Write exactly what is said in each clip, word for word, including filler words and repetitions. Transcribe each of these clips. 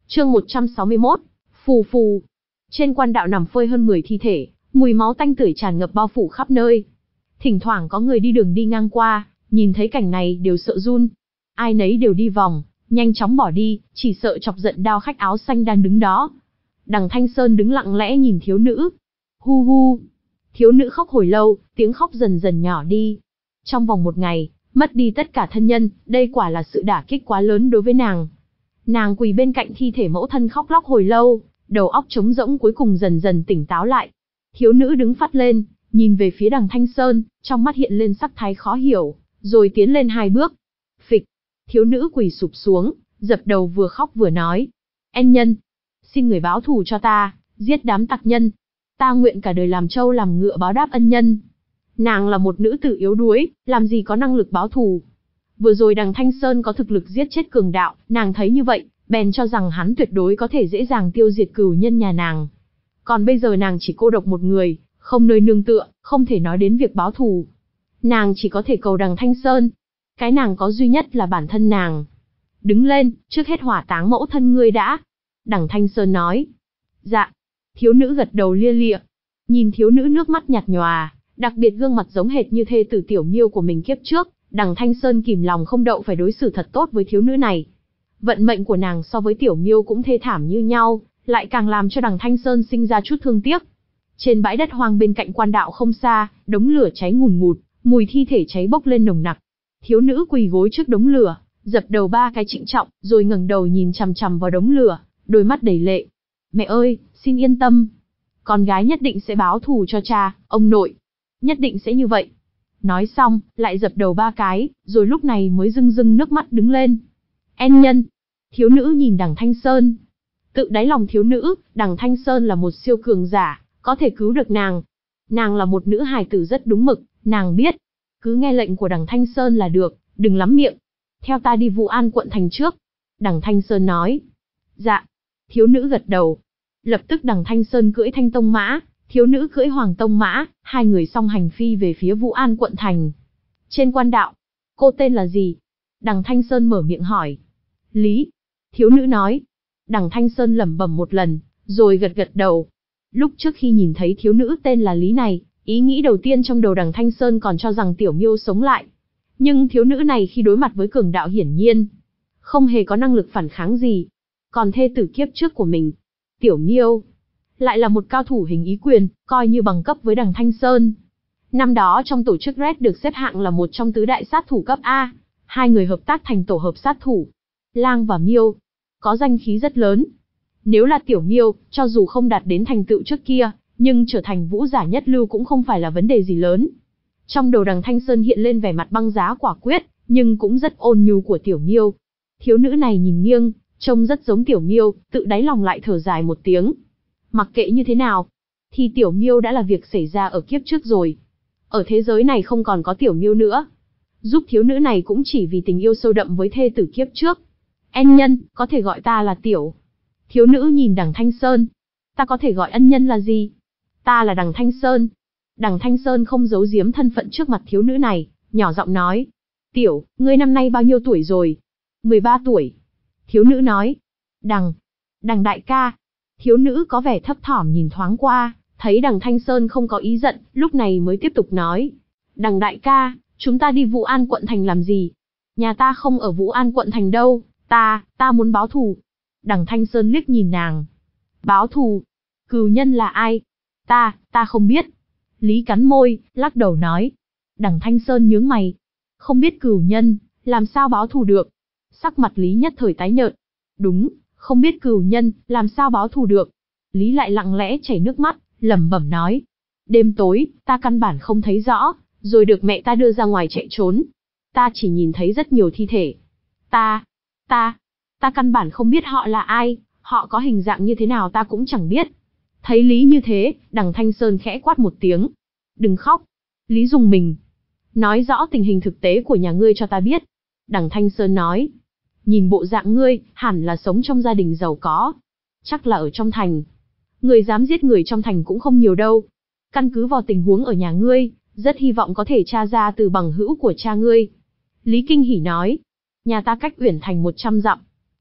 Chương một trăm sáu mươi mốt, phù phù. Trên quan đạo nằm phơi hơn mười thi thể, mùi máu tanh tưởi tràn ngập bao phủ khắp nơi. Thỉnh thoảng có người đi đường đi ngang qua, nhìn thấy cảnh này đều sợ run. Ai nấy đều đi vòng, nhanh chóng bỏ đi, chỉ sợ chọc giận Đao khách áo xanh đang đứng đó. Đằng Thanh Sơn đứng lặng lẽ nhìn thiếu nữ. Hu hu. Thiếu nữ khóc hồi lâu, tiếng khóc dần dần nhỏ đi. Trong vòng một ngày, mất đi tất cả thân nhân, đây quả là sự đả kích quá lớn đối với nàng. Nàng quỳ bên cạnh thi thể mẫu thân khóc lóc hồi lâu, đầu óc trống rỗng cuối cùng dần dần tỉnh táo lại. Thiếu nữ đứng phắt lên, nhìn về phía đằng Thanh Sơn, trong mắt hiện lên sắc thái khó hiểu, rồi tiến lên hai bước. Phịch, thiếu nữ quỳ sụp xuống, dập đầu vừa khóc vừa nói. Ân nhân, xin người báo thù cho ta, giết đám tặc nhân. Ta nguyện cả đời làm trâu làm ngựa báo đáp ân nhân. Nàng là một nữ tử yếu đuối, làm gì có năng lực báo thù. Vừa rồi đằng Thanh Sơn có thực lực giết chết cường đạo, nàng thấy như vậy, bèn cho rằng hắn tuyệt đối có thể dễ dàng tiêu diệt cửu nhân nhà nàng. Còn bây giờ nàng chỉ cô độc một người, không nơi nương tựa, không thể nói đến việc báo thù. Nàng chỉ có thể cầu đằng Thanh Sơn. Cái nàng có duy nhất là bản thân nàng. Đứng lên, trước hết hỏa táng mẫu thân ngươi đã. Đằng Thanh Sơn nói. Dạ. Thiếu nữ gật đầu lia lịa. Nhìn thiếu nữ nước mắt nhạt nhòa, đặc biệt gương mặt giống hệt như thê tử Tiểu Miêu của mình kiếp trước, đằng Thanh Sơn kìm lòng không đậu phải đối xử thật tốt với thiếu nữ này. Vận mệnh của nàng so với Tiểu Miêu cũng thê thảm như nhau, lại càng làm cho đằng Thanh Sơn sinh ra chút thương tiếc. Trên bãi đất hoang bên cạnh quan đạo không xa, đống lửa cháy ngùn ngụt, mùi thi thể cháy bốc lên nồng nặc. Thiếu nữ quỳ gối trước đống lửa, dập đầu ba cái trịnh trọng, rồi ngẩng đầu nhìn chằm chằm vào đống lửa, đôi mắt đầy lệ. Mẹ ơi, xin yên tâm. Con gái nhất định sẽ báo thù cho cha, ông nội. Nhất định sẽ như vậy. Nói xong, lại dập đầu ba cái, rồi lúc này mới rưng rưng nước mắt đứng lên. Ân nhân. Thiếu nữ nhìn đằng Thanh Sơn. Tự đáy lòng thiếu nữ, đằng Thanh Sơn là một siêu cường giả, có thể cứu được nàng. Nàng là một nữ hài tử rất đúng mực, nàng biết. Cứ nghe lệnh của đằng Thanh Sơn là được, đừng lắm miệng. Theo ta đi Vũ An quận thành trước. Đằng Thanh Sơn nói. Dạ. Thiếu nữ gật đầu. Lập tức đằng Thanh Sơn cưỡi Thanh Tông Mã, thiếu nữ cưỡi Hoàng Tông Mã, hai người song hành phi về phía Vũ An quận thành. Trên quan đạo, cô tên là gì? Đằng Thanh Sơn mở miệng hỏi. Lý. Thiếu nữ nói. Đằng Thanh Sơn lẩm bẩm một lần, rồi gật gật đầu. Lúc trước khi nhìn thấy thiếu nữ tên là Lý này, ý nghĩ đầu tiên trong đầu đằng Thanh Sơn còn cho rằng Tiểu Miêu sống lại. Nhưng thiếu nữ này khi đối mặt với cường đạo hiển nhiên, không hề có năng lực phản kháng gì. Còn thê tử kiếp trước của mình, Tiểu Miêu, lại là một cao thủ hình ý quyền, coi như bằng cấp với đằng Thanh Sơn. Năm đó trong tổ chức Red được xếp hạng là một trong tứ đại sát thủ cấp A, hai người hợp tác thành tổ hợp sát thủ. Lang và Miêu, có danh khí rất lớn. Nếu là Tiểu Miêu, cho dù không đạt đến thành tựu trước kia, nhưng trở thành vũ giả nhất lưu cũng không phải là vấn đề gì lớn. Trong đầu đằng Thanh Sơn hiện lên vẻ mặt băng giá quả quyết, nhưng cũng rất ôn nhu của Tiểu Miêu. Thiếu nữ này nhìn nghiêng, trông rất giống Tiểu Miêu, tự đáy lòng lại thở dài một tiếng. Mặc kệ như thế nào, thì Tiểu Miêu đã là việc xảy ra ở kiếp trước rồi. Ở thế giới này không còn có Tiểu Miêu nữa. Giúp thiếu nữ này cũng chỉ vì tình yêu sâu đậm với thê tử kiếp trước. Ân nhân, có thể gọi ta là Tiểu. Thiếu nữ nhìn đằng Thanh Sơn. Ta có thể gọi ân nhân là gì? Ta là đằng Thanh Sơn. Đằng Thanh Sơn không giấu giếm thân phận trước mặt thiếu nữ này, nhỏ giọng nói. Tiểu, ngươi năm nay bao nhiêu tuổi rồi? mười ba tuổi. Thiếu nữ nói. Đằng, đằng đại ca. Thiếu nữ có vẻ thấp thỏm nhìn thoáng qua, thấy đằng Thanh Sơn không có ý giận, lúc này mới tiếp tục nói. Đằng đại ca, chúng ta đi Vũ An quận thành làm gì? Nhà ta không ở Vũ An quận thành đâu, ta, ta muốn báo thù. Đằng Thanh Sơn liếc nhìn nàng. Báo thù? Cừu nhân là ai? Ta, ta không biết. Lý cắn môi, lắc đầu nói. Đằng Thanh Sơn nhướng mày. Không biết cừu nhân, làm sao báo thù được? Sắc mặt Lý nhất thời tái nhợt. Đúng, không biết cừu nhân, làm sao báo thù được? Lý lại lặng lẽ chảy nước mắt, lẩm bẩm nói. Đêm tối, ta căn bản không thấy rõ, rồi được mẹ ta đưa ra ngoài chạy trốn. Ta chỉ nhìn thấy rất nhiều thi thể. Ta, ta, ta căn bản không biết họ là ai, họ có hình dạng như thế nào ta cũng chẳng biết. Thấy Lý như thế, đằng Thanh Sơn khẽ quát một tiếng. Đừng khóc. Lý dùng mình. Nói rõ tình hình thực tế của nhà ngươi cho ta biết. Đằng Thanh Sơn nói. Nhìn bộ dạng ngươi, hẳn là sống trong gia đình giàu có. Chắc là ở trong thành. Người dám giết người trong thành cũng không nhiều đâu. Căn cứ vào tình huống ở nhà ngươi, rất hy vọng có thể tra ra từ bằng hữu của cha ngươi. Lý kinh hỉ nói. Nhà ta cách Uyển thành một trăm dặm.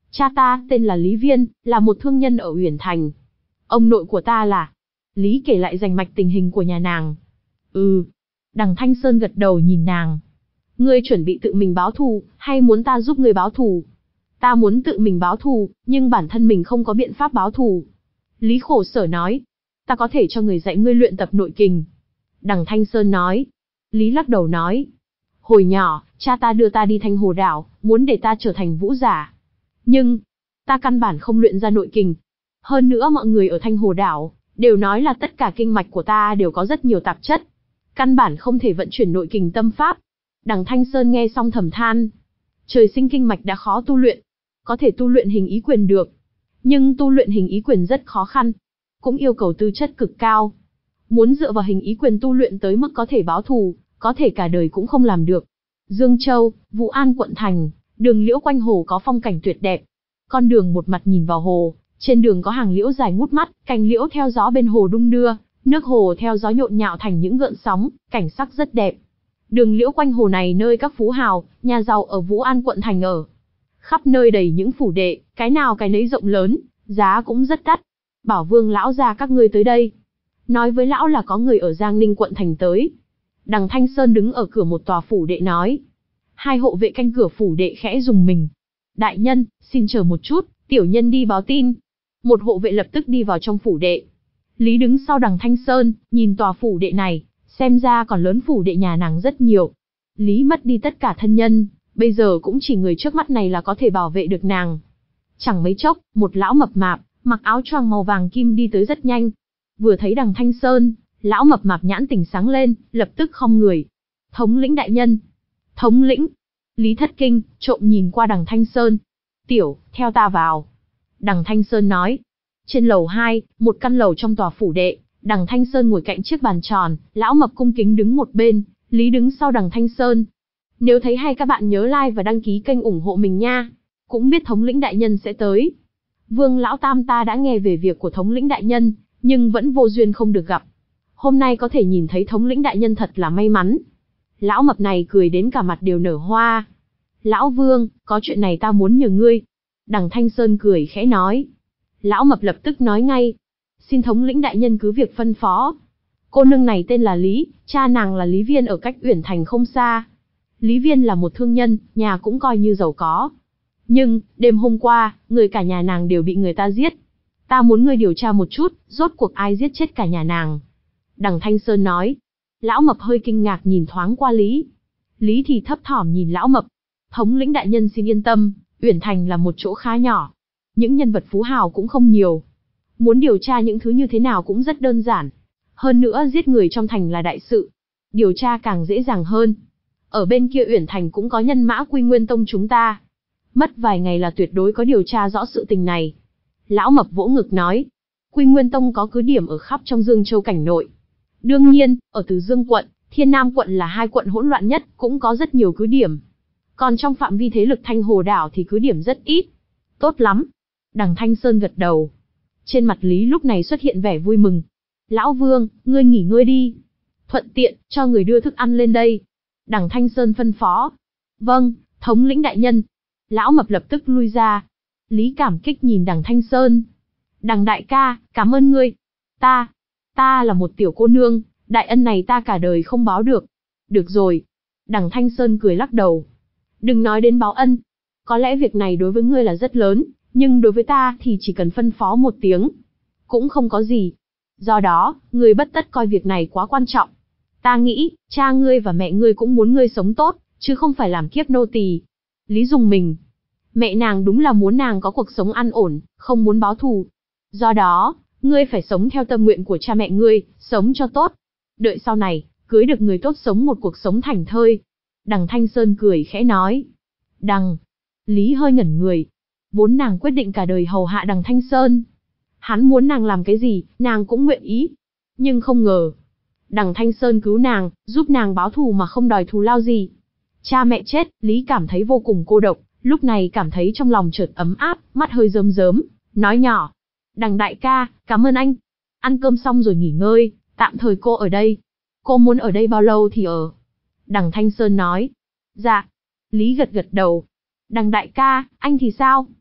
Cha ta tên là Lý Viên, là một thương nhân ở Uyển Thành. Ông nội của ta là... Lý kể lại rành mạch tình hình của nhà nàng. Ừ. Đằng Thanh Sơn gật đầu nhìn nàng. Ngươi chuẩn bị tự mình báo thù, hay muốn ta giúp ngươi báo thù? Ta muốn tự mình báo thù, nhưng bản thân mình không có biện pháp báo thù. Lý khổ sở nói. Ta có thể cho người dạy ngươi luyện tập nội kình. Đằng Thanh Sơn nói. Lý lắc đầu nói. Hồi nhỏ, cha ta đưa ta đi Thanh Hồ Đảo, muốn để ta trở thành vũ giả. Nhưng, ta căn bản không luyện ra nội kình. Hơn nữa mọi người ở Thanh Hồ Đảo, đều nói là tất cả kinh mạch của ta đều có rất nhiều tạp chất. Căn bản không thể vận chuyển nội kình tâm pháp. Đằng Thanh Sơn nghe xong thầm than. Trời sinh kinh mạch đã khó tu luyện. Có thể tu luyện hình ý quyền được. Nhưng tu luyện hình ý quyền rất khó khăn. Cũng yêu cầu tư chất cực cao. Muốn dựa vào hình ý quyền tu luyện tới mức có thể báo thù, có thể cả đời cũng không làm được. Dương Châu, Vũ An quận thành, đường liễu quanh hồ có phong cảnh tuyệt đẹp. Con đường một mặt nhìn vào hồ, trên đường có hàng liễu dài ngút mắt, cành liễu theo gió bên hồ đung đưa, nước hồ theo gió nhộn nhạo thành những gợn sóng, cảnh sắc rất đẹp. Đường liễu quanh hồ này nơi các phú hào, nhà giàu ở Vũ An quận thành ở. Khắp nơi đầy những phủ đệ, cái nào cái nấy rộng lớn, giá cũng rất đắt. Bảo Vương lão gia các ngươi tới đây. Nói với lão là có người ở Giang Ninh quận thành tới. Đằng Thanh Sơn đứng ở cửa một tòa phủ đệ nói. Hai hộ vệ canh cửa phủ đệ khẽ rùng mình. Đại nhân, xin chờ một chút, tiểu nhân đi báo tin. Một hộ vệ lập tức đi vào trong phủ đệ. Lý đứng sau đằng Thanh Sơn, nhìn tòa phủ đệ này, xem ra còn lớn phủ đệ nhà nàng rất nhiều. Lý mất đi tất cả thân nhân, bây giờ cũng chỉ người trước mắt này là có thể bảo vệ được nàng. Chẳng mấy chốc, một lão mập mạp, mặc áo choàng màu vàng kim đi tới rất nhanh. Vừa thấy đằng Thanh Sơn, lão mập mạp nhãn tỉnh sáng lên, lập tức khom người. Thống lĩnh đại nhân. Thống lĩnh. Lý thất kinh, trộm nhìn qua đằng Thanh Sơn. Tiểu, theo ta vào. Đằng Thanh Sơn nói. Trên lầu hai, một căn lầu trong tòa phủ đệ, đằng Thanh Sơn ngồi cạnh chiếc bàn tròn, lão mập cung kính đứng một bên, Lý đứng sau đằng Thanh Sơn. Nếu thấy hay các bạn nhớ like và đăng ký kênh ủng hộ mình nha. Cũng biết thống lĩnh đại nhân sẽ tới. Vương lão tam ta đã nghe về việc của thống lĩnh đại nhân, nhưng vẫn vô duyên không được gặp. Hôm nay có thể nhìn thấy thống lĩnh đại nhân thật là may mắn. Lão mập này cười đến cả mặt đều nở hoa. Lão Vương, có chuyện này ta muốn nhờ ngươi. Đằng Thanh Sơn cười khẽ nói. Lão mập lập tức nói ngay. Xin thống lĩnh đại nhân cứ việc phân phó. Cô nương này tên là Lý, cha nàng là Lý Viên ở cách Uyển Thành không xa. Lý Viên là một thương nhân, nhà cũng coi như giàu có. Nhưng, đêm hôm qua, người cả nhà nàng đều bị người ta giết. Ta muốn ngươi điều tra một chút, rốt cuộc ai giết chết cả nhà nàng. Đằng Thanh Sơn nói. Lão mập hơi kinh ngạc nhìn thoáng qua Lý. Lý thì thấp thỏm nhìn lão mập. Thống lĩnh đại nhân xin yên tâm, Uyển Thành là một chỗ khá nhỏ. Những nhân vật phú hào cũng không nhiều. Muốn điều tra những thứ như thế nào cũng rất đơn giản. Hơn nữa giết người trong thành là đại sự. Điều tra càng dễ dàng hơn. Ở bên kia Uyển Thành cũng có nhân mã Quy Nguyên Tông chúng ta. Mất vài ngày là tuyệt đối có điều tra rõ sự tình này. Lão mập vỗ ngực nói. Quy Nguyên Tông có cứ điểm ở khắp trong Dương Châu cảnh nội. Đương nhiên, ở Từ Dương quận, Thiên Nam quận là hai quận hỗn loạn nhất, cũng có rất nhiều cứ điểm. Còn trong phạm vi thế lực Thanh Hồ Đảo thì cứ điểm rất ít. Tốt lắm. Đằng Thanh Sơn gật đầu. Trên mặt Lý lúc này xuất hiện vẻ vui mừng. Lão Vương, ngươi nghỉ ngơi đi. Thuận tiện, cho người đưa thức ăn lên đây. Đằng Thanh Sơn phân phó. Vâng, thống lĩnh đại nhân. Lão mập lập tức lui ra. Lý cảm kích nhìn đằng Thanh Sơn. Đằng đại ca, cảm ơn ngươi. Ta, ta là một tiểu cô nương, đại ân này ta cả đời không báo được. Được rồi. Đằng Thanh Sơn cười lắc đầu. Đừng nói đến báo ân. Có lẽ việc này đối với ngươi là rất lớn, nhưng đối với ta thì chỉ cần phân phó một tiếng. Cũng không có gì. Do đó, ngươi bất tất coi việc này quá quan trọng. Ta nghĩ, cha ngươi và mẹ ngươi cũng muốn ngươi sống tốt, chứ không phải làm kiếp nô tỳ. Lý dùng mình. Mẹ nàng đúng là muốn nàng có cuộc sống an ổn, không muốn báo thù. Do đó, ngươi phải sống theo tâm nguyện của cha mẹ ngươi, sống cho tốt. Đợi sau này, cưới được người tốt sống một cuộc sống thảnh thơi. Đằng Thanh Sơn cười khẽ nói. Đằng. Lý hơi ngẩn người. Vốn nàng quyết định cả đời hầu hạ đằng Thanh Sơn. Hắn muốn nàng làm cái gì, nàng cũng nguyện ý. Nhưng không ngờ. Đằng Thanh Sơn cứu nàng, giúp nàng báo thù mà không đòi thù lao gì. Cha mẹ chết, Lý cảm thấy vô cùng cô độc, lúc này cảm thấy trong lòng chợt ấm áp, mắt hơi rơm rớm, nói nhỏ. Đằng đại ca, cảm ơn anh. Ăn cơm xong rồi nghỉ ngơi, tạm thời cô ở đây. Cô muốn ở đây bao lâu thì ở. Đằng Thanh Sơn nói. Dạ. Lý gật gật đầu. Đằng đại ca, anh thì sao?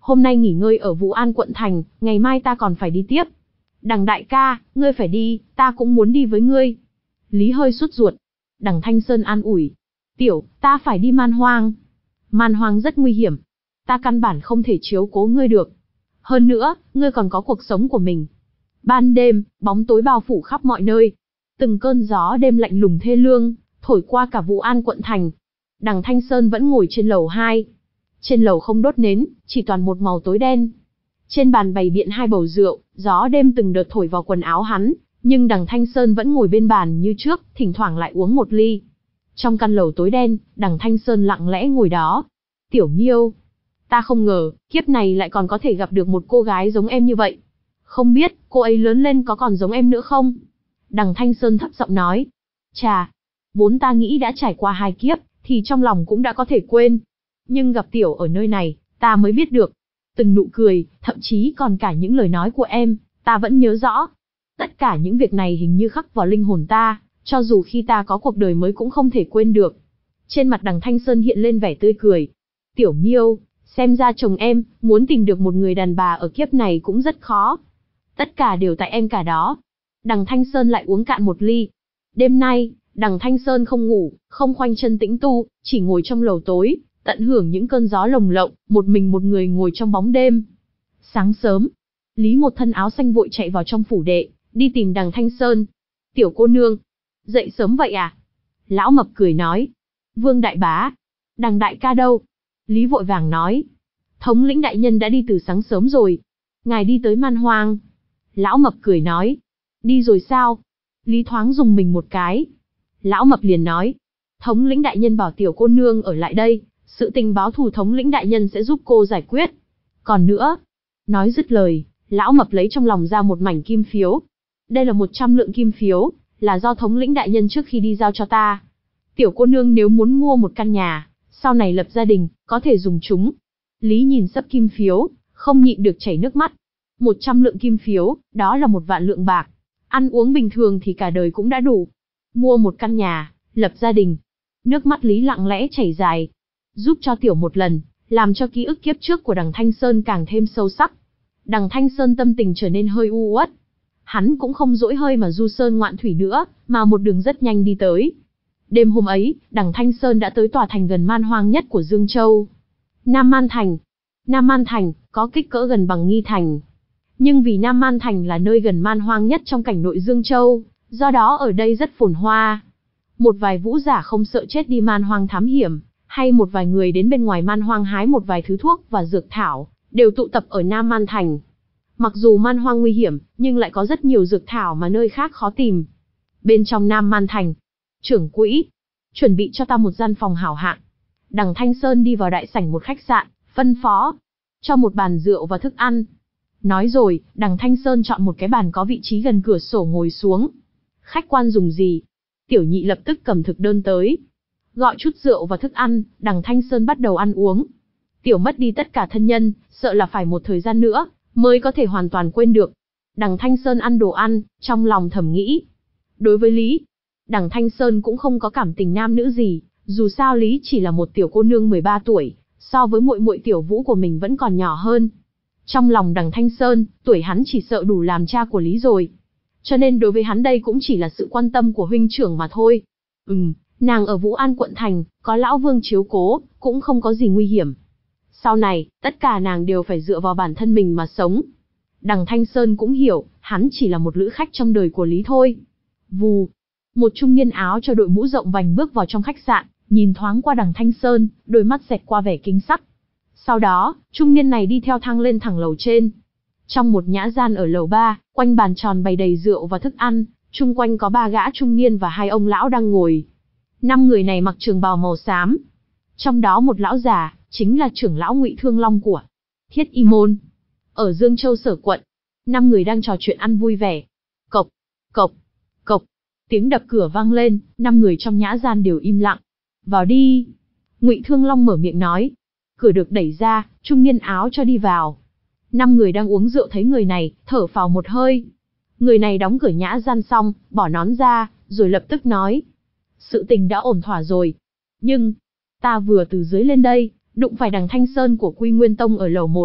Hôm nay nghỉ ngơi ở Vũ An quận thành, ngày mai ta còn phải đi tiếp. Đằng đại ca, ngươi phải đi, ta cũng muốn đi với ngươi. Lý hơi sốt ruột. Đằng Thanh Sơn an ủi. Tiểu, ta phải đi man hoang. Man hoang rất nguy hiểm. Ta căn bản không thể chiếu cố ngươi được. Hơn nữa, ngươi còn có cuộc sống của mình. Ban đêm, bóng tối bao phủ khắp mọi nơi. Từng cơn gió đêm lạnh lùng thê lương, thổi qua cả Vũ An quận thành. Đằng Thanh Sơn vẫn ngồi trên lầu hai. Trên lầu không đốt nến, chỉ toàn một màu tối đen. Trên bàn bày biện hai bầu rượu, gió đêm từng đợt thổi vào quần áo hắn, nhưng đằng Thanh Sơn vẫn ngồi bên bàn như trước, thỉnh thoảng lại uống một ly. Trong căn lầu tối đen, đằng Thanh Sơn lặng lẽ ngồi đó. Tiểu Miêu, ta không ngờ, kiếp này lại còn có thể gặp được một cô gái giống em như vậy. Không biết, cô ấy lớn lên có còn giống em nữa không? Đằng Thanh Sơn thấp giọng nói. Chà, vốn ta nghĩ đã trải qua hai kiếp, thì trong lòng cũng đã có thể quên. Nhưng gặp Tiểu ở nơi này, ta mới biết được. Từng nụ cười, thậm chí còn cả những lời nói của em, ta vẫn nhớ rõ. Tất cả những việc này hình như khắc vào linh hồn ta, cho dù khi ta có cuộc đời mới cũng không thể quên được. Trên mặt đằng Thanh Sơn hiện lên vẻ tươi cười. Tiểu Miêu, xem ra chồng em, muốn tìm được một người đàn bà ở kiếp này cũng rất khó. Tất cả đều tại em cả đó. Đằng Thanh Sơn lại uống cạn một ly. Đêm nay, đằng Thanh Sơn không ngủ, không khoanh chân tĩnh tu, chỉ ngồi trong lầu tối, tận hưởng những cơn gió lồng lộng, một mình một người ngồi trong bóng đêm. Sáng sớm, Lý một thân áo xanh vội chạy vào trong phủ đệ, đi tìm đằng Thanh Sơn. Tiểu cô nương, dậy sớm vậy à? Lão mập cười nói. Vương đại bá, đằng đại ca đâu? Lý vội vàng nói. Thống lĩnh đại nhân đã đi từ sáng sớm rồi. Ngài đi tới man hoang. Lão mập cười nói. Đi rồi sao? Lý thoáng dùng mình một cái. Lão mập liền nói. Thống lĩnh đại nhân bảo tiểu cô nương ở lại đây, sự tình báo thù thống lĩnh đại nhân sẽ giúp cô giải quyết. Còn nữa, nói dứt lời, lão mập lấy trong lòng ra một mảnh kim phiếu. Đây là một trăm lượng kim phiếu, là do thống lĩnh đại nhân trước khi đi giao cho ta. Tiểu cô nương nếu muốn mua một căn nhà, sau này lập gia đình, có thể dùng chúng. Lý nhìn sấp kim phiếu, không nhịn được chảy nước mắt. Một trăm lượng kim phiếu, đó là một vạn lượng bạc. Ăn uống bình thường thì cả đời cũng đã đủ. Mua một căn nhà, lập gia đình. Nước mắt Lý lặng lẽ chảy dài. Giúp cho tiểu một lần, làm cho ký ức kiếp trước của đằng Thanh Sơn càng thêm sâu sắc. Đằng Thanh Sơn tâm tình trở nên hơi u uất. Hắn cũng không dỗi hơi mà du sơn ngoạn thủy nữa, mà một đường rất nhanh đi tới. Đêm hôm ấy, đằng Thanh Sơn đã tới tòa thành gần man hoang nhất của Dương Châu. Nam Man Thành. Nam Man Thành, có kích cỡ gần bằng Nghi Thành. Nhưng vì Nam Man Thành là nơi gần man hoang nhất trong cảnh nội Dương Châu, do đó ở đây rất phồn hoa. Một vài vũ giả không sợ chết đi man hoang thám hiểm, hay một vài người đến bên ngoài man hoang hái một vài thứ thuốc và dược thảo, đều tụ tập ở Nam Man Thành. Mặc dù man hoang nguy hiểm, nhưng lại có rất nhiều dược thảo mà nơi khác khó tìm. Bên trong Nam Man Thành, trưởng quỹ, chuẩn bị cho ta một gian phòng hảo hạng. Đằng Thanh Sơn đi vào đại sảnh một khách sạn, phân phó, cho một bàn rượu và thức ăn. Nói rồi, đằng Thanh Sơn chọn một cái bàn có vị trí gần cửa sổ ngồi xuống. Khách quan dùng gì? Tiểu nhị lập tức cầm thực đơn tới. Gọi chút rượu và thức ăn, đằng Thanh Sơn bắt đầu ăn uống. Tiểu mất đi tất cả thân nhân, sợ là phải một thời gian nữa, mới có thể hoàn toàn quên được. Đằng Thanh Sơn ăn đồ ăn, trong lòng thầm nghĩ. Đối với Lý, đằng Thanh Sơn cũng không có cảm tình nam nữ gì, dù sao Lý chỉ là một tiểu cô nương mười ba tuổi, so với muội muội Tiểu Vũ của mình vẫn còn nhỏ hơn. Trong lòng đằng Thanh Sơn, tuổi hắn chỉ sợ đủ làm cha của Lý rồi. Cho nên đối với hắn đây cũng chỉ là sự quan tâm của huynh trưởng mà thôi. Ừm, nàng ở Vũ An quận thành, có lão Vương chiếu cố, cũng không có gì nguy hiểm. Sau này, tất cả nàng đều phải dựa vào bản thân mình mà sống. Đằng Thanh Sơn cũng hiểu, hắn chỉ là một lữ khách trong đời của Lý thôi. Vù, một trung niên áo cho đội mũ rộng vành bước vào trong khách sạn, nhìn thoáng qua đằng Thanh Sơn, đôi mắt xẹt qua vẻ kinh sắc. Sau đó, trung niên này đi theo thang lên thẳng lầu trên. Trong một nhã gian ở lầu ba, quanh bàn tròn bày đầy rượu và thức ăn, chung quanh có ba gã trung niên và hai ông lão đang ngồi. Năm người này mặc trường bào màu xám. Trong đó một lão già, chính là trưởng lão Ngụy Thương Long của Thiết Y Môn. Ở Dương Châu Sở quận, năm người đang trò chuyện ăn vui vẻ. Cộc, cộc, cộc, tiếng đập cửa vang lên, năm người trong nhã gian đều im lặng. Vào đi. Ngụy Thương Long mở miệng nói. Cửa được đẩy ra, trung niên áo cho đi vào. Năm người đang uống rượu thấy người này, thở phào một hơi. Người này đóng cửa nhã gian xong, bỏ nón ra, rồi lập tức nói. Sự tình đã ổn thỏa rồi. Nhưng, ta vừa từ dưới lên đây, đụng phải đằng Thanh Sơn của Quy Nguyên Tông ở lầu một.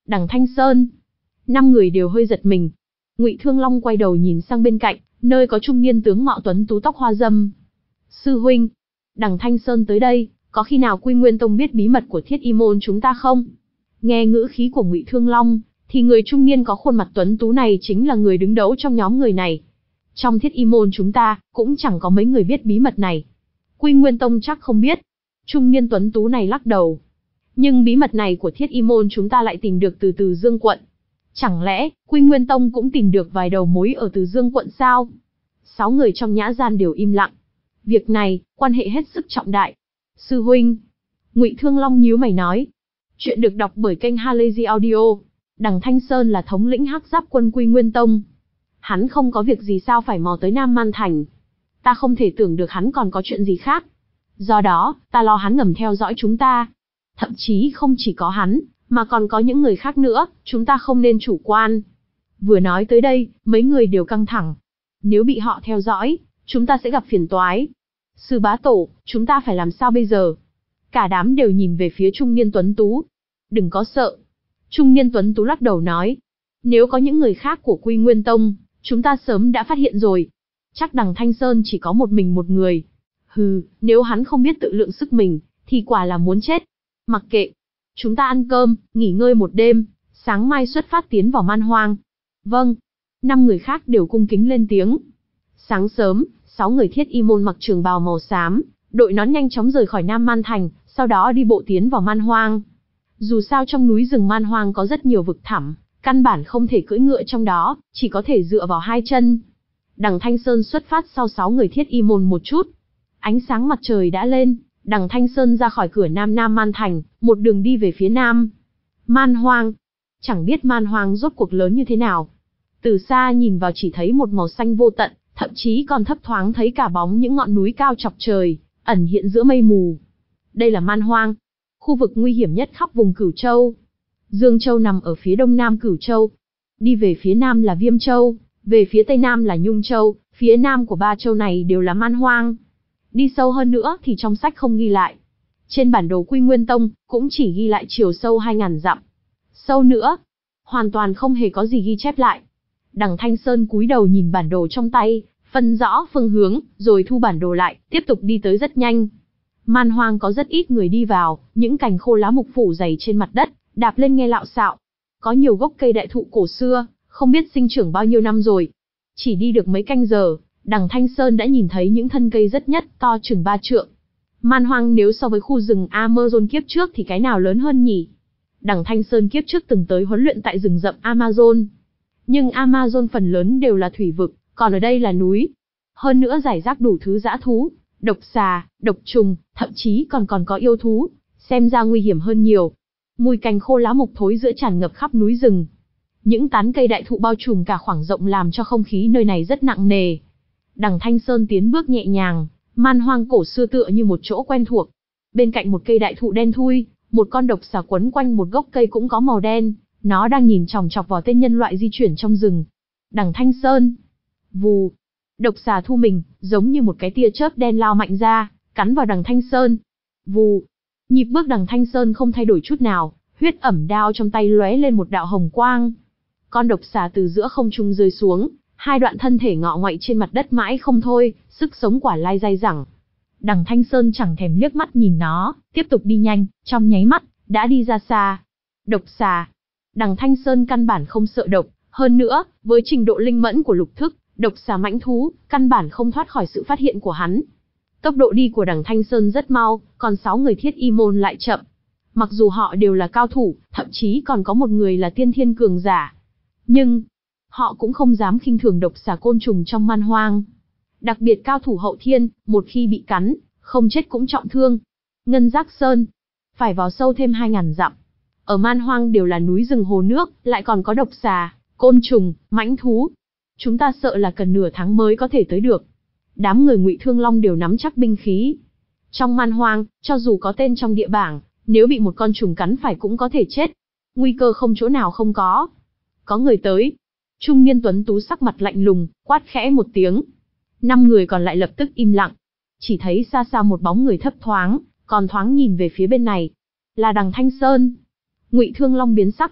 Đằng Thanh Sơn. Năm người đều hơi giật mình. Ngụy Thương Long quay đầu nhìn sang bên cạnh, nơi có trung niên tướng mạo tuấn tú tóc hoa dâm. Sư huynh, Đằng Thanh Sơn tới đây, có khi nào Quy Nguyên Tông biết bí mật của Thiết Y môn chúng ta không? Nghe ngữ khí của Ngụy Thương Long, thì người trung niên có khuôn mặt tuấn tú này chính là người đứng đầu trong nhóm người này. Trong Thiết Y môn chúng ta, cũng chẳng có mấy người biết bí mật này. Quy Nguyên Tông chắc không biết. Trung niên tuấn tú này lắc đầu. Nhưng bí mật này của Thiết Y môn chúng ta lại tìm được từ Từ Dương quận. Chẳng lẽ, Quy Nguyên Tông cũng tìm được vài đầu mối ở Từ Dương quận sao? Sáu người trong nhã gian đều im lặng. Việc này, quan hệ hết sức trọng đại. Sư huynh. Ngụy Thương Long nhíu mày nói. Chuyện được đọc bởi kênh Halazy Audio. Đằng Thanh Sơn là thống lĩnh Hắc Giáp quân Quy Nguyên Tông. Hắn không có việc gì sao phải mò tới Nam Man Thành. Ta không thể tưởng được hắn còn có chuyện gì khác. Do đó, ta lo hắn ngầm theo dõi chúng ta. Thậm chí không chỉ có hắn, mà còn có những người khác nữa, chúng ta không nên chủ quan. Vừa nói tới đây, mấy người đều căng thẳng. Nếu bị họ theo dõi, chúng ta sẽ gặp phiền toái. Sư bá tổ, chúng ta phải làm sao bây giờ? Cả đám đều nhìn về phía trung niên tuấn tú. Đừng có sợ. Trung niên tuấn tú lắc đầu nói. Nếu có những người khác của Quy Nguyên Tông, chúng ta sớm đã phát hiện rồi. Chắc đằng Thanh Sơn chỉ có một mình một người. Hừ, nếu hắn không biết tự lượng sức mình, thì quả là muốn chết. Mặc kệ. Chúng ta ăn cơm, nghỉ ngơi một đêm, sáng mai xuất phát tiến vào Man Hoang. Vâng. Năm người khác đều cung kính lên tiếng. Sáng sớm, sáu người Thiết Y môn mặc trường bào màu xám, đội nón nhanh chóng rời khỏi Nam Man Thành, sau đó đi bộ tiến vào Man Hoang. Dù sao trong núi rừng Man Hoang có rất nhiều vực thẳm, căn bản không thể cưỡi ngựa trong đó, chỉ có thể dựa vào hai chân. Đằng Thanh Sơn xuất phát sau sáu người Thiết Y môn một chút. Ánh sáng mặt trời đã lên, đằng Thanh Sơn ra khỏi cửa Nam Nam Man Thành, một đường đi về phía Nam. Man Hoang. Chẳng biết Man Hoang rốt cuộc lớn như thế nào. Từ xa nhìn vào chỉ thấy một màu xanh vô tận, thậm chí còn thấp thoáng thấy cả bóng những ngọn núi cao chọc trời, ẩn hiện giữa mây mù. Đây là Man Hoang, khu vực nguy hiểm nhất khắp vùng Cửu Châu. Dương Châu nằm ở phía đông nam Cửu Châu. Đi về phía nam là Viêm Châu, về phía tây nam là Nhung Châu, phía nam của ba châu này đều là Man Hoang. Đi sâu hơn nữa thì trong sách không ghi lại. Trên bản đồ Quy Nguyên Tông, cũng chỉ ghi lại chiều sâu hai nghìn dặm. Sâu nữa, hoàn toàn không hề có gì ghi chép lại. Đằng Thanh Sơn cúi đầu nhìn bản đồ trong tay, phân rõ phương hướng, rồi thu bản đồ lại, tiếp tục đi tới rất nhanh. Man Hoang có rất ít người đi vào, những cành khô lá mục phủ dày trên mặt đất, đạp lên nghe lạo xạo. Có nhiều gốc cây đại thụ cổ xưa, không biết sinh trưởng bao nhiêu năm rồi. Chỉ đi được mấy canh giờ, đằng Thanh Sơn đã nhìn thấy những thân cây rất nhất, to chừng ba trượng. Man Hoang nếu so với khu rừng Amazon kiếp trước thì cái nào lớn hơn nhỉ? Đằng Thanh Sơn kiếp trước từng tới huấn luyện tại rừng rậm Amazon. Nhưng Amazon phần lớn đều là thủy vực, còn ở đây là núi. Hơn nữa rải rác đủ thứ dã thú, độc xà, độc trùng, thậm chí còn còn có yêu thú, xem ra nguy hiểm hơn nhiều. Mùi cành khô lá mục thối giữa tràn ngập khắp núi rừng. Những tán cây đại thụ bao trùm cả khoảng rộng làm cho không khí nơi này rất nặng nề. Đằng Thanh Sơn tiến bước nhẹ nhàng, Man Hoang cổ xưa tựa như một chỗ quen thuộc. Bên cạnh một cây đại thụ đen thui, một con độc xà quấn quanh một gốc cây cũng có màu đen, nó đang nhìn chòng chọc vào tên nhân loại di chuyển trong rừng. Đằng Thanh Sơn. Vù. Độc xà thu mình, giống như một cái tia chớp đen lao mạnh ra, cắn vào đằng Thanh Sơn. Vù. Nhịp bước đằng Thanh Sơn không thay đổi chút nào, huyết ẩm đao trong tay lóe lên một đạo hồng quang. Con độc xà từ giữa không trung rơi xuống, hai đoạn thân thể ngọ ngoại trên mặt đất mãi không thôi, sức sống quả lai dai dẳng. Đằng Thanh Sơn chẳng thèm liếc mắt nhìn nó, tiếp tục đi nhanh, trong nháy mắt, đã đi ra xa. Độc xà. Đằng Thanh Sơn căn bản không sợ độc, hơn nữa, với trình độ linh mẫn của lục thức, độc xà mãnh thú, căn bản không thoát khỏi sự phát hiện của hắn. Tốc độ đi của đằng Thanh Sơn rất mau, còn sáu người Thiết Y môn lại chậm. Mặc dù họ đều là cao thủ, thậm chí còn có một người là tiên thiên cường giả. Nhưng, họ cũng không dám khinh thường độc xà côn trùng trong Man Hoang. Đặc biệt cao thủ hậu thiên, một khi bị cắn, không chết cũng trọng thương. Ngân Giác Sơn, phải vào sâu thêm hai nghìn dặm. Ở Man Hoang đều là núi rừng hồ nước, lại còn có độc xà, côn trùng, mãnh thú. Chúng ta sợ là cần nửa tháng mới có thể tới được. Đám người Ngụy Thương Long đều nắm chắc binh khí. Trong Man Hoang, cho dù có tên trong địa bảng, nếu bị một con trùng cắn phải cũng có thể chết. Nguy cơ không chỗ nào không có. Có người tới. Trung niên tuấn tú sắc mặt lạnh lùng, quát khẽ một tiếng. Năm người còn lại lập tức im lặng. Chỉ thấy xa xa một bóng người thấp thoáng, còn thoáng nhìn về phía bên này. Là đằng Thanh Sơn. Ngụy Thương Long biến sắc.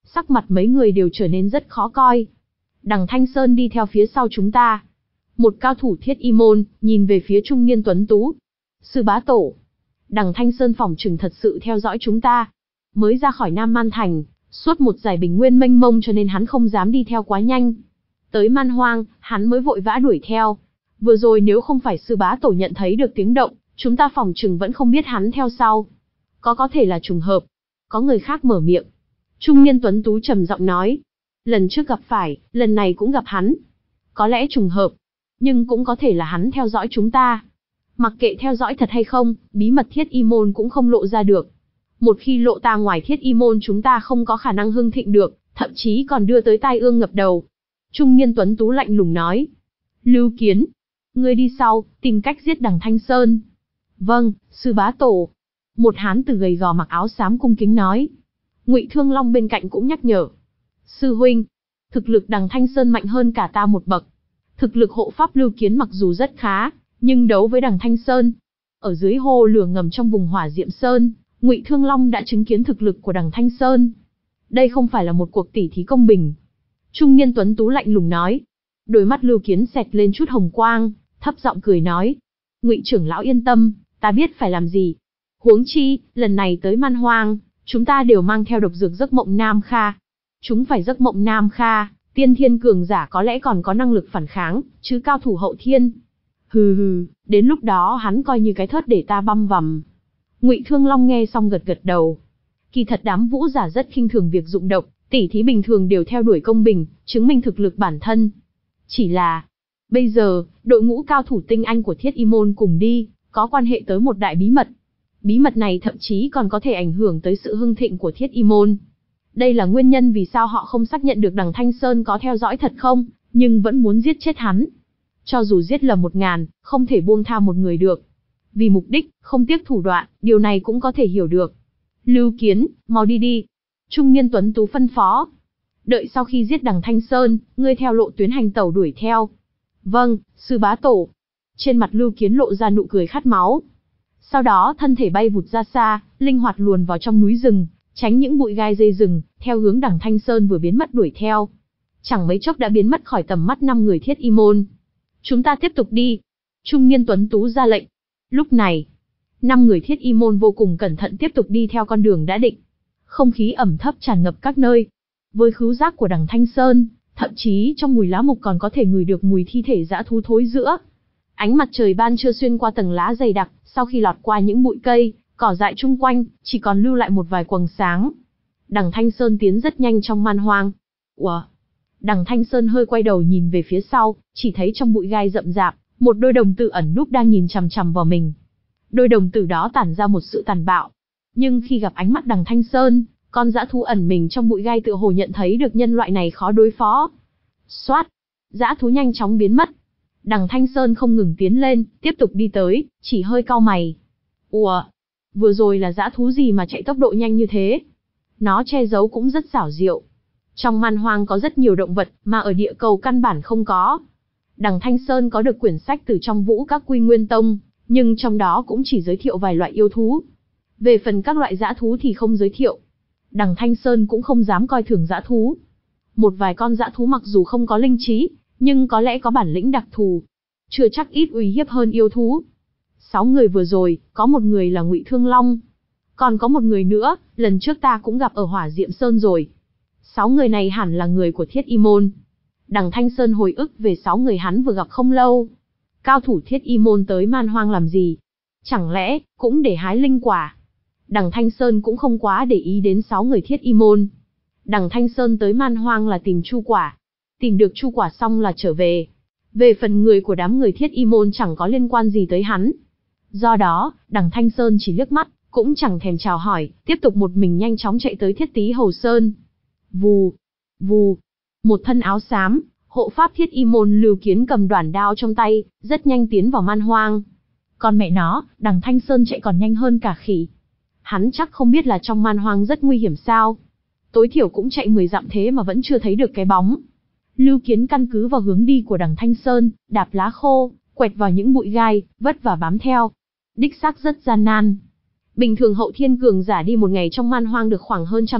Sắc mặt mấy người đều trở nên rất khó coi. Đằng Thanh Sơn đi theo phía sau chúng ta. Một cao thủ Thiết Y môn, nhìn về phía trung niên tuấn tú. Sư bá tổ. Đằng Thanh Sơn phỏng chừng thật sự theo dõi chúng ta. Mới ra khỏi Nam Man Thành, suốt một dải bình nguyên mênh mông cho nên hắn không dám đi theo quá nhanh. Tới Man Hoang, hắn mới vội vã đuổi theo. Vừa rồi nếu không phải sư bá tổ nhận thấy được tiếng động, chúng ta phỏng chừng vẫn không biết hắn theo sau. Có có thể là trùng hợp. Có người khác mở miệng. Trung niên tuấn tú trầm giọng nói. Lần trước gặp phải, lần này cũng gặp hắn. Có lẽ trùng hợp, nhưng cũng có thể là hắn theo dõi chúng ta. Mặc kệ theo dõi thật hay không, bí mật Thiết Y môn cũng không lộ ra được. Một khi lộ ra ngoài Thiết Y môn chúng ta không có khả năng hưng thịnh được, thậm chí còn đưa tới tai ương ngập đầu. Trung niên tuấn tú lạnh lùng nói. Lưu Kiến, ngươi đi sau, tìm cách giết đằng Thanh Sơn. Vâng, sư bá tổ. Một hán tử gầy gò mặc áo xám cung kính nói. Ngụy Thương Long bên cạnh cũng nhắc nhở. Sư huynh, thực lực đằng Thanh Sơn mạnh hơn cả ta một bậc. Thực lực hộ pháp Lưu Kiến mặc dù rất khá, nhưng đấu với đằng Thanh Sơn. Ở dưới hồ lửa ngầm trong vùng Hỏa Diệm Sơn, Ngụy Thương Long đã chứng kiến thực lực của đằng Thanh Sơn. Đây không phải là một cuộc tỉ thí công bình. Trung niên tuấn tú lạnh lùng nói. Đôi mắt Lưu Kiến xẹt lên chút hồng quang, thấp giọng cười nói. Ngụy trưởng lão yên tâm, ta biết phải làm gì. Huống chi, lần này tới Man Hoang, chúng ta đều mang theo độc dược giấc mộng Nam Kha. Chúng phải giấc mộng Nam Kha, tiên thiên cường giả có lẽ còn có năng lực phản kháng, chứ cao thủ hậu thiên. Hừ hừ, đến lúc đó hắn coi như cái thớt để ta băm vằm. Ngụy Thương Long nghe xong gật gật đầu. Kỳ thật đám vũ giả rất khinh thường việc dụng độc, tỉ thí bình thường đều theo đuổi công bình, chứng minh thực lực bản thân. Chỉ là, bây giờ, đội ngũ cao thủ tinh anh của Thiết Y môn cùng đi, có quan hệ tới một đại bí mật. Bí mật này thậm chí còn có thể ảnh hưởng tới sự hưng thịnh của Thiết Y môn. Đây là nguyên nhân vì sao họ không xác nhận được đằng Thanh Sơn có theo dõi thật không, nhưng vẫn muốn giết chết hắn. Cho dù giết lầm một ngàn, không thể buông tha một người được. Vì mục đích, không tiếc thủ đoạn, điều này cũng có thể hiểu được. Lưu Kiến, mau đi đi. Trung niên tuấn tú phân phó. Đợi sau khi giết đằng Thanh Sơn, ngươi theo lộ tuyến hành tẩu đuổi theo. Vâng, sư bá tổ. Trên mặt Lưu Kiến lộ ra nụ cười khát máu. Sau đó thân thể bay vụt ra xa, linh hoạt luồn vào trong núi rừng, tránh những bụi gai dây rừng, theo hướng đằng Thanh Sơn vừa biến mất đuổi theo. Chẳng mấy chốc đã biến mất khỏi tầm mắt năm người Thiết Y môn. Chúng ta tiếp tục đi. Trung niên tuấn tú ra lệnh. Lúc này, năm người Thiết Y môn vô cùng cẩn thận tiếp tục đi theo con đường đã định. Không khí ẩm thấp tràn ngập các nơi. Với khứu giác của đằng Thanh Sơn, thậm chí trong mùi lá mục còn có thể ngửi được mùi thi thể dã thú thối rữa. Ánh mặt trời ban trưa xuyên qua tầng lá dày đặc, sau khi lọt qua những bụi cây, cỏ dại chung quanh, chỉ còn lưu lại một vài quầng sáng. Đằng Thanh Sơn tiến rất nhanh trong man hoang. Ủa? Đằng Thanh Sơn hơi quay đầu nhìn về phía sau, chỉ thấy trong bụi gai rậm rạp, một đôi đồng tử ẩn núp đang nhìn chằm chằm vào mình. Đôi đồng tử đó tản ra một sự tàn bạo. Nhưng khi gặp ánh mắt đằng Thanh Sơn, con dã thú ẩn mình trong bụi gai tựa hồ nhận thấy được nhân loại này khó đối phó. Xoát! Dã thú nhanh chóng biến mất. Đằng Thanh Sơn không ngừng tiến lên, tiếp tục đi tới, chỉ hơi cau mày. Ủa? Vừa rồi là dã thú gì mà chạy tốc độ nhanh như thế? Nó che giấu cũng rất xảo diệu. Trong man hoang có rất nhiều động vật mà ở địa cầu căn bản không có. Đằng Thanh Sơn có được quyển sách từ trong Vũ Các Quy Nguyên Tông, nhưng trong đó cũng chỉ giới thiệu vài loại yêu thú. Về phần các loại dã thú thì không giới thiệu. Đằng Thanh Sơn cũng không dám coi thường dã thú. Một vài con dã thú mặc dù không có linh trí, nhưng có lẽ có bản lĩnh đặc thù. Chưa chắc ít uy hiếp hơn yêu thú. Sáu người vừa rồi, có một người là Ngụy Thương Long. Còn có một người nữa, lần trước ta cũng gặp ở Hỏa Diệm Sơn rồi. Sáu người này hẳn là người của Thiết Y môn. Đằng Thanh Sơn hồi ức về sáu người hắn vừa gặp không lâu. Cao thủ Thiết Y môn tới man hoang làm gì? Chẳng lẽ, cũng để hái linh quả? Đằng Thanh Sơn cũng không quá để ý đến sáu người Thiết Y môn. Đằng Thanh Sơn tới man hoang là tìm chu quả. Tìm được chu quả xong là trở về. Về phần người của đám người Thiết Y môn chẳng có liên quan gì tới hắn. Do đó, đằng Thanh Sơn chỉ liếc mắt, cũng chẳng thèm chào hỏi, tiếp tục một mình nhanh chóng chạy tới Thiết Tý Hầu Sơn. Vù, vù, một thân áo xám, hộ pháp Thiết Y môn Lưu Kiến cầm đoản đao trong tay, rất nhanh tiến vào man hoang. Còn mẹ nó, đằng Thanh Sơn chạy còn nhanh hơn cả khỉ. Hắn chắc không biết là trong man hoang rất nguy hiểm sao. Tối thiểu cũng chạy mười dặm thế mà vẫn chưa thấy được cái bóng. Lưu Kiến căn cứ vào hướng đi của đằng Thanh Sơn, đạp lá khô, quẹt vào những bụi gai, vất vả bám theo. Đích xác rất gian nan. Bình thường hậu thiên cường giả đi một ngày trong man hoang được khoảng hơn trăm dặm,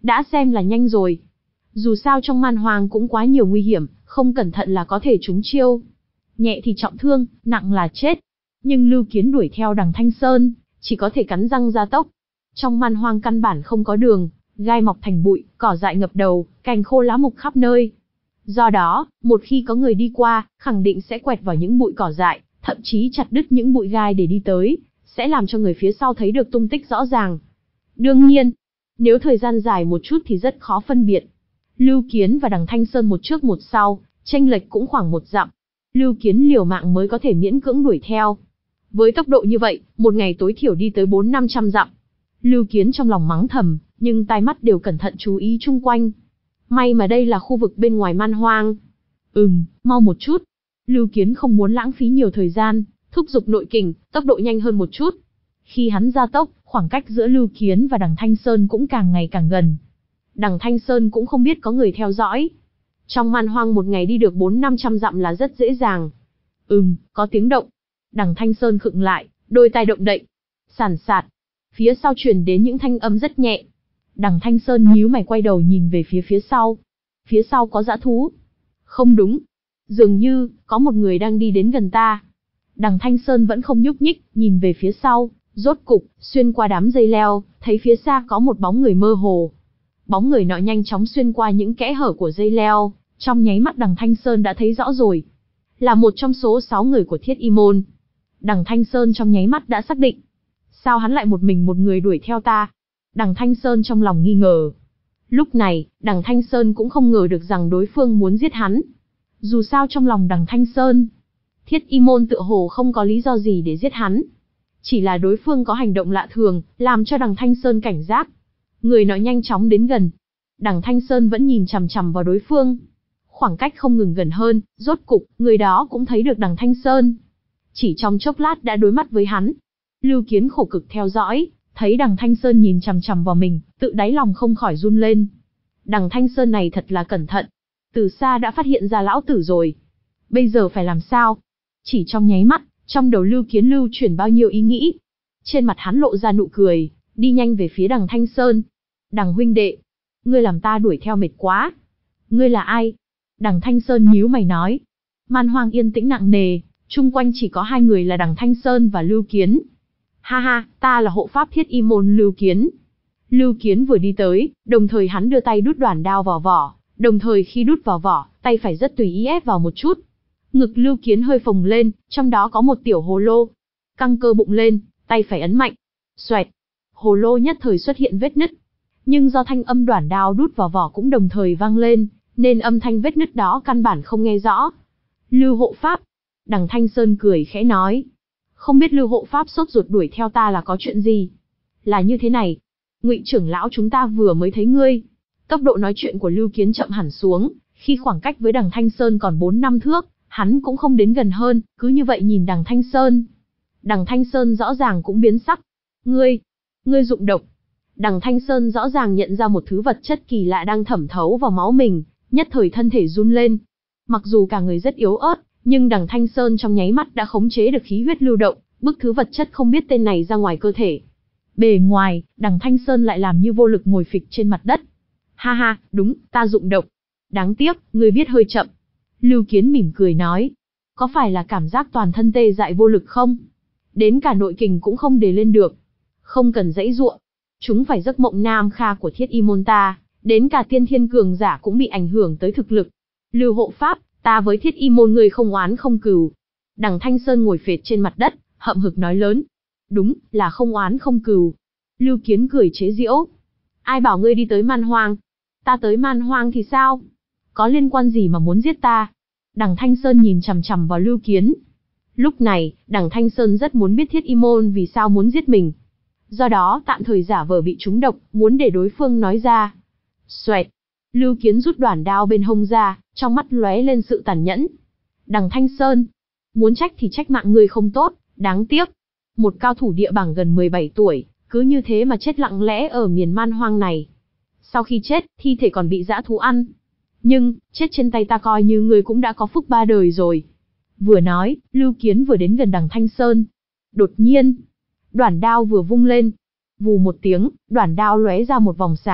Đã xem là nhanh rồi. Dù sao trong man hoang cũng quá nhiều nguy hiểm, không cẩn thận là có thể trúng chiêu. Nhẹ thì trọng thương, nặng là chết. Nhưng Lưu Kiến đuổi theo đằng Thanh Sơn, chỉ có thể cắn răng gia tốc. Trong man hoang căn bản không có đường, gai mọc thành bụi, cỏ dại ngập đầu, cành khô lá mục khắp nơi. Do đó, một khi có người đi qua, khẳng định sẽ quẹt vào những bụi cỏ dại, thậm chí chặt đứt những bụi gai để đi tới, sẽ làm cho người phía sau thấy được tung tích rõ ràng. Đương nhiên, nếu thời gian dài một chút thì rất khó phân biệt. Lưu Kiến và đằng Thanh Sơn một trước một sau, chênh lệch cũng khoảng một dặm. Lưu Kiến liều mạng mới có thể miễn cưỡng đuổi theo. Với tốc độ như vậy, một ngày tối thiểu đi tới bốn năm trăm dặm. Lưu Kiến trong lòng mắng thầm, nhưng tai mắt đều cẩn thận chú ý chung quanh. May mà đây là khu vực bên ngoài man hoang. Ừm, mau một chút. Lưu Kiến không muốn lãng phí nhiều thời gian, thúc giục nội kình, tốc độ nhanh hơn một chút. Khi hắn gia tốc, khoảng cách giữa Lưu Kiến và đằng Thanh Sơn cũng càng ngày càng gần. Đằng Thanh Sơn cũng không biết có người theo dõi. Trong man hoang một ngày đi được bốn năm trăm dặm là rất dễ dàng. Ừm, có tiếng động. Đằng Thanh Sơn khựng lại, đôi tai động đậy. Sàn sạt. Phía sau truyền đến những thanh âm rất nhẹ. Đằng Thanh Sơn nhíu mày quay đầu nhìn về phía phía sau. Phía sau có dã thú. Không đúng. Dường như, có một người đang đi đến gần ta. Đằng Thanh Sơn vẫn không nhúc nhích, nhìn về phía sau. Rốt cục, xuyên qua đám dây leo, thấy phía xa có một bóng người mơ hồ. Bóng người nọ nhanh chóng xuyên qua những kẽ hở của dây leo, trong nháy mắt đằng Thanh Sơn đã thấy rõ rồi. Là một trong số sáu người của Thiết Y Môn. Đằng Thanh Sơn trong nháy mắt đã xác định. Sao hắn lại một mình một người đuổi theo ta? Đằng Thanh Sơn trong lòng nghi ngờ. Lúc này, đằng Thanh Sơn cũng không ngờ được rằng đối phương muốn giết hắn. Dù sao trong lòng đằng Thanh Sơn, Thiết Y Môn tựa hồ không có lý do gì để giết hắn. Chỉ là đối phương có hành động lạ thường, làm cho đằng Thanh Sơn cảnh giác. Người nọ nhanh chóng đến gần. Đằng Thanh Sơn vẫn nhìn chằm chằm vào đối phương. Khoảng cách không ngừng gần hơn, rốt cục, người đó cũng thấy được đằng Thanh Sơn. Chỉ trong chốc lát đã đối mắt với hắn. Lưu Kiến khổ cực theo dõi, thấy đằng Thanh Sơn nhìn chằm chằm vào mình, tự đáy lòng không khỏi run lên. Đằng Thanh Sơn này thật là cẩn thận. Từ xa đã phát hiện ra lão tử rồi. Bây giờ phải làm sao? Chỉ trong nháy mắt, trong đầu Lưu Kiến lưu chuyển bao nhiêu ý nghĩ. Trên mặt hắn lộ ra nụ cười, đi nhanh về phía đằng Thanh Sơn. Đằng huynh đệ, ngươi làm ta đuổi theo mệt quá. Ngươi là ai? Đằng Thanh Sơn nhíu mày nói. Man hoang yên tĩnh nặng nề, chung quanh chỉ có hai người là đằng Thanh Sơn và Lưu Kiến. Ha ha, ta là hộ pháp Thiết Y Môn Lưu Kiến. Lưu Kiến vừa đi tới, đồng thời hắn đưa tay đút đoản đao vào vỏ, đồng thời khi đút vào vỏ, tay phải rất tùy ý ép vào một chút. Ngực Lưu Kiến hơi phồng lên, trong đó có một tiểu hồ lô. Căng cơ bụng lên, tay phải ấn mạnh. Xoẹt. Hồ lô nhất thời xuất hiện vết nứt. Nhưng do thanh âm đoản đao đút vào vỏ cũng đồng thời vang lên, nên âm thanh vết nứt đó căn bản không nghe rõ. Lưu hộ pháp. Đằng Thanh Sơn cười khẽ nói. Không biết Lưu hộ pháp sốt ruột đuổi theo ta là có chuyện gì? Là như thế này. Ngụy trưởng lão chúng ta vừa mới thấy ngươi. Tốc độ nói chuyện của Lưu Kiến chậm hẳn xuống, khi khoảng cách với đằng Thanh Sơn còn bốn năm thước, hắn cũng không đến gần hơn, cứ như vậy nhìn đằng Thanh Sơn. Đằng Thanh Sơn rõ ràng cũng biến sắc. Ngươi, ngươi dụng độc. Đằng Thanh Sơn rõ ràng nhận ra một thứ vật chất kỳ lạ đang thẩm thấu vào máu mình, nhất thời thân thể run lên. Mặc dù cả người rất yếu ớt, nhưng đằng Thanh Sơn trong nháy mắt đã khống chế được khí huyết lưu động, bức thứ vật chất không biết tên này ra ngoài cơ thể. Bề ngoài, đằng Thanh Sơn lại làm như vô lực ngồi phịch trên mặt đất. Ha ha, đúng, ta dụng độc. Đáng tiếc, ngươi biết hơi chậm. Lưu Kiến mỉm cười nói. Có phải là cảm giác toàn thân tê dại vô lực không? Đến cả nội kình cũng không đề lên được. Không cần dãy dụa. Chúng phải giấc mộng nam kha của Thiết Y Môn ta, đến cả tiên thiên cường giả cũng bị ảnh hưởng tới thực lực. Lưu hộ pháp, ta với Thiết Y Môn người không oán không cừu. Đằng Thanh Sơn ngồi phệt trên mặt đất, hậm hực nói lớn. Đúng, là không oán không cừu. Lưu Kiến cười chế giễu. Ai bảo ngươi đi tới man hoang? Ta tới man hoang thì sao? Có liên quan gì mà muốn giết ta? Đằng Thanh Sơn nhìn chằm chằm vào Lưu Kiến. Lúc này, đằng Thanh Sơn rất muốn biết Thiết Y Môn vì sao muốn giết mình. Do đó tạm thời giả vờ bị trúng độc, muốn để đối phương nói ra. Xoẹt. Lưu Kiến rút đoản đao bên hông ra, trong mắt lóe lên sự tàn nhẫn. Đằng Thanh Sơn, muốn trách thì trách mạng ngươi không tốt, đáng tiếc. Một cao thủ địa bảng gần mười bảy tuổi, cứ như thế mà chết lặng lẽ ở miền man hoang này. Sau khi chết, thi thể còn bị dã thú ăn. Nhưng, chết trên tay ta coi như ngươi cũng đã có phúc ba đời rồi. Vừa nói, Lưu Kiến vừa đến gần đằng Thanh Sơn. Đột nhiên, đoản đao vừa vung lên. Vù một tiếng, đoản đao lóe ra một vòng sáng,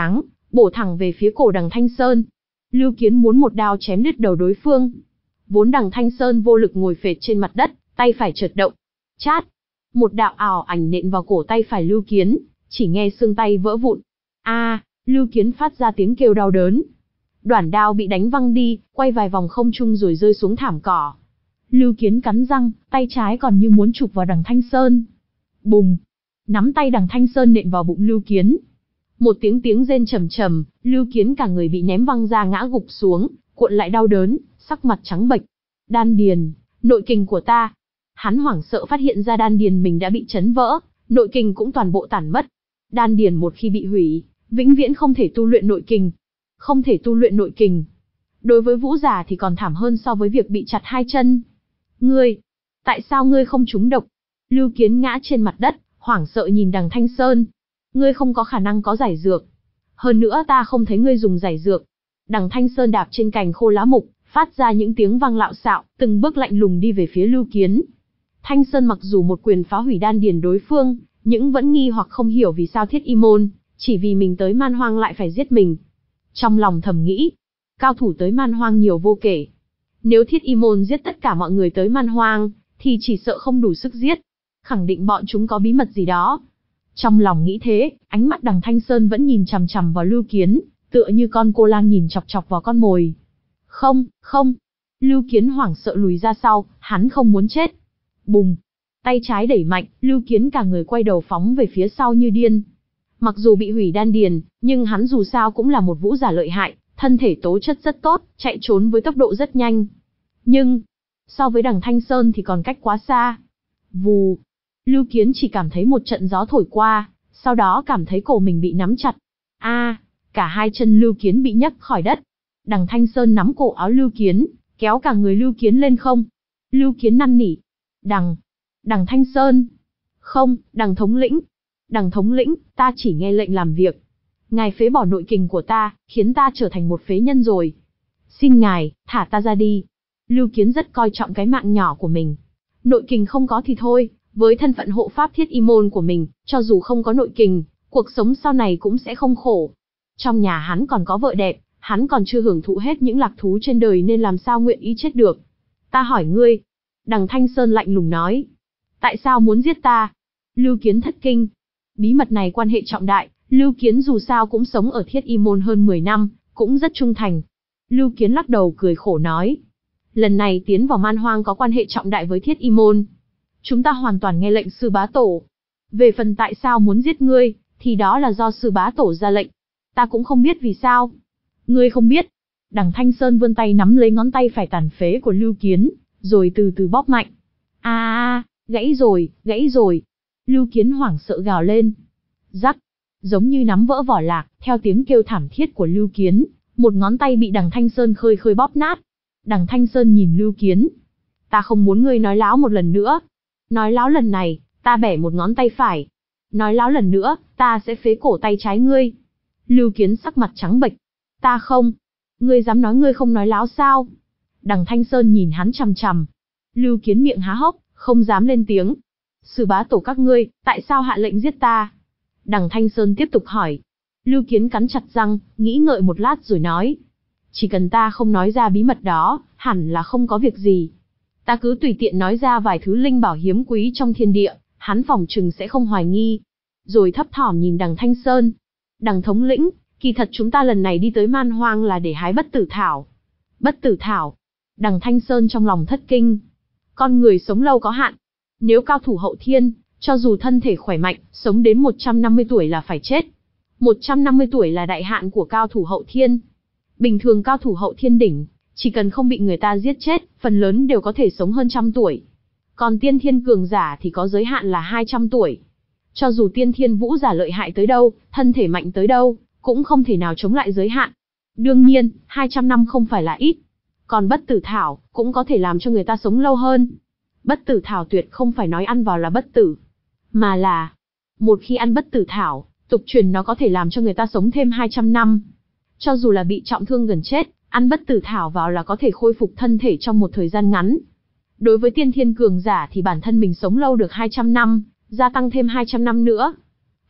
bổ thẳng về phía cổ Đằng Thanh Sơn. Lưu Kiến muốn một đao chém đứt đầu đối phương. Vốn Đằng Thanh Sơn vô lực ngồi phệt trên mặt đất, tay phải chợt động. Chát! Một đạo ảo ảnh nện vào cổ tay phải Lưu Kiến, chỉ nghe xương tay vỡ vụn. A! Lưu Kiến phát ra tiếng kêu đau đớn. Đoản đao bị đánh văng đi, quay vài vòng không trung rồi rơi xuống thảm cỏ. Lưu Kiến cắn răng, tay trái còn như muốn chụp vào Đằng Thanh Sơn. Bùng! Nắm tay Đằng Thanh Sơn nện vào bụng Lưu Kiến. Một tiếng tiếng rên trầm trầm, Lưu Kiến cả người bị ném văng ra ngã gục xuống, cuộn lại đau đớn, sắc mặt trắng bệch. Đan điền, nội kình của ta. Hắn hoảng sợ phát hiện ra đan điền mình đã bị chấn vỡ, nội kình cũng toàn bộ tản mất. Đan điền một khi bị hủy, vĩnh viễn không thể tu luyện nội kình. Không thể tu luyện nội kình. Đối với vũ giả thì còn thảm hơn so với việc bị chặt hai chân. Ngươi, tại sao ngươi không trúng độc? Lưu Kiến ngã trên mặt đất, hoảng sợ nhìn Đằng Thanh Sơn. Ngươi không có khả năng có giải dược. Hơn nữa ta không thấy ngươi dùng giải dược. Đằng Thanh Sơn đạp trên cành khô lá mục, phát ra những tiếng vang lạo xạo, từng bước lạnh lùng đi về phía Lưu Kiến. Thanh Sơn mặc dù một quyền phá hủy đan điền đối phương, nhưng vẫn nghi hoặc không hiểu vì sao Thiết Y Môn, chỉ vì mình tới Man Hoang lại phải giết mình. Trong lòng thầm nghĩ, cao thủ tới Man Hoang nhiều vô kể. Nếu Thiết Y Môn giết tất cả mọi người tới Man Hoang, thì chỉ sợ không đủ sức giết. Khẳng định bọn chúng có bí mật gì đó. Trong lòng nghĩ thế, ánh mắt Đằng Thanh Sơn vẫn nhìn chằm chằm vào Lưu Kiến, tựa như con cô lang nhìn chọc chọc vào con mồi. Không, không. Lưu Kiến hoảng sợ lùi ra sau, hắn không muốn chết. Bùng. Tay trái đẩy mạnh, Lưu Kiến cả người quay đầu phóng về phía sau như điên. Mặc dù bị hủy đan điền, nhưng hắn dù sao cũng là một vũ giả lợi hại, thân thể tố chất rất tốt, chạy trốn với tốc độ rất nhanh. Nhưng, so với Đằng Thanh Sơn thì còn cách quá xa. Vù. Lưu Kiến chỉ cảm thấy một trận gió thổi qua, sau đó cảm thấy cổ mình bị nắm chặt. A, cả hai chân Lưu Kiến bị nhấc khỏi đất. Đằng Thanh Sơn nắm cổ áo Lưu Kiến, kéo cả người Lưu Kiến lên không. Lưu Kiến năn nỉ. Đằng, Đằng Thanh Sơn. Không, Đằng thống lĩnh. Đằng thống lĩnh, ta chỉ nghe lệnh làm việc. Ngài phế bỏ nội kình của ta, khiến ta trở thành một phế nhân rồi. Xin ngài, thả ta ra đi. Lưu Kiến rất coi trọng cái mạng nhỏ của mình. Nội kình không có thì thôi, với thân phận hộ pháp Thiết Y Môn của mình, cho dù không có nội kình, cuộc sống sau này cũng sẽ không khổ. Trong nhà hắn còn có vợ đẹp, hắn còn chưa hưởng thụ hết những lạc thú trên đời nên làm sao nguyện ý chết được. Ta hỏi ngươi. Đằng Thanh Sơn lạnh lùng nói. Tại sao muốn giết ta? Lưu Kiến thất kinh. Bí mật này quan hệ trọng đại, Lưu Kiến dù sao cũng sống ở Thiết Y Môn hơn mười năm, cũng rất trung thành. Lưu Kiến lắc đầu cười khổ nói. Lần này tiến vào Man Hoang có quan hệ trọng đại với Thiết Y Môn. Chúng ta hoàn toàn nghe lệnh sư bá tổ. Về phần tại sao muốn giết ngươi, thì đó là do sư bá tổ ra lệnh. Ta cũng không biết vì sao. Ngươi không biết. Đằng Thanh Sơn vươn tay nắm lấy ngón tay phải tàn phế của Lưu Kiến, rồi từ từ bóp mạnh. A a, gãy rồi, gãy rồi. Lưu Kiến hoảng sợ gào lên. Rắc, giống như nắm vỡ vỏ lạc, theo tiếng kêu thảm thiết của Lưu Kiến, một ngón tay bị Đằng Thanh Sơn khơi khơi bóp nát. Đằng Thanh Sơn nhìn Lưu Kiến. Ta không muốn ngươi nói láo một lần nữa. Nói láo lần này, ta bẻ một ngón tay phải. Nói láo lần nữa, ta sẽ phế cổ tay trái ngươi. Lưu Kiến sắc mặt trắng bệch. Ta không. Ngươi dám nói ngươi không nói láo sao? Đằng Thanh Sơn nhìn hắn chằm chằm. Lưu Kiến miệng há hốc, không dám lên tiếng. Sư bá tổ các ngươi, tại sao hạ lệnh giết ta? Đằng Thanh Sơn tiếp tục hỏi. Lưu Kiến cắn chặt răng, nghĩ ngợi một lát rồi nói. Chỉ cần ta không nói ra bí mật đó, hẳn là không có việc gì. Ta cứ tùy tiện nói ra vài thứ linh bảo hiếm quý trong thiên địa, hắn phỏng chừng sẽ không hoài nghi. Rồi thấp thỏm nhìn Đằng Thanh Sơn. Đằng thống lĩnh, kỳ thật chúng ta lần này đi tới Man Hoang là để hái bất tử thảo. Bất tử thảo. Đằng Thanh Sơn trong lòng thất kinh. Con người sống lâu có hạn. Nếu cao thủ hậu thiên, cho dù thân thể khỏe mạnh, sống đến một trăm năm mươi tuổi là phải chết. một trăm năm mươi tuổi là đại hạn của cao thủ hậu thiên. Bình thường cao thủ hậu thiên đỉnh, chỉ cần không bị người ta giết chết, phần lớn đều có thể sống hơn trăm tuổi. Còn tiên thiên cường giả thì có giới hạn là hai trăm tuổi. Cho dù tiên thiên vũ giả lợi hại tới đâu, thân thể mạnh tới đâu, cũng không thể nào chống lại giới hạn. Đương nhiên, hai trăm năm không phải là ít. Còn bất tử thảo, cũng có thể làm cho người ta sống lâu hơn. Bất tử thảo tuyệt không phải nói ăn vào là bất tử, mà là, một khi ăn bất tử thảo, tục truyền nó có thể làm cho người ta sống thêm hai trăm năm. Cho dù là bị trọng thương gần chết, ăn bất tử thảo vào là có thể khôi phục thân thể trong một thời gian ngắn. Đối với tiên thiên cường giả thì bản thân mình sống lâu được hai trăm năm, gia tăng thêm hai trăm năm nữa.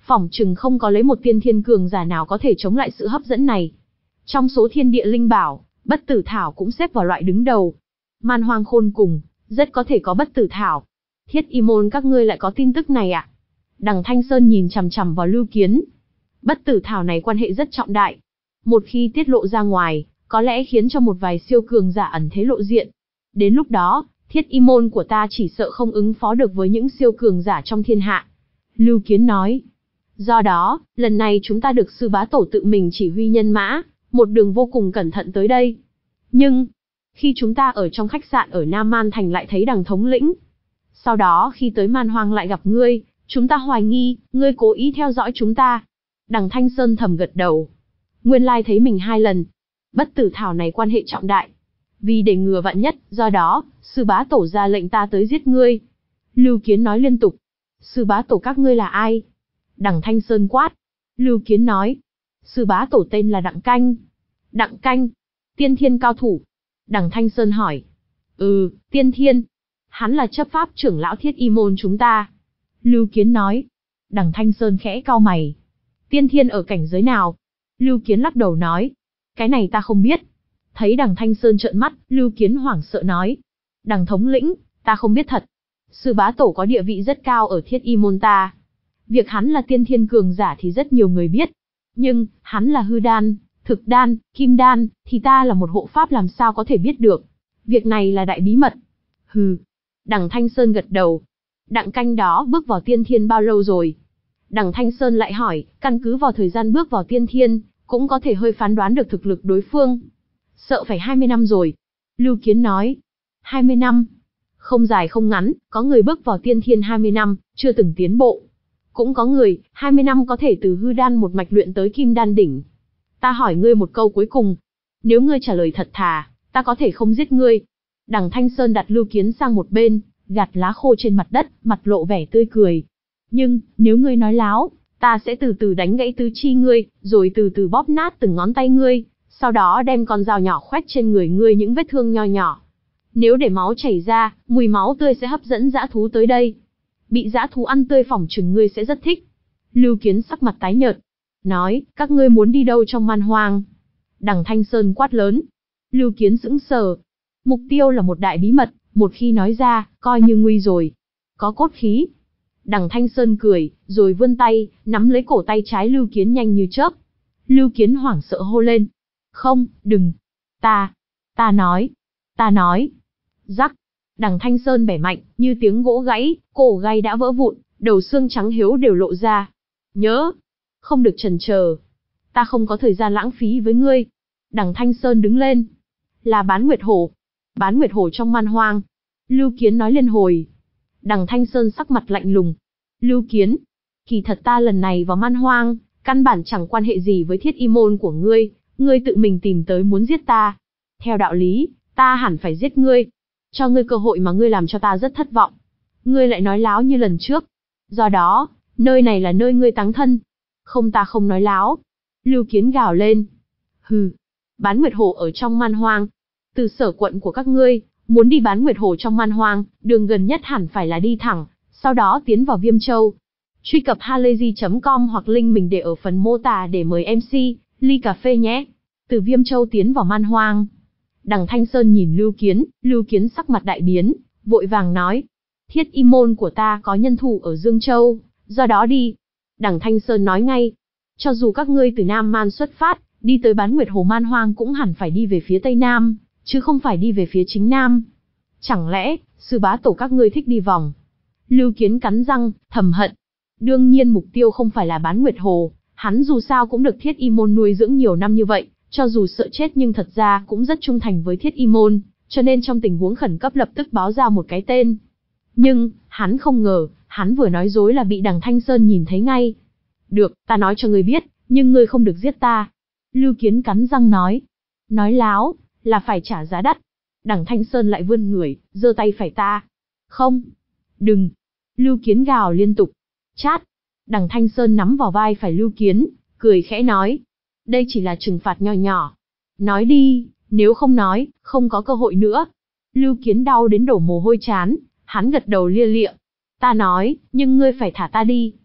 phỏng chừng không có lấy một tiên thiên cường giả nào có thể chống lại sự hấp dẫn này. Trong số thiên địa linh bảo, bất tử thảo cũng xếp vào loại đứng đầu. Man hoang khôn cùng, rất có thể có bất tử thảo. Thiết Y môn các ngươi lại có tin tức này ạ? À? Đằng Thanh Sơn nhìn chằm chằm vào Lưu Kiến. Bất tử thảo này quan hệ rất trọng đại. Một khi tiết lộ ra ngoài, có lẽ khiến cho một vài siêu cường giả ẩn thế lộ diện. Đến lúc đó, Thiết Y môn của ta chỉ sợ không ứng phó được với những siêu cường giả trong thiên hạ. Lưu Kiến nói. Do đó, lần này chúng ta được sư bá tổ tự mình chỉ huy nhân mã, một đường vô cùng cẩn thận tới đây. Nhưng, khi chúng ta ở trong khách sạn ở Nam Man Thành lại thấy Đằng thống lĩnh. Sau đó khi tới Man Hoang lại gặp ngươi, chúng ta hoài nghi, ngươi cố ý theo dõi chúng ta. Đằng Thanh Sơn thầm gật đầu. Nguyên lai thấy mình hai lần. Bất tử thảo này quan hệ trọng đại. Vì để ngừa vạn nhất, do đó, sư bá tổ ra lệnh ta tới giết ngươi. Lưu Kiến nói liên tục. Sư bá tổ các ngươi là ai? Đằng Thanh Sơn quát. Lưu Kiến nói. Sư bá tổ tên là Đặng Canh. Đặng Canh. Tiên thiên cao thủ. Đằng Thanh Sơn hỏi. Ừ, tiên thiên. Hắn là chấp pháp trưởng lão Thiết Y môn chúng ta. Lưu Kiến nói. Đằng Thanh Sơn khẽ cau mày. Tiên thiên ở cảnh giới nào? Lưu Kiến lắc đầu nói. Cái này ta không biết. Thấy đằng Thanh Sơn trợn mắt, Lưu Kiến hoảng sợ nói. Đằng thống lĩnh, ta không biết thật. Sư bá tổ có địa vị rất cao ở Thiết Y môn ta. Việc hắn là tiên thiên cường giả thì rất nhiều người biết. Nhưng, hắn là hư đan, thực đan, kim đan, thì ta là một hộ pháp làm sao có thể biết được. Việc này là đại bí mật. Hừ. Đằng Thanh Sơn gật đầu. Đặng Canh đó bước vào tiên thiên bao lâu rồi? Đằng Thanh Sơn lại hỏi, căn cứ vào thời gian bước vào tiên thiên, cũng có thể hơi phán đoán được thực lực đối phương. Sợ phải hai mươi năm rồi. Lưu Kiến nói. hai mươi năm. Không dài không ngắn, có người bước vào tiên thiên hai mươi năm, chưa từng tiến bộ. Cũng có người, hai mươi năm có thể từ hư đan một mạch luyện tới kim đan đỉnh. Ta hỏi ngươi một câu cuối cùng. Nếu ngươi trả lời thật thà, ta có thể không giết ngươi. Đằng Thanh Sơn đặt Lưu Kiến sang một bên, gạt lá khô trên mặt đất, mặt lộ vẻ tươi cười. Nhưng, nếu ngươi nói láo, ta sẽ từ từ đánh gãy tứ chi ngươi, rồi từ từ bóp nát từng ngón tay ngươi, sau đó đem con dao nhỏ khoét trên người ngươi những vết thương nho nhỏ. Nếu để máu chảy ra, mùi máu tươi sẽ hấp dẫn dã thú tới đây. Bị dã thú ăn tươi phỏng chừng ngươi sẽ rất thích. Lưu Kiến sắc mặt tái nhợt. Nói, các ngươi muốn đi đâu trong man hoang? Đằng Thanh Sơn quát lớn. Lưu Kiến sững sờ. Mục tiêu là một đại bí mật, một khi nói ra, coi như nguy rồi. Có cốt khí. Đằng Thanh Sơn cười, rồi vươn tay, nắm lấy cổ tay trái Lưu Kiến nhanh như chớp. Lưu Kiến hoảng sợ hô lên. Không, đừng. Ta, ta nói, ta nói. Rắc. Đằng Thanh Sơn bẻ mạnh, như tiếng gỗ gãy, cổ gai đã vỡ vụn, đầu xương trắng hiếu đều lộ ra. Nhớ, không được chần chờ. Ta không có thời gian lãng phí với ngươi. Đằng Thanh Sơn đứng lên. Là Bán Nguyệt Hổ. Bán Nguyệt Hổ trong man hoang. Lưu Kiến nói liên hồi. Đằng Thanh Sơn sắc mặt lạnh lùng. Lưu Kiến, kỳ thật ta lần này vào man hoang, căn bản chẳng quan hệ gì với Thiết Y môn của ngươi, ngươi tự mình tìm tới muốn giết ta. Theo đạo lý, ta hẳn phải giết ngươi. Cho ngươi cơ hội mà ngươi làm cho ta rất thất vọng. Ngươi lại nói láo như lần trước. Do đó, nơi này là nơi ngươi táng thân. Không, ta không nói láo. Lưu Kiến gào lên. Hừ, Bán Nguyệt Hổ ở trong man hoang. Từ sở quận của các ngươi, muốn đi Bán Nguyệt Hổ trong man hoang, đường gần nhất hẳn phải là đi thẳng, sau đó tiến vào Viêm Châu. Truy cập halayzi chấm com hoặc link mình để ở phần mô tả để mời em xê, ly cà phê nhé. Từ Viêm Châu tiến vào man hoang. Đằng Thanh Sơn nhìn Lưu Kiến, Lưu Kiến sắc mặt đại biến, vội vàng nói. Thiết Y môn của ta có nhân thủ ở Dương Châu, do đó đi. Đằng Thanh Sơn nói ngay. Cho dù các ngươi từ Nam Man xuất phát, đi tới Bán Nguyệt Hồ man hoang cũng hẳn phải đi về phía Tây Nam, chứ không phải đi về phía chính Nam. Chẳng lẽ, sư bá tổ các ngươi thích đi vòng? Lưu Kiến cắn răng, thầm hận. Đương nhiên mục tiêu không phải là Bán Nguyệt Hồ, hắn dù sao cũng được Thiết Y môn nuôi dưỡng nhiều năm như vậy, cho dù sợ chết nhưng thật ra cũng rất trung thành với Thiết Y môn, cho nên trong tình huống khẩn cấp lập tức báo ra một cái tên. Nhưng, hắn không ngờ, hắn vừa nói dối là bị đằng Thanh Sơn nhìn thấy ngay. Được, ta nói cho ngươi biết, nhưng ngươi không được giết ta. Lưu Kiến cắn răng nói. Nói láo, là phải trả giá đắt. Đằng Thanh Sơn lại vươn người, giơ tay phải ta. Không. Đừng. Lưu Kiến gào liên tục. Chát. Đằng Thanh Sơn nắm vào vai phải Lưu Kiến, cười khẽ nói. Đây chỉ là trừng phạt nho nhỏ. Nói đi, nếu không nói, không có cơ hội nữa. Lưu Kiến đau đến đổ mồ hôi trán, hắn gật đầu lia lịa. Ta nói, nhưng ngươi phải thả ta đi.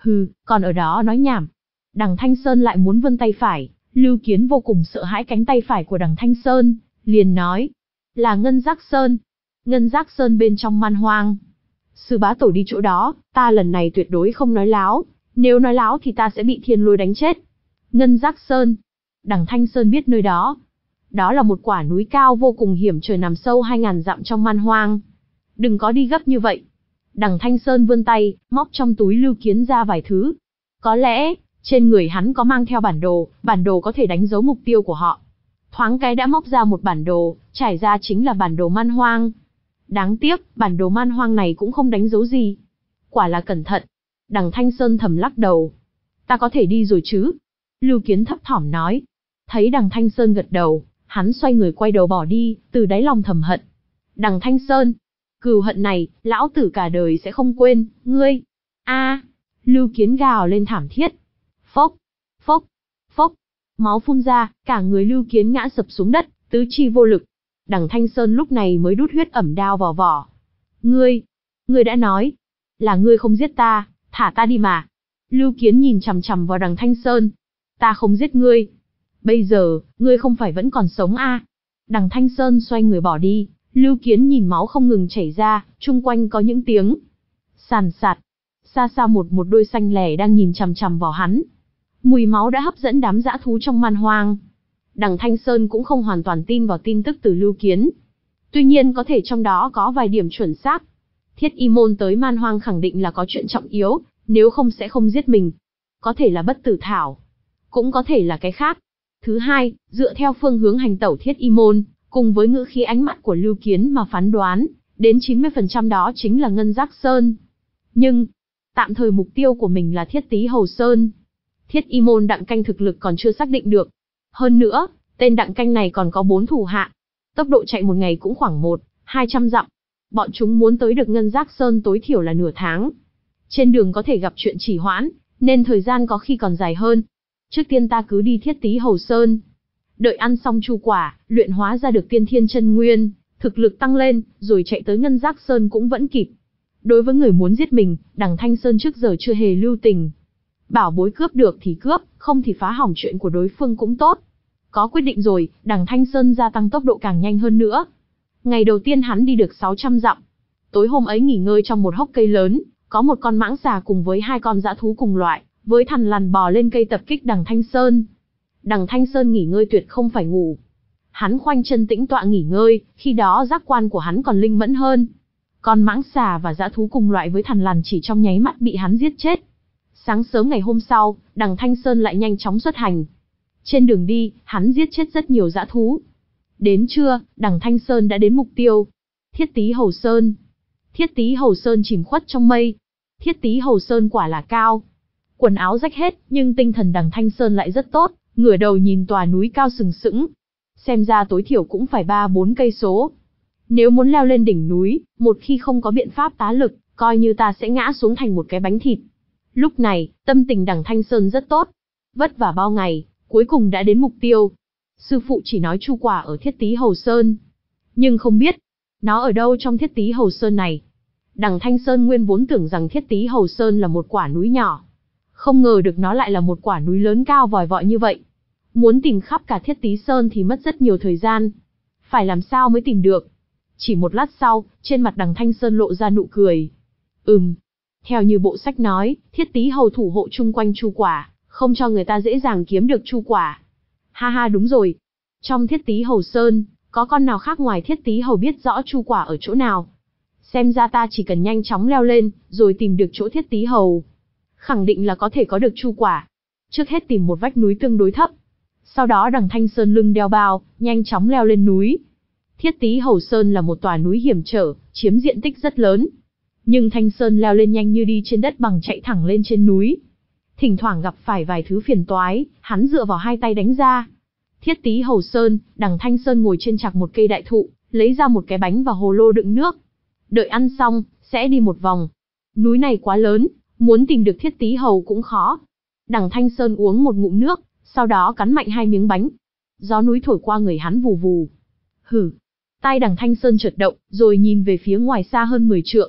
Hừ, còn ở đó nói nhảm. Đằng Thanh Sơn lại muốn vươn tay phải, Lưu Kiến vô cùng sợ hãi cánh tay phải của đằng Thanh Sơn, liền nói. Là Ngân Giác Sơn. Ngân Giác Sơn bên trong man hoang. Sư bá tổ đi chỗ đó, ta lần này tuyệt đối không nói láo, nếu nói láo thì ta sẽ bị thiên lôi đánh chết. Ngân Giác Sơn. Đằng Thanh Sơn biết nơi đó. Đó là một quả núi cao vô cùng hiểm trở nằm sâu hai ngàn dặm trong man hoang. Đừng có đi gấp như vậy. Đằng Thanh Sơn vươn tay, móc trong túi Lưu Kiến ra vài thứ. Có lẽ, trên người hắn có mang theo bản đồ, bản đồ có thể đánh dấu mục tiêu của họ. Thoáng cái đã móc ra một bản đồ, trải ra chính là bản đồ man hoang. Đáng tiếc, bản đồ man hoang này cũng không đánh dấu gì. Quả là cẩn thận. Đằng Thanh Sơn thầm lắc đầu. Ta có thể đi rồi chứ? Lưu Kiến thấp thỏm nói. Thấy đằng Thanh Sơn gật đầu, hắn xoay người quay đầu bỏ đi, từ đáy lòng thầm hận. Đằng Thanh Sơn, cừu hận này, lão tử cả đời sẽ không quên, ngươi. A! Lưu Kiến gào lên thảm thiết. Phốc, phốc, phốc. Máu phun ra, cả người Lưu Kiến ngã sập xuống đất, tứ chi vô lực. Đằng Thanh Sơn lúc này mới đút huyết ẩm đao vào vỏ. Ngươi, ngươi đã nói, là ngươi không giết ta, thả ta đi mà. Lưu Kiến nhìn chằm chằm vào đằng Thanh Sơn. Ta không giết ngươi. Bây giờ, ngươi không phải vẫn còn sống à? Đằng Thanh Sơn xoay người bỏ đi, Lưu Kiến nhìn máu không ngừng chảy ra, chung quanh có những tiếng sàn sạt. Xa xa một một đôi xanh lẻ đang nhìn chằm chằm vào hắn. Mùi máu đã hấp dẫn đám dã thú trong man hoang. Đằng Thanh Sơn cũng không hoàn toàn tin vào tin tức từ Lưu Kiến. Tuy nhiên có thể trong đó có vài điểm chuẩn xác. Thiết Y Môn tới man hoang khẳng định là có chuyện trọng yếu, nếu không sẽ không giết mình. Có thể là bất tử thảo, cũng có thể là cái khác. Thứ hai, dựa theo phương hướng hành tẩu Thiết Y Môn, cùng với ngữ khí ánh mắt của Lưu Kiến mà phán đoán, đến chín mươi phần trăm đó chính là Ngân Giác Sơn. Nhưng, tạm thời mục tiêu của mình là Thiết Tý Hầu Sơn. Thiết Y Môn Đặng Canh thực lực còn chưa xác định được. Hơn nữa, tên Đặng Canh này còn có bốn thủ hạ. Tốc độ chạy một ngày cũng khoảng một, hai trăm dặm. Bọn chúng muốn tới được Ngân Giác Sơn tối thiểu là nửa tháng. Trên đường có thể gặp chuyện trì hoãn, nên thời gian có khi còn dài hơn. Trước tiên ta cứ đi Thiết Tý Hầu Sơn. Đợi ăn xong chu quả, luyện hóa ra được tiên thiên chân nguyên, thực lực tăng lên, rồi chạy tới Ngân Giác Sơn cũng vẫn kịp. Đối với người muốn giết mình, đằng Thanh Sơn trước giờ chưa hề lưu tình. Bảo bối cướp được thì cướp, không thì phá hỏng chuyện của đối phương cũng tốt. Có quyết định rồi, đằng Thanh Sơn gia tăng tốc độ càng nhanh hơn nữa. Ngày đầu tiên hắn đi được sáu trăm dặm. Tối hôm ấy nghỉ ngơi trong một hốc cây lớn, có một con mãng xà cùng với hai con dã thú cùng loại, với thằn lằn bò lên cây tập kích đằng Thanh Sơn. Đằng Thanh Sơn nghỉ ngơi tuyệt không phải ngủ. Hắn khoanh chân tĩnh tọa nghỉ ngơi, khi đó giác quan của hắn còn linh mẫn hơn. Con mãng xà và dã thú cùng loại với thằn lằn chỉ trong nháy mắt bị hắn giết chết. Sáng sớm ngày hôm sau, đằng Thanh Sơn lại nhanh chóng xuất hành. Trên đường đi, hắn giết chết rất nhiều dã thú. Đến trưa, đằng Thanh Sơn đã đến mục tiêu. Thiết Tý Hầu Sơn. Thiết Tý Hầu Sơn chìm khuất trong mây. Thiết Tý Hầu Sơn quả là cao. Quần áo rách hết, nhưng tinh thần đằng Thanh Sơn lại rất tốt, ngửa đầu nhìn tòa núi cao sừng sững. Xem ra tối thiểu cũng phải ba bốn cây số. Nếu muốn leo lên đỉnh núi, một khi không có biện pháp tá lực, coi như ta sẽ ngã xuống thành một cái bánh thịt. Lúc này, tâm tình đằng Thanh Sơn rất tốt. Vất vả bao ngày, cuối cùng đã đến mục tiêu. Sư phụ chỉ nói chu quả ở Thiết Tý Hầu Sơn, nhưng không biết nó ở đâu trong Thiết Tý Hầu Sơn này. Đằng Thanh Sơn nguyên vốn tưởng rằng Thiết Tý Hầu Sơn là một quả núi nhỏ, không ngờ được nó lại là một quả núi lớn cao vòi vọi như vậy. Muốn tìm khắp cả Thiết Tý Sơn thì mất rất nhiều thời gian. Phải làm sao mới tìm được? Chỉ một lát sau, trên mặt đằng Thanh Sơn lộ ra nụ cười. Ừm, theo như bộ sách nói, Thiết Tý Hầu thủ hộ chung quanh chu quả, không cho người ta dễ dàng kiếm được chu quả. Ha ha, đúng rồi. Trong Thiết Tý Hầu Sơn, có con nào khác ngoài Thiết Tý Hầu biết rõ chu quả ở chỗ nào? Xem ra ta chỉ cần nhanh chóng leo lên, rồi tìm được chỗ Thiết Tý Hầu, khẳng định là có thể có được chu quả. Trước hết tìm một vách núi tương đối thấp. Sau đó đằng Thanh Sơn lưng đeo bao, nhanh chóng leo lên núi. Thiết Tý Hầu Sơn là một tòa núi hiểm trở, chiếm diện tích rất lớn. Nhưng Thanh Sơn leo lên nhanh như đi trên đất bằng chạy thẳng lên trên núi. Thỉnh thoảng gặp phải vài thứ phiền toái, hắn dựa vào hai tay đánh ra. Thiết Tý Hầu Sơn, đằng Thanh Sơn ngồi trên chạc một cây đại thụ, lấy ra một cái bánh và hồ lô đựng nước. Đợi ăn xong, sẽ đi một vòng. Núi này quá lớn, muốn tìm được Thiết Tý Hầu cũng khó. Đằng Thanh Sơn uống một ngụm nước, sau đó cắn mạnh hai miếng bánh. Gió núi thổi qua người hắn vù vù. Hừ. Tai đằng Thanh Sơn chợt động, rồi nhìn về phía ngoài xa hơn mười trượng.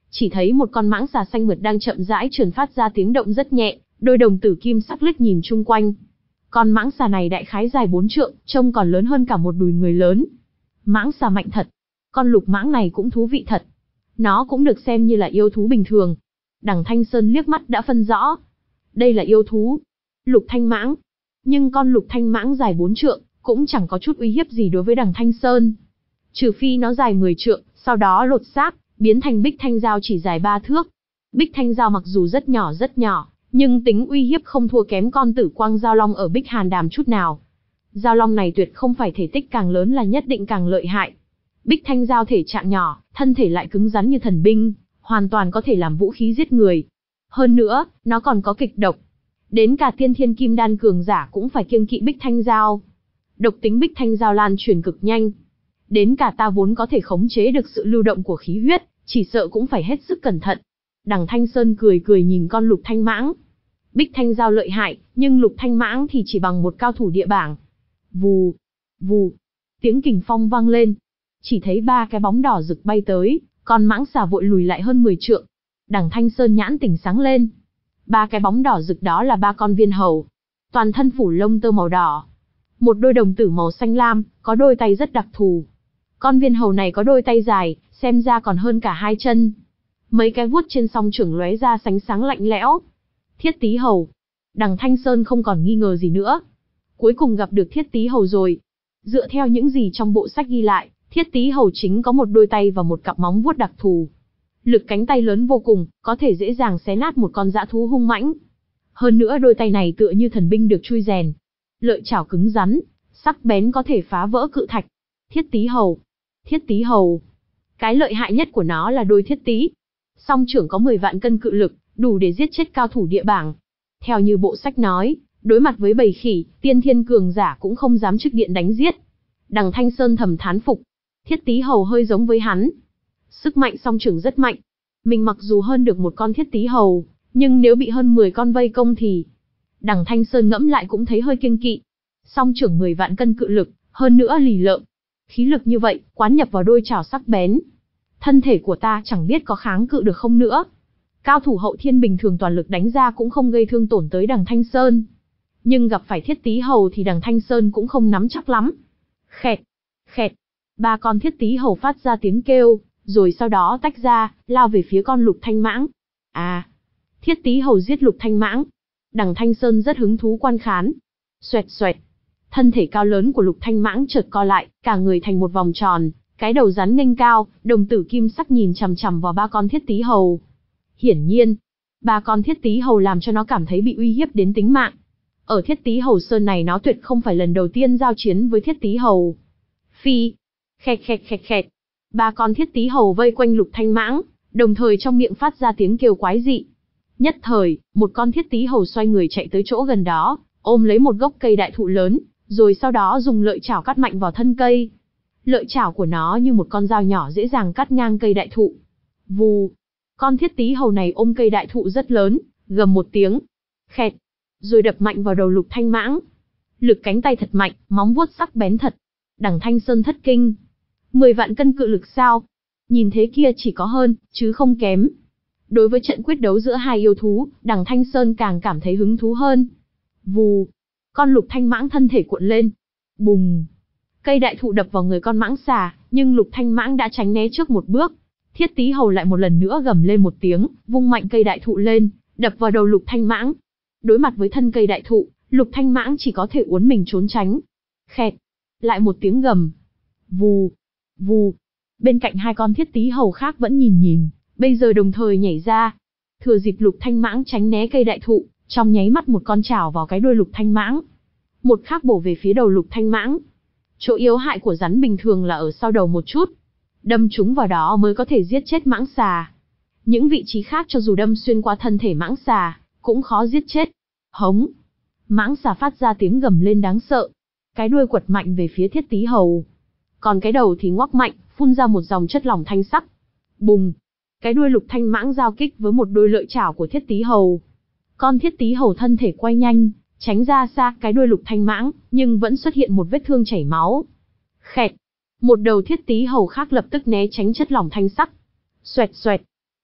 Chỉ thấy một con mãng xà xanh mượt đang chậm rãi trườn phát ra tiếng động rất nhẹ, đôi đồng tử kim sắc liếc nhìn chung quanh. Con mãng xà này đại khái dài bốn trượng, trông còn lớn hơn cả một đùi người lớn. Mãng xà mạnh thật. Con lục mãng này cũng thú vị thật. Nó cũng được xem như là yêu thú bình thường. Đằng Thanh Sơn liếc mắt đã phân rõ. Đây là yêu thú. Lục thanh mãng. Nhưng con lục thanh mãng dài bốn trượng, cũng chẳng có chút uy hiếp gì đối với đằng Thanh Sơn. Trừ phi nó dài mười trượng, sau đó lột xác, biến thành bích thanh dao chỉ dài ba thước. Bích thanh dao mặc dù rất nhỏ rất nhỏ, nhưng tính uy hiếp không thua kém con tử quang giao long ở Bích Hàn Đàm chút nào. Giao long này tuyệt không phải thể tích càng lớn là nhất định càng lợi hại. Bích thanh dao thể trạng nhỏ, thân thể lại cứng rắn như thần binh, hoàn toàn có thể làm vũ khí giết người. Hơn nữa, nó còn có kịch độc. Đến cả tiên thiên kim đan cường giả cũng phải kiêng kỵ bích thanh dao. Độc tính bích thanh dao lan truyền cực nhanh. Đến cả ta vốn có thể khống chế được sự lưu động của khí huyết, chỉ sợ cũng phải hết sức cẩn thận. Đằng Thanh Sơn cười cười nhìn con lục thanh mãng. Bích thanh dao lợi hại, nhưng lục thanh mãng thì chỉ bằng một cao thủ địa bảng. Vù, vù, tiếng kình phong vang lên. Chỉ thấy ba cái bóng đỏ rực bay tới, con mãng xà vội lùi lại hơn mười trượng. Đằng Thanh Sơn nhãn tỉnh sáng lên. Ba cái bóng đỏ rực đó là ba con viên hầu. Toàn thân phủ lông tơ màu đỏ. Một đôi đồng tử màu xanh lam, có đôi tay rất đặc thù. Con viên hầu này có đôi tay dài, xem ra còn hơn cả hai chân. Mấy cái vuốt trên song chưởng lóe ra sánh sáng lạnh lẽo. Thiết Tý Hầu. Đằng Thanh Sơn không còn nghi ngờ gì nữa. Cuối cùng gặp được Thiết Tý Hầu rồi. Dựa theo những gì trong bộ sách ghi lại, Thiết Tý Hầu chính có một đôi tay và một cặp móng vuốt đặc thù. Lực cánh tay lớn vô cùng, có thể dễ dàng xé nát một con dã thú hung mãnh. Hơn nữa đôi tay này tựa như thần binh được chui rèn. Lợi chảo cứng rắn, sắc bén có thể phá vỡ cự thạch. Thiết Tý Hầu. Thiết Tý Hầu. Cái lợi hại nhất của nó là đôi thiết tý. Song trưởng có mười vạn cân cự lực, đủ để giết chết cao thủ địa bảng. Theo như bộ sách nói, đối mặt với bầy khỉ, tiên thiên cường giả cũng không dám trực điện đánh giết. Đằng Thanh Sơn thầm thán phục. Thiết Tý Hầu hơi giống với hắn. Sức mạnh song trưởng rất mạnh. Mình mặc dù hơn được một con Thiết Tý Hầu, nhưng nếu bị hơn mười con vây công thì... Đằng Thanh Sơn ngẫm lại cũng thấy hơi kiêng kỵ. Song trưởng mười vạn cân cự lực, hơn nữa lì lợm. Khí lực như vậy, quán nhập vào đôi chảo sắc bén. Thân thể của ta chẳng biết có kháng cự được không nữa. Cao thủ hậu thiên bình thường toàn lực đánh ra cũng không gây thương tổn tới đằng Thanh Sơn. Nhưng gặp phải Thiết Tý Hầu thì đằng Thanh Sơn cũng không nắm chắc lắm. Khẹt, khẹt, ba con Thiết Tý Hầu phát ra tiếng kêu, rồi sau đó tách ra, lao về phía con lục thanh mãng. À, Thiết Tý Hầu giết lục thanh mãng. Đằng Thanh Sơn rất hứng thú quan khán. Xoẹt xoẹt. Thân thể cao lớn của lục thanh mãng chợt co lại, cả người thành một vòng tròn, cái đầu rắn nghênh cao, đồng tử kim sắc nhìn chằm chằm vào ba con Thiết Tý Hầu. Hiển nhiên, ba con Thiết Tý Hầu làm cho nó cảm thấy bị uy hiếp đến tính mạng. Ở Thiết Tý Hầu Sơn này nó tuyệt không phải lần đầu tiên giao chiến với Thiết Tý Hầu. Phi, khẹt khẹt khẹt khẹt. Ba con Thiết Tý Hầu vây quanh lục thanh mãng, đồng thời trong miệng phát ra tiếng kêu quái dị. Nhất thời, một con Thiết Tý Hầu xoay người chạy tới chỗ gần đó, ôm lấy một gốc cây đại thụ lớn, rồi sau đó dùng lợi chảo cắt mạnh vào thân cây. Lợi chảo của nó như một con dao nhỏ dễ dàng cắt ngang cây đại thụ. Vù, con Thiết Tý Hầu này ôm cây đại thụ rất lớn, gầm một tiếng, khẹt, rồi đập mạnh vào đầu lục thanh mãng. Lực cánh tay thật mạnh, móng vuốt sắc bén thật. Đằng Thanh Sơn thất kinh. Mười vạn cân cự lực sao? Nhìn thế kia chỉ có hơn, chứ không kém. Đối với trận quyết đấu giữa hai yêu thú, đằng Thanh Sơn càng cảm thấy hứng thú hơn. Vù, con lục thanh mãng thân thể cuộn lên. Bùng, cây đại thụ đập vào người con mãng xà, nhưng lục thanh mãng đã tránh né trước một bước. Thiết Tý Hầu lại một lần nữa gầm lên một tiếng, vung mạnh cây đại thụ lên, đập vào đầu lục thanh mãng. Đối mặt với thân cây đại thụ, lục thanh mãng chỉ có thể uốn mình trốn tránh. Khẹt, lại một tiếng gầm. Vù, vù. Bên cạnh hai con Thiết Tý Hầu khác vẫn nhìn nhìn, bây giờ đồng thời nhảy ra. Thừa dịp lục thanh mãng tránh né cây đại thụ, trong nháy mắt một con chảo vào cái đuôi lục thanh mãng. Một khác bổ về phía đầu lục thanh mãng. Chỗ yếu hại của rắn bình thường là ở sau đầu một chút. Đâm chúng vào đó mới có thể giết chết mãng xà. Những vị trí khác cho dù đâm xuyên qua thân thể mãng xà, cũng khó giết chết. Hống. Mãng xà phát ra tiếng gầm lên đáng sợ. Cái đuôi quật mạnh về phía Thiết Tý Hầu. Còn cái đầu thì ngoắc mạnh, phun ra một dòng chất lỏng thanh sắc. Bùng. Cái đuôi lục thanh mãng giao kích với một đôi lợi chảo của Thiết Tý Hầu. Con Thiết Tý Hầu thân thể quay nhanh, tránh ra xa cái đuôi lục thanh mãng, nhưng vẫn xuất hiện một vết thương chảy máu. Khẹt. Một đầu Thiết Tý Hầu khác lập tức né tránh chất lỏng thanh sắc. Xoẹt xoẹt.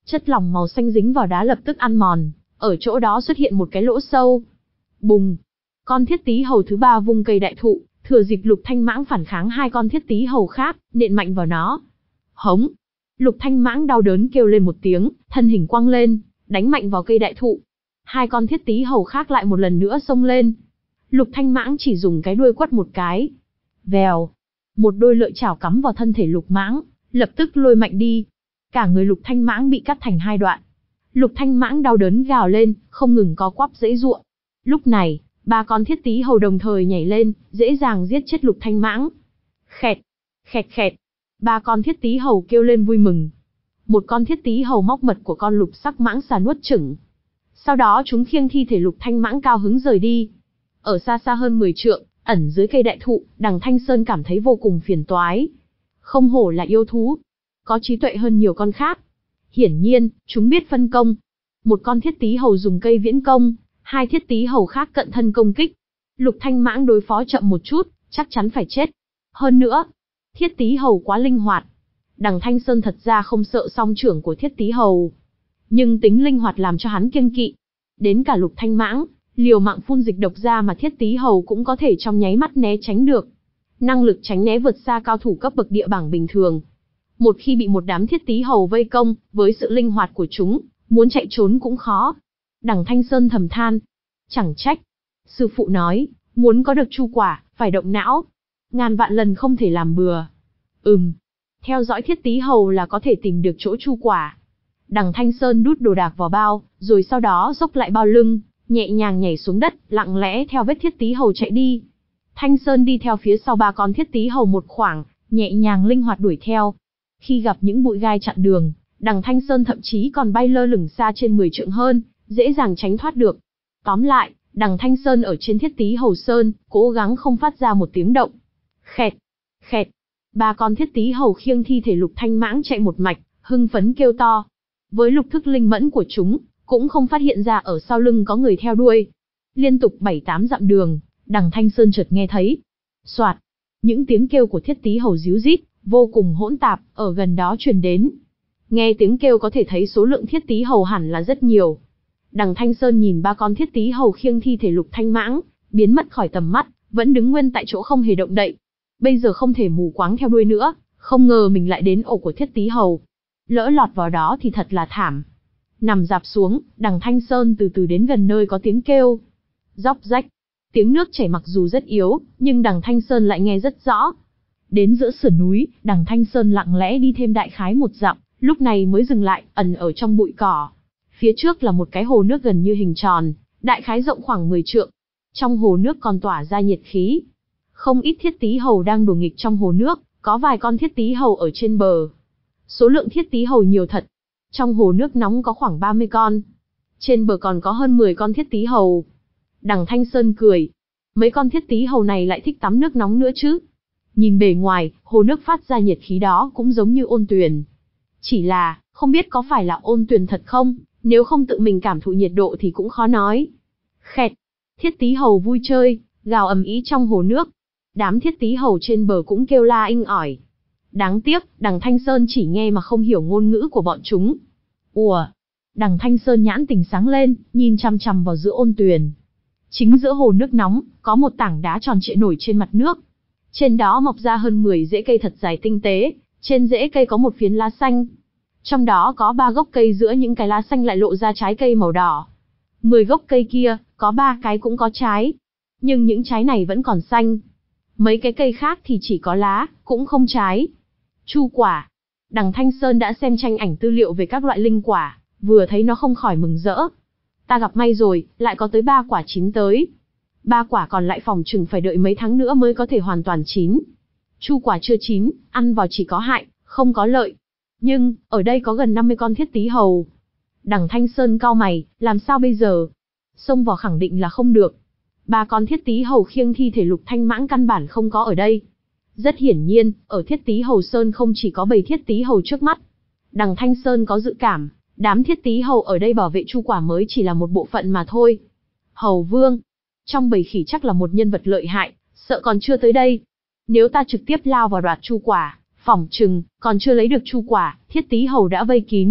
Chất lỏng màu xanh dính vào đá lập tức ăn mòn, ở chỗ đó xuất hiện một cái lỗ sâu. Bùng! Con thiết tí hầu thứ ba vung cây đại thụ, thừa dịp Lục Thanh Mãng phản kháng hai con thiết tí hầu khác, nện mạnh vào nó. Hống! Lục Thanh Mãng đau đớn kêu lên một tiếng, thân hình quăng lên, đánh mạnh vào cây đại thụ. Hai con thiết tí hầu khác lại một lần nữa xông lên. Lục Thanh Mãng chỉ dùng cái đuôi quất một cái. Vèo! Một đôi lợi chảo cắm vào thân thể Lục Mãng, lập tức lôi mạnh đi. Cả người Lục Thanh Mãng bị cắt thành hai đoạn. Lục Thanh Mãng đau đớn gào lên, không ngừng co quắp giãy giụa. Lúc này, ba con thiết tí hầu đồng thời nhảy lên, dễ dàng giết chết Lục Thanh Mãng. Khẹt, khẹt khẹt. Ba con thiết tí hầu kêu lên vui mừng. Một con thiết tí hầu móc mật của con lục sắc mãng xà nuốt chửng. Sau đó chúng khiêng thi thể Lục Thanh Mãng cao hứng rời đi. Ở xa xa hơn mười trượng, ẩn dưới cây đại thụ, Đằng Thanh Sơn cảm thấy vô cùng phiền toái. Không hổ là yêu thú, có trí tuệ hơn nhiều con khác. Hiển nhiên, chúng biết phân công. Một con thiết tí hầu dùng cây viễn công, hai thiết tí hầu khác cận thân công kích. Lục Thanh Mãng đối phó chậm một chút, chắc chắn phải chết. Hơn nữa, thiết tí hầu quá linh hoạt. Đằng Thanh Sơn thật ra không sợ song trưởng của thiết tí hầu, nhưng tính linh hoạt làm cho hắn kiêng kỵ. Đến cả Lục Thanh Mãng, liều mạng phun dịch độc ra mà thiết tí hầu cũng có thể trong nháy mắt né tránh được. Năng lực tránh né vượt xa cao thủ cấp bậc địa bảng bình thường. Một khi bị một đám thiết tí hầu vây công, với sự linh hoạt của chúng, muốn chạy trốn cũng khó. Đằng Thanh Sơn thầm than. Chẳng trách. Sư phụ nói, muốn có được chu quả, phải động não. Ngàn vạn lần không thể làm bừa. Ừm. Theo dõi thiết tí hầu là có thể tìm được chỗ chu quả. Đằng Thanh Sơn đút đồ đạc vào bao, rồi sau đó dốc lại bao lưng, nhẹ nhàng nhảy xuống đất, lặng lẽ theo vết thiết tí hầu chạy đi. Thanh Sơn đi theo phía sau ba con thiết tí hầu một khoảng, nhẹ nhàng linh hoạt đuổi theo. Khi gặp những bụi gai chặn đường, Đằng Thanh Sơn thậm chí còn bay lơ lửng xa trên mười trượng hơn, dễ dàng tránh thoát được. Tóm lại, Đằng Thanh Sơn ở trên thiết tí hầu sơn, cố gắng không phát ra một tiếng động. Khẹt, khẹt. Ba con thiết tí hầu khiêng thi thể Lục Thanh Mãng chạy một mạch, hưng phấn kêu to. Với lục thức linh mẫn của chúng, cũng không phát hiện ra ở sau lưng có người theo đuôi. Liên tục bảy tám dặm đường, Đằng Thanh Sơn chợt nghe thấy. Soạt, những tiếng kêu của thiết tí hầu ríu rít, vô cùng hỗn tạp, ở gần đó truyền đến. Nghe tiếng kêu có thể thấy số lượng thiết tí hầu hẳn là rất nhiều. Đằng Thanh Sơn nhìn ba con thiết tí hầu khiêng thi thể Lục Thanh Mãng, biến mất khỏi tầm mắt, vẫn đứng nguyên tại chỗ không hề động đậy. Bây giờ không thể mù quáng theo đuôi nữa, không ngờ mình lại đến ổ của thiết tí hầu. Lỡ lọt vào đó thì thật là thảm. Nằm dạp xuống, Đằng Thanh Sơn từ từ đến gần nơi có tiếng kêu. Róc rách. Tiếng nước chảy mặc dù rất yếu, nhưng Đằng Thanh Sơn lại nghe rất rõ. Đến giữa sườn núi, Đằng Thanh Sơn lặng lẽ đi thêm đại khái một dặm, lúc này mới dừng lại, ẩn ở trong bụi cỏ. Phía trước là một cái hồ nước gần như hình tròn, đại khái rộng khoảng mười trượng. Trong hồ nước còn tỏa ra nhiệt khí. Không ít thiết tí hầu đang đùa nghịch trong hồ nước, có vài con thiết tí hầu ở trên bờ. Số lượng thiết tí hầu nhiều thật. Trong hồ nước nóng có khoảng ba mươi con. Trên bờ còn có hơn mười con thiết tí hầu. Đằng Thanh Sơn cười. Mấy con thiết tí hầu này lại thích tắm nước nóng nữa chứ. Nhìn bề ngoài, hồ nước phát ra nhiệt khí đó cũng giống như ôn tuyền. Chỉ là, không biết có phải là ôn tuyền thật không, nếu không tự mình cảm thụ nhiệt độ thì cũng khó nói. Khẹt, thiết tí hầu vui chơi, gào ầm ĩ trong hồ nước. Đám thiết tí hầu trên bờ cũng kêu la inh ỏi. Đáng tiếc, Đằng Thanh Sơn chỉ nghe mà không hiểu ngôn ngữ của bọn chúng. Ùa! Đằng Thanh Sơn nhãn tỉnh sáng lên, nhìn chằm chằm vào giữa ôn tuyền. Chính giữa hồ nước nóng, có một tảng đá tròn trịa nổi trên mặt nước. Trên đó mọc ra hơn mười rễ cây thật dài tinh tế, trên rễ cây có một phiến lá xanh. Trong đó có ba gốc cây, giữa những cái lá xanh lại lộ ra trái cây màu đỏ. Mười gốc cây kia, có ba cái cũng có trái. Nhưng những trái này vẫn còn xanh. Mấy cái cây khác thì chỉ có lá, cũng không trái. Chu quả. Đằng Thanh Sơn đã xem tranh ảnh tư liệu về các loại linh quả, vừa thấy nó không khỏi mừng rỡ. Ta gặp may rồi, lại có tới ba quả chín tới. Ba quả còn lại phòng chừng phải đợi mấy tháng nữa mới có thể hoàn toàn chín. Chu quả chưa chín, ăn vào chỉ có hại, không có lợi. Nhưng, ở đây có gần năm mươi con thiết tí hầu. Đằng Thanh Sơn cau mày, làm sao bây giờ? Xông vào khẳng định là không được. Ba con thiết tí hầu khiêng thi thể Lục Thanh Mãng căn bản không có ở đây. Rất hiển nhiên, ở thiết tí hầu sơn không chỉ có bầy thiết tí hầu trước mắt. Đằng Thanh Sơn có dự cảm, đám thiết tí hầu ở đây bảo vệ chu quả mới chỉ là một bộ phận mà thôi. Hầu vương, trong bầy khỉ chắc là một nhân vật lợi hại, sợ còn chưa tới đây. Nếu ta trực tiếp lao vào đoạt chu quả, phỏng chừng, còn chưa lấy được chu quả, thiết tí hầu đã vây kín,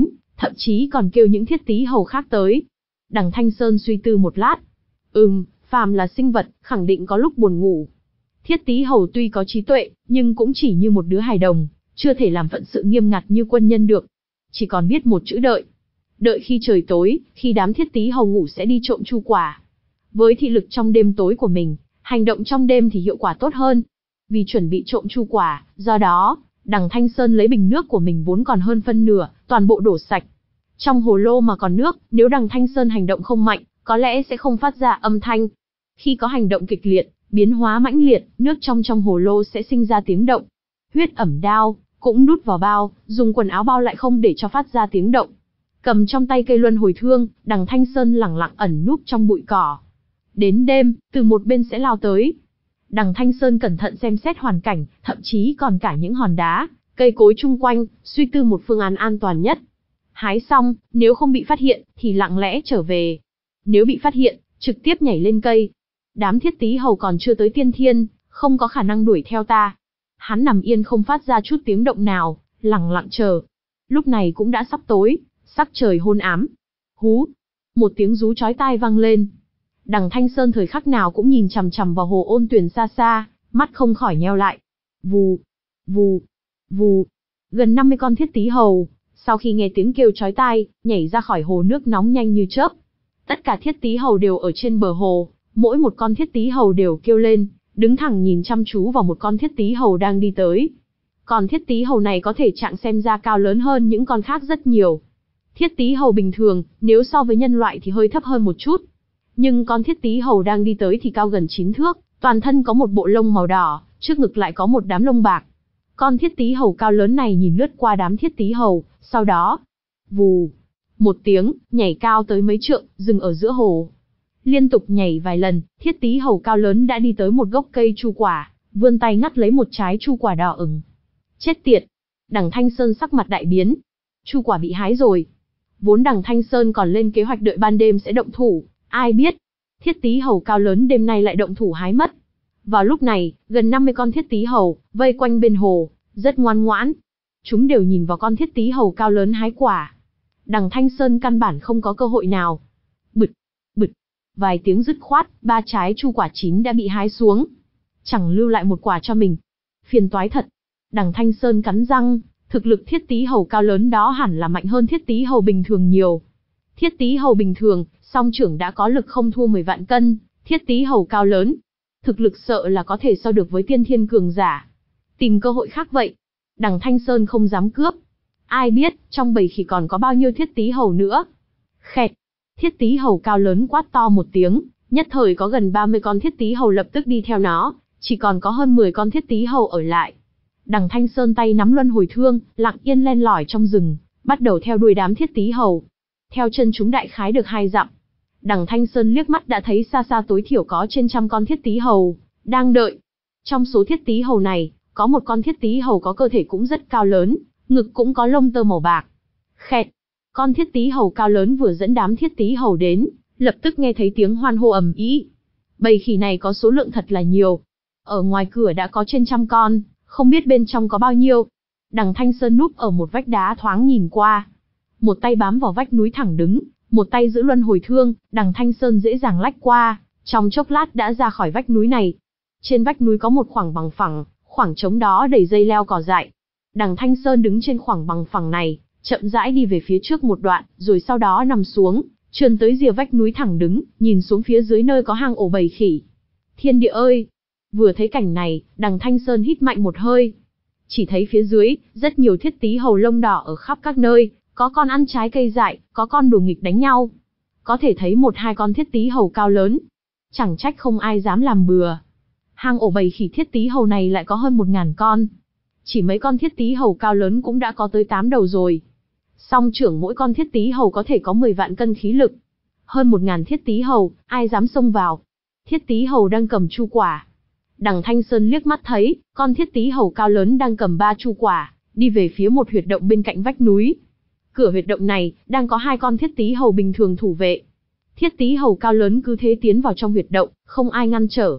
thậm chí còn kêu những thiết tí hầu khác tới. Đằng Thanh Sơn suy tư một lát. Ừm, phàm là sinh vật, khẳng định có lúc buồn ngủ. Thiết tí hầu tuy có trí tuệ, nhưng cũng chỉ như một đứa hài đồng, chưa thể làm phận sự nghiêm ngặt như quân nhân được. Chỉ còn biết một chữ đợi. Đợi khi trời tối, khi đám thiết tí hầu ngủ sẽ đi trộm chu quả. Với thị lực trong đêm tối của mình, hành động trong đêm thì hiệu quả tốt hơn. Vì chuẩn bị trộm chu quả, do đó, đằng Thanh Sơn lấy bình nước của mình vốn còn hơn phân nửa, toàn bộ đổ sạch. Trong hồ lô mà còn nước, nếu đằng Thanh Sơn hành động không mạnh, có lẽ sẽ không phát ra âm thanh. Khi có hành động kịch liệt, biến hóa mãnh liệt, nước trong trong hồ lô sẽ sinh ra tiếng động. Huyết ẩm đao, cũng đút vào bao, dùng quần áo bao lại không để cho phát ra tiếng động. Cầm trong tay cây luân hồi thương, đằng Thanh Sơn lẳng lặng ẩn núp trong bụi cỏ. Đến đêm, từ một bên sẽ lao tới. Đằng Thanh Sơn cẩn thận xem xét hoàn cảnh, thậm chí còn cả những hòn đá, cây cối chung quanh, suy tư một phương án an toàn nhất. Hái xong, nếu không bị phát hiện, thì lặng lẽ trở về. Nếu bị phát hiện, trực tiếp nhảy lên cây. Đám thiết tí hầu còn chưa tới tiên thiên, không có khả năng đuổi theo ta. Hắn nằm yên không phát ra chút tiếng động nào, lặng lặng chờ. Lúc này cũng đã sắp tối, sắc trời hôn ám. Hú! Một tiếng rú chói tai vang lên. Đằng Thanh Sơn thời khắc nào cũng nhìn chằm chằm vào hồ ôn tuyền xa xa, mắt không khỏi nheo lại. Vù! Vù! Vù! Gần năm mươi con thiết tí hầu, sau khi nghe tiếng kêu chói tai, nhảy ra khỏi hồ nước nóng nhanh như chớp. Tất cả thiết tí hầu đều ở trên bờ hồ, mỗi một con thiết tí hầu đều kêu lên, đứng thẳng nhìn chăm chú vào một con thiết tí hầu đang đi tới. Còn thiết tí hầu này có thể trạng xem ra cao lớn hơn những con khác rất nhiều. Thiết tí hầu bình thường, nếu so với nhân loại thì hơi thấp hơn một chút. Nhưng con thiết tí hầu đang đi tới thì cao gần chín thước, toàn thân có một bộ lông màu đỏ, trước ngực lại có một đám lông bạc. Con thiết tí hầu cao lớn này nhìn lướt qua đám thiết tí hầu, sau đó, vù, một tiếng, nhảy cao tới mấy trượng, dừng ở giữa hồ. Liên tục nhảy vài lần, thiết tí hầu cao lớn đã đi tới một gốc cây chu quả, vươn tay ngắt lấy một trái chu quả đỏ ửng. Chết tiệt! Đằng Thanh Sơn sắc mặt đại biến. Chu quả bị hái rồi. Vốn đằng Thanh Sơn còn lên kế hoạch đợi ban đêm sẽ động thủ, ai biết, thiết tí hầu cao lớn đêm nay lại động thủ hái mất. Vào lúc này, gần năm mươi con thiết tí hầu, vây quanh bên hồ, rất ngoan ngoãn. Chúng đều nhìn vào con thiết tí hầu cao lớn hái quả. Đằng Thanh Sơn căn bản không có cơ hội nào. Bực, bực, vài tiếng dứt khoát, ba trái chu quả chín đã bị hái xuống. Chẳng lưu lại một quả cho mình. Phiền toái thật. Đằng Thanh Sơn cắn răng, thực lực thiết tí hầu cao lớn đó hẳn là mạnh hơn thiết tí hầu bình thường nhiều. Thiết tí hầu bình thường, song trưởng đã có lực không thua mười vạn cân, thiết tí hầu cao lớn. Thực lực sợ là có thể so được với tiên thiên cường giả. Tìm cơ hội khác vậy. Đằng Thanh Sơn không dám cướp. Ai biết, trong bầy khỉ còn có bao nhiêu thiết tí hầu nữa. Khẹt. Thiết tí hầu cao lớn quát to một tiếng, nhất thời có gần ba mươi con thiết tí hầu lập tức đi theo nó, chỉ còn có hơn mười con thiết tí hầu ở lại. Đằng Thanh Sơn tay nắm luân hồi thương, lặng yên len lỏi trong rừng, bắt đầu theo đuôi đám thiết tí hầu. Theo chân chúng đại khái được hai dặm. Đằng Thanh Sơn liếc mắt đã thấy xa xa tối thiểu có trên trăm con thiết tí hầu, đang đợi. Trong số thiết tí hầu này, có một con thiết tí hầu có cơ thể cũng rất cao lớn, ngực cũng có lông tơ màu bạc. Khẹt! Con thiết tí hầu cao lớn vừa dẫn đám thiết tí hầu đến, lập tức nghe thấy tiếng hoan hô ầm ĩ. Bầy khỉ này có số lượng thật là nhiều. Ở ngoài cửa đã có trên trăm con, không biết bên trong có bao nhiêu. Đằng Thanh Sơn núp ở một vách đá thoáng nhìn qua. Một tay bám vào vách núi thẳng đứng, một tay giữ luân hồi thương, đằng Thanh Sơn dễ dàng lách qua, trong chốc lát đã ra khỏi vách núi này. Trên vách núi có một khoảng bằng phẳng, khoảng trống đó đầy dây leo cỏ dại. Đằng Thanh Sơn đứng trên khoảng bằng phẳng này, chậm rãi đi về phía trước một đoạn, rồi sau đó nằm xuống, trườn tới rìa vách núi thẳng đứng, nhìn xuống phía dưới nơi có hang ổ bầy khỉ. Thiên địa ơi! Vừa thấy cảnh này, đằng Thanh Sơn hít mạnh một hơi. Chỉ thấy phía dưới, rất nhiều thiết tí hầu lông đỏ ở khắp các nơi, có con ăn trái cây dại, có con đùa nghịch đánh nhau. Có thể thấy một hai con thiết tí hầu cao lớn. Chẳng trách không ai dám làm bừa. Hang ổ bầy khỉ thiết tí hầu này lại có hơn một ngàn con. Chỉ mấy con thiết tí hầu cao lớn cũng đã có tới tám đầu rồi. Song trưởng mỗi con thiết tí hầu có thể có mười vạn cân khí lực. Hơn một ngàn thiết tí hầu, ai dám xông vào. Thiết tí hầu đang cầm chu quả. Đằng Thanh Sơn liếc mắt thấy, con thiết tí hầu cao lớn đang cầm ba chu quả, đi về phía một huyệt động bên cạnh vách núi. Cửa huyệt động này, đang có hai con thiết tí hầu bình thường thủ vệ. Thiết tí hầu cao lớn cứ thế tiến vào trong huyệt động, không ai ngăn trở.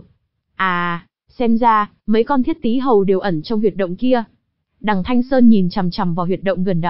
À, xem ra, mấy con thiết tí hầu đều ẩn trong huyệt động kia. Đằng Thanh Sơn nhìn chằm chằm vào huyệt động gần đó,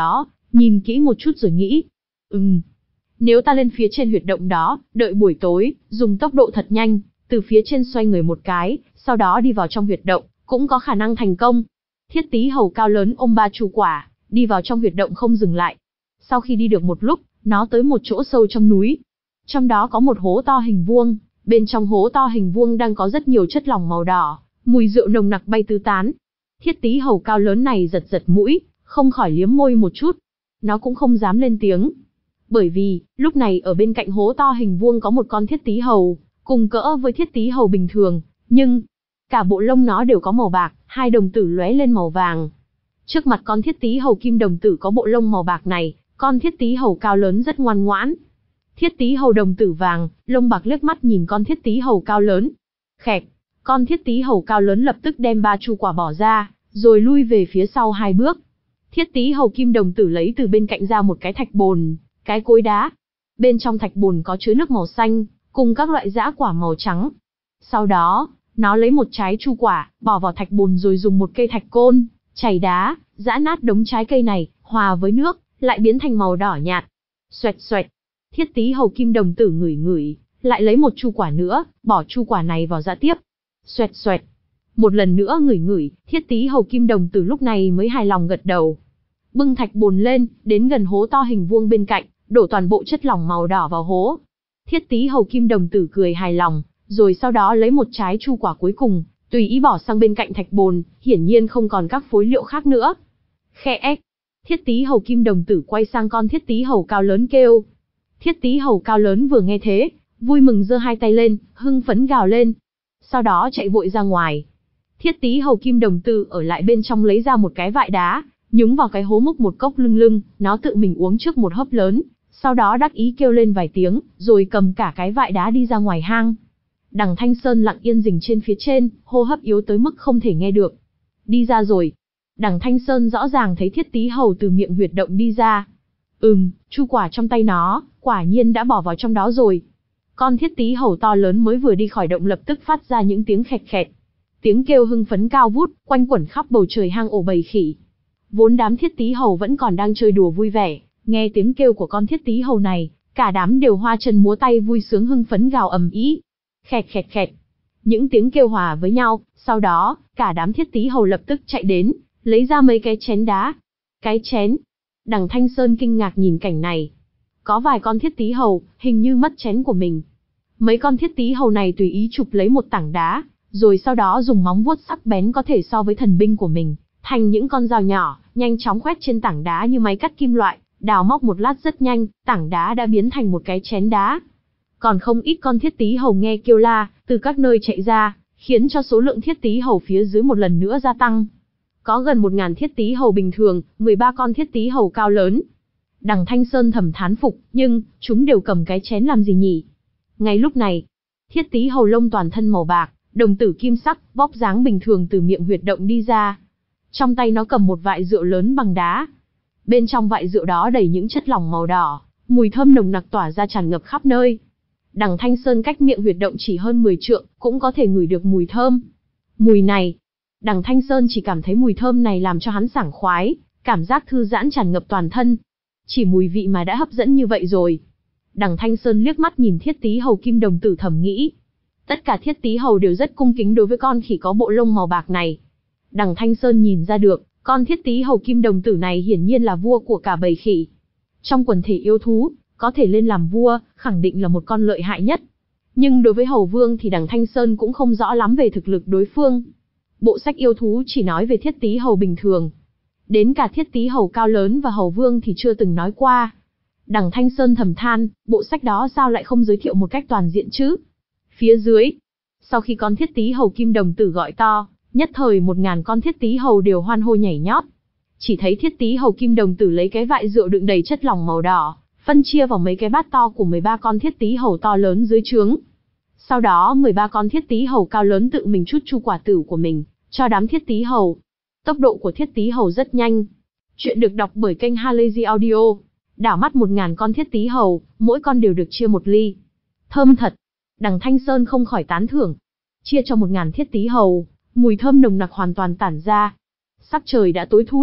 nhìn kỹ một chút rồi nghĩ. Ừm, nếu ta lên phía trên huyệt động đó, đợi buổi tối, dùng tốc độ thật nhanh, từ phía trên xoay người một cái, sau đó đi vào trong huyệt động, cũng có khả năng thành công. Thiết Tí Hầu cao lớn ôm ba chu quả, đi vào trong huyệt động không dừng lại. Sau khi đi được một lúc, nó tới một chỗ sâu trong núi. Trong đó có một hố to hình vuông, bên trong hố to hình vuông đang có rất nhiều chất lỏng màu đỏ, mùi rượu nồng nặc bay tứ tán. Thiết Tí Hầu cao lớn này giật giật mũi, không khỏi liếm môi một chút. Nó cũng không dám lên tiếng. Bởi vì, lúc này ở bên cạnh hố to hình vuông có một con Thiết Tí Hầu, cùng cỡ với Thiết Tí Hầu bình thường, nhưng cả bộ lông nó đều có màu bạc, hai đồng tử lóe lên màu vàng. Trước mặt con Thiết Tí Hầu kim đồng tử có bộ lông màu bạc này, con Thiết Tí Hầu cao lớn rất ngoan ngoãn. Thiết Tí Hầu đồng tử vàng, lông bạc liếc mắt nhìn con Thiết Tí Hầu cao lớn. Khẹt, con Thiết Tí Hầu cao lớn lập tức đem ba chu quả bỏ ra, rồi lui về phía sau hai bước. Thiết Tí Hầu kim đồng tử lấy từ bên cạnh ra một cái thạch bồn, cái cối đá. Bên trong thạch bồn có chứa nước màu xanh, cùng các loại dã quả màu trắng. Sau đó, nó lấy một trái chu quả, bỏ vào thạch bồn rồi dùng một cây thạch côn, chảy đá, giã nát đống trái cây này, hòa với nước, lại biến thành màu đỏ nhạt. Xoẹt xoẹt, Thiết Tí Hầu kim đồng tử ngửi ngửi, lại lấy một chu quả nữa, bỏ chu quả này vào giã tiếp. Xoẹt xoẹt, một lần nữa ngửi ngửi, Thiết Tí Hầu kim đồng tử lúc này mới hài lòng gật đầu. Bưng thạch bồn lên, đến gần hố to hình vuông bên cạnh, đổ toàn bộ chất lỏng màu đỏ vào hố. Thiết Tí Hầu kim đồng tử cười hài lòng, rồi sau đó lấy một trái chu quả cuối cùng, tùy ý bỏ sang bên cạnh thạch bồn, hiển nhiên không còn các phối liệu khác nữa. Khe ếch, Thiết Tí Hầu kim đồng tử quay sang con Thiết Tí Hầu cao lớn kêu. Thiết Tí Hầu cao lớn vừa nghe thế, vui mừng giơ hai tay lên, hưng phấn gào lên. Sau đó chạy vội ra ngoài. Thiết Tí Hầu kim đồng tử ở lại bên trong lấy ra một cái vại đá, nhúng vào cái hố múc một cốc lưng lưng, nó tự mình uống trước một hớp lớn, sau đó đắc ý kêu lên vài tiếng, rồi cầm cả cái vại đá đi ra ngoài hang. Đằng Thanh Sơn lặng yên rình trên phía trên, hô hấp yếu tới mức không thể nghe được. Đi ra rồi. Đằng Thanh Sơn rõ ràng thấy Thiết Tí Hầu từ miệng huyệt động đi ra. Ừm, chu quả trong tay nó, quả nhiên đã bỏ vào trong đó rồi. Con Thiết Tí Hầu to lớn mới vừa đi khỏi động lập tức phát ra những tiếng khẹt khẹt. Tiếng kêu hưng phấn cao vút, quanh quẩn khắp bầu trời hang ổ bầy khỉ. Vốn đám Thiết Tí Hầu vẫn còn đang chơi đùa vui vẻ, nghe tiếng kêu của con Thiết Tí Hầu này, cả đám đều hoa chân múa tay vui sướng hưng phấn gào ầm ĩ. Khẹt khẹt khẹt. Những tiếng kêu hòa với nhau, sau đó, cả đám Thiết Tí Hầu lập tức chạy đến, lấy ra mấy cái chén đá. Cái chén? Đằng Thanh Sơn kinh ngạc nhìn cảnh này. Có vài con Thiết Tí Hầu, hình như mất chén của mình. Mấy con Thiết Tí Hầu này tùy ý chụp lấy một tảng đá, rồi sau đó dùng móng vuốt sắc bén có thể so với thần binh của mình, thành những con dao nhỏ, nhanh chóng quét trên tảng đá như máy cắt kim loại, đào móc một lát rất nhanh, tảng đá đã biến thành một cái chén đá. Còn không ít con Thiết Tí Hầu nghe kêu la, từ các nơi chạy ra, khiến cho số lượng Thiết Tí Hầu phía dưới một lần nữa gia tăng. Có gần một ngàn Thiết Tí Hầu bình thường, mười ba con Thiết Tí Hầu cao lớn. Đằng Thanh Sơn thầm thán phục, nhưng, chúng đều cầm cái chén làm gì nhỉ? Ngay lúc này, Thiết Tí Hầu lông toàn thân màu bạc, đồng tử kim sắc, vóc dáng bình thường từ miệng huyệt động đi ra. Trong tay nó cầm một vại rượu lớn bằng đá. Bên trong vại rượu đó đầy những chất lỏng màu đỏ, mùi thơm nồng nặc tỏa ra tràn ngập khắp nơi. Đằng Thanh Sơn cách miệng huyệt động chỉ hơn mười trượng, cũng có thể ngửi được mùi thơm. Mùi này, Đằng Thanh Sơn chỉ cảm thấy mùi thơm này làm cho hắn sảng khoái, cảm giác thư giãn tràn ngập toàn thân. Chỉ mùi vị mà đã hấp dẫn như vậy rồi. Đằng Thanh Sơn liếc mắt nhìn Thiết Tí Hầu kim đồng tử thầm nghĩ. Tất cả Thiết Tí Hầu đều rất cung kính đối với con khỉ có bộ lông màu bạc này. Đằng Thanh Sơn nhìn ra được, con Thiết Tí Hầu kim đồng tử này hiển nhiên là vua của cả bầy khỉ. Trong quần thể yêu thú, có thể lên làm vua, khẳng định là một con lợi hại nhất. Nhưng đối với Hầu Vương thì đằng Thanh Sơn cũng không rõ lắm về thực lực đối phương. Bộ sách yêu thú chỉ nói về Thiết Tí Hầu bình thường. Đến cả Thiết Tí Hầu cao lớn và Hầu Vương thì chưa từng nói qua. Đằng Thanh Sơn thầm than, bộ sách đó sao lại không giới thiệu một cách toàn diện chứ? Phía dưới, sau khi con Thiết Tí Hầu kim đồng tử gọi to, nhất thời một ngàn con Thiết Tí Hầu đều hoan hô nhảy nhót. Chỉ thấy Thiết Tí Hầu kim đồng tử lấy cái vại rượu đựng đầy chất lỏng màu đỏ, phân chia vào mấy cái bát to của mười ba con Thiết Tí Hầu to lớn dưới trướng. Sau đó mười ba con Thiết Tí Hầu cao lớn tự mình chút chu quả tử của mình cho đám Thiết Tí Hầu. Tốc độ của Thiết Tí Hầu rất nhanh. Chuyện được đọc bởi kênh Halazy Audio. Đảo mắt một ngàn con Thiết Tí Hầu, mỗi con đều được chia một ly. Thơm thật. Đằng Thanh Sơn không khỏi tán thưởng. Chia cho một ngàn Thiết Tí Hầu, mùi thơm nồng nặc hoàn toàn tản ra. Sắc trời đã tối thui,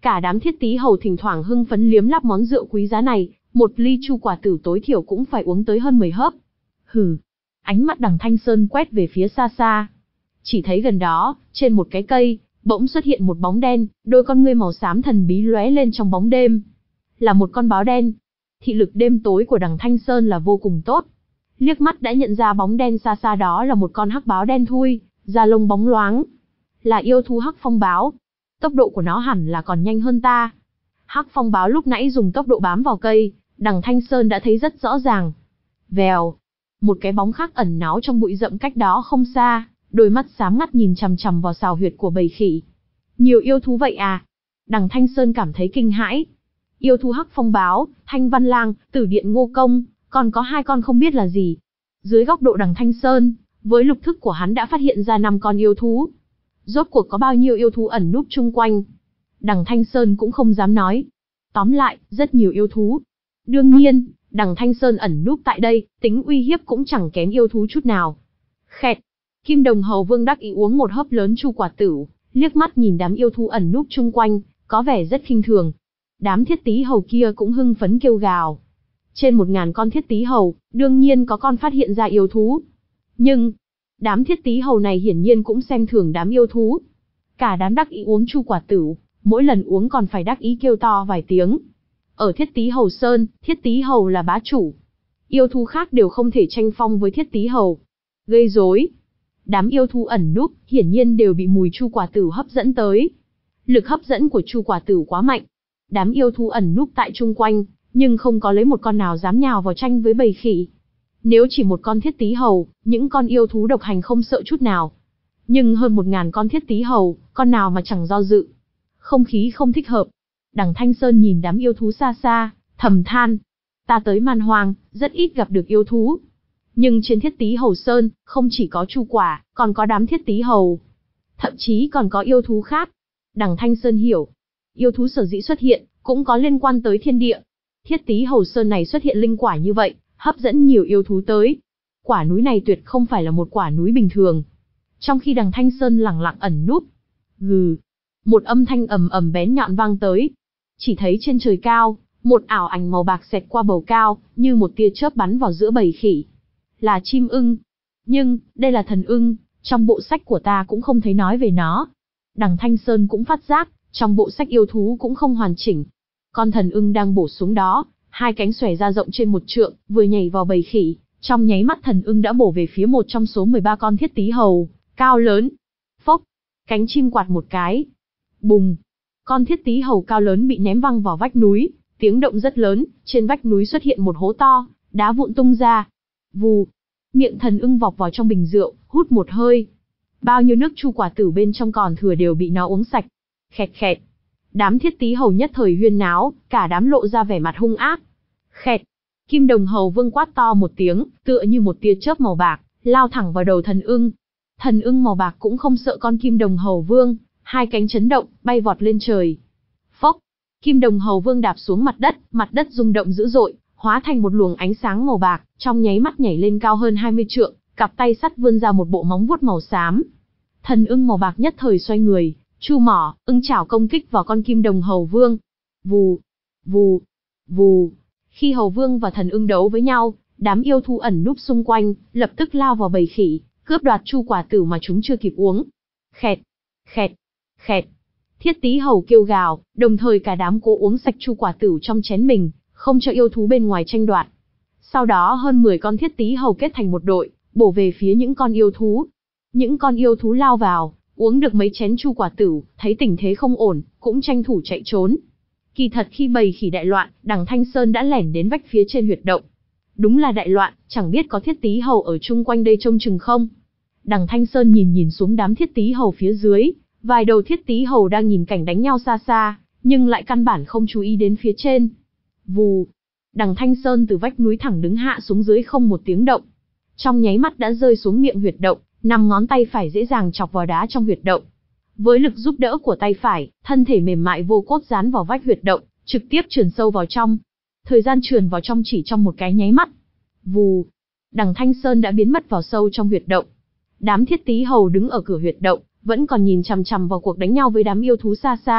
Cả đám thiết tí hầu thỉnh thoảng hưng phấn liếm láp món rượu quý giá này, một ly chu quả tử tối thiểu cũng phải uống tới hơn mười hớp. Hừ. Ánh mắt Đằng Thanh Sơn quét về phía xa xa. Chỉ thấy gần đó, trên một cái cây, bỗng xuất hiện một bóng đen, đôi con ngươi màu xám thần bí lóe lên trong bóng đêm. Là một con báo đen. Thị lực đêm tối của Đằng Thanh Sơn là vô cùng tốt. Liếc mắt đã nhận ra bóng đen xa xa đó là một con hắc báo đen thui, da lông bóng loáng. Là yêu thú hắc phong báo. Tốc độ của nó hẳn là còn nhanh hơn ta. Hắc phong báo lúc nãy dùng tốc độ bám vào cây, Đằng Thanh Sơn đã thấy rất rõ ràng. Vèo. Một cái bóng khác ẩn náu trong bụi rậm cách đó không xa, đôi mắt xám ngắt nhìn chằm chằm vào sào huyệt của bầy khỉ. Nhiều yêu thú vậy à? Đằng Thanh Sơn cảm thấy kinh hãi. Yêu thú hắc phong báo, thanh văn lang, tử điện ngô công, còn có hai con không biết là gì. Dưới góc độ Đằng Thanh Sơn, với lục thức của hắn đã phát hiện ra năm con yêu thú. Rốt cuộc có bao nhiêu yêu thú ẩn núp chung quanh? Đằng Thanh Sơn cũng không dám nói. Tóm lại, rất nhiều yêu thú. Đương nhiên, Đằng Thanh Sơn ẩn núp tại đây, tính uy hiếp cũng chẳng kém yêu thú chút nào. Khẹt. Kim Đồng Hầu Vương đắc ý uống một hớp lớn chu quả tửu, liếc mắt nhìn đám yêu thú ẩn núp chung quanh, có vẻ rất khinh thường. Đám thiết tí hầu kia cũng hưng phấn kêu gào. Trên một ngàn con thiết tí hầu, đương nhiên có con phát hiện ra yêu thú. Nhưng, đám thiết tí hầu này hiển nhiên cũng xem thường đám yêu thú. Cả đám đắc ý uống chu quả tửu, mỗi lần uống còn phải đắc ý kêu to vài tiếng. Ở thiết tí hầu sơn, thiết tí hầu là bá chủ. Yêu thú khác đều không thể tranh phong với thiết tí hầu. Gây rối. Đám yêu thú ẩn núp, hiển nhiên đều bị mùi chu quả tửu hấp dẫn tới. Lực hấp dẫn của chu quả tửu quá mạnh. Đám yêu thú ẩn núp tại chung quanh, nhưng không có lấy một con nào dám nhào vào tranh với bầy khỉ. Nếu chỉ một con thiết tí hầu, những con yêu thú độc hành không sợ chút nào. Nhưng hơn một ngàn con thiết tí hầu, con nào mà chẳng do dự. Không khí không thích hợp. Đằng Thanh Sơn nhìn đám yêu thú xa xa, thầm than. Ta tới man hoang, rất ít gặp được yêu thú. Nhưng trên thiết tí hầu sơn, không chỉ có chu quả, còn có đám thiết tí hầu. Thậm chí còn có yêu thú khác. Đằng Thanh Sơn hiểu. Yêu thú sở dĩ xuất hiện, cũng có liên quan tới thiên địa. Thiết tí hầu sơn này xuất hiện linh quả như vậy, hấp dẫn nhiều yêu thú tới. Quả núi này tuyệt không phải là một quả núi bình thường. Trong khi Đằng Thanh Sơn lẳng lặng ẩn núp. Gừ. Một âm thanh ầm ầm bén nhọn vang tới. Chỉ thấy trên trời cao, một ảo ảnh màu bạc xẹt qua bầu cao, như một tia chớp bắn vào giữa bầy khỉ. Là chim ưng. Nhưng, đây là thần ưng, trong bộ sách của ta cũng không thấy nói về nó. Đằng Thanh Sơn cũng phát giác, trong bộ sách yêu thú cũng không hoàn chỉnh. Con thần ưng đang bổ xuống đó, hai cánh xòe ra rộng trên một trượng, vừa nhảy vào bầy khỉ, trong nháy mắt thần ưng đã bổ về phía một trong số mười ba con thiết tí hầu, cao lớn. Phốc, cánh chim quạt một cái. Bùng, con thiết tí hầu cao lớn bị ném văng vào vách núi, tiếng động rất lớn, trên vách núi xuất hiện một hố to, đá vụn tung ra. Vù, miệng thần ưng vọt vào trong bình rượu, hút một hơi. Bao nhiêu nước chu quả tửu bên trong còn thừa đều bị nó uống sạch. Khẹt khẹt. Đám thiết tí hầu nhất thời huyên náo, cả đám lộ ra vẻ mặt hung ác. Khẹt. Kim Đồng Hầu Vương quát to một tiếng, tựa như một tia chớp màu bạc, lao thẳng vào đầu thần ưng. Thần ưng màu bạc cũng không sợ con Kim Đồng Hầu Vương, hai cánh chấn động, bay vọt lên trời. Phốc. Kim Đồng Hầu Vương đạp xuống mặt đất, mặt đất rung động dữ dội, hóa thành một luồng ánh sáng màu bạc, trong nháy mắt nhảy lên cao hơn hai mươi trượng, cặp tay sắt vươn ra một bộ móng vuốt màu xám. Thần ưng màu bạc nhất thời xoay người, chu mỏ, ưng chảo công kích vào con Kim Đồng Hầu Vương. Vù, vù, vù. Khi Hầu Vương và thần ưng đấu với nhau, đám yêu thú ẩn núp xung quanh, lập tức lao vào bầy khỉ, cướp đoạt chu quả tửu mà chúng chưa kịp uống. Khẹt, khẹt, khẹt. Thiết tí hầu kêu gào, đồng thời cả đám cố uống sạch chu quả tửu trong chén mình, không cho yêu thú bên ngoài tranh đoạt. Sau đó hơn mười con thiết tí hầu kết thành một đội, bổ về phía những con yêu thú. Những con yêu thú lao vào, uống được mấy chén chu quả tửu, thấy tình thế không ổn, cũng tranh thủ chạy trốn. Kỳ thật khi bầy khỉ đại loạn, Đằng Thanh Sơn đã lẻn đến vách phía trên huyệt động. Đúng là đại loạn, chẳng biết có thiết tí hầu ở chung quanh đây trông chừng không. Đằng Thanh Sơn nhìn nhìn xuống đám thiết tí hầu phía dưới, vài đầu thiết tí hầu đang nhìn cảnh đánh nhau xa xa, nhưng lại căn bản không chú ý đến phía trên. Vù, Đằng Thanh Sơn từ vách núi thẳng đứng hạ xuống dưới không một tiếng động. Trong nháy mắt đã rơi xuống miệng huyệt động, năm ngón tay phải dễ dàng chọc vào đá trong huyệt động. Với lực giúp đỡ của tay phải, thân thể mềm mại vô cốt dán vào vách huyệt động, trực tiếp trườn sâu vào trong. Thời gian trườn vào trong chỉ trong một cái nháy mắt. Vù, Đằng Thanh Sơn đã biến mất vào sâu trong huyệt động. Đám thiết tí hầu đứng ở cửa huyệt động, vẫn còn nhìn chằm chằm vào cuộc đánh nhau với đám yêu thú xa xa,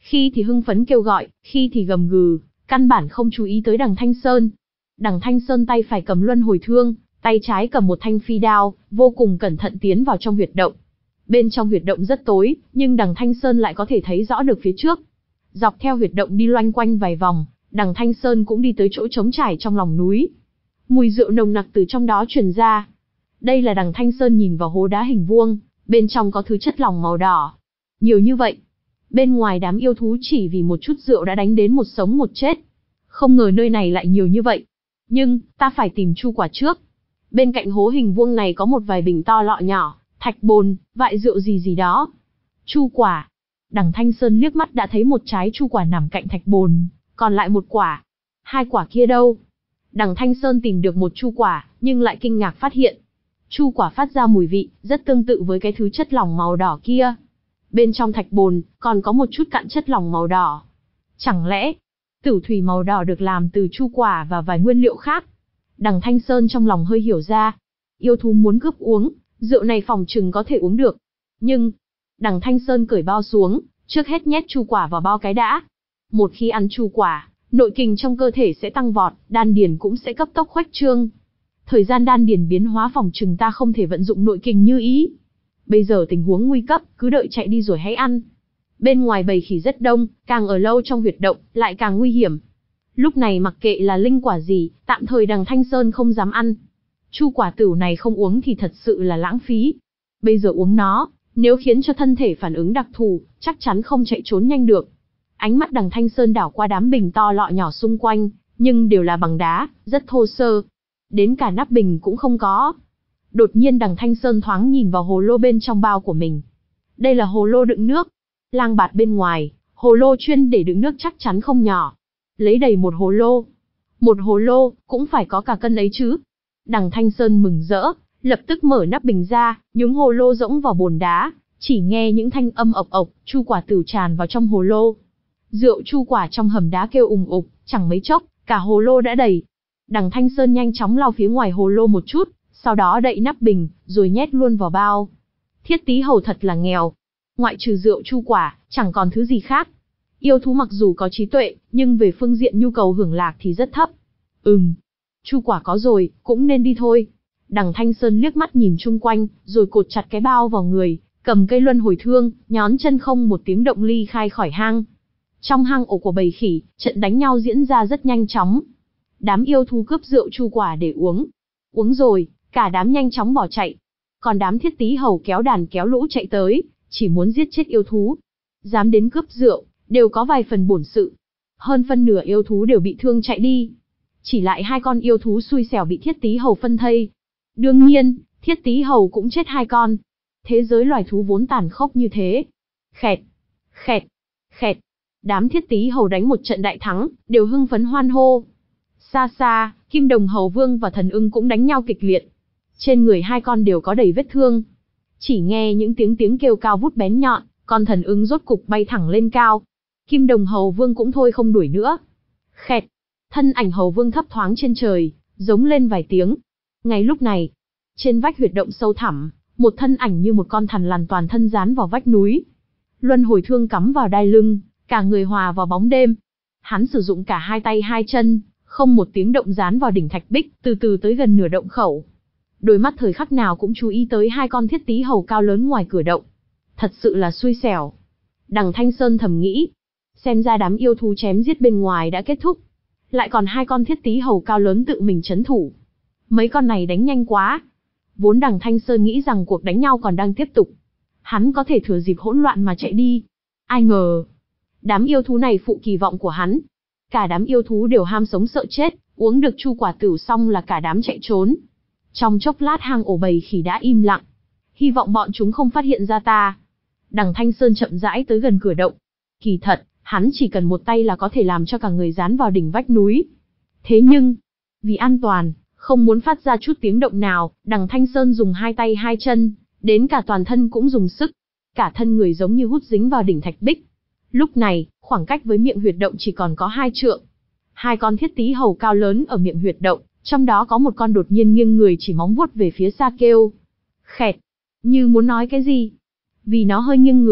Khi thì hưng phấn kêu gọi, khi thì gầm gừ, căn bản không chú ý tới Đằng Thanh Sơn. Đằng Thanh Sơn tay phải cầm luân hồi thương, tay trái cầm một thanh phi đao, vô cùng cẩn thận tiến vào trong huyệt động. Bên trong huyệt động rất tối, nhưng Đằng Thanh Sơn lại có thể thấy rõ được phía trước. Dọc theo huyệt động đi loanh quanh vài vòng, Đằng Thanh Sơn cũng đi tới chỗ trống trải trong lòng núi. Mùi rượu nồng nặc từ trong đó truyền ra. Đây là Đằng Thanh Sơn nhìn vào hố đá hình vuông, bên trong có thứ chất lỏng màu đỏ. Nhiều như vậy. Bên ngoài đám yêu thú chỉ vì một chút rượu đã đánh đến một sống một chết. Không ngờ nơi này lại nhiều như vậy. Nhưng, ta phải tìm chu quả trước. Bên cạnh hố hình vuông này có một vài bình to lọ nhỏ, thạch bồn, vại rượu gì gì đó. Chu quả. Đằng Thanh Sơn liếc mắt đã thấy một trái chu quả nằm cạnh thạch bồn, còn lại một quả. Hai quả kia đâu? Đằng Thanh Sơn tìm được một chu quả, nhưng lại kinh ngạc phát hiện. Chu quả phát ra mùi vị, rất tương tự với cái thứ chất lỏng màu đỏ kia. Bên trong thạch bồn, còn có một chút cặn chất lỏng màu đỏ. Chẳng lẽ, tử thủy màu đỏ được làm từ chu quả và vài nguyên liệu khác? Đằng Thanh Sơn trong lòng hơi hiểu ra. Yêu thú muốn cướp uống, rượu này phòng chừng có thể uống được. Nhưng, Đằng Thanh Sơn cởi bao xuống, trước hết nhét chu quả vào bao cái đã. Một khi ăn chu quả, nội kình trong cơ thể sẽ tăng vọt, đan điền cũng sẽ cấp tốc khuếch trương. Thời gian đan điền biến hóa phòng chừng ta không thể vận dụng nội kình như ý. Bây giờ tình huống nguy cấp, cứ đợi chạy đi rồi hãy ăn. Bên ngoài bầy khỉ rất đông, càng ở lâu trong huyệt động, lại càng nguy hiểm. Lúc này mặc kệ là linh quả gì, tạm thời Đằng Thanh Sơn không dám ăn. Chu quả tửu này không uống thì thật sự là lãng phí. Bây giờ uống nó, nếu khiến cho thân thể phản ứng đặc thù, chắc chắn không chạy trốn nhanh được. Ánh mắt Đằng Thanh Sơn đảo qua đám bình to lọ nhỏ xung quanh, nhưng đều là bằng đá, rất thô sơ. Đến cả nắp bình cũng không có. Đột nhiên Đằng Thanh Sơn thoáng nhìn vào hồ lô bên trong bao của mình. Đây là hồ lô đựng nước. Lang bạt bên ngoài, hồ lô chuyên để đựng nước chắc chắn không nhỏ. Lấy đầy một hồ lô. Một hồ lô, cũng phải có cả cân ấy chứ. Đằng Thanh Sơn mừng rỡ, lập tức mở nắp bình ra, nhúng hồ lô rỗng vào bồn đá. Chỉ nghe những thanh âm ộc ộc, chu quả tửu tràn vào trong hồ lô. Rượu chu quả trong hầm đá kêu ùng ục, chẳng mấy chốc, cả hồ lô đã đầy. Đằng Thanh Sơn nhanh chóng lau phía ngoài hồ lô một chút, sau đó đậy nắp bình, rồi nhét luôn vào bao. Thiết Tý Hầu thật là nghèo. Ngoại trừ rượu chu quả, chẳng còn thứ gì khác. Yêu thú mặc dù có trí tuệ, nhưng về phương diện nhu cầu hưởng lạc thì rất thấp. Ừm, chu quả có rồi, cũng nên đi thôi. Đằng Thanh Sơn liếc mắt nhìn chung quanh, rồi cột chặt cái bao vào người, cầm cây luân hồi thương, nhón chân không một tiếng động ly khai khỏi hang. Trong hang ổ của bầy khỉ, trận đánh nhau diễn ra rất nhanh chóng. Đám yêu thú cướp rượu chu quả để uống. Uống rồi, cả đám nhanh chóng bỏ chạy. Còn đám Thiết Tý Hầu kéo đàn kéo lũ chạy tới, chỉ muốn giết chết yêu thú. Dám đến cướp rượu, đều có vài phần bổn sự. Hơn phân nửa yêu thú đều bị thương chạy đi. Chỉ lại hai con yêu thú xui xẻo bị Thiết Tý Hầu phân thây. Đương nhiên, Thiết Tý Hầu cũng chết hai con. Thế giới loài thú vốn tàn khốc như thế. Khẹt, khẹt, khẹt. Đám Thiết Tý Hầu đánh một trận đại thắng, đều hưng phấn hoan hô. Xa xa, Kim Đồng Hầu Vương và Thần Ưng cũng đánh nhau kịch liệt. Trên người hai con đều có đầy vết thương. Chỉ nghe những tiếng tiếng kêu cao vút bén nhọn, con Thần Ưng rốt cục bay thẳng lên cao. Kim Đồng Hầu Vương cũng thôi không đuổi nữa. Khẹt, thân ảnh Hầu Vương thấp thoáng trên trời, giống lên vài tiếng. Ngay lúc này, trên vách huyệt động sâu thẳm, một thân ảnh như một con thằn lằn toàn thân dán vào vách núi. Luân hồi thương cắm vào đai lưng, cả người hòa vào bóng đêm. Hắn sử dụng cả hai tay hai chân, không một tiếng động dán vào đỉnh thạch bích, từ từ tới gần nửa động khẩu. Đôi mắt thời khắc nào cũng chú ý tới hai con Thiết Tý Hầu cao lớn ngoài cửa động. Thật sự là xui xẻo. Đằng Thanh Sơn thầm nghĩ, xem ra đám yêu thú chém giết bên ngoài đã kết thúc. Lại còn hai con Thiết Tý Hầu cao lớn tự mình trấn thủ. Mấy con này đánh nhanh quá. Vốn Đằng Thanh Sơn nghĩ rằng cuộc đánh nhau còn đang tiếp tục. Hắn có thể thừa dịp hỗn loạn mà chạy đi. Ai ngờ, đám yêu thú này phụ kỳ vọng của hắn. Cả đám yêu thú đều ham sống sợ chết, uống được chu quả tửu xong là cả đám chạy trốn. Trong chốc lát hang ổ bầy khỉ đã im lặng. Hy vọng bọn chúng không phát hiện ra ta. Đằng Thanh Sơn chậm rãi tới gần cửa động. Kỳ thật, hắn chỉ cần một tay là có thể làm cho cả người dán vào đỉnh vách núi. Thế nhưng, vì an toàn, không muốn phát ra chút tiếng động nào, Đằng Thanh Sơn dùng hai tay hai chân, đến cả toàn thân cũng dùng sức. Cả thân người giống như hút dính vào đỉnh thạch bích. Lúc này, khoảng cách với miệng huyệt động chỉ còn có hai trượng. Hai con Thiết Tý Hầu cao lớn ở miệng huyệt động, trong đó có một con đột nhiên nghiêng người chỉ móng vuốt về phía xa kêu. Khẹt, như muốn nói cái gì. Vì nó hơi nghiêng người,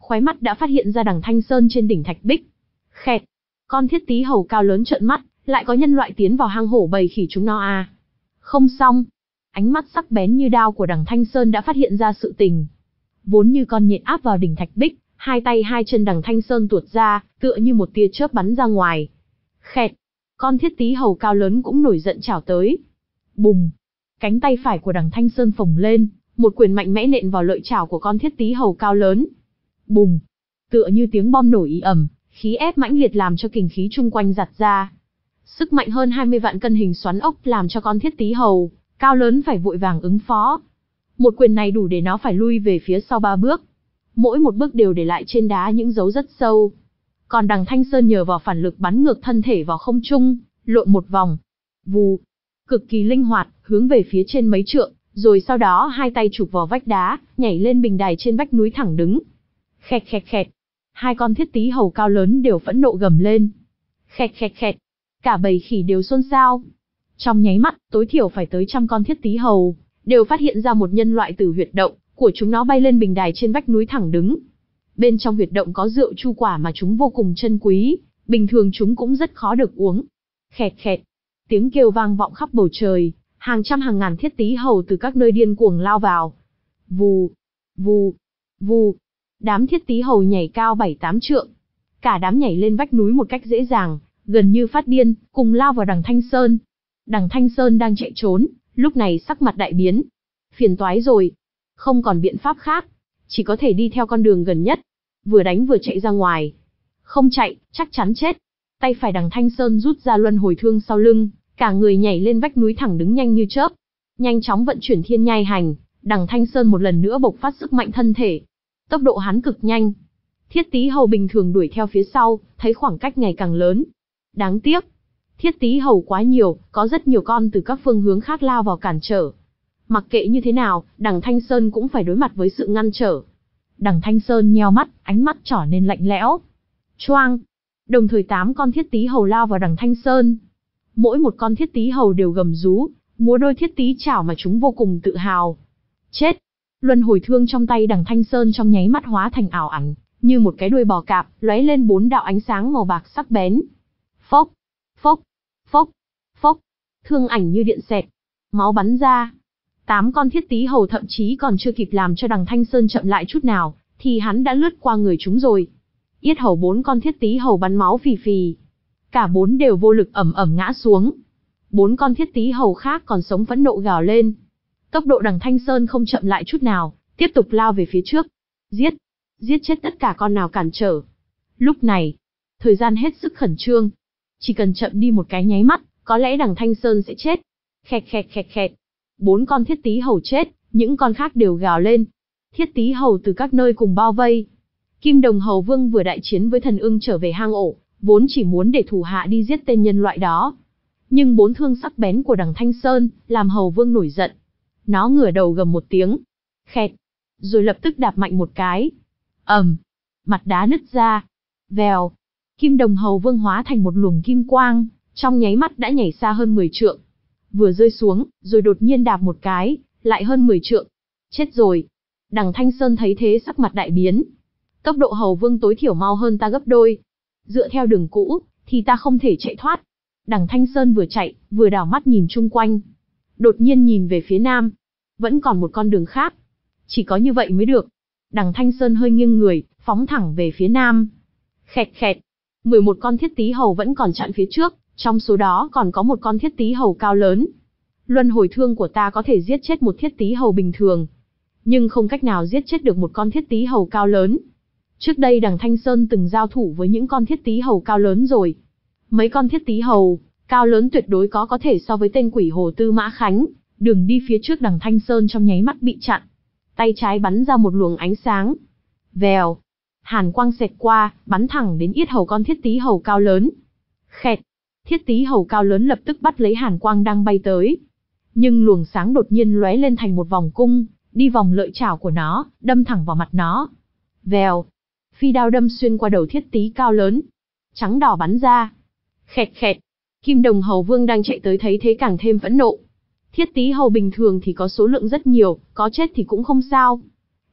khóe mắt đã phát hiện ra đằng Thanh Sơn trên đỉnh thạch bích. Khẹt, con thiết tí hầu cao lớn trợn mắt, lại có nhân loại tiến vào hang hổ bầy khỉ chúng nó à. Không xong, ánh mắt sắc bén như đao của đằng Thanh Sơn đã phát hiện ra sự tình. Vốn như con nhện áp vào đỉnh thạch bích, hai tay hai chân đằng Thanh Sơn tuột ra, tựa như một tia chớp bắn ra ngoài. Khẹt, con thiết tí hầu cao lớn cũng nổi giận chảo tới. Bùng, cánh tay phải của đằng Thanh Sơn phồng lên, một quyền mạnh mẽ nện vào lợi chảo của con thiết tí hầu cao lớn. Bùng, tựa như tiếng bom nổ ì ầm, khí ép mãnh liệt làm cho kình khí chung quanh giạt ra. Sức mạnh hơn hai mươi vạn cân hình xoắn ốc làm cho con thiết tí hầu cao lớn phải vội vàng ứng phó. Một quyền này đủ để nó phải lui về phía sau ba bước. Mỗi một bước đều để lại trên đá những dấu rất sâu. Còn đằng Thanh Sơn nhờ vào phản lực bắn ngược thân thể vào không trung, lộn một vòng. Vù, cực kỳ linh hoạt, hướng về phía trên mấy trượng, rồi sau đó hai tay chụp vào vách đá, nhảy lên bình đài trên vách núi thẳng đứng. Khẹt khẹt khẹt, hai con thiết tí hầu cao lớn đều phẫn nộ gầm lên. Khẹt khẹt khẹt, cả bầy khỉ đều xôn xao. Trong nháy mắt, tối thiểu phải tới trăm con thiết tí hầu, đều phát hiện ra một nhân loại từ huyệt động của chúng nó bay lên bình đài trên vách núi thẳng đứng. Bên trong huyệt động có rượu chu quả mà chúng vô cùng trân quý, bình thường chúng cũng rất khó được uống. Khẹt khẹt, tiếng kêu vang vọng khắp bầu trời, hàng trăm hàng ngàn thiết tí hầu từ các nơi điên cuồng lao vào. Vù, vù, vù, đám thiết tí hầu nhảy cao bảy tám trượng. Cả đám nhảy lên vách núi một cách dễ dàng, gần như phát điên, cùng lao vào đằng Thanh Sơn. Đằng Thanh Sơn đang chạy trốn, lúc này sắc mặt đại biến. Phiền toái rồi, không còn biện pháp khác, chỉ có thể đi theo con đường gần nhất, vừa đánh vừa chạy ra ngoài. Không chạy, chắc chắn chết. Tay phải đằng Thanh Sơn rút ra luân hồi thương sau lưng, cả người nhảy lên vách núi thẳng đứng nhanh như chớp. Nhanh chóng vận chuyển thiên nhai hành, đằng Thanh Sơn một lần nữa bộc phát sức mạnh thân thể. Tốc độ hắn cực nhanh. Thiết tí hầu bình thường đuổi theo phía sau, thấy khoảng cách ngày càng lớn. Đáng tiếc, thiết tí hầu quá nhiều, có rất nhiều con từ các phương hướng khác lao vào cản trở. Mặc kệ như thế nào, đằng Thanh Sơn cũng phải đối mặt với sự ngăn trở. Đằng Thanh Sơn nheo mắt, ánh mắt trở nên lạnh lẽo. Choang! Đồng thời tám con thiết tí hầu lao vào đằng Thanh Sơn. Mỗi một con thiết tí hầu đều gầm rú, múa đôi thiết tí chảo mà chúng vô cùng tự hào. Chết! Luân hồi thương trong tay đằng Thanh Sơn trong nháy mắt hóa thành ảo ảnh, như một cái đuôi bò cạp, lóe lên bốn đạo ánh sáng màu bạc sắc bén. Phốc! Phốc! Phốc! Phốc! Thương ảnh như điện xẹt. Máu bắn ra. Tám con thiết tí hầu thậm chí còn chưa kịp làm cho đằng Thanh Sơn chậm lại chút nào, thì hắn đã lướt qua người chúng rồi. Yết hầu bốn con thiết tí hầu bắn máu phì phì. Cả bốn đều vô lực ẩm ẩm ngã xuống. Bốn con thiết tí hầu khác còn sống phẫn nộ gào lên. Tốc độ đằng Thanh Sơn không chậm lại chút nào, tiếp tục lao về phía trước. Giết! Giết chết tất cả con nào cản trở. Lúc này, thời gian hết sức khẩn trương. Chỉ cần chậm đi một cái nháy mắt, có lẽ đằng Thanh Sơn sẽ chết. Khẹt khẹt khẹt khẹt. Bốn con thiết tí hầu chết, những con khác đều gào lên. Thiết tí hầu từ các nơi cùng bao vây. Kim Đồng Hầu Vương vừa đại chiến với thần ưng trở về hang ổ, vốn chỉ muốn để thủ hạ đi giết tên nhân loại đó. Nhưng bốn thương sắc bén của đằng Thanh Sơn, làm Hầu Vương nổi giận. Nó ngửa đầu gầm một tiếng. Khẹt. Rồi lập tức đạp mạnh một cái. ầm, mặt đá nứt ra. Vèo. Kim Đồng Hầu Vương hóa thành một luồng kim quang, trong nháy mắt đã nhảy xa hơn mười trượng. Vừa rơi xuống, rồi đột nhiên đạp một cái, lại hơn mười trượng. Chết rồi. Đằng Thanh Sơn thấy thế sắc mặt đại biến. Tốc độ Hầu Vương tối thiểu mau hơn ta gấp đôi. Dựa theo đường cũ, thì ta không thể chạy thoát. Đằng Thanh Sơn vừa chạy, vừa đảo mắt nhìn chung quanh. Đột nhiên nhìn về phía nam. Vẫn còn một con đường khác. Chỉ có như vậy mới được. Đằng Thanh Sơn hơi nghiêng người, phóng thẳng về phía nam. Khẹt khẹt. mười một con thiết tí hầu vẫn còn chặn phía trước, trong số đó còn có một con thiết tí hầu cao lớn. Luân hồi thương của ta có thể giết chết một thiết tí hầu bình thường, nhưng không cách nào giết chết được một con thiết tí hầu cao lớn. Trước đây đằng Thanh Sơn từng giao thủ với những con thiết tí hầu cao lớn rồi. Mấy con thiết tí hầu cao lớn tuyệt đối có có thể so với tên quỷ hồ Tư Mã Khánh. Đường đi phía trước đằng Thanh Sơn trong nháy mắt bị chặn. Tay trái bắn ra một luồng ánh sáng. Vèo. Hàn quang xẹt qua, bắn thẳng đến yết hầu con thiết tí hầu cao lớn. Khẹt. Thiết tí hầu cao lớn lập tức bắt lấy hàn quang đang bay tới. Nhưng luồng sáng đột nhiên lóe lên thành một vòng cung, đi vòng lợi chảo của nó, đâm thẳng vào mặt nó. Vèo. Phi đao đâm xuyên qua đầu thiết tí cao lớn. Trắng đỏ bắn ra. Khẹt khẹt. Kim Đồng Hầu Vương đang chạy tới thấy thế càng thêm phẫn nộ. Thiết tí hầu bình thường thì có số lượng rất nhiều, có chết thì cũng không sao.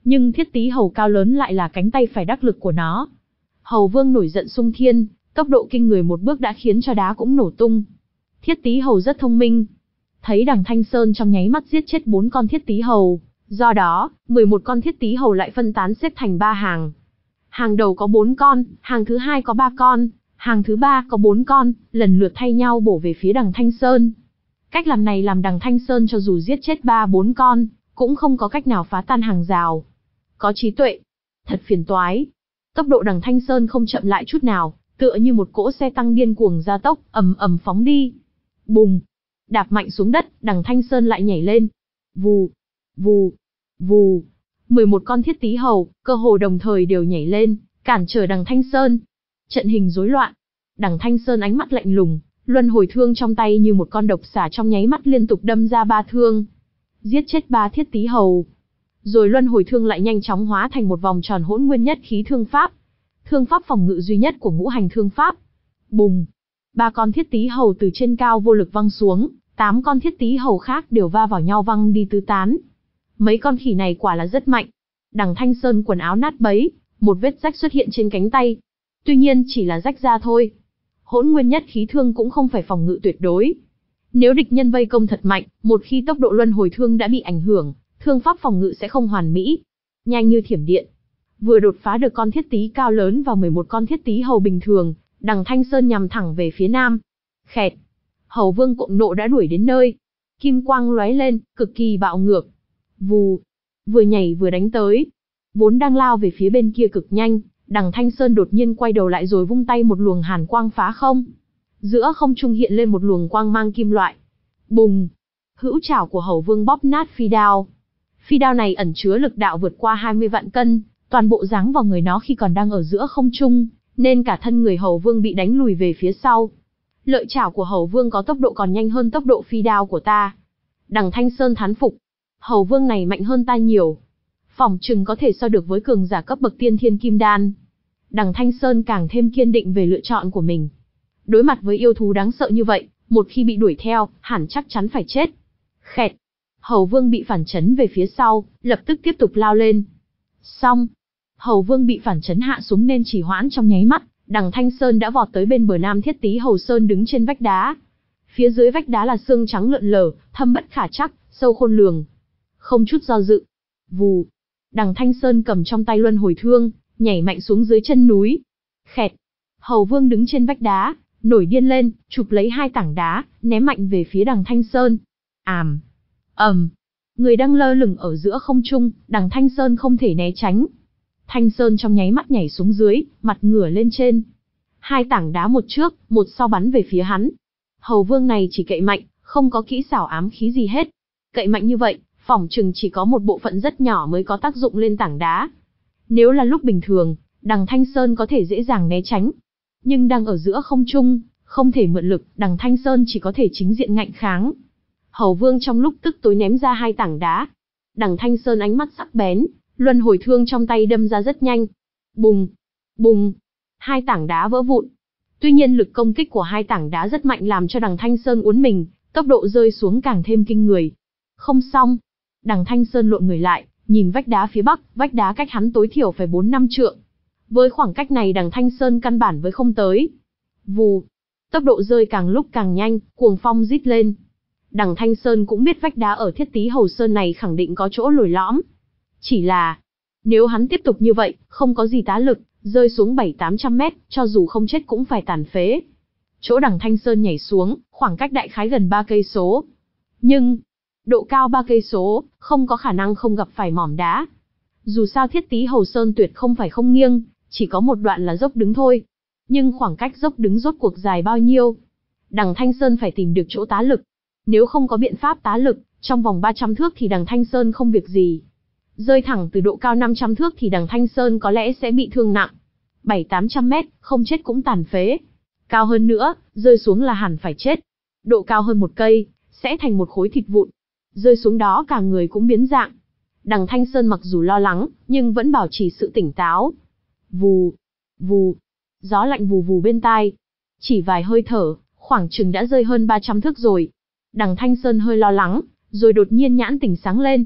Nhưng thiết tí hầu cao lớn lại là cánh tay phải đắc lực của nó. Hầu Vương nổi giận xung thiên, tốc độ kinh người một bước đã khiến cho đá cũng nổ tung. Thiết tí hầu rất thông minh. Thấy đằng Thanh Sơn trong nháy mắt giết chết bốn con thiết tí hầu, do đó, mười một con thiết tí hầu lại phân tán xếp thành ba hàng. Hàng đầu có bốn con, hàng thứ hai có ba con, hàng thứ ba có bốn con, lần lượt thay nhau bổ về phía đằng Thanh Sơn. Cách làm này làm đằng Thanh Sơn cho dù giết chết ba bốn con, cũng không có cách nào phá tan hàng rào. Có trí tuệ, thật phiền toái. Tốc độ đằng Thanh Sơn không chậm lại chút nào, tựa như một cỗ xe tăng điên cuồng gia tốc, ầm ầm phóng đi. Bùng! Đạp mạnh xuống đất, đằng Thanh Sơn lại nhảy lên. Vù! Vù! Vù! mười một con thiết tí hầu, cơ hồ đồng thời đều nhảy lên, cản trở đằng Thanh Sơn. Trận hình rối loạn. Đằng Thanh Sơn ánh mắt lạnh lùng, luân hồi thương trong tay như một con độc xà trong nháy mắt liên tục đâm ra ba thương. Giết chết ba thiết tí hầu. Rồi luân hồi thương lại nhanh chóng hóa thành một vòng tròn hỗn nguyên nhất khí thương pháp. Thương pháp phòng ngự duy nhất của ngũ hành thương pháp. Bùng! Ba con thiết tí hầu từ trên cao vô lực văng xuống, tám con thiết tí hầu khác đều va vào nhau văng đi tứ tán. Mấy con khỉ này quả là rất mạnh. Đằng Thanh Sơn quần áo nát bấy, một vết rách xuất hiện trên cánh tay. Tuy nhiên chỉ là rách ra thôi. Hỗn nguyên nhất khí thương cũng không phải phòng ngự tuyệt đối. Nếu địch nhân vây công thật mạnh, một khi tốc độ luân hồi thương đã bị ảnh hưởng, thương pháp phòng ngự sẽ không hoàn mỹ. Nhanh như thiểm điện. Vừa đột phá được con thiết tí cao lớn và mười một con thiết tí hầu bình thường, đằng Thanh Sơn nhằm thẳng về phía nam. Khẹt! Hầu Vương cuộn nộ đã đuổi đến nơi. Kim quang lóe lên, cực kỳ bạo ngược. Vù! Vừa nhảy vừa đánh tới. Vốn đang lao về phía bên kia cực nhanh, đằng Thanh Sơn đột nhiên quay đầu lại rồi vung tay một luồng hàn quang phá không. Giữa không trung hiện lên một luồng quang mang kim loại. Bùng! Hữu trảo của Hầu Vương bóp nát phi đao. Phi đao này ẩn chứa lực đạo vượt qua hai mươi vạn cân, toàn bộ giáng vào người nó khi còn đang ở giữa không trung, nên cả thân người Hầu Vương bị đánh lùi về phía sau. Lợi chảo của Hầu Vương có tốc độ còn nhanh hơn tốc độ phi đao của ta. Đằng Thanh Sơn thán phục. Hầu Vương này mạnh hơn ta nhiều. Phỏng chừng có thể so được với cường giả cấp bậc tiên thiên kim đan. Đằng Thanh Sơn càng thêm kiên định về lựa chọn của mình. Đối mặt với yêu thú đáng sợ như vậy, một khi bị đuổi theo, hẳn chắc chắn phải chết. Khẹt! Hầu Vương bị phản chấn về phía sau, lập tức tiếp tục lao lên. Xong! Hầu Vương bị phản chấn hạ xuống nên chỉ hoãn trong nháy mắt, đằng Thanh Sơn đã vọt tới bên bờ nam thiết tí Hầu Sơn đứng trên vách đá. Phía dưới vách đá là xương trắng lượn lờ, thâm bất khả trắc, sâu khôn lường. Không chút do dự. Vù! Đằng Thanh Sơn cầm trong tay luân hồi thương, nhảy mạnh xuống dưới chân núi. Khẹt! Hầu Vương đứng trên vách đá, nổi điên lên, chụp lấy hai tảng đá, ném mạnh về phía đằng Thanh Sơn. Àm! Ầm! Người đang lơ lửng ở giữa không trung, đằng Thanh Sơn không thể né tránh. Thanh Sơn trong nháy mắt nhảy xuống dưới, mặt ngửa lên trên. Hai tảng đá một trước, một sau bắn về phía hắn. Hầu Vương này chỉ cậy mạnh, không có kỹ xảo ám khí gì hết. Cậy mạnh như vậy, phỏng chừng chỉ có một bộ phận rất nhỏ mới có tác dụng lên tảng đá. Nếu là lúc bình thường, đằng Thanh Sơn có thể dễ dàng né tránh. Nhưng đang ở giữa không trung, không thể mượn lực, đằng Thanh Sơn chỉ có thể chính diện ngạnh kháng. Hầu Vương trong lúc tức tối ném ra hai tảng đá. Đằng Thanh Sơn ánh mắt sắc bén, luân hồi thương trong tay đâm ra rất nhanh. Bùng! Bùng! Hai tảng đá vỡ vụn. Tuy nhiên lực công kích của hai tảng đá rất mạnh làm cho đằng Thanh Sơn uốn mình, tốc độ rơi xuống càng thêm kinh người. Không xong. Đằng Thanh Sơn lộn người lại, nhìn vách đá phía bắc, vách đá cách hắn tối thiểu phải bốn năm trượng. Với khoảng cách này đằng Thanh Sơn căn bản với không tới. Vù! Tốc độ rơi càng lúc càng nhanh, cuồng phong rít lên. Đằng Thanh Sơn cũng biết vách đá ở thiết tí Hầu Sơn này khẳng định có chỗ lồi lõm. Chỉ là, nếu hắn tiếp tục như vậy, không có gì tá lực, rơi xuống bảy tám trăm mét, cho dù không chết cũng phải tàn phế. Chỗ đằng Thanh Sơn nhảy xuống, khoảng cách đại khái gần ba cây số. Nhưng, độ cao ba cây số, không có khả năng không gặp phải mỏm đá. Dù sao thiết tí Hầu Sơn tuyệt không phải không nghiêng, chỉ có một đoạn là dốc đứng thôi. Nhưng khoảng cách dốc đứng rốt cuộc dài bao nhiêu? Đằng Thanh Sơn phải tìm được chỗ tá lực. Nếu không có biện pháp tá lực, trong vòng ba trăm thước thì đằng Thanh Sơn không việc gì. Rơi thẳng từ độ cao năm trăm thước thì đằng Thanh Sơn có lẽ sẽ bị thương nặng. bảy tám trăm mét, không chết cũng tàn phế. Cao hơn nữa, rơi xuống là hẳn phải chết. Độ cao hơn một cây, sẽ thành một khối thịt vụn. Rơi xuống đó cả người cũng biến dạng. Đằng Thanh Sơn mặc dù lo lắng, nhưng vẫn bảo trì sự tỉnh táo. Vù, vù, gió lạnh vù vù bên tai. Chỉ vài hơi thở, khoảng chừng đã rơi hơn ba trăm thước rồi. Đằng Thanh Sơn hơi lo lắng, rồi đột nhiên nhãn tỉnh sáng lên.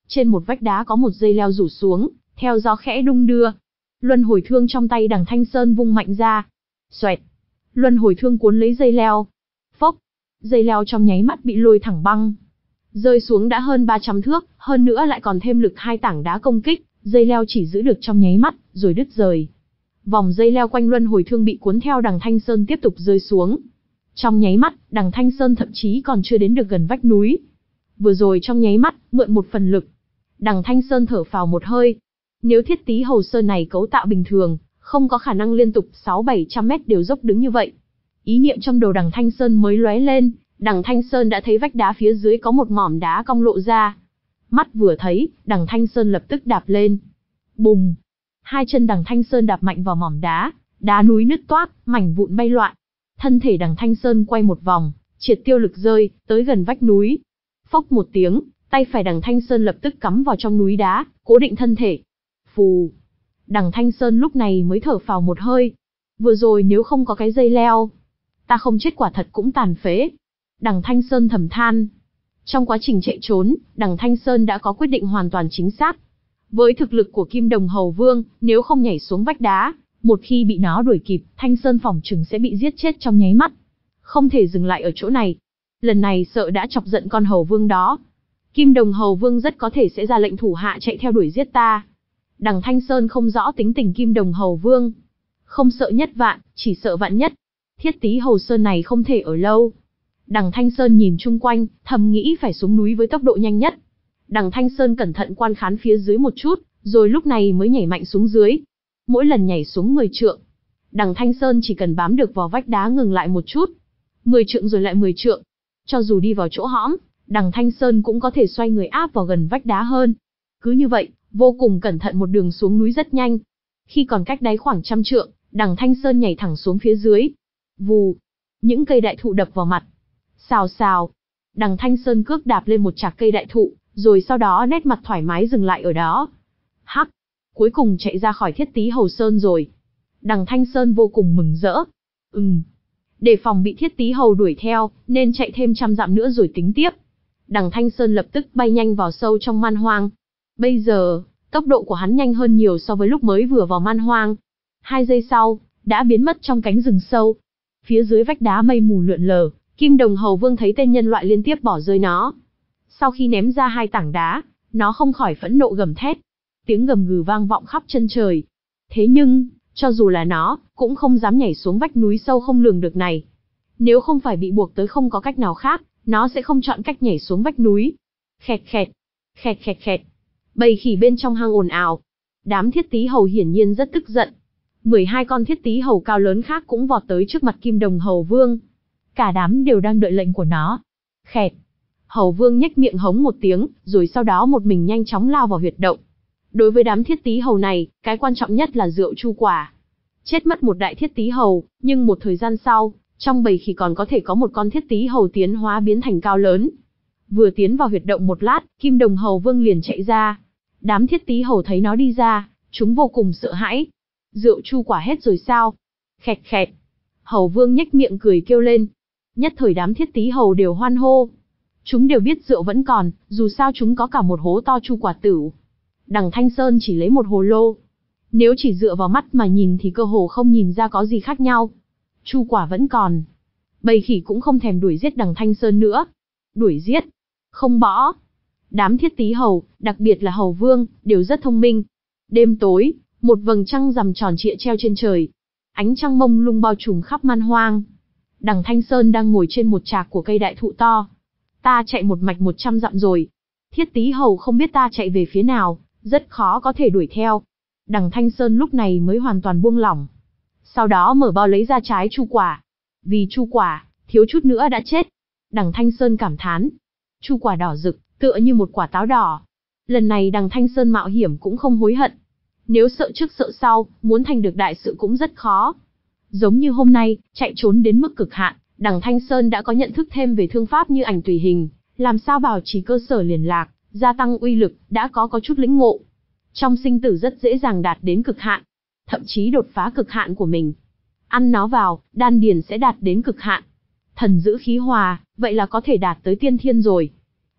Trên một vách đá có một dây leo rủ xuống, theo gió khẽ đung đưa. Luân hồi thương trong tay Đằng Thanh Sơn vung mạnh ra. Xoẹt. Luân hồi thương cuốn lấy dây leo. Phốc. Dây leo trong nháy mắt bị lôi thẳng băng. Rơi xuống đã hơn ba trăm thước, hơn nữa lại còn thêm lực hai tảng đá công kích, dây leo chỉ giữ được trong nháy mắt, rồi đứt rời. Vòng dây leo quanh luân hồi thương bị cuốn theo Đằng Thanh Sơn tiếp tục rơi xuống. Trong nháy mắt, Đằng Thanh Sơn thậm chí còn chưa đến được gần vách núi. Vừa rồi trong nháy mắt, mượn một phần lực. Đằng Thanh Sơn thở phào một hơi. Nếu Thiết Tý Hầu Sơn này cấu tạo bình thường, không có khả năng liên tục sáu bảy trăm mét đều dốc đứng như vậy. Ý niệm trong đầu Đằng Thanh Sơn mới lóe lên, Đằng Thanh Sơn đã thấy vách đá phía dưới có một mỏm đá cong lộ ra. Mắt vừa thấy, Đằng Thanh Sơn lập tức đạp lên. Bùng! Hai chân Đằng Thanh Sơn đạp mạnh vào mỏm đá, đá núi nứt toác, mảnh vụn bay loạn. Thân thể Đằng Thanh Sơn quay một vòng, triệt tiêu lực rơi, tới gần vách núi. Phốc một tiếng, tay phải Đằng Thanh Sơn lập tức cắm vào trong núi đá, cố định thân thể. Phù! Đằng Thanh Sơn lúc này mới thở phào một hơi. Vừa rồi nếu không có cái dây leo, ta không chết quả thật cũng tàn phế. Đằng Thanh Sơn thầm than. Trong quá trình chạy trốn, Đằng Thanh Sơn đã có quyết định hoàn toàn chính xác. Với thực lực của Kim Đồng Hầu Vương, nếu không nhảy xuống vách đá, một khi bị nó đuổi kịp, Thanh Sơn phỏng chừng sẽ bị giết chết trong nháy mắt. Không thể dừng lại ở chỗ này. Lần này sợ đã chọc giận con Hầu Vương đó. Kim Đồng Hầu Vương rất có thể sẽ ra lệnh thủ hạ chạy theo đuổi giết ta. Đằng Thanh Sơn không rõ tính tình Kim Đồng Hầu Vương. Không sợ nhất vạn, chỉ sợ vạn nhất. Thiết Tý Hầu Sơn này không thể ở lâu. Đằng Thanh Sơn nhìn chung quanh, thầm nghĩ phải xuống núi với tốc độ nhanh nhất. Đằng Thanh Sơn cẩn thận quan khán phía dưới một chút, rồi lúc này mới nhảy mạnh xuống dưới. Mỗi lần nhảy xuống mười trượng, Đằng Thanh Sơn chỉ cần bám được vào vách đá ngừng lại một chút. mười trượng rồi lại mười trượng. Cho dù đi vào chỗ hõm, Đằng Thanh Sơn cũng có thể xoay người áp vào gần vách đá hơn. Cứ như vậy, vô cùng cẩn thận một đường xuống núi rất nhanh. Khi còn cách đáy khoảng trăm trượng, Đằng Thanh Sơn nhảy thẳng xuống phía dưới. Vù! Những cây đại thụ đập vào mặt. Xào xào! Đằng Thanh Sơn cước đạp lên một chạc cây đại thụ, rồi sau đó nét mặt thoải mái dừng lại ở đó. Hắc! Cuối cùng chạy ra khỏi Thiết Tý Hầu Sơn rồi. Đằng Thanh Sơn vô cùng mừng rỡ. Ừm. Để phòng bị Thiết Tý Hầu đuổi theo, nên chạy thêm trăm dặm nữa rồi tính tiếp. Đằng Thanh Sơn lập tức bay nhanh vào sâu trong man hoang. Bây giờ, tốc độ của hắn nhanh hơn nhiều so với lúc mới vừa vào man hoang. Hai giây sau, đã biến mất trong cánh rừng sâu. Phía dưới vách đá mây mù lượn lờ, Kim Đồng Hầu Vương thấy tên nhân loại liên tiếp bỏ rơi nó. Sau khi ném ra hai tảng đá, nó không khỏi phẫn nộ gầm thét. Tiếng gầm gừ vang vọng khắp chân trời. Thế nhưng, cho dù là nó, cũng không dám nhảy xuống vách núi sâu không lường được này. Nếu không phải bị buộc tới không có cách nào khác, nó sẽ không chọn cách nhảy xuống vách núi. Khẹt khẹt, khẹt khẹt khẹt. Bầy khỉ bên trong hang ồn ào. Đám Thiết Tý Hầu hiển nhiên rất tức giận. mười hai con Thiết Tý Hầu cao lớn khác cũng vọt tới trước mặt Kim Đồng Hầu Vương. Cả đám đều đang đợi lệnh của nó. Khẹt. Hầu Vương nhếch miệng hống một tiếng, rồi sau đó một mình nhanh chóng lao vào huyệt động. Đối với đám Thiết Tý Hầu này, cái quan trọng nhất là rượu chu quả. Chết mất một đại Thiết Tý Hầu, nhưng một thời gian sau, trong bầy khỉ còn có thể có một con Thiết Tý Hầu tiến hóa biến thành cao lớn. Vừa tiến vào huyệt động một lát, Kim Đồng Hầu Vương liền chạy ra. Đám Thiết Tý Hầu thấy nó đi ra, chúng vô cùng sợ hãi. Rượu chu quả hết rồi sao? Khẹt khẹt. Hầu Vương nhếch miệng cười kêu lên. Nhất thời đám Thiết Tý Hầu đều hoan hô. Chúng đều biết rượu vẫn còn, dù sao chúng có cả một hố to chu quả tửu. Đằng Thanh Sơn chỉ lấy một hồ lô. Nếu chỉ dựa vào mắt mà nhìn thì cơ hồ không nhìn ra có gì khác nhau. Chu quả vẫn còn. Bầy khỉ cũng không thèm đuổi giết Đằng Thanh Sơn nữa. Đuổi giết? Không bỏ. Đám Thiết Tý Hầu, đặc biệt là Hầu Vương, đều rất thông minh. Đêm tối, một vầng trăng rằm tròn trịa treo trên trời. Ánh trăng mông lung bao trùm khắp man hoang. Đằng Thanh Sơn đang ngồi trên một trạc của cây đại thụ to. Ta chạy một mạch một trăm dặm rồi. Thiết Tý Hầu không biết ta chạy về phía nào, rất khó có thể đuổi theo. Đằng Thanh Sơn lúc này mới hoàn toàn buông lỏng. Sau đó mở bao lấy ra trái chu quả. Vì chu quả, thiếu chút nữa đã chết. Đằng Thanh Sơn cảm thán. Chu quả đỏ rực, tựa như một quả táo đỏ. Lần này đằng Thanh Sơn mạo hiểm cũng không hối hận. Nếu sợ trước sợ sau, muốn thành được đại sự cũng rất khó. Giống như hôm nay, chạy trốn đến mức cực hạn, đằng Thanh Sơn đã có nhận thức thêm về thương pháp như ảnh tùy hình, làm sao bảo trì cơ sở liền lạc, gia tăng uy lực, đã có có chút lĩnh ngộ. Trong sinh tử rất dễ dàng đạt đến cực hạn, thậm chí đột phá cực hạn của mình. Ăn nó vào, đan điền sẽ đạt đến cực hạn. Thần giữ khí hòa, vậy là có thể đạt tới tiên thiên rồi.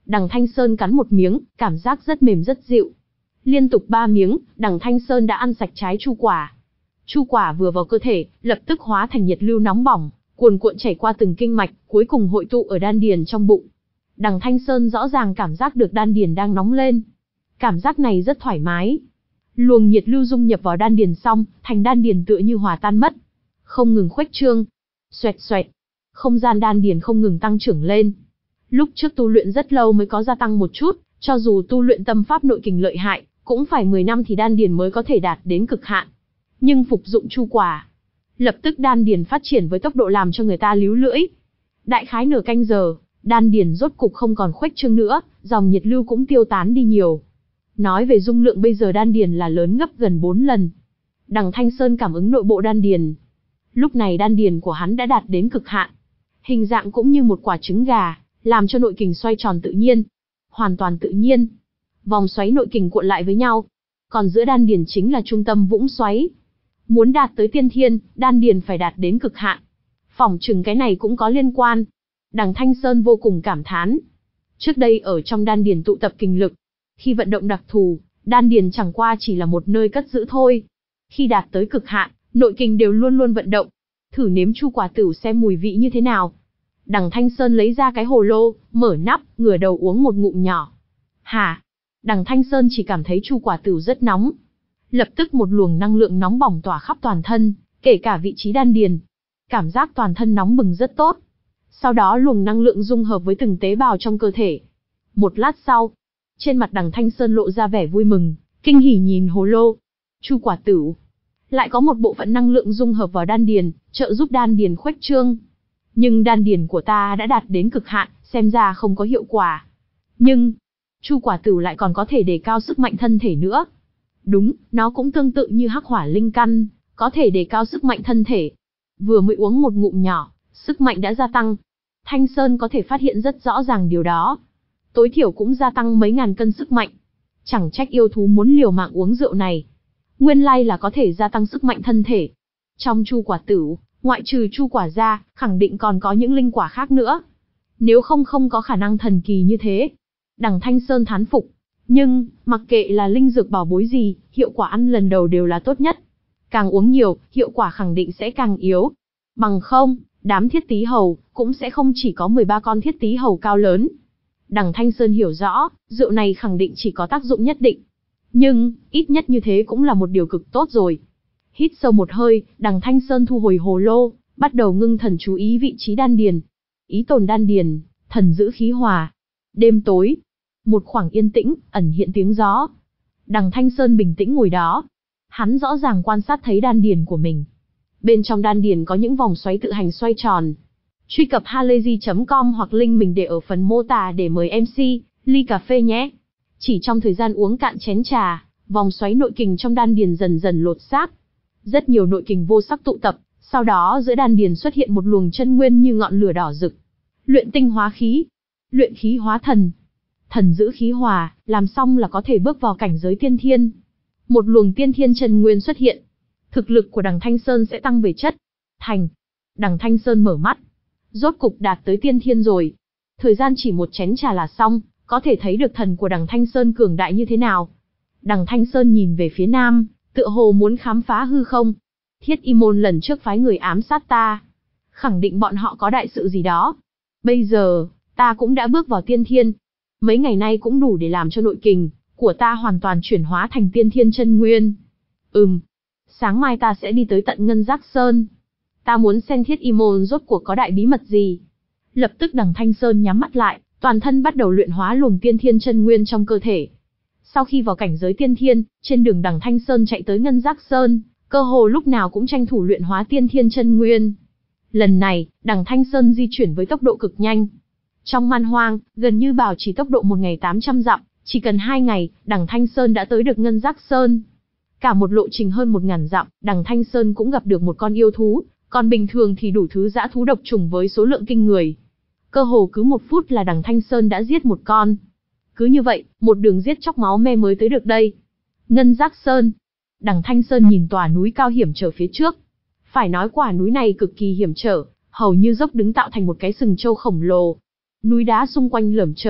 Đằng Thanh Sơn cắn một miếng, cảm giác rất mềm rất dịu. Liên tục ba miếng, Đằng Thanh Sơn đã ăn sạch trái chu quả. Chu quả vừa vào cơ thể, lập tức hóa thành nhiệt lưu nóng bỏng, cuồn cuộn chảy qua từng kinh mạch, cuối cùng hội tụ ở đan điền trong bụng. Đằng Thanh Sơn rõ ràng cảm giác được đan điền đang nóng lên. Cảm giác này rất thoải mái. Luồng nhiệt lưu dung nhập vào đan điền xong, thành đan điền tựa như hòa tan mất, không ngừng khuếch trương. Xoẹt xoẹt, không gian đan điền không ngừng tăng trưởng lên. Lúc trước tu luyện rất lâu mới có gia tăng một chút, cho dù tu luyện tâm pháp nội kình lợi hại, cũng phải mười năm thì đan điền mới có thể đạt đến cực hạn. Nhưng phục dụng chu quả, lập tức đan điền phát triển với tốc độ làm cho người ta líu lưỡi. Đại khái nửa canh giờ, đan điền rốt cục không còn khuếch trương nữa, dòng nhiệt lưu cũng tiêu tán đi nhiều. Nói về dung lượng bây giờ đan điền là lớn gấp gần bốn lần. Đằng Thanh Sơn cảm ứng nội bộ đan điền. Lúc này đan điền của hắn đã đạt đến cực hạn. Hình dạng cũng như một quả trứng gà, làm cho nội kình xoay tròn tự nhiên. Hoàn toàn tự nhiên. Vòng xoáy nội kình cuộn lại với nhau. Còn giữa đan điền chính là trung tâm vũng xoáy. Muốn đạt tới tiên thiên, đan điền phải đạt đến cực hạn. Phỏng chừng cái này cũng có liên quan. Đằng Thanh Sơn vô cùng cảm thán. Trước đây ở trong đan điền tụ tập kinh lực. Khi vận động đặc thù, đan điền chẳng qua chỉ là một nơi cất giữ thôi. Khi đạt tới cực hạn, nội kình đều luôn luôn vận động. Thử nếm chu quả tửu xem mùi vị như thế nào. Đằng Thanh Sơn lấy ra cái hồ lô, mở nắp, ngửa đầu uống một ngụm nhỏ. Hả? Đằng Thanh Sơn chỉ cảm thấy chu quả tửu rất nóng. Lập tức một luồng năng lượng nóng bỏng tỏa khắp toàn thân, kể cả vị trí đan điền. Cảm giác toàn thân nóng bừng rất tốt. Sau đó luồng năng lượng dung hợp với từng tế bào trong cơ thể. Một lát sau, trên mặt Đằng Thanh Sơn lộ ra vẻ vui mừng, kinh hỉ nhìn hồ lô. Chu quả tửu lại có một bộ phận năng lượng dung hợp vào đan điền, trợ giúp đan điền khuếch trương. Nhưng đan điền của ta đã đạt đến cực hạn, xem ra không có hiệu quả. Nhưng, chu quả tửu lại còn có thể đề cao sức mạnh thân thể nữa. Đúng, nó cũng tương tự như hắc hỏa linh căn, có thể đề cao sức mạnh thân thể. Vừa mới uống một ngụm nhỏ, sức mạnh đã gia tăng. Thanh Sơn có thể phát hiện rất rõ ràng điều đó. Tối thiểu cũng gia tăng mấy ngàn cân sức mạnh. Chẳng trách yêu thú muốn liều mạng uống rượu này. Nguyên lai là có thể gia tăng sức mạnh thân thể. Trong chu quả tửu, ngoại trừ chu quả ra, khẳng định còn có những linh quả khác nữa. Nếu không không có khả năng thần kỳ như thế. Đằng Thanh Sơn thán phục. Nhưng, mặc kệ là linh dược bảo bối gì, hiệu quả ăn lần đầu đều là tốt nhất. Càng uống nhiều, hiệu quả khẳng định sẽ càng yếu. Bằng không, đám thiết tí hầu, cũng sẽ không chỉ có mười ba con thiết tí hầu cao lớn. Đằng Thanh Sơn hiểu rõ, rượu này khẳng định chỉ có tác dụng nhất định. Nhưng, ít nhất như thế cũng là một điều cực tốt rồi. Hít sâu một hơi, Đằng Thanh Sơn thu hồi hồ lô, bắt đầu ngưng thần chú ý vị trí đan điền. Ý tồn đan điền, thần giữ khí hòa. Đêm tối, một khoảng yên tĩnh, ẩn hiện tiếng gió. Đằng Thanh Sơn bình tĩnh ngồi đó. Hắn rõ ràng quan sát thấy đan điền của mình. Bên trong đan điền có những vòng xoáy tự hành xoay tròn. Truy cập halayzi chấm com hoặc link mình để ở phần mô tả để mời em xê, ly cà phê nhé. Chỉ trong thời gian uống cạn chén trà, vòng xoáy nội kình trong đan điền dần dần lột xác. Rất nhiều nội kình vô sắc tụ tập, sau đó giữa đan điền xuất hiện một luồng chân nguyên như ngọn lửa đỏ rực. Luyện tinh hóa khí, luyện khí hóa thần. Thần giữ khí hòa, làm xong là có thể bước vào cảnh giới tiên thiên. Một luồng tiên thiên chân nguyên xuất hiện. Thực lực của Đằng Thanh Sơn sẽ tăng về chất. Thành. Đằng Thanh Sơn mở mắt. Rốt cục đạt tới tiên thiên rồi. Thời gian chỉ một chén trà là xong, có thể thấy được thần của Đằng Thanh Sơn cường đại như thế nào. Đằng Thanh Sơn nhìn về phía nam, tựa hồ muốn khám phá hư không. Thiết Y Môn lần trước phái người ám sát ta. Khẳng định bọn họ có đại sự gì đó. Bây giờ, ta cũng đã bước vào tiên thiên. Mấy ngày nay cũng đủ để làm cho nội kình của ta hoàn toàn chuyển hóa thành tiên thiên chân nguyên. Ừm, sáng mai ta sẽ đi tới tận Ngân Giác Sơn. Ta muốn xem Thiết Y Môn rốt cuộc có đại bí mật gì. Lập tức Đằng Thanh Sơn nhắm mắt lại, toàn thân bắt đầu luyện hóa luồng tiên thiên chân nguyên trong cơ thể. Sau khi vào cảnh giới tiên thiên, trên đường Đằng Thanh Sơn chạy tới Ngân Giác Sơn, cơ hồ lúc nào cũng tranh thủ luyện hóa tiên thiên chân nguyên. Lần này, Đằng Thanh Sơn di chuyển với tốc độ cực nhanh. Trong man hoang, gần như bảo trì tốc độ một ngày tám trăm dặm, chỉ cần hai ngày, Đằng Thanh Sơn đã tới được Ngân Giác Sơn. Cả một lộ trình hơn một ngàn dặm, Đằng Thanh Sơn cũng gặp được một con yêu thú, còn bình thường thì đủ thứ dã thú độc trùng với số lượng kinh người. Cơ hồ cứ một phút là Đằng Thanh Sơn đã giết một con. Cứ như vậy, một đường giết chóc máu me mới tới được đây. Ngân Giác Sơn. Đằng Thanh Sơn nhìn tòa núi cao hiểm trở phía trước. Phải nói quả núi này cực kỳ hiểm trở, hầu như dốc đứng tạo thành một cái sừng trâu khổng lồ. Núi đá xung quanh lởm chởm,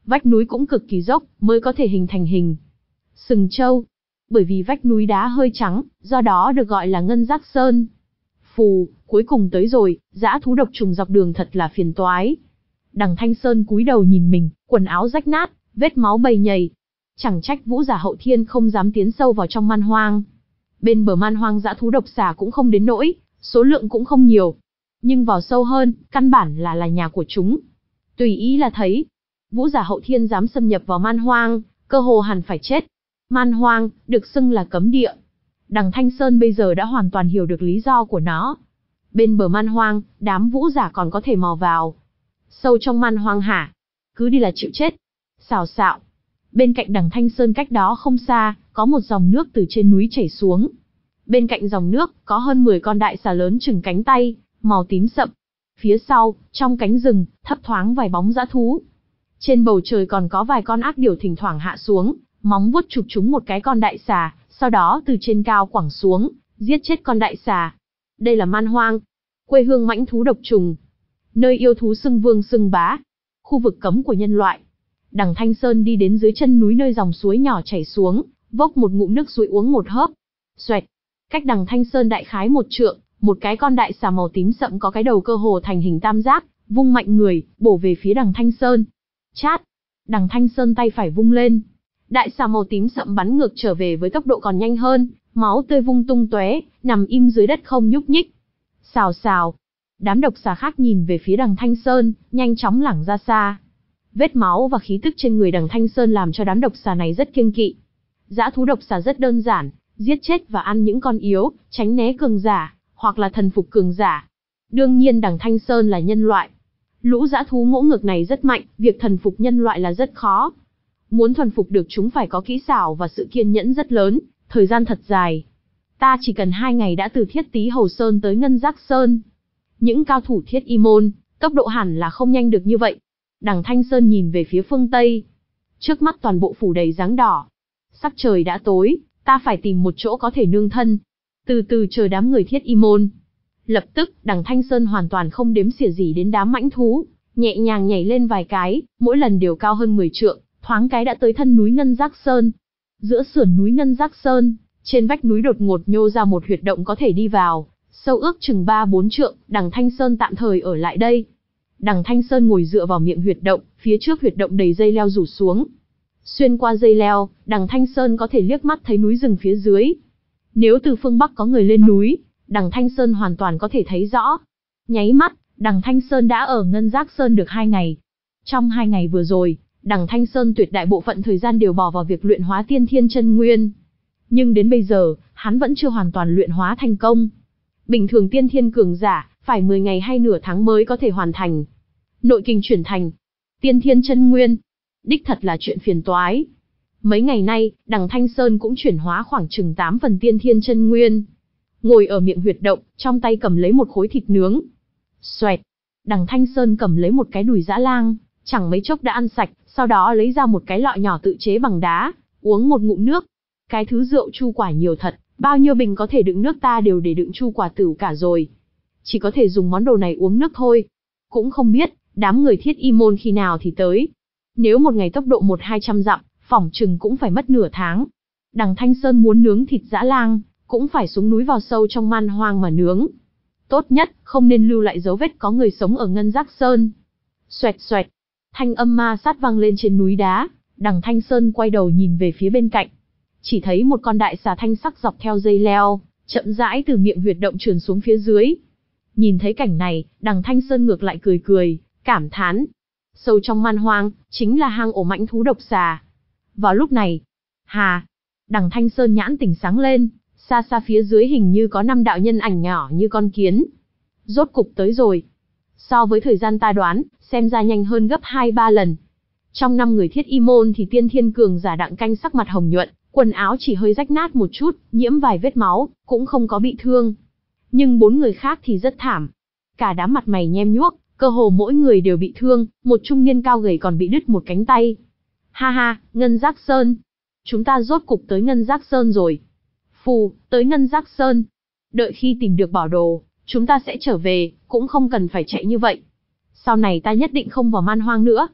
Vách núi cũng cực kỳ dốc, mới có thể hình thành hình sừng trâu. Bởi vì vách núi đá hơi trắng, do đó được gọi là ngân giác sơn. Phù, cuối cùng tới rồi, dã thú độc trùng dọc đường thật là phiền toái. Đằng Thanh Sơn cúi đầu nhìn mình, quần áo rách nát, vết máu bầy nhầy. Chẳng trách Vũ Giả Hậu Thiên không dám tiến sâu vào trong man hoang. Bên bờ man hoang dã thú độc xà cũng không đến nỗi, số lượng cũng không nhiều. Nhưng vào sâu hơn, căn bản là là nhà của chúng. Tùy ý là thấy. Vũ Giả Hậu Thiên dám xâm nhập vào man hoang, cơ hồ hẳn phải chết. Man hoang, được xưng là cấm địa. Đằng Thanh Sơn bây giờ đã hoàn toàn hiểu được lý do của nó. Bên bờ man hoang, đám vũ giả còn có thể mò vào. Sâu trong man hoang hả? Cứ đi là chịu chết. Xào xạo. Bên cạnh đằng Thanh Sơn cách đó không xa, có một dòng nước từ trên núi chảy xuống. Bên cạnh dòng nước, có hơn mười con đại xà lớn chừng cánh tay, màu tím sậm. Phía sau, trong cánh rừng, thấp thoáng vài bóng dã thú. Trên bầu trời còn có vài con ác điểu thỉnh thoảng hạ xuống, móng vuốt chụp trúng một cái con đại xà, sau đó từ trên cao quẳng xuống, giết chết con đại xà. Đây là man hoang, quê hương mãnh thú độc trùng, nơi yêu thú xưng vương xưng bá, khu vực cấm của nhân loại. Đằng Thanh Sơn đi đến dưới chân núi nơi dòng suối nhỏ chảy xuống, vốc một ngụm nước suối uống một hớp. Xoẹt, cách đằng Thanh Sơn đại khái một trượng, một cái con đại xà màu tím sậm có cái đầu cơ hồ thành hình tam giác, vung mạnh người, bổ về phía đằng Thanh Sơn. Chát, đằng Thanh Sơn tay phải vung lên. Đại xà màu tím sậm bắn ngược trở về với tốc độ còn nhanh hơn, máu tươi vung tung tóe, nằm im dưới đất không nhúc nhích. Xào xào. Đám độc xà khác nhìn về phía đằng Thanh Sơn, nhanh chóng lảng ra xa. Vết máu và khí tức trên người đằng Thanh Sơn làm cho đám độc xà này rất kiêng kỵ. Dã thú độc xà rất đơn giản, giết chết và ăn những con yếu, tránh né cường giả, hoặc là thần phục cường giả. Đương nhiên đằng Thanh Sơn là nhân loại. Lũ dã thú ngỗ ngược này rất mạnh, việc thần phục nhân loại là rất khó. Muốn thuần phục được chúng phải có kỹ xảo và sự kiên nhẫn rất lớn, thời gian thật dài. Ta chỉ cần hai ngày đã từ Thiết Tý Hầu Sơn tới Ngân Giác Sơn. Những cao thủ Thiết Y Môn, tốc độ hẳn là không nhanh được như vậy. Đằng Thanh Sơn nhìn về phía phương Tây. Trước mắt toàn bộ phủ đầy dáng đỏ. Sắc trời đã tối, ta phải tìm một chỗ có thể nương thân. Từ từ chờ đám người Thiết Y Môn. Lập tức, đằng Thanh Sơn hoàn toàn không đếm xỉa gì đến đám mãnh thú. Nhẹ nhàng nhảy lên vài cái, mỗi lần đều cao hơn mười trượng. Thoáng cái đã tới thân núi Ngân Giác Sơn. Giữa sườn núi Ngân Giác Sơn, trên vách núi đột ngột nhô ra một huyệt động có thể đi vào, sâu ước chừng ba bốn trượng, đằng Thanh Sơn tạm thời ở lại đây. Đằng Thanh Sơn ngồi dựa vào miệng huyệt động, phía trước huyệt động đầy dây leo rủ xuống. Xuyên qua dây leo, đằng Thanh Sơn có thể liếc mắt thấy núi rừng phía dưới. Nếu từ phương Bắc có người lên núi, đằng Thanh Sơn hoàn toàn có thể thấy rõ. Nháy mắt, đằng Thanh Sơn đã ở Ngân Giác Sơn được hai ngày. Trong hai ngày vừa rồi, đằng Thanh Sơn tuyệt đại bộ phận thời gian đều bỏ vào việc luyện hóa tiên thiên chân nguyên. Nhưng đến bây giờ, hắn vẫn chưa hoàn toàn luyện hóa thành công. Bình thường tiên thiên cường giả, phải mười ngày hay nửa tháng mới có thể hoàn thành. Nội kinh chuyển thành tiên thiên chân nguyên, đích thật là chuyện phiền toái. Mấy ngày nay, đằng Thanh Sơn cũng chuyển hóa khoảng chừng tám phần tiên thiên chân nguyên. Ngồi ở miệng huyệt động, trong tay cầm lấy một khối thịt nướng. Xoẹt, đằng Thanh Sơn cầm lấy một cái đùi dã lang, chẳng mấy chốc đã ăn sạch, sau đó lấy ra một cái lọ nhỏ tự chế bằng đá, uống một ngụm nước. Cái thứ rượu chu quả nhiều thật, bao nhiêu bình có thể đựng nước ta đều để đựng chu quả tửu cả rồi. Chỉ có thể dùng món đồ này uống nước thôi. Cũng không biết, đám người Thiết Y Môn khi nào thì tới. Nếu một ngày tốc độ một hai trăm dặm, phỏng chừng cũng phải mất nửa tháng. Đằng Thanh Sơn muốn nướng thịt dã lang, cũng phải xuống núi vào sâu trong man hoang mà nướng. Tốt nhất, không nên lưu lại dấu vết có người sống ở Ngân Giác Sơn. Xoẹt xoẹt, thanh âm ma sát vang lên trên núi đá, đằng Thanh Sơn quay đầu nhìn về phía bên cạnh. Chỉ thấy một con đại xà thanh sắc dọc theo dây leo, chậm rãi từ miệng huyệt động trườn xuống phía dưới. Nhìn thấy cảnh này, đằng Thanh Sơn ngược lại cười cười, cảm thán. Sâu trong man hoang, chính là hang ổ mãnh thú độc xà. Vào lúc này, hà, đằng Thanh Sơn nhãn tỉnh sáng lên, xa xa phía dưới hình như có năm đạo nhân ảnh nhỏ như con kiến. Rốt cục tới rồi. So với thời gian ta đoán, xem ra nhanh hơn gấp hai ba lần. Trong năm người Thiết Y Môn thì tiên thiên cường giả Đặng Canh sắc mặt hồng nhuận, quần áo chỉ hơi rách nát một chút, nhiễm vài vết máu, cũng không có bị thương. Nhưng bốn người khác thì rất thảm. Cả đám mặt mày nhem nhuốc, cơ hồ mỗi người đều bị thương, một trung niên cao gầy còn bị đứt một cánh tay. Ha ha, Ngân Giác Sơn. Chúng ta rốt cục tới Ngân Giác Sơn rồi. Phù, tới Ngân Giác Sơn. Đợi khi tìm được bảo đồ, chúng ta sẽ trở về, cũng không cần phải chạy như vậy. Sau này ta nhất định không vào man hoang nữa.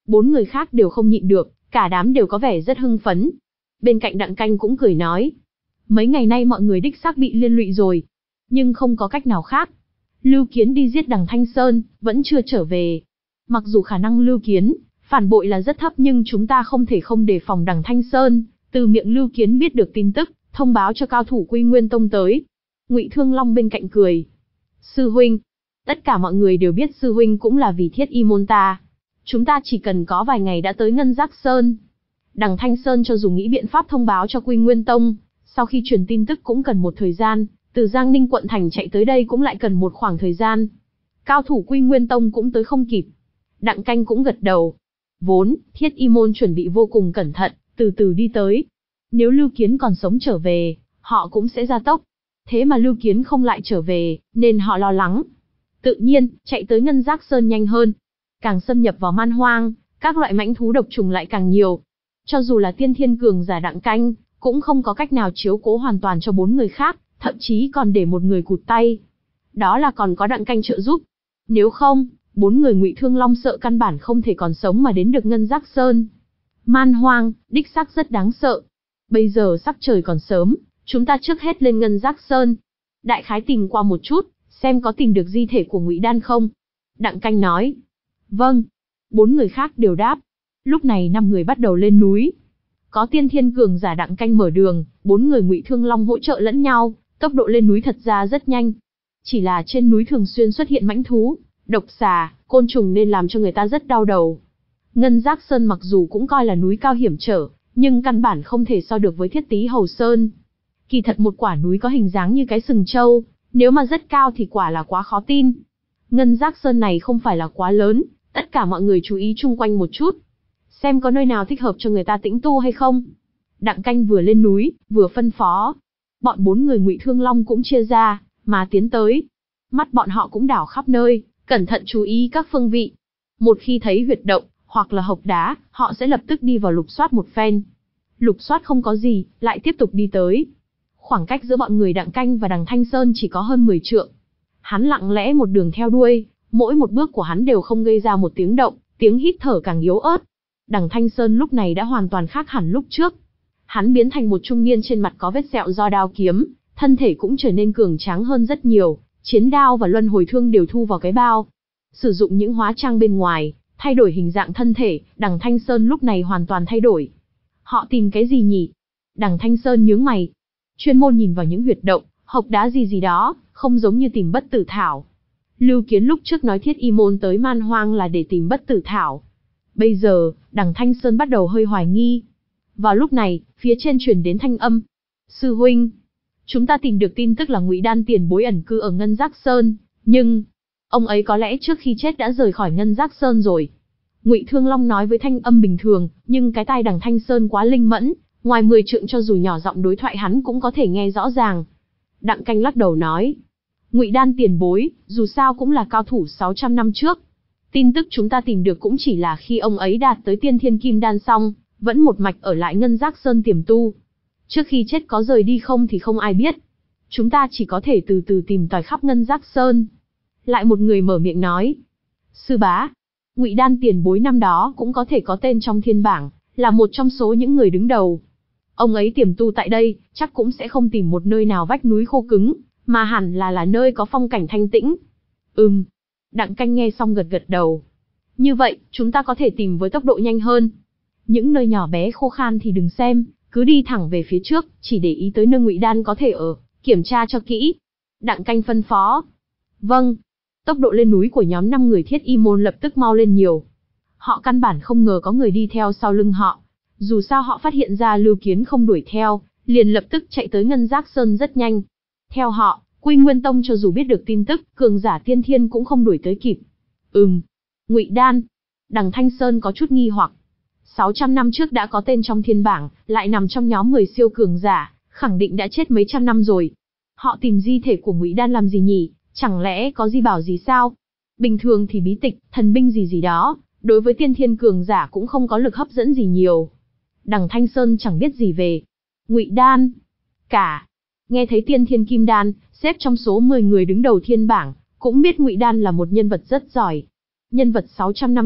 Bốn người khác đều không nhịn được, cả đám đều có vẻ rất hưng phấn. Bên cạnh Đặng Canh cũng cười nói. Mấy ngày nay mọi người đích xác bị liên lụy rồi. Nhưng không có cách nào khác. Lưu Kiến đi giết đằng Thanh Sơn, vẫn chưa trở về. Mặc dù khả năng Lưu Kiến phản bội là rất thấp nhưng chúng ta không thể không đề phòng đằng Thanh Sơn. Từ miệng Lưu Kiến biết được tin tức, thông báo cho cao thủ Quy Nguyên Tông tới. Ngụy Thương Long bên cạnh cười. Sư huynh. Tất cả mọi người đều biết sư huynh cũng là vì Thiết Y môn ta. Chúng ta chỉ cần có vài ngày đã tới Ngân Giác Sơn. Đằng Thanh Sơn cho dù nghĩ biện pháp thông báo cho Quy Nguyên Tông, sau khi truyền tin tức cũng cần một thời gian, từ Giang Ninh quận thành chạy tới đây cũng lại cần một khoảng thời gian. Cao thủ Quy Nguyên Tông cũng tới không kịp. Đặng Canh cũng gật đầu. Vốn, Thiết Y môn chuẩn bị vô cùng cẩn thận, từ từ đi tới. Nếu Lưu Kiến còn sống trở về, họ cũng sẽ gia tốc. Thế mà Lưu Kiến không lại trở về, nên họ lo lắng. Tự nhiên, chạy tới Ngân Giác Sơn nhanh hơn. Càng xâm nhập vào man hoang, các loại mãnh thú độc trùng lại càng nhiều. Cho dù là tiên thiên cường giả Đặng Canh, cũng không có cách nào chiếu cố hoàn toàn cho bốn người khác, thậm chí còn để một người cụt tay. Đó là còn có Đặng Canh trợ giúp. Nếu không, bốn người Ngụy Thương Long sợ căn bản không thể còn sống mà đến được Ngân Giác Sơn. Man hoang, đích xác rất đáng sợ. Bây giờ sắc trời còn sớm, chúng ta trước hết lên Ngân Giác Sơn. Đại khái tìm qua một chút, xem có tìm được di thể của Ngụy Đan không. Đặng Canh nói. Vâng. Bốn người khác đều đáp. Lúc này năm người bắt đầu lên núi. Có tiên thiên cường giả Đặng Canh mở đường, bốn người Ngụy Thương Long hỗ trợ lẫn nhau, tốc độ lên núi thật ra rất nhanh. Chỉ là trên núi thường xuyên xuất hiện mãnh thú, độc xà, côn trùng nên làm cho người ta rất đau đầu. Ngân Giác Sơn mặc dù cũng coi là núi cao hiểm trở, nhưng căn bản không thể so được với Thiết Tý Hầu Sơn. Kỳ thật một quả núi có hình dáng như cái sừng trâu, nếu mà rất cao thì quả là quá khó tin. Ngân Giác Sơn này không phải là quá lớn, tất cả mọi người chú ý chung quanh một chút. Xem có nơi nào thích hợp cho người ta tĩnh tu hay không. Đặng Canh vừa lên núi, vừa phân phó. Bọn bốn người Ngụy Thương Long cũng chia ra, mà tiến tới. Mắt bọn họ cũng đảo khắp nơi, cẩn thận chú ý các phương vị. Một khi thấy huyệt động, hoặc là hộc đá, họ sẽ lập tức đi vào lục soát một phen. Lục soát không có gì, lại tiếp tục đi tới. Khoảng cách giữa bọn người Đặng Canh và đằng Thanh Sơn chỉ có hơn mười trượng. Hắn lặng lẽ một đường theo đuôi, mỗi một bước của hắn đều không gây ra một tiếng động, tiếng hít thở càng yếu ớt. Đằng Thanh Sơn lúc này đã hoàn toàn khác hẳn lúc trước. Hắn biến thành một trung niên trên mặt có vết sẹo do đao kiếm, thân thể cũng trở nên cường tráng hơn rất nhiều, chiến đao và luân hồi thương đều thu vào cái bao. Sử dụng những hóa trang bên ngoài, thay đổi hình dạng thân thể, đằng Thanh Sơn lúc này hoàn toàn thay đổi. Họ tìm cái gì nhỉ? Đằng Thanh Sơn nhướng mày. Chuyên môn nhìn vào những huyệt động, hộc đá gì gì đó, không giống như tìm bất tử thảo. Lưu Kiến lúc trước nói Thiết Y môn tới man hoang là để tìm bất tử thảo. Bây giờ, đằng Thanh Sơn bắt đầu hơi hoài nghi. Vào lúc này, phía trên truyền đến thanh âm. Sư huynh, chúng ta tìm được tin tức là Ngụy Đan tiền bối ẩn cư ở Ngân Giác Sơn, nhưng ông ấy có lẽ trước khi chết đã rời khỏi Ngân Giác Sơn rồi. Ngụy Thương Long nói với thanh âm bình thường, nhưng cái tai đằng Thanh Sơn quá linh mẫn, ngoài mười trượng cho dù nhỏ giọng đối thoại hắn cũng có thể nghe rõ ràng. Đặng Canh lắc đầu nói, Ngụy Đan tiền bối, dù sao cũng là cao thủ sáu trăm năm trước. Tin tức chúng ta tìm được cũng chỉ là khi ông ấy đạt tới tiên thiên kim đan xong, vẫn một mạch ở lại Ngân Giác Sơn tiềm tu. Trước khi chết có rời đi không thì không ai biết. Chúng ta chỉ có thể từ từ tìm tòi khắp Ngân Giác Sơn. Lại một người mở miệng nói, sư bá, Ngụy Đan tiền bối năm đó cũng có thể có tên trong thiên bảng, là một trong số những người đứng đầu. Ông ấy tiềm tu tại đây, chắc cũng sẽ không tìm một nơi nào vách núi khô cứng, mà hẳn là là nơi có phong cảnh thanh tĩnh. Ừm. Đặng Canh nghe xong gật gật đầu. Như vậy, chúng ta có thể tìm với tốc độ nhanh hơn. Những nơi nhỏ bé khô khan thì đừng xem, cứ đi thẳng về phía trước, chỉ để ý tới nơi Ngụy Đan có thể ở, kiểm tra cho kỹ. Đặng Canh phân phó. Vâng. Tốc độ lên núi của nhóm năm người Thiết Y môn lập tức mau lên nhiều. Họ căn bản không ngờ có người đi theo sau lưng họ. Dù sao họ phát hiện ra Lưu Kiến không đuổi theo, liền lập tức chạy tới Ngân Giác Sơn rất nhanh. Theo họ, Quy Nguyên Tông cho dù biết được tin tức, cường giả tiên thiên cũng không đuổi tới kịp. Ừm, Ngụy Đan. Đằng Thanh Sơn có chút nghi hoặc. sáu trăm năm trước đã có tên trong thiên bảng, lại nằm trong nhóm mười siêu cường giả, khẳng định đã chết mấy trăm năm rồi. Họ tìm di thể của Ngụy Đan làm gì nhỉ? Chẳng lẽ có di bảo gì sao? Bình thường thì bí tịch, thần binh gì gì đó, đối với tiên thiên cường giả cũng không có lực hấp dẫn gì nhiều. Đằng Thanh Sơn chẳng biết gì về Ngụy Đan cả. Nghe thấy tiên thiên kim đan, xếp trong số mười người đứng đầu thiên bảng, cũng biết Ngụy Đan là một nhân vật rất giỏi. Nhân vật sáu trăm năm trước,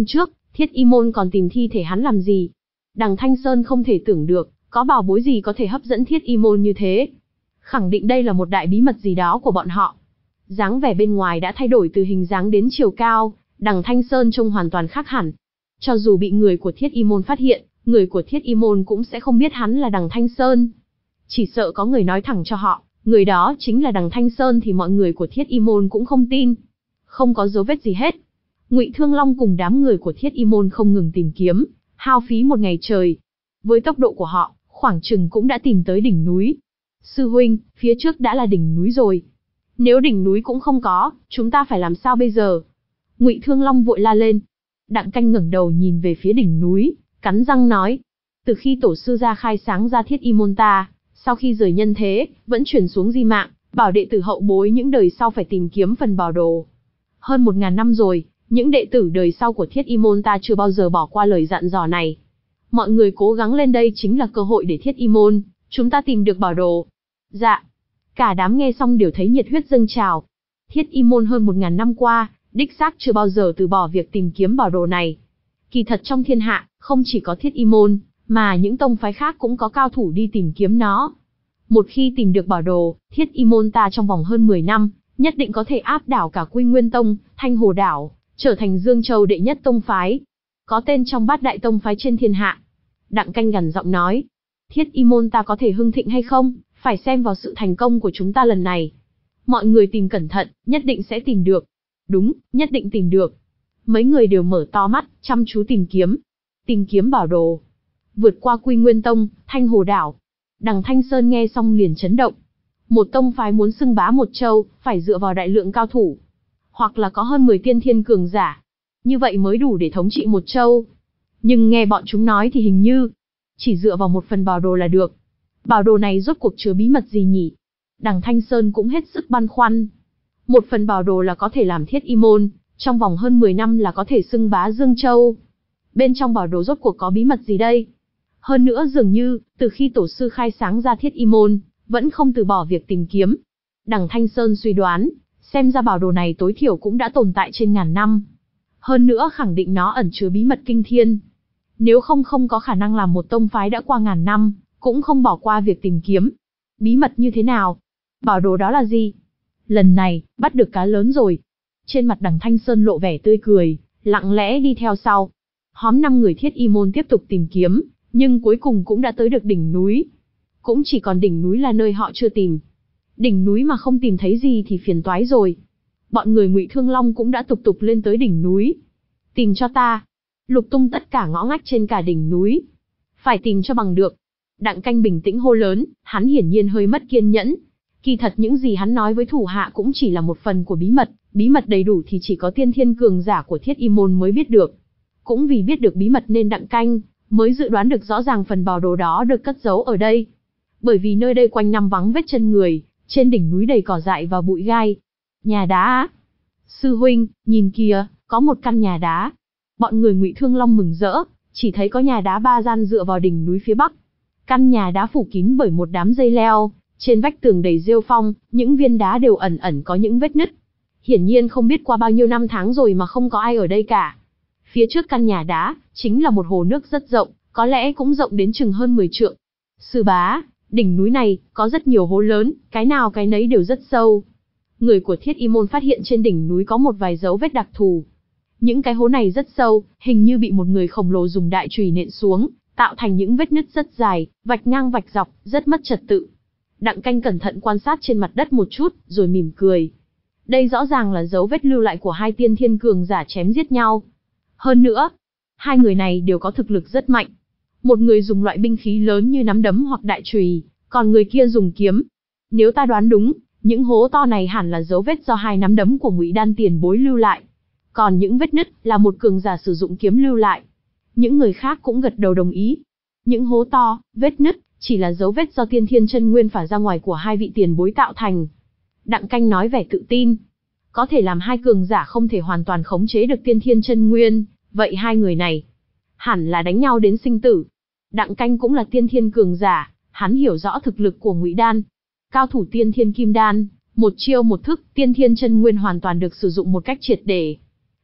Thiết Y Môn còn tìm thi thể hắn làm gì? Đằng Thanh Sơn không thể tưởng được, có bảo bối gì có thể hấp dẫn Thiết Y Môn như thế. Khẳng định đây là một đại bí mật gì đó của bọn họ. Dáng vẻ bên ngoài đã thay đổi từ hình dáng đến chiều cao, đằng Thanh Sơn trông hoàn toàn khác hẳn. Cho dù bị người của Thiết Y Môn phát hiện, người của Thiết Y Môn cũng sẽ không biết hắn là đằng Thanh Sơn. Chỉ sợ có người nói thẳng cho họ, người đó chính là đằng Thanh Sơn thì mọi người của Thiết Y Môn cũng không tin. Không có dấu vết gì hết. Ngụy Thương Long cùng đám người của Thiết Y Môn không ngừng tìm kiếm, hao phí một ngày trời. Với tốc độ của họ, khoảng chừng cũng đã tìm tới đỉnh núi. Sư huynh, phía trước đã là đỉnh núi rồi. Nếu đỉnh núi cũng không có, chúng ta phải làm sao bây giờ? Ngụy Thương Long vội la lên. Đặng Canh ngẩng đầu nhìn về phía đỉnh núi, cắn răng nói. Từ khi tổ sư ra khai sáng ra Thiết Y Môn ta, sau khi rời nhân thế, vẫn truyền xuống di mạng, bảo đệ tử hậu bối những đời sau phải tìm kiếm phần bảo đồ. Hơn một ngàn năm rồi, những đệ tử đời sau của Thiết Y Môn ta chưa bao giờ bỏ qua lời dặn dò này. Mọi người cố gắng lên đây chính là cơ hội để Thiết Y Môn chúng ta tìm được bảo đồ. Dạ. Cả đám nghe xong đều thấy nhiệt huyết dâng trào. Thiết Y Môn hơn một ngàn năm qua, đích xác chưa bao giờ từ bỏ việc tìm kiếm bảo đồ này. Kỳ thật trong thiên hạ, không chỉ có Thiết Y Môn, mà những tông phái khác cũng có cao thủ đi tìm kiếm nó. Một khi tìm được bảo đồ, Thiết Y Môn ta trong vòng hơn mười năm, nhất định có thể áp đảo cả Quy Nguyên Tông, Thanh Hồ Đảo, trở thành Dương Châu đệ nhất tông phái. Có tên trong bát đại tông phái trên thiên hạ. Đặng Canh gằn giọng nói. Thiết Y Môn ta có thể hưng thịnh hay không, phải xem vào sự thành công của chúng ta lần này. Mọi người tìm cẩn thận, nhất định sẽ tìm được. Đúng, nhất định tìm được. Mấy người đều mở to mắt, chăm chú tìm kiếm. Tìm kiếm bảo đồ. Vượt qua Quy Nguyên Tông, Thanh Hồ Đảo. Đằng Thanh Sơn nghe xong liền chấn động. Một tông phái muốn xưng bá một châu, phải dựa vào đại lượng cao thủ. Hoặc là có hơn mười tiên thiên cường giả. Như vậy mới đủ để thống trị một châu. Nhưng nghe bọn chúng nói thì hình như, chỉ dựa vào một phần bảo đồ là được. Bảo đồ này rốt cuộc chứa bí mật gì nhỉ? Đằng Thanh Sơn cũng hết sức băn khoăn. Một phần bảo đồ là có thể làm Thiết Y Môn, trong vòng hơn mười năm là có thể xưng bá Dương Châu. Bên trong bảo đồ rốt cuộc có bí mật gì đây? Hơn nữa dường như, từ khi tổ sư khai sáng ra Thiết Y Môn, vẫn không từ bỏ việc tìm kiếm. Đằng Thanh Sơn suy đoán, xem ra bảo đồ này tối thiểu cũng đã tồn tại trên ngàn năm. Hơn nữa khẳng định nó ẩn chứa bí mật kinh thiên. Nếu không không có khả năng làm một tông phái đã qua ngàn năm, cũng không bỏ qua việc tìm kiếm. Bí mật như thế nào? Bảo đồ đó là gì? Lần này, bắt được cá lớn rồi. Trên mặt đằng Thanh Sơn lộ vẻ tươi cười, lặng lẽ đi theo sau. Hóm năm người Thiết Y Môn tiếp tục tìm kiếm, nhưng cuối cùng cũng đã tới được đỉnh núi. Cũng chỉ còn đỉnh núi là nơi họ chưa tìm. Đỉnh núi mà không tìm thấy gì thì phiền toái rồi. Bọn người Ngụy Thương Long cũng đã tục tục lên tới đỉnh núi. Tìm cho ta. Lục tung tất cả ngõ ngách trên cả đỉnh núi. Phải tìm cho bằng được. Đặng Canh bình tĩnh hô lớn, hắn hiển nhiên hơi mất kiên nhẫn. Kỳ thật những gì hắn nói với thủ hạ cũng chỉ là một phần của bí mật, bí mật đầy đủ thì chỉ có tiên thiên cường giả của Thiết Y Môn mới biết được. Cũng vì biết được bí mật nên Đặng Canh mới dự đoán được rõ ràng phần bảo đồ đó được cất giấu ở đây. Bởi vì nơi đây quanh năm vắng vết chân người, trên đỉnh núi đầy cỏ dại và bụi gai. Nhà đá á? Sư huynh, nhìn kìa, có một căn nhà đá. Bọn người Ngụy Thương Long mừng rỡ, chỉ thấy có nhà đá ba gian dựa vào đỉnh núi phía bắc. Căn nhà đá phủ kín bởi một đám dây leo, trên vách tường đầy rêu phong, những viên đá đều ẩn ẩn có những vết nứt. Hiển nhiên không biết qua bao nhiêu năm tháng rồi mà không có ai ở đây cả. Phía trước căn nhà đá, chính là một hồ nước rất rộng, có lẽ cũng rộng đến chừng hơn mười trượng. Sư bá, đỉnh núi này, có rất nhiều hố lớn, cái nào cái nấy đều rất sâu. Người của Thiết Y Môn phát hiện trên đỉnh núi có một vài dấu vết đặc thù. Những cái hố này rất sâu, hình như bị một người khổng lồ dùng đại chùy nện xuống, tạo thành những vết nứt rất dài, vạch ngang vạch dọc, rất mất trật tự. Đặng Canh cẩn thận quan sát trên mặt đất một chút, rồi mỉm cười. Đây rõ ràng là dấu vết lưu lại của hai tiên thiên cường giả chém giết nhau. Hơn nữa, hai người này đều có thực lực rất mạnh. Một người dùng loại binh khí lớn như nắm đấm hoặc đại chùy, còn người kia dùng kiếm. Nếu ta đoán đúng, những hố to này hẳn là dấu vết do hai nắm đấm của Ngụy Đan tiền bối lưu lại. Còn những vết nứt là một cường giả sử dụng kiếm lưu lại. Những người khác cũng gật đầu đồng ý. Những hố to, vết nứt, chỉ là dấu vết do tiên thiên chân nguyên phả ra ngoài của hai vị tiền bối tạo thành. Đặng Canh nói vẻ tự tin. Có thể làm hai cường giả không thể hoàn toàn khống chế được tiên thiên chân nguyên, vậy hai người này hẳn là đánh nhau đến sinh tử. Đặng Canh cũng là tiên thiên cường giả, hắn hiểu rõ thực lực của Ngụy Đan. Cao thủ tiên thiên kim đan, một chiêu một thức, tiên thiên chân nguyên hoàn toàn được sử dụng một cách triệt để.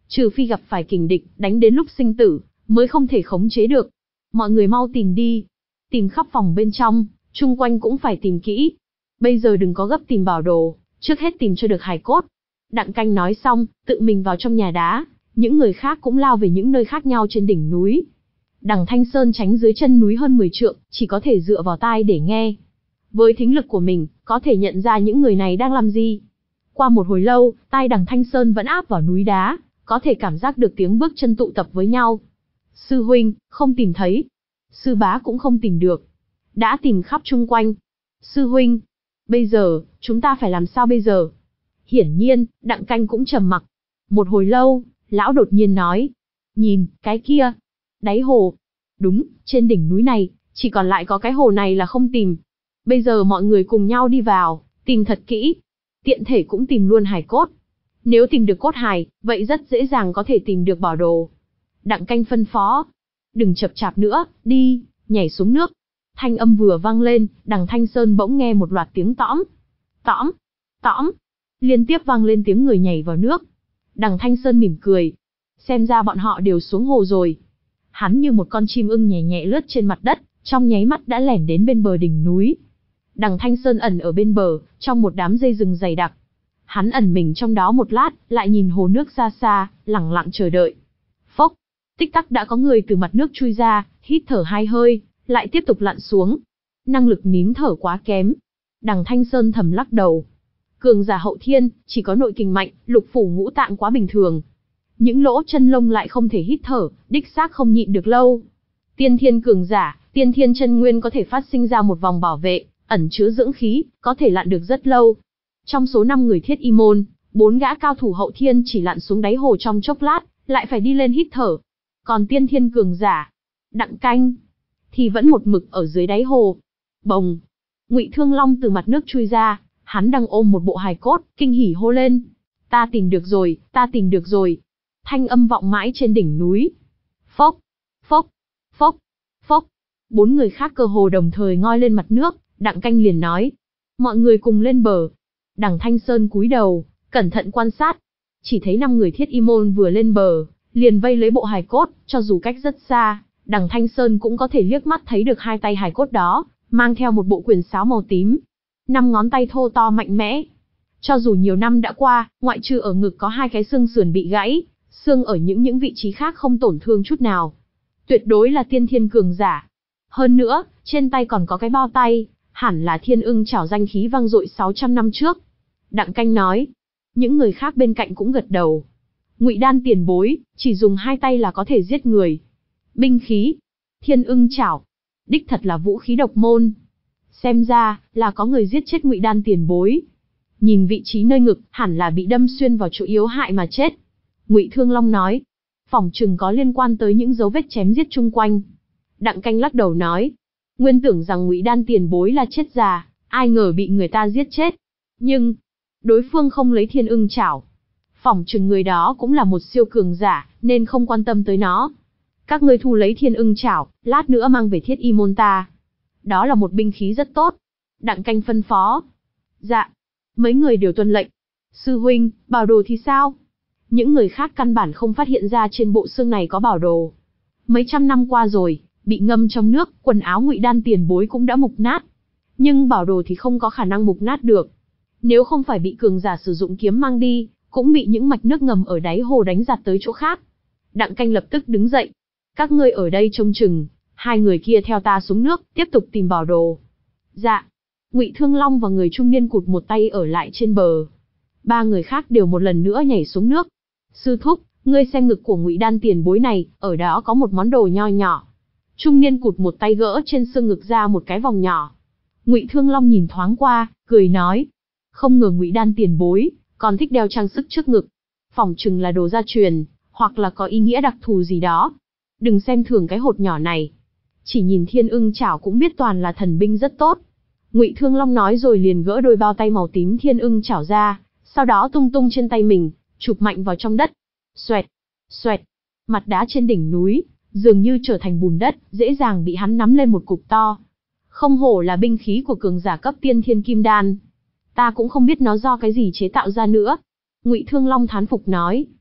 trừ phi gặp phải kình địch, đánh đến lúc sinh tử, mới không thể khống chế được. Mọi người mau tìm đi. Tìm khắp phòng bên trong, chung quanh cũng phải tìm kỹ. Bây giờ đừng có gấp tìm bảo đồ, trước hết tìm cho được hài cốt. Đặng Canh nói xong, tự mình vào trong nhà đá, những người khác cũng lao về những nơi khác nhau trên đỉnh núi. Đằng Thanh Sơn tránh dưới chân núi hơn mười trượng, chỉ có thể dựa vào tai để nghe. Với thính lực của mình, có thể nhận ra những người này đang làm gì. Qua một hồi lâu, tai đằng Thanh Sơn vẫn áp vào núi đá, có thể cảm giác được tiếng bước chân tụ tập với nhau. Sư huynh, không tìm thấy. Sư bá cũng không tìm được. Đã tìm khắp chung quanh. Sư huynh, bây giờ, chúng ta phải làm sao bây giờ? Hiển nhiên, Đặng Canh cũng trầm mặc. Một hồi lâu, lão đột nhiên nói. Nhìn, cái kia. Đáy hồ. Đúng, trên đỉnh núi này, chỉ còn lại có cái hồ này là không tìm. Bây giờ mọi người cùng nhau đi vào, tìm thật kỹ. Tiện thể cũng tìm luôn hài cốt. Nếu tìm được cốt hài, vậy rất dễ dàng có thể tìm được bảo đồ. Đặng Canh phân phó. Đừng chập chạp nữa, đi, nhảy xuống nước. Thanh âm vừa vang lên, đằng Thanh Sơn bỗng nghe một loạt tiếng tõm. Tõm, tõm. Liên tiếp vang lên tiếng người nhảy vào nước. Đằng Thanh Sơn mỉm cười. Xem ra bọn họ đều xuống hồ rồi. Hắn như một con chim ưng nhẹ nhẹ lướt trên mặt đất, trong nháy mắt đã lẻn đến bên bờ đỉnh núi. Đằng Thanh Sơn ẩn ở bên bờ, trong một đám dây rừng dày đặc. Hắn ẩn mình trong đó một lát, lại nhìn hồ nước xa xa, lẳng lặng chờ đợi. Phốc, tích tắc đã có người từ mặt nước chui ra, hít thở hai hơi, lại tiếp tục lặn xuống. Năng lực nín thở quá kém. Đằng Thanh Sơn thầm lắc đầu. Cường giả hậu thiên, chỉ có nội kình mạnh, lục phủ ngũ tạng quá bình thường. Những lỗ chân lông lại không thể hít thở, đích xác không nhịn được lâu. Tiên thiên cường giả, tiên thiên chân nguyên có thể phát sinh ra một vòng bảo vệ, ẩn chứa dưỡng khí, có thể lặn được rất lâu. Trong số năm người Thiết Y môn, bốn gã cao thủ hậu thiên chỉ lặn xuống đáy hồ trong chốc lát, lại phải đi lên hít thở. Còn tiên thiên cường giả, Đặng Canh, thì vẫn một mực ở dưới đáy hồ. Bồng, Ngụy Thương Long từ mặt nước chui ra, hắn đang ôm một bộ hài cốt, kinh hỉ hô lên. Ta tìm được rồi, ta tìm được rồi. Thanh âm vọng mãi trên đỉnh núi. Phốc, phốc, phốc, phốc. Bốn người khác cơ hồ đồng thời ngoi lên mặt nước, Đặng Canh liền nói. Mọi người cùng lên bờ. Đằng Thanh Sơn cúi đầu, cẩn thận quan sát. Chỉ thấy năm người Thiết Y môn vừa lên bờ, liền vây lấy bộ hài cốt, cho dù cách rất xa, đằng Thanh Sơn cũng có thể liếc mắt thấy được hai tay hài cốt đó, mang theo một bộ quyền sáo màu tím. Năm ngón tay thô to mạnh mẽ. Cho dù nhiều năm đã qua, ngoại trừ ở ngực có hai cái xương sườn bị gãy, xương ở những những vị trí khác không tổn thương chút nào. Tuyệt đối là tiên thiên cường giả. Hơn nữa, trên tay còn có cái bao tay, hẳn là Thiên Ưng Chảo danh khí vang dội sáu trăm năm trước. Đặng Canh nói. Những người khác bên cạnh cũng gật đầu. Ngụy Đan tiền bối, chỉ dùng hai tay là có thể giết người. Binh khí, Thiên Ưng Chảo, đích thật là vũ khí độc môn. Xem ra, là có người giết chết Ngụy Đan tiền bối. Nhìn vị trí nơi ngực, hẳn là bị đâm xuyên vào chỗ yếu hại mà chết. Ngụy Thương Long nói. Phỏng chừng có liên quan tới những dấu vết chém giết chung quanh. Đặng Canh lắc đầu nói. Nguyên tưởng rằng Ngụy Đan tiền bối là chết già, ai ngờ bị người ta giết chết. Nhưng, đối phương không lấy Thiên Ưng Chảo. Phỏng chừng người đó cũng là một siêu cường giả, nên không quan tâm tới nó. Các ngươi thu lấy Thiên Ưng Chảo, lát nữa mang về Thiết Y môn ta. Đó là một binh khí rất tốt. Đặng Canh phân phó. Dạ. Mấy người đều tuân lệnh. Sư huynh, bảo đồ thì sao? Những người khác căn bản không phát hiện ra trên bộ xương này có bảo đồ. Mấy trăm năm qua rồi, bị ngâm trong nước, quần áo Ngụy Đan tiền bối cũng đã mục nát. Nhưng bảo đồ thì không có khả năng mục nát được. Nếu không phải bị cường giả sử dụng kiếm mang đi, cũng bị những mạch nước ngầm ở đáy hồ đánh giạt tới chỗ khác. Đặng Canh lập tức đứng dậy. Các ngươi ở đây trông chừng, hai người kia theo ta xuống nước, tiếp tục tìm bảo đồ. Dạ. Ngụy Thương Long và người trung niên cụt một tay ở lại trên bờ. Ba người khác đều một lần nữa nhảy xuống nước. Sư thúc, ngươi xem ngực của Ngụy Đan tiền bối này, ở đó có một món đồ nho nhỏ. Trung niên cụt một tay gỡ trên xương ngực ra một cái vòng nhỏ. Ngụy Thương Long nhìn thoáng qua, cười nói. Không ngờ Ngụy Đan tiền bối còn thích đeo trang sức trước ngực. Phỏng chừng là đồ gia truyền, hoặc là có ý nghĩa đặc thù gì đó. Đừng xem thường cái hột nhỏ này. Chỉ nhìn Thiên Ưng Chảo cũng biết toàn là thần binh rất tốt. Ngụy Thương Long nói rồi liền gỡ đôi bao tay màu tím Thiên Ưng Chảo ra, sau đó tung tung trên tay mình, chụp mạnh vào trong đất. Xoẹt, xoẹt, mặt đá trên đỉnh núi, dường như trở thành bùn đất, dễ dàng bị hắn nắm lên một cục to. Không hổ là binh khí của cường giả cấp tiên thiên kim đan. Ta cũng không biết nó do cái gì chế tạo ra nữa. Ngụy Thương Long thán phục nói.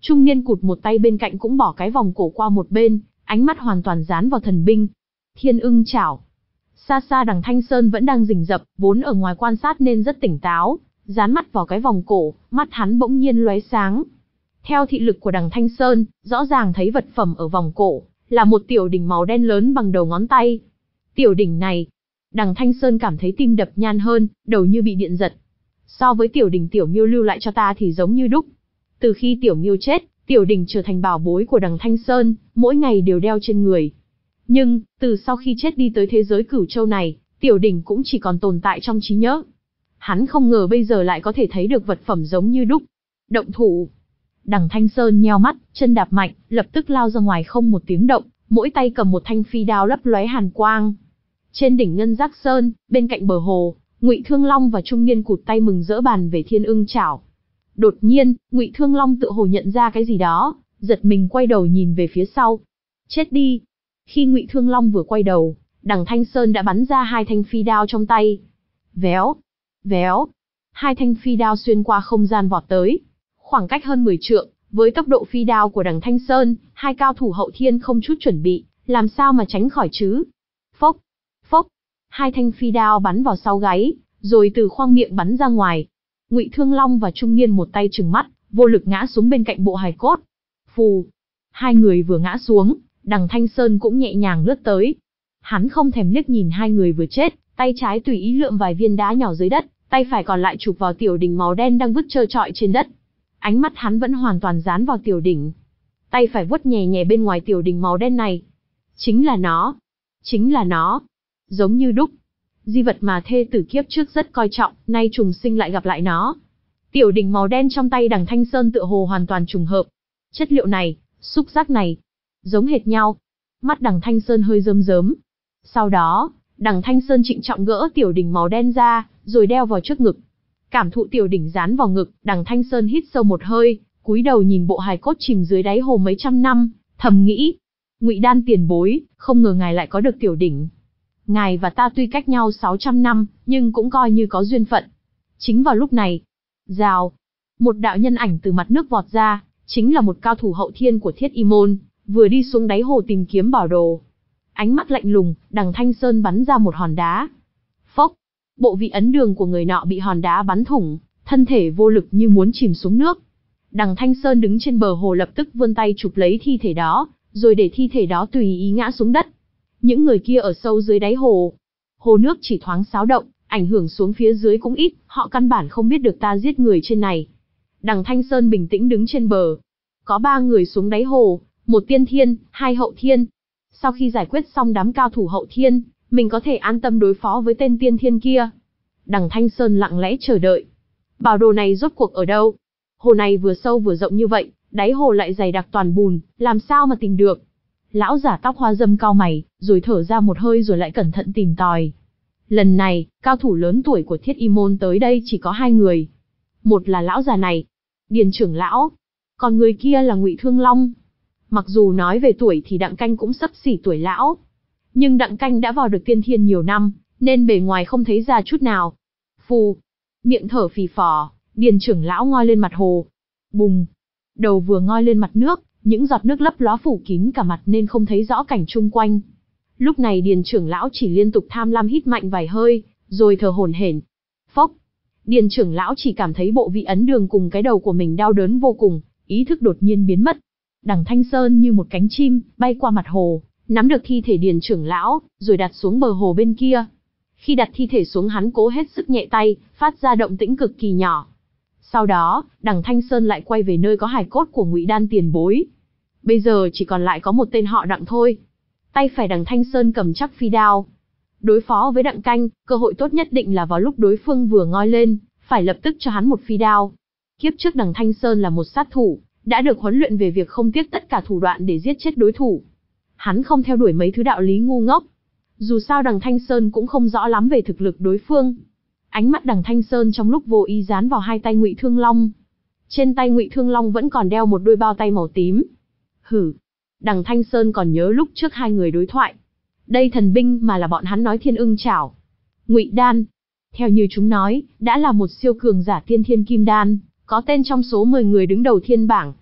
Trung niên cụt một tay bên cạnh cũng bỏ cái vòng cổ qua một bên, ánh mắt hoàn toàn dán vào thần binh. Thiên ưng chảo. Xa xa đằng Thanh Sơn vẫn đang rình rập, vốn ở ngoài quan sát nên rất tỉnh táo, dán mắt vào cái vòng cổ, mắt hắn bỗng nhiên lóe sáng. Theo thị lực của đằng Thanh Sơn, rõ ràng thấy vật phẩm ở vòng cổ, là một tiểu đỉnh màu đen lớn bằng đầu ngón tay. Tiểu đỉnh này, đằng Thanh Sơn cảm thấy tim đập nhanh hơn, đầu như bị điện giật. So với tiểu đỉnh tiểu miêu lưu lại cho ta thì giống như đúc. Từ khi tiểu miêu chết, tiểu đỉnh trở thành bảo bối của đằng Thanh Sơn, mỗi ngày đều đeo trên người. Nhưng, từ sau khi chết đi tới thế giới Cửu Châu này, tiểu đỉnh cũng chỉ còn tồn tại trong trí nhớ. Hắn không ngờ bây giờ lại có thể thấy được vật phẩm giống như đúc. Động thủ. Đằng Thanh Sơn nheo mắt, chân đạp mạnh, lập tức lao ra ngoài không một tiếng động, mỗi tay cầm một thanh phi đao lấp lóe hàn quang. Trên đỉnh Ngân Giác Sơn, bên cạnh bờ hồ, Ngụy Thương Long và trung niên cụt tay mừng rỡ bàn về Thiên Ưng chảo. Đột nhiên, Ngụy Thương Long tự hồ nhận ra cái gì đó, giật mình quay đầu nhìn về phía sau. Chết đi! Khi Ngụy Thương Long vừa quay đầu, đằng Thanh Sơn đã bắn ra hai thanh phi đao trong tay. Véo! Véo! Hai thanh phi đao xuyên qua không gian vọt tới. Khoảng cách hơn mười trượng, với tốc độ phi đao của đằng Thanh Sơn, hai cao thủ hậu thiên không chút chuẩn bị, làm sao mà tránh khỏi chứ? Phốc! Phốc! Hai thanh phi đao bắn vào sau gáy, rồi từ khoang miệng bắn ra ngoài. Ngụy Thương Long và trung niên một tay trừng mắt, vô lực ngã xuống bên cạnh bộ hài cốt. Phù! Hai người vừa ngã xuống, đằng Thanh Sơn cũng nhẹ nhàng lướt tới. Hắn không thèm liếc nhìn hai người vừa chết, tay trái tùy ý lượm vài viên đá nhỏ dưới đất, tay phải còn lại chụp vào tiểu đỉnh màu đen đang vứt trơ trọi trên đất. Ánh mắt hắn vẫn hoàn toàn dán vào tiểu đỉnh. Tay phải vuốt nhẹ nhẹ bên ngoài tiểu đỉnh màu đen này. Chính là nó. Chính là nó. Giống như đúc. Di vật mà thê tử kiếp trước rất coi trọng, nay trùng sinh lại gặp lại nó. Tiểu đỉnh màu đen trong tay đằng Thanh Sơn tựa hồ hoàn toàn trùng hợp. Chất liệu này, xúc giác này, giống hệt nhau. Mắt đằng Thanh Sơn hơi rơm rớm. Sau đó, đằng Thanh Sơn trịnh trọng gỡ tiểu đỉnh màu đen ra, rồi đeo vào trước ngực. Cảm thụ tiểu đỉnh dán vào ngực, đằng Thanh Sơn hít sâu một hơi, cúi đầu nhìn bộ hài cốt chìm dưới đáy hồ mấy trăm năm, thầm nghĩ. Ngụy Đan tiền bối, không ngờ ngài lại có được tiểu đỉnh. Ngài và ta tuy cách nhau sáu trăm năm, nhưng cũng coi như có duyên phận. Chính vào lúc này, rào, một đạo nhân ảnh từ mặt nước vọt ra, chính là một cao thủ hậu thiên của Thiết Y Môn, vừa đi xuống đáy hồ tìm kiếm bảo đồ. Ánh mắt lạnh lùng, đằng Thanh Sơn bắn ra một hòn đá. Phốc, bộ vị ấn đường của người nọ bị hòn đá bắn thủng, thân thể vô lực như muốn chìm xuống nước. Đằng Thanh Sơn đứng trên bờ hồ lập tức vươn tay chụp lấy thi thể đó, rồi để thi thể đó tùy ý ngã xuống đất. Những người kia ở sâu dưới đáy hồ. Hồ nước chỉ thoáng xáo động, ảnh hưởng xuống phía dưới cũng ít, họ căn bản không biết được ta giết người trên này. Đằng Thanh Sơn bình tĩnh đứng trên bờ. Có ba người xuống đáy hồ, một tiên thiên, hai hậu thiên. Sau khi giải quyết xong đám cao thủ hậu thiên, mình có thể an tâm đối phó với tên tiên thiên kia. Đằng Thanh Sơn lặng lẽ chờ đợi. Bảo đồ này rốt cuộc ở đâu? Hồ này vừa sâu vừa rộng như vậy, đáy hồ lại dày đặc toàn bùn, làm sao mà tìm được? Lão giả tóc hoa râm cau mày, rồi thở ra một hơi rồi lại cẩn thận tìm tòi. Lần này, cao thủ lớn tuổi của Thiết Y Môn tới đây chỉ có hai người. Một là lão già này, Điền trưởng lão, còn người kia là Ngụy Thương Long. Mặc dù nói về tuổi thì Đặng Canh cũng xấp xỉ tuổi lão, nhưng Đặng Canh đã vào được tiên thiên nhiều năm, nên bề ngoài không thấy già chút nào. Phù, miệng thở phì phò, Điền trưởng lão ngoi lên mặt hồ. Bùng, đầu vừa ngoi lên mặt nước, những giọt nước lấp ló phủ kín cả mặt nên không thấy rõ cảnh chung quanh. Lúc này Điền trưởng lão chỉ liên tục tham lam hít mạnh vài hơi, rồi thở hổn hển. Phốc, Điền trưởng lão chỉ cảm thấy bộ vị ấn đường cùng cái đầu của mình đau đớn vô cùng, ý thức đột nhiên biến mất. Đằng Thanh Sơn như một cánh chim, bay qua mặt hồ, nắm được thi thể Điền trưởng lão, rồi đặt xuống bờ hồ bên kia. Khi đặt thi thể xuống hắn cố hết sức nhẹ tay, phát ra động tĩnh cực kỳ nhỏ. Sau đó, đằng Thanh Sơn lại quay về nơi có hài cốt của Ngụy Đan tiền bối. Bây giờ chỉ còn lại có một tên họ Đặng thôi. Tay phải đằng Thanh Sơn cầm chắc phi đao. Đối phó với Đặng Canh, cơ hội tốt nhất định là vào lúc đối phương vừa ngoi lên, phải lập tức cho hắn một phi đao. Kiếp trước đằng Thanh Sơn là một sát thủ, đã được huấn luyện về việc không tiếc tất cả thủ đoạn để giết chết đối thủ. Hắn không theo đuổi mấy thứ đạo lý ngu ngốc. Dù sao đằng Thanh Sơn cũng không rõ lắm về thực lực đối phương. Ánh mắt đằng Thanh Sơn trong lúc vô ý dán vào hai tay Ngụy Thương Long. Trên tay Ngụy Thương Long vẫn còn đeo một đôi bao tay màu tím. Hử, đằng Thanh Sơn còn nhớ lúc trước hai người đối thoại. Đây thần binh mà là bọn hắn nói Thiên Ưng chảo. Ngụy Đan, theo như chúng nói, đã là một siêu cường giả tiên thiên kim đan, có tên trong số mười người đứng đầu thiên bảng.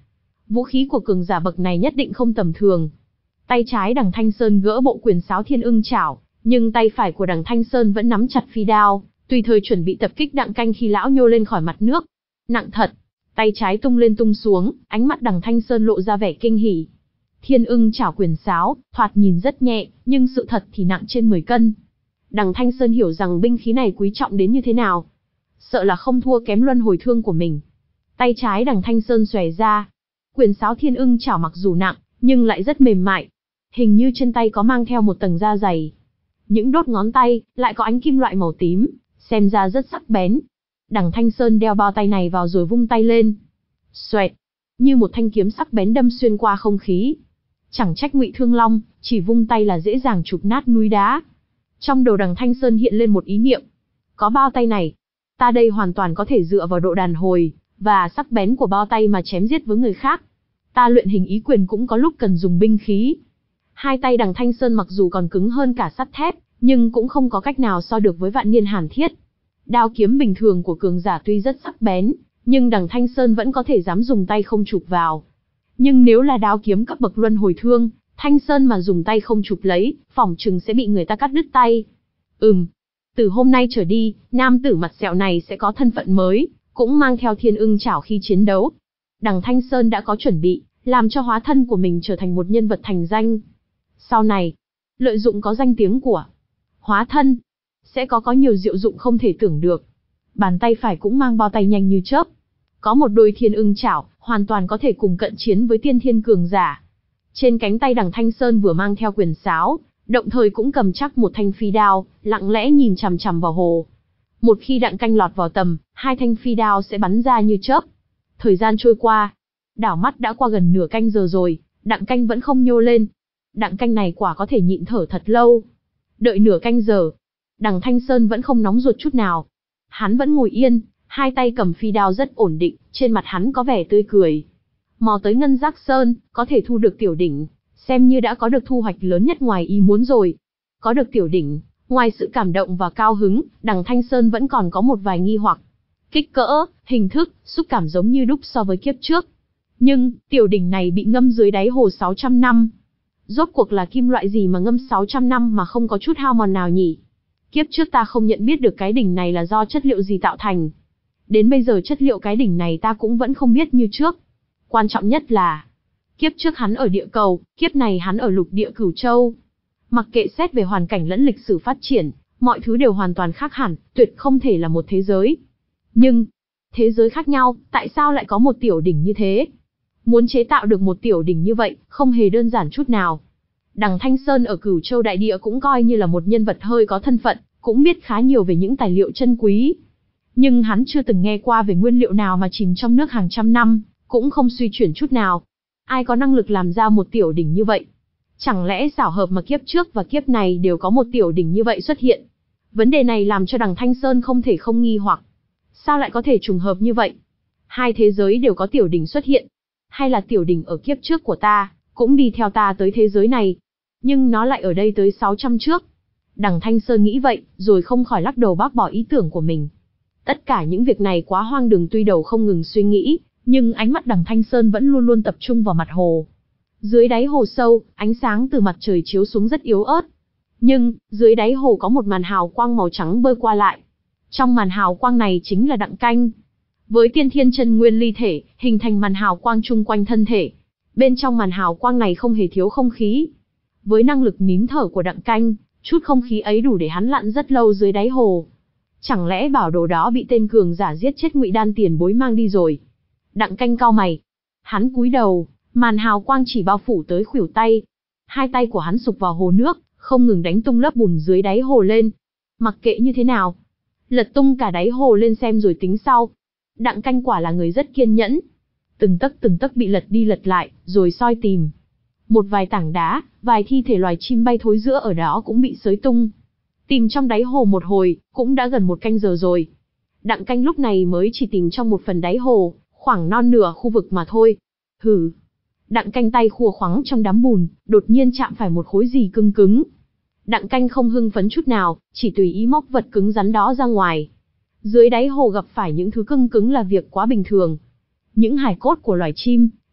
Vũ khí của cường giả bậc này nhất định không tầm thường. Tay trái Đằng Thanh Sơn gỡ bộ quyền sáo Thiên Ưng Chảo, nhưng tay phải của Đằng Thanh Sơn vẫn nắm chặt phi đao, tùy thời chuẩn bị tập kích Đặng Canh khi lão nhô lên khỏi mặt nước. Nặng thật. Tay trái tung lên tung xuống, ánh mắt Đằng Thanh Sơn lộ ra vẻ kinh hỉ. Thiên Ưng Chảo quyền sáo, thoạt nhìn rất nhẹ, nhưng sự thật thì nặng trên mười cân. Đằng Thanh Sơn hiểu rằng binh khí này quý trọng đến như thế nào. Sợ là không thua kém luân hồi thương của mình. Tay trái Đằng Thanh Sơn xòe ra. Quyền sáo Thiên Ưng Chảo mặc dù nặng, nhưng lại rất mềm mại. Hình như trên tay có mang theo một tầng da dày. Những đốt ngón tay, lại có ánh kim loại màu tím, xem ra rất sắc bén. Đằng Thanh Sơn đeo bao tay này vào rồi vung tay lên. Xoẹt, như một thanh kiếm sắc bén đâm xuyên qua không khí. Chẳng trách Ngụy Thương Long, chỉ vung tay là dễ dàng chụp nát núi đá. Trong đầu Đằng Thanh Sơn hiện lên một ý niệm. Có bao tay này, ta đây hoàn toàn có thể dựa vào độ đàn hồi, và sắc bén của bao tay mà chém giết với người khác. Ta luyện hình ý quyền cũng có lúc cần dùng binh khí. Hai tay Đằng Thanh Sơn mặc dù còn cứng hơn cả sắt thép, nhưng cũng không có cách nào so được với vạn niên hàn thiết. Đao kiếm bình thường của cường giả tuy rất sắc bén, nhưng Đằng Thanh Sơn vẫn có thể dám dùng tay không chụp vào. Nhưng nếu là đao kiếm cấp bậc luân hồi thương, Thanh Sơn mà dùng tay không chụp lấy, phỏng chừng sẽ bị người ta cắt đứt tay. Ừm, từ hôm nay trở đi, nam tử mặt sẹo này sẽ có thân phận mới, cũng mang theo Thiên Ưng Chảo khi chiến đấu. Đằng Thanh Sơn đã có chuẩn bị, làm cho hóa thân của mình trở thành một nhân vật thành danh. Sau này, lợi dụng có danh tiếng của hóa thân, sẽ có có nhiều diệu dụng không thể tưởng được. Bàn tay phải cũng mang bao tay nhanh như chớp. Có một đôi Thiên Ưng Chảo, hoàn toàn có thể cùng cận chiến với tiên thiên cường giả. Trên cánh tay Đằng Thanh Sơn vừa mang theo quyền sáo, động thời cũng cầm chắc một thanh phi đao, lặng lẽ nhìn chằm chằm vào hồ. Một khi Đặng Canh lọt vào tầm, hai thanh phi đao sẽ bắn ra như chớp. Thời gian trôi qua, đảo mắt đã qua gần nửa canh giờ rồi, Đặng Canh vẫn không nhô lên. Đặng Canh này quả có thể nhịn thở thật lâu. Đợi nửa canh giờ, Đằng Thanh Sơn vẫn không nóng ruột chút nào. Hắn vẫn ngồi yên, hai tay cầm phi đao rất ổn định, trên mặt hắn có vẻ tươi cười. Mò tới Ngân Giác Sơn, có thể thu được tiểu đỉnh, xem như đã có được thu hoạch lớn nhất ngoài ý muốn rồi. Có được tiểu đỉnh, ngoài sự cảm động và cao hứng, Đằng Thanh Sơn vẫn còn có một vài nghi hoặc. Kích cỡ, hình thức, xúc cảm giống như đúc so với kiếp trước. Nhưng, tiểu đỉnh này bị ngâm dưới đáy hồ sáu trăm năm. Rốt cuộc là kim loại gì mà ngâm sáu trăm năm mà không có chút hao mòn nào nhỉ? Kiếp trước ta không nhận biết được cái đỉnh này là do chất liệu gì tạo thành. Đến bây giờ chất liệu cái đỉnh này ta cũng vẫn không biết như trước. Quan trọng nhất là, kiếp trước hắn ở địa cầu, kiếp này hắn ở lục địa Cửu Châu. Mặc kệ xét về hoàn cảnh lẫn lịch sử phát triển, mọi thứ đều hoàn toàn khác hẳn, tuyệt không thể là một thế giới. Nhưng, thế giới khác nhau, tại sao lại có một tiểu đỉnh như thế? Muốn chế tạo được một tiểu đỉnh như vậy, không hề đơn giản chút nào. Đằng Thanh Sơn ở Cửu Châu đại địa cũng coi như là một nhân vật hơi có thân phận, cũng biết khá nhiều về những tài liệu chân quý. Nhưng hắn chưa từng nghe qua về nguyên liệu nào mà chìm trong nước hàng trăm năm, cũng không suy chuyển chút nào. Ai có năng lực làm ra một tiểu đỉnh như vậy? Chẳng lẽ xảo hợp mà kiếp trước và kiếp này đều có một tiểu đỉnh như vậy xuất hiện? Vấn đề này làm cho Đằng Thanh Sơn không thể không nghi hoặc. Sao lại có thể trùng hợp như vậy? Hai thế giới đều có tiểu đỉnh xuất hiện. Hay là tiểu đỉnh ở kiếp trước của ta, cũng đi theo ta tới thế giới này? Nhưng nó lại ở đây tới sáu trăm trước. Đằng Thanh Sơn nghĩ vậy, rồi không khỏi lắc đầu bác bỏ ý tưởng của mình. Tất cả những việc này quá hoang đường, tuy đầu không ngừng suy nghĩ, nhưng ánh mắt Đằng Thanh Sơn vẫn luôn luôn tập trung vào mặt hồ. Dưới đáy hồ sâu, ánh sáng từ mặt trời chiếu xuống rất yếu ớt. Nhưng, dưới đáy hồ có một màn hào quang màu trắng bơi qua lại. Trong màn hào quang này chính là Đặng Canh. Với tiên thiên chân nguyên ly thể, hình thành màn hào quang chung quanh thân thể. Bên trong màn hào quang này không hề thiếu không khí. Với năng lực nín thở của Đặng Canh, chút không khí ấy đủ để hắn lặn rất lâu dưới đáy hồ. Chẳng lẽ bảo đồ đó bị tên cường giả giết chết Ngụy Đan tiền bối mang đi rồi? Đặng Canh cau mày. Hắn cúi đầu, màn hào quang chỉ bao phủ tới khuỷu tay. Hai tay của hắn sục vào hồ nước, không ngừng đánh tung lớp bùn dưới đáy hồ lên. Mặc kệ như thế nào, lật tung cả đáy hồ lên xem rồi tính sau. Đặng Canh quả là người rất kiên nhẫn. Từng tấc từng tấc bị lật đi lật lại, rồi soi tìm. Một vài tảng đá, vài thi thể loài chim bay thối rữa ở đó cũng bị xới tung. Tìm trong đáy hồ một hồi, cũng đã gần một canh giờ rồi. Đặng Canh lúc này mới chỉ tìm trong một phần đáy hồ, khoảng non nửa khu vực mà thôi. Hừ. Đặng Canh tay khua khoắng trong đám bùn, đột nhiên chạm phải một khối gì cứng cứng. Đặng Canh không hưng phấn chút nào, chỉ tùy ý móc vật cứng rắn đó ra ngoài. Dưới đáy hồ gặp phải những thứ cứng cứng là việc quá bình thường. Những hài cốt của loài chim,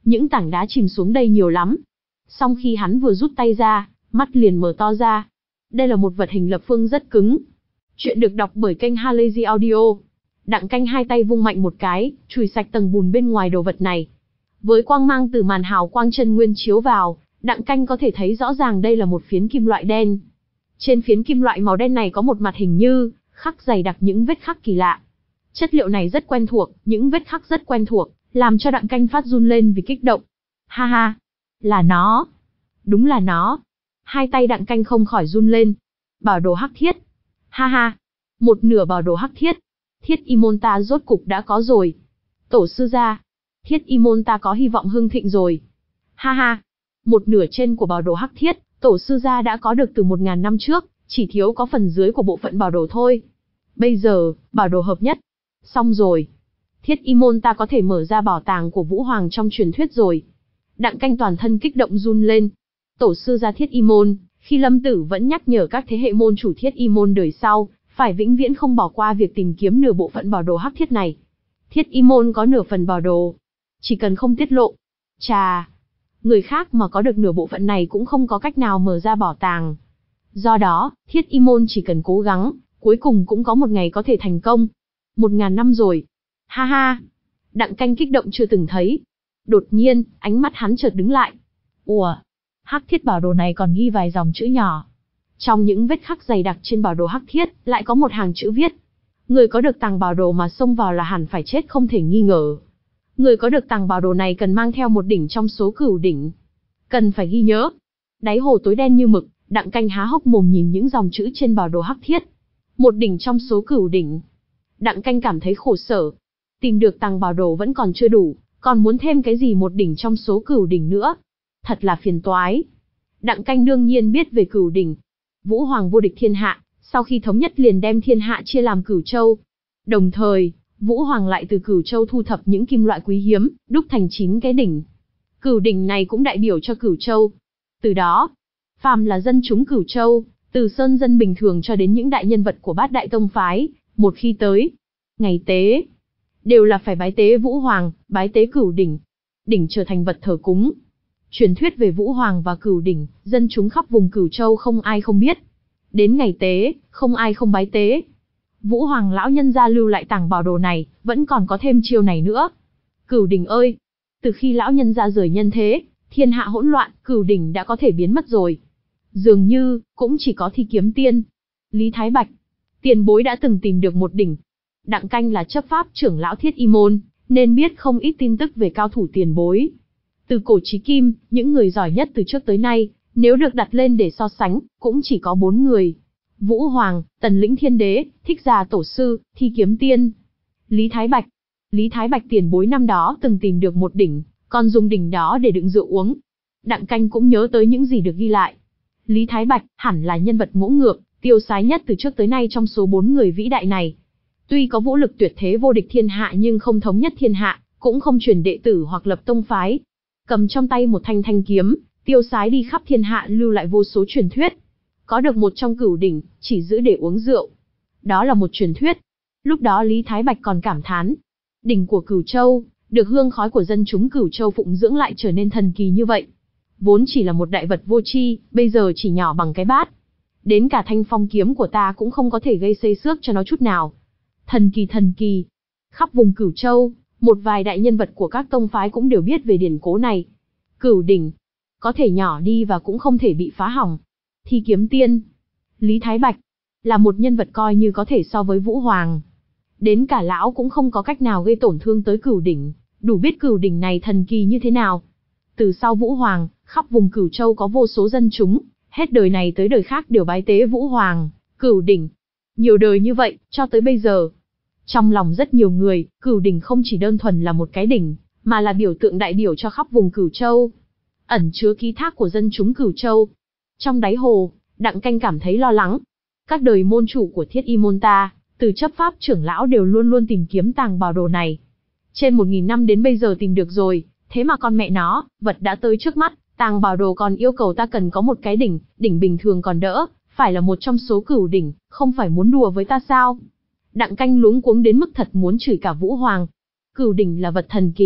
Những tảng đá chìm xuống đây nhiều lắm. Song khi hắn vừa rút tay ra, mắt liền mở to ra. Đây là một vật hình lập phương rất cứng. Chuyện được đọc bởi kênh Halazy Audio. Đặng Canh hai tay vung mạnh một cái, chùi sạch tầng bùn bên ngoài đồ vật này. Với quang mang từ màn hào quang chân nguyên chiếu vào, Đặng Canh có thể thấy rõ ràng đây là một phiến kim loại đen. Trên phiến kim loại màu đen này có một mặt hình như khắc dày đặc những vết khắc kỳ lạ. Chất liệu này rất quen thuộc, những vết khắc rất quen thuộc, làm cho Đặng Canh phát run lên vì kích động. Ha ha, là nó. Đúng là nó. Hai tay Đặng Canh không khỏi run lên. Bảo đồ hắc thiết. Ha ha, một nửa bảo đồ hắc thiết. Thiết y môn ta rốt cục đã có rồi. Tổ sư gia, thiết y môn ta có hy vọng hưng thịnh rồi. Ha ha, một nửa trên của bảo đồ hắc thiết, tổ sư gia đã có được từ một ngàn năm trước, chỉ thiếu có phần dưới của bộ phận bảo đồ thôi. Bây giờ, bảo đồ hợp nhất. Xong rồi. Thiết y môn ta có thể mở ra bảo tàng của Vũ Hoàng trong truyền thuyết rồi. Đặng Canh toàn thân kích động run lên. Tổ sư gia thiết y môn, khi lâm tử vẫn nhắc nhở các thế hệ môn chủ thiết y môn đời sau, phải vĩnh viễn không bỏ qua việc tìm kiếm nửa bộ phận bảo đồ hắc thiết này. Thiết y môn có nửa phần bảo đồ. Chỉ cần không tiết lộ. Chà, người khác mà có được nửa bộ phận này cũng không có cách nào mở ra bảo tàng. Do đó, thiết y môn chỉ cần cố gắng, cuối cùng cũng có một ngày có thể thành công. Một ngàn năm rồi. Ha ha. Đặng Canh kích động chưa từng thấy. Đột nhiên, ánh mắt hắn chợt đứng lại. Ủa, hắc thiết bảo đồ này còn ghi vài dòng chữ nhỏ. Trong những vết khắc dày đặc trên bảo đồ hắc thiết, lại có một hàng chữ viết. Người có được tàng bảo đồ mà xông vào là hẳn phải chết không thể nghi ngờ. Người có được tàng bảo đồ này cần mang theo một đỉnh trong số cửu đỉnh. Cần phải ghi nhớ. Đáy hồ tối đen như mực, Đặng Canh há hốc mồm nhìn những dòng chữ trên bảo đồ hắc thiết. Một đỉnh trong số cửu đỉnh. Đặng Canh cảm thấy khổ sở. Tìm được tàng bảo đồ vẫn còn chưa đủ, còn muốn thêm cái gì một đỉnh trong số cửu đỉnh nữa. Thật là phiền toái. Đặng Canh đương nhiên biết về cửu đỉnh. Vũ Hoàng vô địch thiên hạ, sau khi thống nhất liền đem thiên hạ chia làm cửu châu. Đồng thời, Vũ Hoàng lại từ cửu châu thu thập những kim loại quý hiếm, đúc thành chín cái đỉnh. Cửu đỉnh này cũng đại biểu cho cửu châu. Từ đó, phàm là dân chúng cửu châu, từ sơn dân bình thường cho đến những đại nhân vật của bát đại tông phái, một khi tới ngày tế, đều là phải bái tế Vũ Hoàng, bái tế cửu đỉnh. Đỉnh trở thành vật thờ cúng. Truyền thuyết về Vũ Hoàng và cửu đỉnh, dân chúng khắp vùng cửu châu không ai không biết. Đến ngày tế, không ai không bái tế. Vũ Hoàng lão nhân gia lưu lại tàng bảo đồ này, vẫn còn có thêm chiêu này nữa. Cửu đỉnh ơi! Từ khi lão nhân gia rời nhân thế, thiên hạ hỗn loạn, cửu đỉnh đã có thể biến mất rồi. Dường như, cũng chỉ có Thi Kiếm Tiên, Lý Thái Bạch, tiền bối đã từng tìm được một đỉnh. Đặng Canh là chấp pháp trưởng lão thiết y môn, nên biết không ít tin tức về cao thủ tiền bối. Từ cổ chí kim, những người giỏi nhất từ trước tới nay, nếu được đặt lên để so sánh, cũng chỉ có bốn người. Vũ Hoàng, Tần Lĩnh Thiên Đế, Thích Gia Tổ Sư, Thi Kiếm Tiên, Lý Thái Bạch. Lý Thái Bạch tiền bối năm đó từng tìm được một đỉnh, còn dùng đỉnh đó để đựng rượu uống. Đặng Canh cũng nhớ tới những gì được ghi lại. Lý Thái Bạch hẳn là nhân vật ngỗ ngược, tiêu sái nhất từ trước tới nay trong số bốn người vĩ đại này. Tuy có vũ lực tuyệt thế vô địch thiên hạ nhưng không thống nhất thiên hạ, cũng không truyền đệ tử hoặc lập tông phái. Cầm trong tay một thanh thanh kiếm, tiêu sái đi khắp thiên hạ lưu lại vô số truyền thuyết. Có được một trong cửu đỉnh, chỉ giữ để uống rượu. Đó là một truyền thuyết. Lúc đó Lý Thái Bạch còn cảm thán. Đỉnh của Cửu Châu, được hương khói của dân chúng Cửu Châu phụng dưỡng lại trở nên thần kỳ như vậy. Vốn chỉ là một đại vật vô tri, bây giờ chỉ nhỏ bằng cái bát. Đến cả thanh phong kiếm của ta cũng không có thể gây xây xước cho nó chút nào. Thần kỳ thần kỳ. Khắp vùng Cửu Châu, một vài đại nhân vật của các tông phái cũng đều biết về điển cố này. Cửu đỉnh, có thể nhỏ đi và cũng không thể bị phá hỏng. Thi Kiếm Tiên, Lý Thái Bạch, là một nhân vật coi như có thể so với Vũ Hoàng. Đến cả lão cũng không có cách nào gây tổn thương tới cửu đỉnh, đủ biết cửu đỉnh này thần kỳ như thế nào. Từ sau Vũ Hoàng, khắp vùng Cửu Châu có vô số dân chúng, hết đời này tới đời khác đều bái tế Vũ Hoàng, cửu đỉnh. Nhiều đời như vậy, cho tới bây giờ. Trong lòng rất nhiều người, cửu đỉnh không chỉ đơn thuần là một cái đỉnh, mà là biểu tượng đại biểu cho khắp vùng Cửu Châu. Ẩn chứa ký thác của dân chúng Cửu Châu. Trong đáy hồ, Đặng Canh cảm thấy lo lắng. Các đời môn chủ của thiết y môn ta, từ chấp pháp trưởng lão đều luôn luôn tìm kiếm tàng bảo đồ này. Trên một nghìn năm đến bây giờ tìm được rồi, thế mà con mẹ nó, vật đã tới trước mắt, tàng bảo đồ còn yêu cầu ta cần có một cái đỉnh, đỉnh bình thường còn đỡ, phải là một trong số cửu đỉnh, không phải muốn đùa với ta sao? Đặng Canh luống cuống đến mức thật muốn chửi cả Vũ Hoàng. Cửu đỉnh là vật thần kỳ,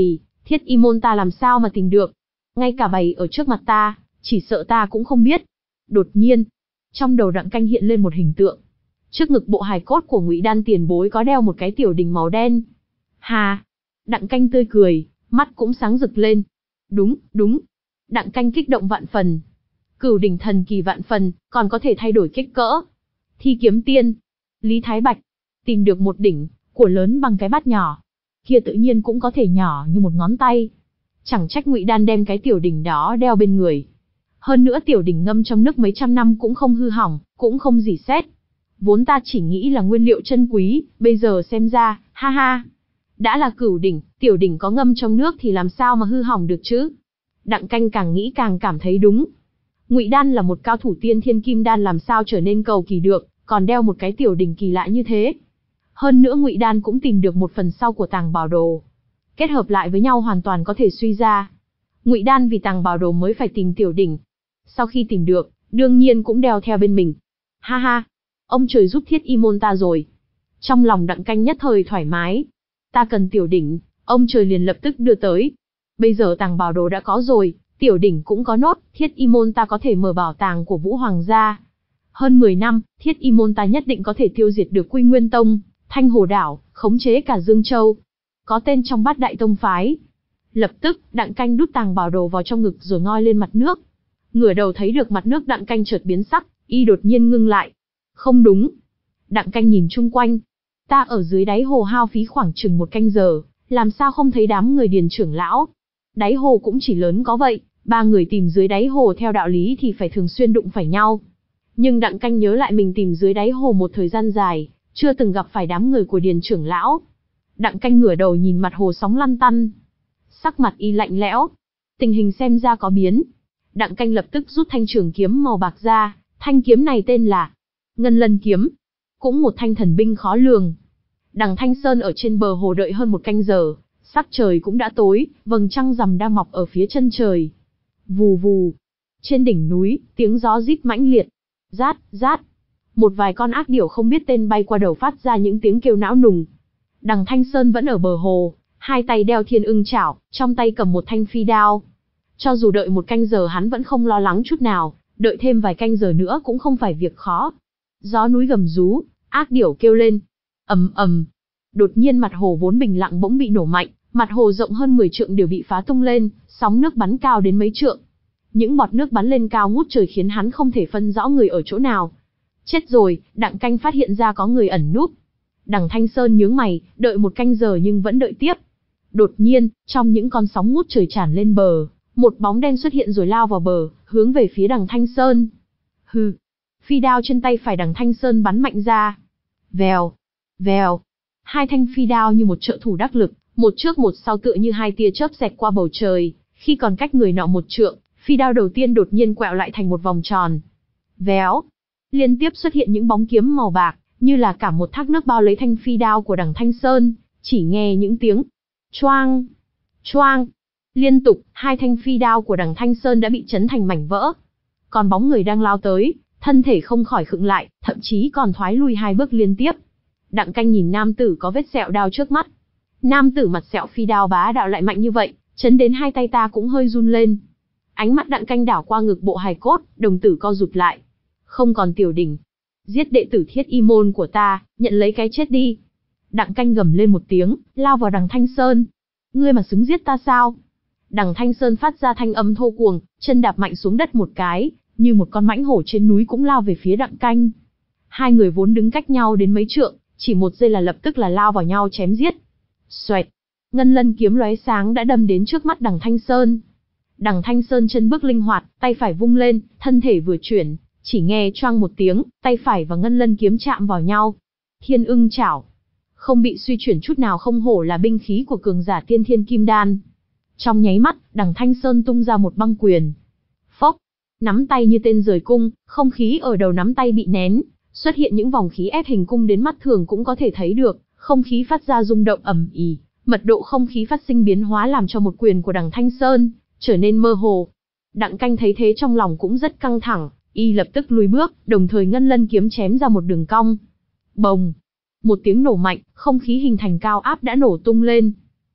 Thiết y môn ta làm sao mà tìm được? Ngay cả bày ở trước mặt ta, chỉ sợ ta cũng không biết. Đột nhiên, trong đầu Đặng Canh hiện lên một hình tượng. Trước ngực bộ hài cốt của Ngụy Đan tiền bối có đeo một cái tiểu đỉnh màu đen. Hà! Đặng Canh tươi cười, mắt cũng sáng rực lên. Đúng, đúng. Đặng Canh kích động vạn phần. Cửu đỉnh thần kỳ vạn phần, còn có thể thay đổi kích cỡ. Thi kiếm tiên, Lý Thái Bạch, tìm được một đỉnh, của lớn bằng cái bát nhỏ. Kia tự nhiên cũng có thể nhỏ như một ngón tay. Chẳng trách Ngụy Đan đem cái tiểu đỉnh đó đeo bên người. Hơn nữa tiểu đỉnh ngâm trong nước mấy trăm năm cũng không hư hỏng, cũng không rỉ sét. Vốn ta chỉ nghĩ là nguyên liệu chân quý, bây giờ xem ra, ha ha. Đã là cửu đỉnh, tiểu đỉnh có ngâm trong nước thì làm sao mà hư hỏng được chứ? Đặng Canh càng nghĩ càng cảm thấy đúng. Ngụy Đan là một cao thủ tiên thiên kim đan làm sao trở nên cầu kỳ được, còn đeo một cái tiểu đỉnh kỳ lạ như thế. Hơn nữa Ngụy Đan cũng tìm được một phần sau của tàng bảo đồ. Kết hợp lại với nhau hoàn toàn có thể suy ra. Ngụy Đan vì tàng bảo đồ mới phải tìm tiểu đỉnh. Sau khi tìm được, đương nhiên cũng đeo theo bên mình. Ha ha, ông trời giúp Thiết y môn ta rồi. Trong lòng Đặng Canh nhất thời thoải mái. Ta cần tiểu đỉnh, ông trời liền lập tức đưa tới. Bây giờ tàng bảo đồ đã có rồi, tiểu đỉnh cũng có nốt, Thiết y môn ta có thể mở bảo tàng của Vũ Hoàng gia. Hơn mười năm, Thiết y môn ta nhất định có thể tiêu diệt được Quy Nguyên Tông, Thanh Hồ Đảo, khống chế cả Dương Châu. Có tên trong bát đại tông phái. Lập tức, Đặng Canh đút tàng bảo đồ vào trong ngực rồi ngoi lên mặt nước. Ngửa đầu thấy được mặt nước, Đặng Canh chợt biến sắc, y đột nhiên ngưng lại. Không đúng. Đặng Canh nhìn chung quanh. Ta ở dưới đáy hồ hao phí khoảng chừng một canh giờ, làm sao không thấy đám người Điền trưởng lão? Đáy hồ cũng chỉ lớn có vậy, ba người tìm dưới đáy hồ theo đạo lý thì phải thường xuyên đụng phải nhau. Nhưng Đặng Canh nhớ lại mình tìm dưới đáy hồ một thời gian dài, chưa từng gặp phải đám người của Điền trưởng lão. Đặng Canh ngửa đầu nhìn mặt hồ sóng lăn tăn. Sắc mặt y lạnh lẽo. Tình hình xem ra có biến. Đặng Canh lập tức rút thanh trường kiếm màu bạc ra, thanh kiếm này tên là Ngân Lân kiếm. Cũng một thanh thần binh khó lường. Đằng Thanh Sơn ở trên bờ hồ đợi hơn một canh giờ, sắc trời cũng đã tối, vầng trăng rằm đang mọc ở phía chân trời. Vù vù. Trên đỉnh núi, tiếng gió rít mãnh liệt. Rát, rát. Một vài con ác điểu không biết tên bay qua đầu phát ra những tiếng kêu não nùng. Đằng Thanh Sơn vẫn ở bờ hồ, hai tay đeo thiên ưng chảo, trong tay cầm một thanh phi đao. Cho dù đợi một canh giờ hắn vẫn không lo lắng chút nào, đợi thêm vài canh giờ nữa cũng không phải việc khó. Gió núi gầm rú, ác điểu kêu lên. Ầm ầm. Đột nhiên mặt hồ vốn bình lặng bỗng bị nổ mạnh, mặt hồ rộng hơn mười trượng đều bị phá tung lên, sóng nước bắn cao đến mấy trượng. Những bọt nước bắn lên cao ngút trời khiến hắn không thể phân rõ người ở chỗ nào. Chết rồi, Đặng Canh phát hiện ra có người ẩn núp. Đằng Thanh Sơn nhướng mày, đợi một canh giờ nhưng vẫn đợi tiếp. Đột nhiên, trong những con sóng ngút trời tràn lên bờ, một bóng đen xuất hiện rồi lao vào bờ, hướng về phía đằng Thanh Sơn. Hừ. Phi đao trên tay phải đằng Thanh Sơn bắn mạnh ra. Vèo, vèo. Hai thanh phi đao như một trợ thủ đắc lực, một trước một sau tựa như hai tia chớp xẹt qua bầu trời. Khi còn cách người nọ một trượng, phi đao đầu tiên đột nhiên quẹo lại thành một vòng tròn. Véo. Liên tiếp xuất hiện những bóng kiếm màu bạc, như là cả một thác nước bao lấy thanh phi đao của đằng Thanh Sơn. Chỉ nghe những tiếng choang, choang. Liên tục, hai thanh phi đao của đằng Thanh Sơn đã bị chấn thành mảnh vỡ. Còn bóng người đang lao tới, thân thể không khỏi khựng lại, thậm chí còn thoái lui hai bước liên tiếp. Đặng Canh nhìn nam tử có vết sẹo đao trước mắt. Nam tử mặt sẹo phi đao bá đạo lại mạnh như vậy, chấn đến hai tay ta cũng hơi run lên. Ánh mắt Đặng Canh đảo qua ngực bộ hài cốt, đồng tử co rụt lại. Không còn tiểu đỉnh. Giết đệ tử Thiết y môn của ta, nhận lấy cái chết đi. Đặng Canh gầm lên một tiếng, lao vào đằng Thanh Sơn. Ngươi mà xứng giết ta sao? Đằng Thanh Sơn phát ra thanh âm thô cuồng, chân đạp mạnh xuống đất một cái, như một con mãnh hổ trên núi cũng lao về phía Đặng Canh. Hai người vốn đứng cách nhau đến mấy trượng, chỉ một giây là lập tức là lao vào nhau chém giết. Xoẹt, Ngân Lân kiếm lóe sáng đã đâm đến trước mắt đằng Thanh Sơn. Đằng Thanh Sơn chân bước linh hoạt, tay phải vung lên, thân thể vừa chuyển, chỉ nghe choang một tiếng, tay phải và Ngân Lân kiếm chạm vào nhau. Thiên ưng chảo, không bị suy chuyển chút nào, không hổ là binh khí của cường giả tiên thiên kim đan. Trong nháy mắt, đằng Thanh Sơn tung ra một băng quyền. Phốc, nắm tay như tên rời cung, không khí ở đầu nắm tay bị nén, xuất hiện những vòng khí ép hình cung đến mắt thường cũng có thể thấy được, không khí phát ra rung động ầm ĩ, mật độ không khí phát sinh biến hóa làm cho một quyền của đằng Thanh Sơn trở nên mơ hồ. Đặng Canh thấy thế trong lòng cũng rất căng thẳng, y lập tức lùi bước, đồng thời Ngân Lân kiếm chém ra một đường cong. Bồng, một tiếng nổ mạnh, không khí hình thành cao áp đã nổ tung lên.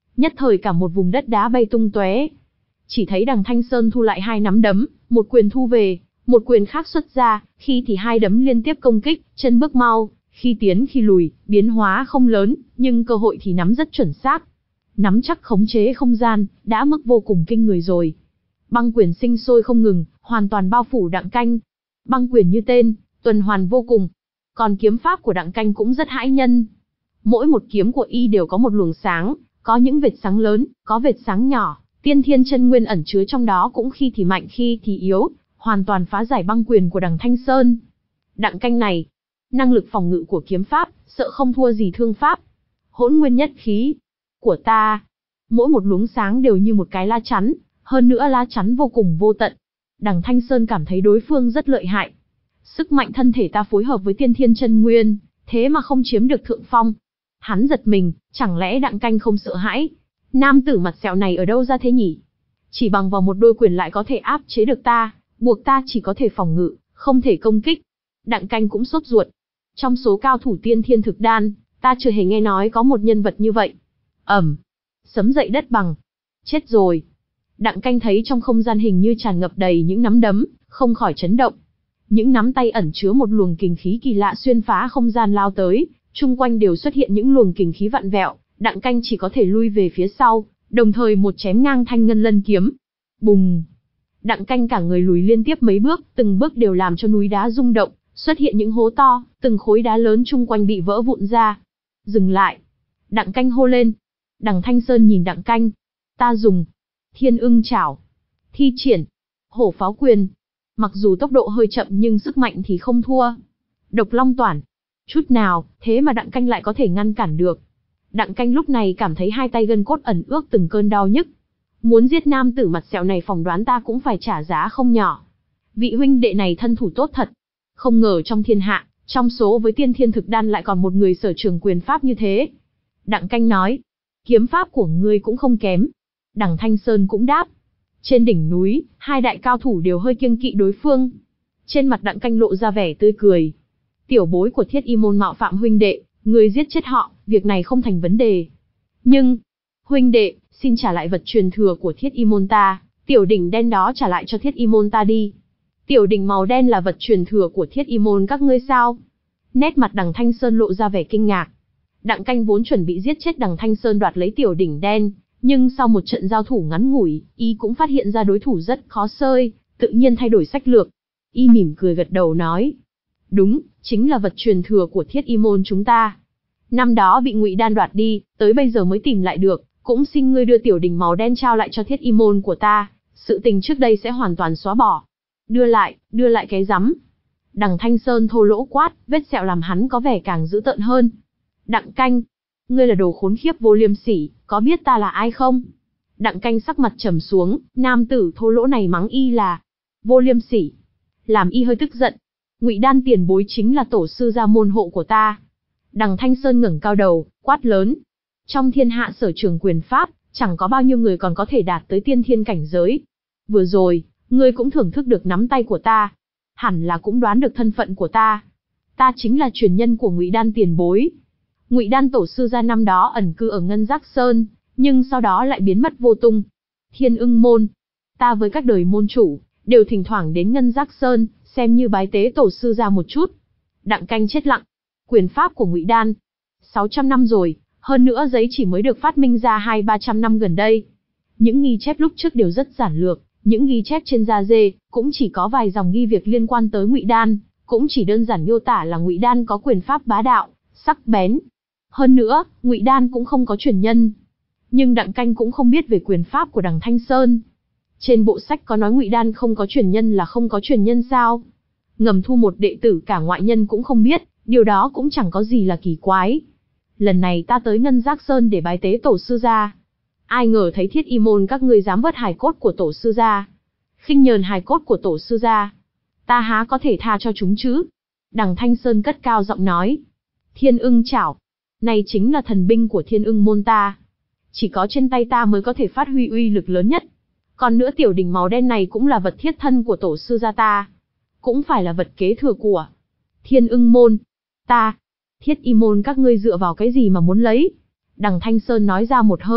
Nhất thời cả một vùng đất đá bay tung tóe. Chỉ thấy đằng Thanh Sơn thu lại hai nắm đấm, một quyền thu về, một quyền khác xuất ra, khi thì hai đấm liên tiếp công kích, chân bước mau, khi tiến khi lùi, biến hóa không lớn, nhưng cơ hội thì nắm rất chuẩn xác. Nắm chắc khống chế không gian, đã mức vô cùng kinh người rồi. Băng quyền sinh sôi không ngừng, hoàn toàn bao phủ Đặng Canh. Băng quyền như tên, tuần hoàn vô cùng. Còn kiếm pháp của Đặng Canh cũng rất hãi nhân. Mỗi một kiếm của y đều có một luồng sáng, có những vệt sáng lớn, có vệt sáng nhỏ, tiên thiên chân nguyên ẩn chứa trong đó cũng khi thì mạnh khi thì yếu, hoàn toàn phá giải băng quyền của đằng Thanh Sơn. Đặng Canh này, năng lực phòng ngự của kiếm pháp, sợ không thua gì thương pháp. Hỗn nguyên nhất khí của ta, mỗi một luống sáng đều như một cái lá chắn, hơn nữa lá chắn vô cùng vô tận. Đằng Thanh Sơn cảm thấy đối phương rất lợi hại. Sức mạnh thân thể ta phối hợp với tiên thiên chân nguyên, thế mà không chiếm được thượng phong. Hắn giật mình, chẳng lẽ Đặng Canh không sợ hãi? Nam tử mặt sẹo này ở đâu ra thế nhỉ? Chỉ bằng vào một đôi quyền lại có thể áp chế được ta, buộc ta chỉ có thể phòng ngự, không thể công kích. Đặng Canh cũng sốt ruột. Trong số cao thủ tiên thiên thực đan, ta chưa hề nghe nói có một nhân vật như vậy. Ầm, sấm dậy đất bằng. Chết rồi. Đặng Canh thấy trong không gian hình như tràn ngập đầy những nắm đấm, không khỏi chấn động. Những nắm tay ẩn chứa một luồng kình khí kỳ lạ xuyên phá không gian lao tới, chung quanh đều xuất hiện những luồng kình khí vặn vẹo, Đặng Canh chỉ có thể lui về phía sau, đồng thời một chém ngang thanh ngân lân kiếm. Bùng! Đặng Canh cả người lùi liên tiếp mấy bước, từng bước đều làm cho núi đá rung động, xuất hiện những hố to, từng khối đá lớn chung quanh bị vỡ vụn ra. Dừng lại! Đặng Canh hô lên. Đằng Thanh Sơn nhìn Đặng Canh. Ta dùng Thiên Ưng Chảo, thi triển Hổ Pháo Quyền. Mặc dù tốc độ hơi chậm nhưng sức mạnh thì không thua. Độc Long Toản. Chút nào, thế mà Đặng Canh lại có thể ngăn cản được. Đặng Canh lúc này cảm thấy hai tay gân cốt ẩn ước từng cơn đau nhức. Muốn giết nam tử mặt sẹo này phỏng đoán ta cũng phải trả giá không nhỏ. Vị huynh đệ này thân thủ tốt thật. Không ngờ trong thiên hạ, trong số với tiên thiên thực đan lại còn một người sở trường quyền pháp như thế. Đặng Canh nói, kiếm pháp của ngươi cũng không kém. Đằng Thanh Sơn cũng đáp. Trên đỉnh núi, hai đại cao thủ đều hơi kiêng kỵ đối phương. Trên mặt Đặng Canh lộ ra vẻ tươi cười. Tiểu bối của Thiết Y môn mạo phạm huynh đệ, ngươi giết chết họ, việc này không thành vấn đề. Nhưng, huynh đệ, xin trả lại vật truyền thừa của Thiết Y môn ta, tiểu đỉnh đen đó trả lại cho Thiết Y môn ta đi. Tiểu đỉnh màu đen là vật truyền thừa của Thiết Y môn các ngươi sao? Nét mặt đằng Thanh Sơn lộ ra vẻ kinh ngạc. Đặng Canh vốn chuẩn bị giết chết đằng Thanh Sơn đoạt lấy tiểu đỉnh đen, nhưng sau một trận giao thủ ngắn ngủi, y cũng phát hiện ra đối thủ rất khó xơi, tự nhiên thay đổi sách lược. Y mỉm cười gật đầu nói, đúng, chính là vật truyền thừa của Thiết Y môn chúng ta. Năm đó bị Ngụy Đan đoạt đi, tới bây giờ mới tìm lại được, cũng xin ngươi đưa tiểu đỉnh màu đen trao lại cho Thiết Y môn của ta, sự tình trước đây sẽ hoàn toàn xóa bỏ. Đưa lại, đưa lại cái rắm. Đằng Thanh Sơn thô lỗ quát, vết sẹo làm hắn có vẻ càng dữ tợn hơn. Đặng Canh, ngươi là đồ khốn khiếp vô liêm sỉ, có biết ta là ai không? Đặng Canh sắc mặt trầm xuống, nam tử thô lỗ này mắng y là vô liêm sỉ, làm y hơi tức giận. Ngụy Đan tiền bối chính là tổ sư gia môn hộ của ta. Đằng Thanh Sơn ngẩng cao đầu, quát lớn. Trong thiên hạ sở trường quyền pháp, chẳng có bao nhiêu người còn có thể đạt tới tiên thiên cảnh giới. Vừa rồi, ngươi cũng thưởng thức được nắm tay của ta, hẳn là cũng đoán được thân phận của ta. Ta chính là truyền nhân của Ngụy Đan tiền bối. Ngụy Đan tổ sư gia năm đó ẩn cư ở Ngân Giác Sơn, nhưng sau đó lại biến mất vô tung. Thiên Ưng môn, ta với các đời môn chủ, đều thỉnh thoảng đến Ngân Giác Sơn, xem như bái tế tổ sư gia một chút. Đặng Canh chết lặng. Quyền pháp của Ngụy Đan, sáu trăm năm rồi, hơn nữa giấy chỉ mới được phát minh ra hai ba trăm năm gần đây. Những ghi chép lúc trước đều rất giản lược, những ghi chép trên da dê cũng chỉ có vài dòng ghi việc liên quan tới Ngụy Đan, cũng chỉ đơn giản miêu tả là Ngụy Đan có quyền pháp bá đạo, sắc bén. Hơn nữa, Ngụy Đan cũng không có truyền nhân. Nhưng Đặng Canh cũng không biết về quyền pháp của đằng Thanh Sơn. Trên bộ sách có nói Ngụy Đan không có truyền nhân là không có truyền nhân sao? Ngầm thu một đệ tử cả ngoại nhân cũng không biết, điều đó cũng chẳng có gì là kỳ quái. Lần này ta tới Ngân Giác Sơn để bái tế tổ sư gia. Ai ngờ thấy Thiết Y môn các ngươi dám vớt hài cốt của tổ sư gia, khinh nhờn hài cốt của tổ sư gia, ta há có thể tha cho chúng chứ? Đằng Thanh Sơn cất cao giọng nói. Thiên Ưng Chảo, này chính là thần binh của Thiên Ưng môn ta. Chỉ có trên tay ta mới có thể phát huy uy lực lớn nhất. Còn nữa tiểu đỉnh màu đen này cũng là vật thiết thân của tổ sư gia ta. Cũng phải là vật kế thừa của Thiên Ưng môn. Ta, Thiết Y môn các ngươi dựa vào cái gì mà muốn lấy? Đằng Thanh Sơn nói ra một hơi,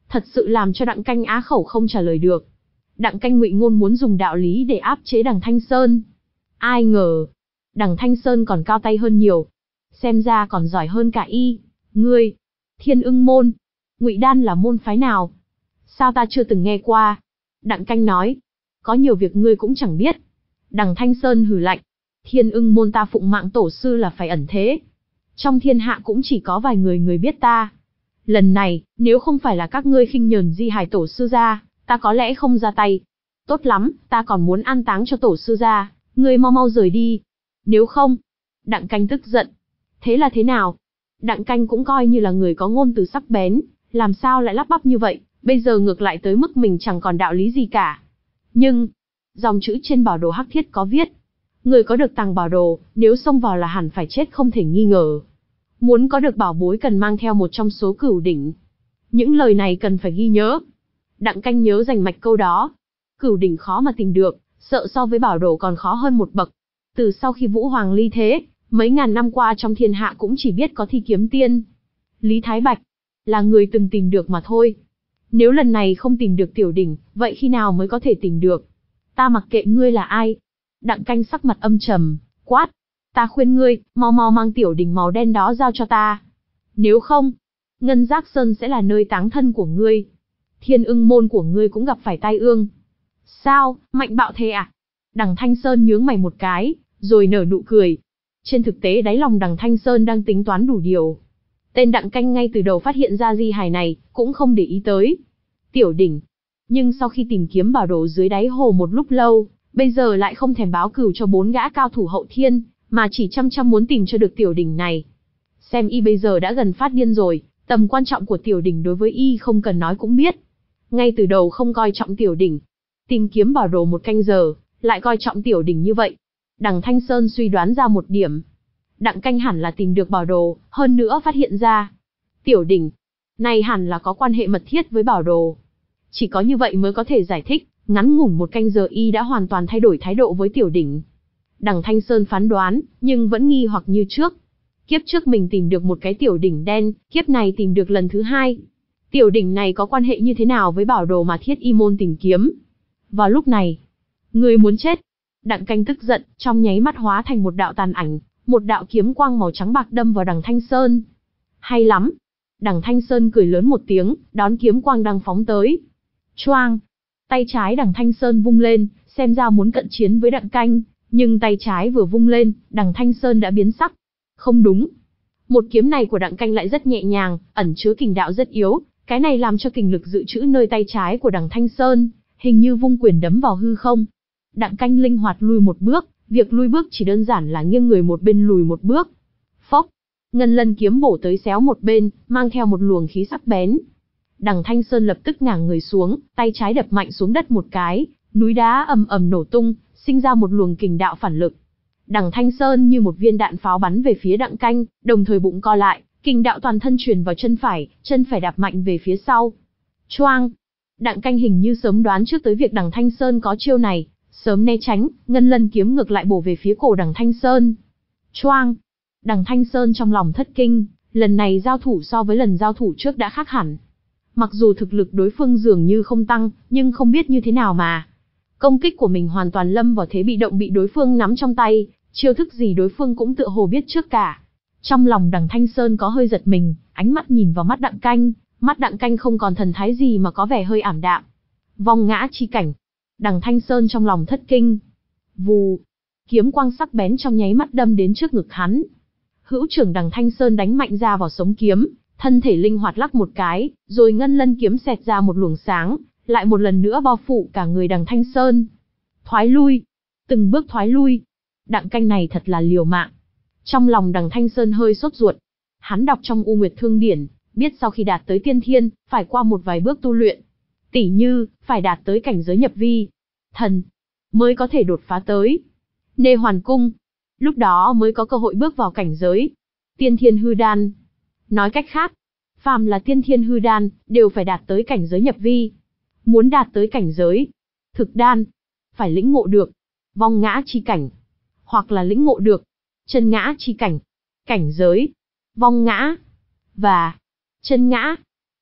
thật sự làm cho Đặng Canh á khẩu không trả lời được. Đặng Canh ngụy ngôn muốn dùng đạo lý để áp chế Đằng Thanh Sơn. Ai ngờ, Đằng Thanh Sơn còn cao tay hơn nhiều. Xem ra còn giỏi hơn cả y. Ngươi, Thiên Ưng môn, Ngụy Đan là môn phái nào? Sao ta chưa từng nghe qua? Đặng Canh nói, có nhiều việc ngươi cũng chẳng biết. Đằng Thanh Sơn hừ lạnh, Thiên Ưng môn ta phụng mạng tổ sư là phải ẩn thế. Trong thiên hạ cũng chỉ có vài người người biết ta. Lần này, nếu không phải là các ngươi khinh nhờn di hài tổ sư ra, ta có lẽ không ra tay. Tốt lắm, ta còn muốn an táng cho tổ sư ra, ngươi mau mau rời đi. Nếu không, Đặng Canh tức giận. Thế là thế nào? Đặng Canh cũng coi như là người có ngôn từ sắc bén, làm sao lại lắp bắp như vậy, bây giờ ngược lại tới mức mình chẳng còn đạo lý gì cả. Nhưng, dòng chữ trên bảo đồ hắc thiết có viết, người có được tàng bảo đồ, nếu xông vào là hẳn phải chết không thể nghi ngờ. Muốn có được bảo bối cần mang theo một trong số cửu đỉnh. Những lời này cần phải ghi nhớ. Đặng Canh nhớ rành mạch câu đó. Cửu đỉnh khó mà tìm được, sợ so với bảo đồ còn khó hơn một bậc. Từ sau khi Vũ Hoàng ly thế, mấy ngàn năm qua trong thiên hạ cũng chỉ biết có Thi Kiếm Tiên. Lý Thái Bạch là người từng tìm được mà thôi. Nếu lần này không tìm được tiểu đỉnh, vậy khi nào mới có thể tìm được? Ta mặc kệ ngươi là ai. Đặng Canh sắc mặt âm trầm, quát. Ta khuyên ngươi, mau mau mang tiểu đỉnh màu đen đó giao cho ta. Nếu không, Ngân Giác Sơn sẽ là nơi táng thân của ngươi. Thiên Ưng môn của ngươi cũng gặp phải tai ương. Sao, mạnh bạo thế à? Đằng Thanh Sơn nhướng mày một cái, rồi nở nụ cười. Trên thực tế đáy lòng Đằng Thanh Sơn đang tính toán đủ điều. Tên Đặng Canh ngay từ đầu phát hiện ra di hài này, cũng không để ý tới tiểu đỉnh. Nhưng sau khi tìm kiếm bảo đồ dưới đáy hồ một lúc lâu, bây giờ lại không thèm báo cừu cho bốn gã cao thủ hậu thiên, mà chỉ chăm chăm muốn tìm cho được tiểu đỉnh này. Xem y bây giờ đã gần phát điên rồi, tầm quan trọng của tiểu đỉnh đối với y không cần nói cũng biết. Ngay từ đầu không coi trọng tiểu đỉnh, tìm kiếm bảo đồ một canh giờ, lại coi trọng tiểu đỉnh như vậy. Đằng Thanh Sơn suy đoán ra một điểm. Đặng Canh hẳn là tìm được bảo đồ, hơn nữa phát hiện ra tiểu đỉnh này hẳn là có quan hệ mật thiết với bảo đồ. Chỉ có như vậy mới có thể giải thích, ngắn ngủn một canh giờ y đã hoàn toàn thay đổi thái độ với tiểu đỉnh. Đằng Thanh Sơn phán đoán, nhưng vẫn nghi hoặc như trước. Kiếp trước mình tìm được một cái tiểu đỉnh đen, kiếp này tìm được lần thứ hai. Tiểu đỉnh này có quan hệ như thế nào với bảo đồ mà Thiết Y môn tìm kiếm? Vào lúc này, người muốn chết. Đặng Canh tức giận, trong nháy mắt hóa thành một đạo tàn ảnh, một đạo kiếm quang màu trắng bạc đâm vào Đằng Thanh Sơn. Hay lắm. Đằng Thanh Sơn cười lớn một tiếng, đón kiếm quang đang phóng tới. Choang. Tay trái Đằng Thanh Sơn vung lên, xem ra muốn cận chiến với Đặng Canh, nhưng tay trái vừa vung lên, Đằng Thanh Sơn đã biến sắc. Không đúng. Một kiếm này của Đặng Canh lại rất nhẹ nhàng, ẩn chứa kình đạo rất yếu, cái này làm cho kình lực dự trữ nơi tay trái của Đằng Thanh Sơn, hình như vung quyền đấm vào hư không. Đặng Canh linh hoạt lùi một bước, việc lùi bước chỉ đơn giản là nghiêng người một bên lùi một bước. Phốc, ngân lân kiếm bổ tới xéo một bên, mang theo một luồng khí sắc bén. Đằng Thanh Sơn lập tức ngả người xuống, tay trái đập mạnh xuống đất một cái, núi đá ầm ầm nổ tung, sinh ra một luồng kình đạo phản lực. Đằng Thanh Sơn như một viên đạn pháo bắn về phía Đặng Canh, đồng thời bụng co lại, kình đạo toàn thân truyền vào chân phải, chân phải đạp mạnh về phía sau. Choang! Đặng Canh hình như sớm đoán trước tới việc Đằng Thanh Sơn có chiêu này, sớm né tránh, ngân lân kiếm ngược lại bổ về phía cổ Đằng Thanh Sơn. Choang! Đằng Thanh Sơn trong lòng thất kinh, lần này giao thủ so với lần giao thủ trước đã khác hẳn. Mặc dù thực lực đối phương dường như không tăng, nhưng không biết như thế nào mà. Công kích của mình hoàn toàn lâm vào thế bị động bị đối phương nắm trong tay, chiêu thức gì đối phương cũng tựa hồ biết trước cả. Trong lòng Đằng Thanh Sơn có hơi giật mình, ánh mắt nhìn vào mắt Đặng Canh, mắt Đặng Canh không còn thần thái gì mà có vẻ hơi ảm đạm. Vong ngã chi cảnh. Đằng Thanh Sơn trong lòng thất kinh. Vù. Kiếm quang sắc bén trong nháy mắt đâm đến trước ngực hắn. Hữu trưởng Đằng Thanh Sơn đánh mạnh ra vào sống kiếm, thân thể linh hoạt lắc một cái, rồi ngân lân kiếm xẹt ra một luồng sáng, lại một lần nữa bao phủ cả người Đằng Thanh Sơn. Thoái lui. Từng bước thoái lui. Đặng Canh này thật là liều mạng. Trong lòng Đằng Thanh Sơn hơi sốt ruột. Hắn đọc trong U Nguyệt Thương Điển, biết sau khi đạt tới tiên thiên, phải qua một vài bước tu luyện. Tỉ như, phải đạt tới cảnh giới nhập vi, thần, mới có thể đột phá tới Nê Hoàn Cung. Lúc đó mới có cơ hội bước vào cảnh giới Tiên Thiên Hư Đan. Nói cách khác, phàm là Tiên Thiên Hư Đan, đều phải đạt tới cảnh giới nhập vi. Muốn đạt tới cảnh giới Thực Đan, phải lĩnh ngộ được Vong ngã chi cảnh, hoặc là lĩnh ngộ được Chân ngã chi cảnh. Cảnh giới Vong ngã và Chân ngã.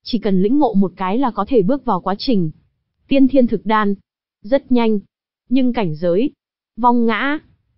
Chỉ cần lĩnh ngộ một cái là có thể bước vào quá trình tiên thiên thực đan. Rất nhanh. Nhưng cảnh giới vong ngã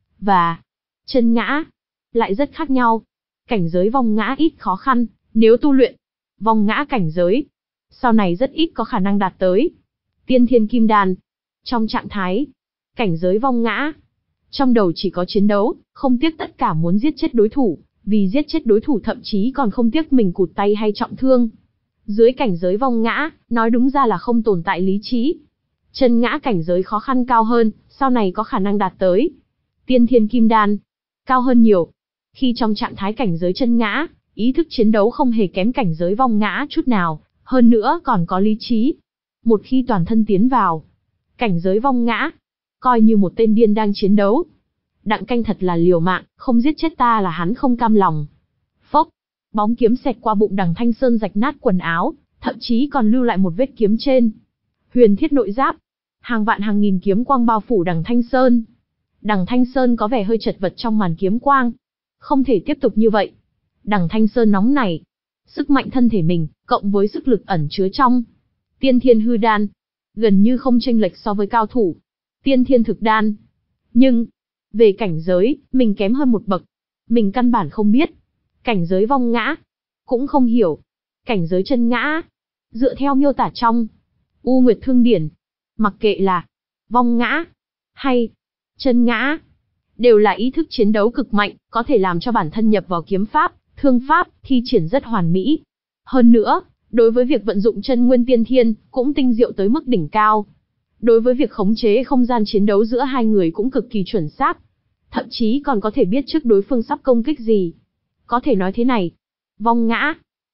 và chân ngã lại rất khác nhau. Cảnh giới vong ngã ít khó khăn, nếu tu luyện vong ngã cảnh giới, sau này rất ít có khả năng đạt tới tiên thiên kim đan. Trong trạng thái cảnh giới vong ngã, trong đầu chỉ có chiến đấu, không tiếc tất cả muốn giết chết đối thủ, vì giết chết đối thủ thậm chí còn không tiếc mình cụt tay hay trọng thương. Dưới cảnh giới vong ngã, nói đúng ra là không tồn tại lý trí. Chân ngã cảnh giới khó khăn cao hơn, sau này có khả năng đạt tới tiên thiên kim đan, cao hơn nhiều. Khi trong trạng thái cảnh giới chân ngã, ý thức chiến đấu không hề kém cảnh giới vong ngã chút nào, hơn nữa còn có lý trí. Một khi toàn thân tiến vào cảnh giới vong ngã, coi như một tên điên đang chiến đấu. Đặng Canh thật là liều mạng, không giết chết ta là hắn không cam lòng. Phốc, bóng kiếm xẹt qua bụng Đằng Thanh Sơn rạch nát quần áo, thậm chí còn lưu lại một vết kiếm trên huyền thiết nội giáp. Hàng vạn hàng nghìn kiếm quang bao phủ Đằng Thanh Sơn. Đằng Thanh Sơn có vẻ hơi chật vật trong màn kiếm quang. Không thể tiếp tục như vậy. Đằng Thanh Sơn nóng nảy. Sức mạnh thân thể mình, cộng với sức lực ẩn chứa trong tiên thiên hư đan, gần như không chênh lệch so với cao thủ tiên thiên thực đan. Nhưng, về cảnh giới, mình kém hơn một bậc. Mình căn bản không biết. Cảnh giới vong ngã, cũng không hiểu. Cảnh giới chân ngã, dựa theo miêu tả trong U Nguyệt Thương Điển, mặc kệ là vong ngã hay chân ngã, đều là ý thức chiến đấu cực mạnh, có thể làm cho bản thân nhập vào kiếm pháp, thương pháp, thi triển rất hoàn mỹ. Hơn nữa, đối với việc vận dụng chân nguyên tiên thiên, cũng tinh diệu tới mức đỉnh cao. Đối với việc khống chế không gian chiến đấu giữa hai người cũng cực kỳ chuẩn xác. Thậm chí còn có thể biết trước đối phương sắp công kích gì. Có thể nói thế này, vong ngã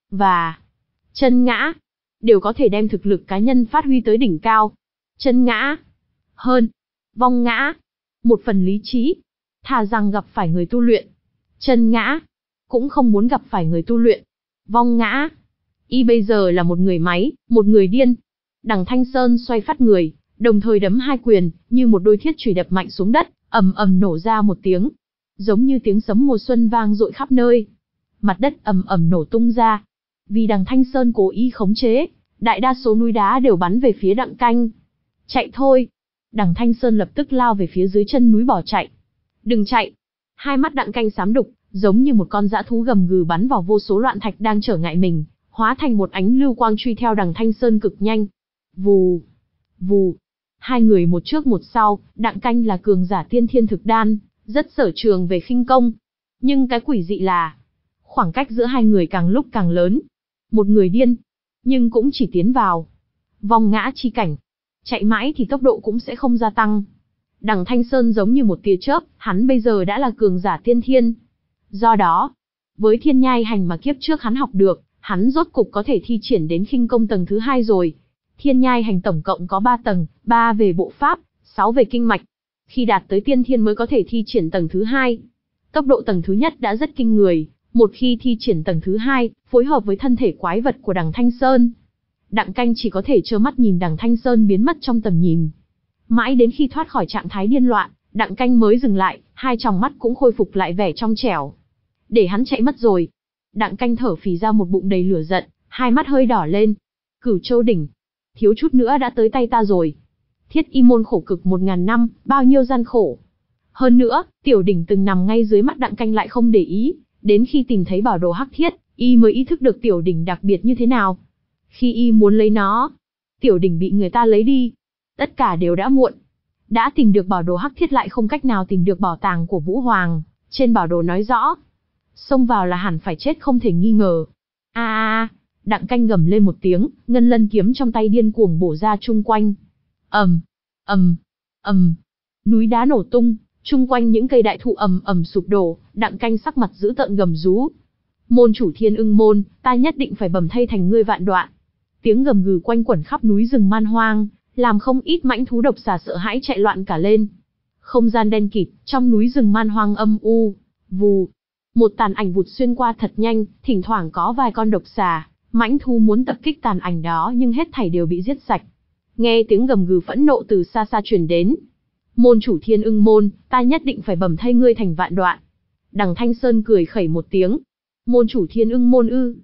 và chân ngã đều có thể đem thực lực cá nhân phát huy tới đỉnh cao. Chân ngã hơn vong ngã, một phần lý trí, thà rằng gặp phải người tu luyện chân ngã, cũng không muốn gặp phải người tu luyện vong ngã. Y bây giờ là một người máy, một người điên. Đằng Thanh Sơn xoay phát người, đồng thời đấm hai quyền, như một đôi thiết chùy đập mạnh xuống đất, ầm ầm nổ ra một tiếng, giống như tiếng sấm mùa xuân vang dội khắp nơi. Mặt đất ầm ầm nổ tung ra. Vì Đằng Thanh Sơn cố ý khống chế, đại đa số núi đá đều bắn về phía Đặng Canh. Chạy thôi. Đằng Thanh Sơn lập tức lao về phía dưới chân núi bỏ chạy. Đừng chạy. Hai mắt Đặng Canh xám đục, giống như một con dã thú gầm gừ bắn vào vô số loạn thạch đang trở ngại mình, hóa thành một ánh lưu quang truy theo Đằng Thanh Sơn cực nhanh. Vù, vù. Hai người một trước một sau, Đặng Canh là cường giả tiên thiên thực đan, rất sở trường về khinh công. Nhưng cái quỷ dị là, khoảng cách giữa hai người càng lúc càng lớn. Một người điên, nhưng cũng chỉ tiến vào vong ngã chi cảnh. Chạy mãi thì tốc độ cũng sẽ không gia tăng. Đằng Thanh Sơn giống như một tia chớp, hắn bây giờ đã là cường giả tiên thiên. Do đó, với thiên nhai hành mà kiếp trước hắn học được, hắn rốt cục có thể thi triển đến khinh công tầng thứ hai rồi. Thiên nhai hành tổng cộng có ba tầng, ba về bộ pháp, sáu về kinh mạch. Khi đạt tới tiên thiên mới có thể thi triển tầng thứ hai. Tốc độ tầng thứ nhất đã rất kinh người, một khi thi triển tầng thứ hai, phối hợp với thân thể quái vật của Đằng Thanh Sơn, Đặng Canh chỉ có thể trơ mắt nhìn Đằng Thanh Sơn biến mất trong tầm nhìn. Mãi đến khi thoát khỏi trạng thái điên loạn, Đặng Canh mới dừng lại, hai tròng mắt cũng khôi phục lại vẻ trong trẻo. Để hắn chạy mất rồi. Đặng Canh thở phì ra một bụng đầy lửa giận, hai mắt hơi đỏ lên. Cửu Châu đỉnh, thiếu chút nữa đã tới tay ta rồi. Thiết Y môn khổ cực một ngàn năm, bao nhiêu gian khổ. Hơn nữa, tiểu đỉnh từng nằm ngay dưới mắt Đặng Canh lại không để ý, đến khi tìm thấy bảo đồ hắc thiết, y mới ý thức được tiểu đỉnh đặc biệt như thế nào. Khi y muốn lấy nó, tiểu đỉnh bị người ta lấy đi. Tất cả đều đã muộn. Đã tìm được bảo đồ hắc thiết lại không cách nào tìm được bảo tàng của Vũ Hoàng, trên bảo đồ nói rõ, xông vào là hẳn phải chết không thể nghi ngờ. A a, Đặng Canh gầm lên một tiếng, ngân lân kiếm trong tay điên cuồng bổ ra chung quanh. Ầm, ầm, ầm, núi đá nổ tung, chung quanh những cây đại thụ ầm ầm sụp đổ. Đặng Canh sắc mặt dữ tợn gầm rú. Môn chủ Thiên Ưng môn, ta nhất định phải bầm thây thành ngươi vạn đoạn. Tiếng gầm gừ quanh quẩn khắp núi rừng man hoang, làm không ít mãnh thú độc xà sợ hãi chạy loạn cả lên. Không gian đen kịt, trong núi rừng man hoang âm u, vù. Một tàn ảnh vụt xuyên qua thật nhanh, thỉnh thoảng có vài con độc xà, mãnh thú muốn tập kích tàn ảnh đó nhưng hết thảy đều bị giết sạch. Nghe tiếng gầm gừ phẫn nộ từ xa xa truyền đến. Môn chủ Thiên Ưng môn, ta nhất định phải bầm thây ngươi thành vạn đoạn. Đằng Thanh Sơn cười khẩy một tiếng. Môn chủ Thiên Ưng môn ư?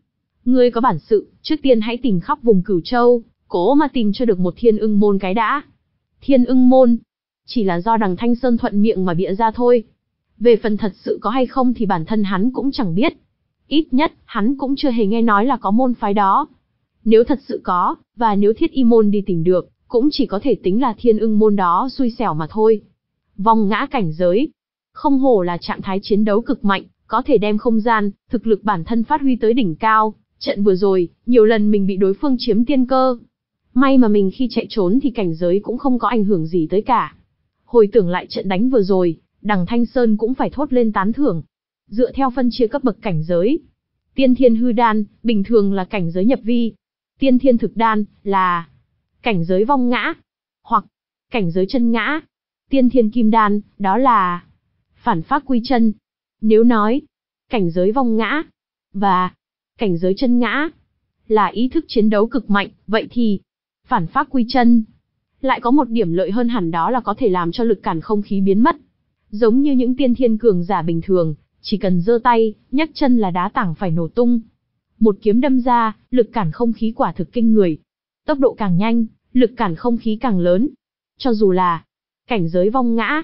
Ngươi có bản sự, trước tiên hãy tìm khắp vùng Cửu Châu, cố mà tìm cho được một Thiên Ưng Môn cái đã. Thiên Ưng Môn, chỉ là do đằng Thanh Sơn thuận miệng mà bịa ra thôi. Về phần thật sự có hay không thì bản thân hắn cũng chẳng biết. Ít nhất, hắn cũng chưa hề nghe nói là có môn phái đó. Nếu thật sự có, và nếu Thiết Y Môn đi tìm được, cũng chỉ có thể tính là Thiên Ưng Môn đó xui xẻo mà thôi. Vong ngã cảnh giới. Không hổ là trạng thái chiến đấu cực mạnh, có thể đem không gian, thực lực bản thân phát huy tới đỉnh cao. Trận vừa rồi, nhiều lần mình bị đối phương chiếm tiên cơ. May mà mình khi chạy trốn thì cảnh giới cũng không có ảnh hưởng gì tới cả. Hồi tưởng lại trận đánh vừa rồi, đằng Thanh Sơn cũng phải thốt lên tán thưởng. Dựa theo phân chia cấp bậc cảnh giới, Tiên Thiên Hư Đan, bình thường là cảnh giới nhập vi. Tiên Thiên Thực Đan, là cảnh giới vong ngã, hoặc cảnh giới chân ngã. Tiên Thiên Kim Đan, đó là phản phác quy chân. Nếu nói, cảnh giới vong ngã, và cảnh giới chân ngã, là ý thức chiến đấu cực mạnh, vậy thì, phản phác quy chân, lại có một điểm lợi hơn hẳn, đó là có thể làm cho lực cản không khí biến mất. Giống như những tiên thiên cường giả bình thường, chỉ cần giơ tay, nhấc chân là đá tảng phải nổ tung. Một kiếm đâm ra, lực cản không khí quả thực kinh người. Tốc độ càng nhanh, lực cản không khí càng lớn. Cho dù là cảnh giới vong ngã,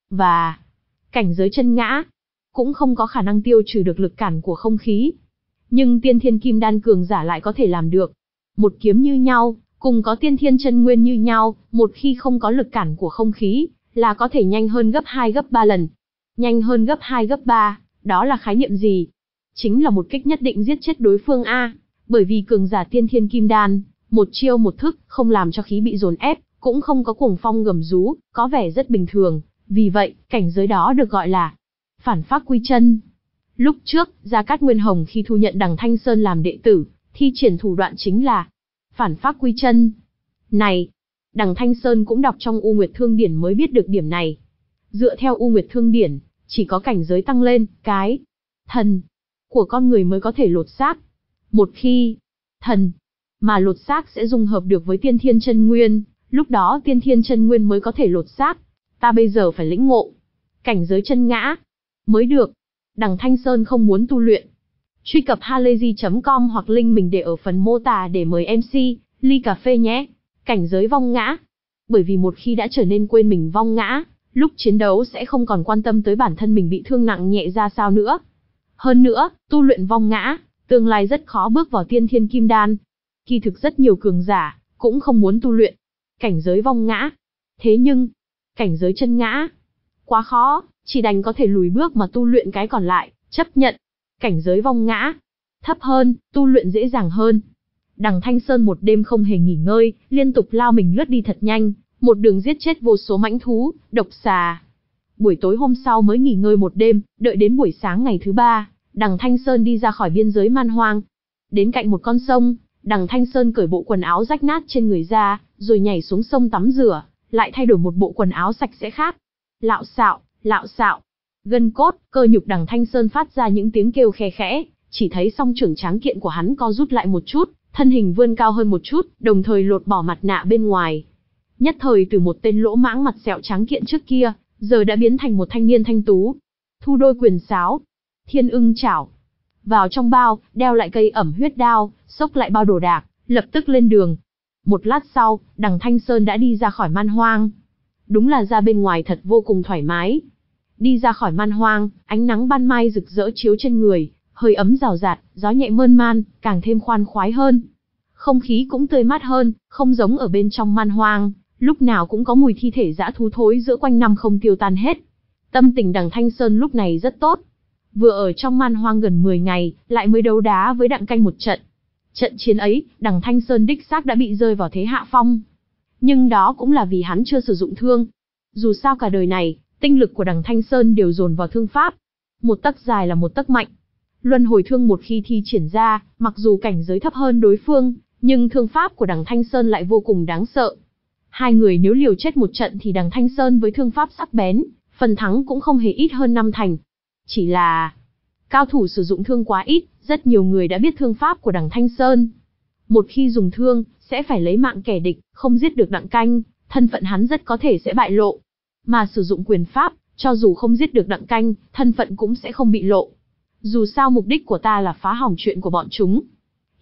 và cảnh giới chân ngã, cũng không có khả năng tiêu trừ được lực cản của không khí. Nhưng tiên thiên kim đan cường giả lại có thể làm được. Một kiếm như nhau, cùng có tiên thiên chân nguyên như nhau, một khi không có lực cản của không khí, là có thể nhanh hơn gấp hai gấp ba lần. Nhanh hơn gấp hai gấp ba, đó là khái niệm gì? Chính là một kích nhất định giết chết đối phương a. Bởi vì cường giả tiên thiên kim đan, một chiêu một thức, không làm cho khí bị dồn ép, cũng không có cuồng phong gầm rú, có vẻ rất bình thường. Vì vậy, cảnh giới đó được gọi là phản phác quy chân. Lúc trước, Gia Cát Nguyên Hồng khi thu nhận đằng Thanh Sơn làm đệ tử, thi triển thủ đoạn chính là phản phác quy chân. Này, đằng Thanh Sơn cũng đọc trong U Nguyệt Thương Điển mới biết được điểm này. Dựa theo U Nguyệt Thương Điển, chỉ có cảnh giới tăng lên, cái thần của con người mới có thể lột xác. Một khi thần mà lột xác sẽ dung hợp được với tiên thiên chân nguyên, lúc đó tiên thiên chân nguyên mới có thể lột xác. Ta bây giờ phải lĩnh ngộ cảnh giới chân ngã mới được. Đằng Thanh Sơn không muốn tu luyện. Truy cập halayzi chấm com hoặc link mình để ở phần mô tả để mời em xê ly cà phê nhé. Cảnh giới vong ngã. Bởi vì một khi đã trở nên quên mình vong ngã, lúc chiến đấu sẽ không còn quan tâm tới bản thân mình bị thương nặng nhẹ ra sao nữa. Hơn nữa, tu luyện vong ngã, tương lai rất khó bước vào tiên thiên kim đan. Kỳ thực rất nhiều cường giả cũng không muốn tu luyện cảnh giới vong ngã. Thế nhưng, cảnh giới chân ngã quá khó, chỉ đành có thể lùi bước mà tu luyện cái còn lại, chấp nhận cảnh giới vong ngã thấp hơn, tu luyện dễ dàng hơn. Đằng Thanh Sơn một đêm không hề nghỉ ngơi, liên tục lao mình lướt đi thật nhanh, một đường giết chết vô số mãnh thú, độc xà. Buổi tối hôm sau mới nghỉ ngơi một đêm, đợi đến buổi sáng ngày thứ ba, đằng Thanh Sơn đi ra khỏi biên giới man hoang. Đến cạnh một con sông, đằng Thanh Sơn cởi bộ quần áo rách nát trên người ra, rồi nhảy xuống sông tắm rửa, lại thay đổi một bộ quần áo sạch sẽ khác. Lạo xạo, lạo xạo, gân cốt, cơ nhục đằng Thanh Sơn phát ra những tiếng kêu khe khẽ, chỉ thấy song trưởng tráng kiện của hắn co rút lại một chút, thân hình vươn cao hơn một chút, đồng thời lột bỏ mặt nạ bên ngoài. Nhất thời từ một tên lỗ mãng mặt sẹo tráng kiện trước kia, giờ đã biến thành một thanh niên thanh tú. Thu đôi quyền sáo, thiên ưng chảo, vào trong bao, đeo lại cây ẩm huyết đao, xốc lại bao đồ đạc, lập tức lên đường. Một lát sau, đằng Thanh Sơn đã đi ra khỏi man hoang. Đúng là ra bên ngoài thật vô cùng thoải mái. Đi ra khỏi man hoang, ánh nắng ban mai rực rỡ chiếu trên người, hơi ấm rào rạt, gió nhẹ mơn man, càng thêm khoan khoái hơn. Không khí cũng tươi mát hơn, không giống ở bên trong man hoang, lúc nào cũng có mùi thi thể dã thú thối giữa quanh năm không tiêu tan hết. Tâm tình đằng Thanh Sơn lúc này rất tốt. Vừa ở trong man hoang gần mười ngày, lại mới đấu đá với Đặng Canh một trận. Trận chiến ấy, đằng Thanh Sơn đích xác đã bị rơi vào thế hạ phong. Nhưng đó cũng là vì hắn chưa sử dụng thương. Dù sao cả đời này, tinh lực của đằng Thanh Sơn đều dồn vào thương pháp. Một tấc dài là một tấc mạnh. Luân hồi thương một khi thi triển ra, mặc dù cảnh giới thấp hơn đối phương, nhưng thương pháp của đằng Thanh Sơn lại vô cùng đáng sợ. Hai người nếu liều chết một trận thì đằng Thanh Sơn với thương pháp sắc bén, phần thắng cũng không hề ít hơn năm thành. Chỉ là cao thủ sử dụng thương quá ít, rất nhiều người đã biết thương pháp của đằng Thanh Sơn. Một khi dùng thương, sẽ phải lấy mạng kẻ địch, không giết được Đặng Canh, thân phận hắn rất có thể sẽ bại lộ. Mà sử dụng quyền pháp, cho dù không giết được Đặng Canh, thân phận cũng sẽ không bị lộ. Dù sao mục đích của ta là phá hỏng chuyện của bọn chúng.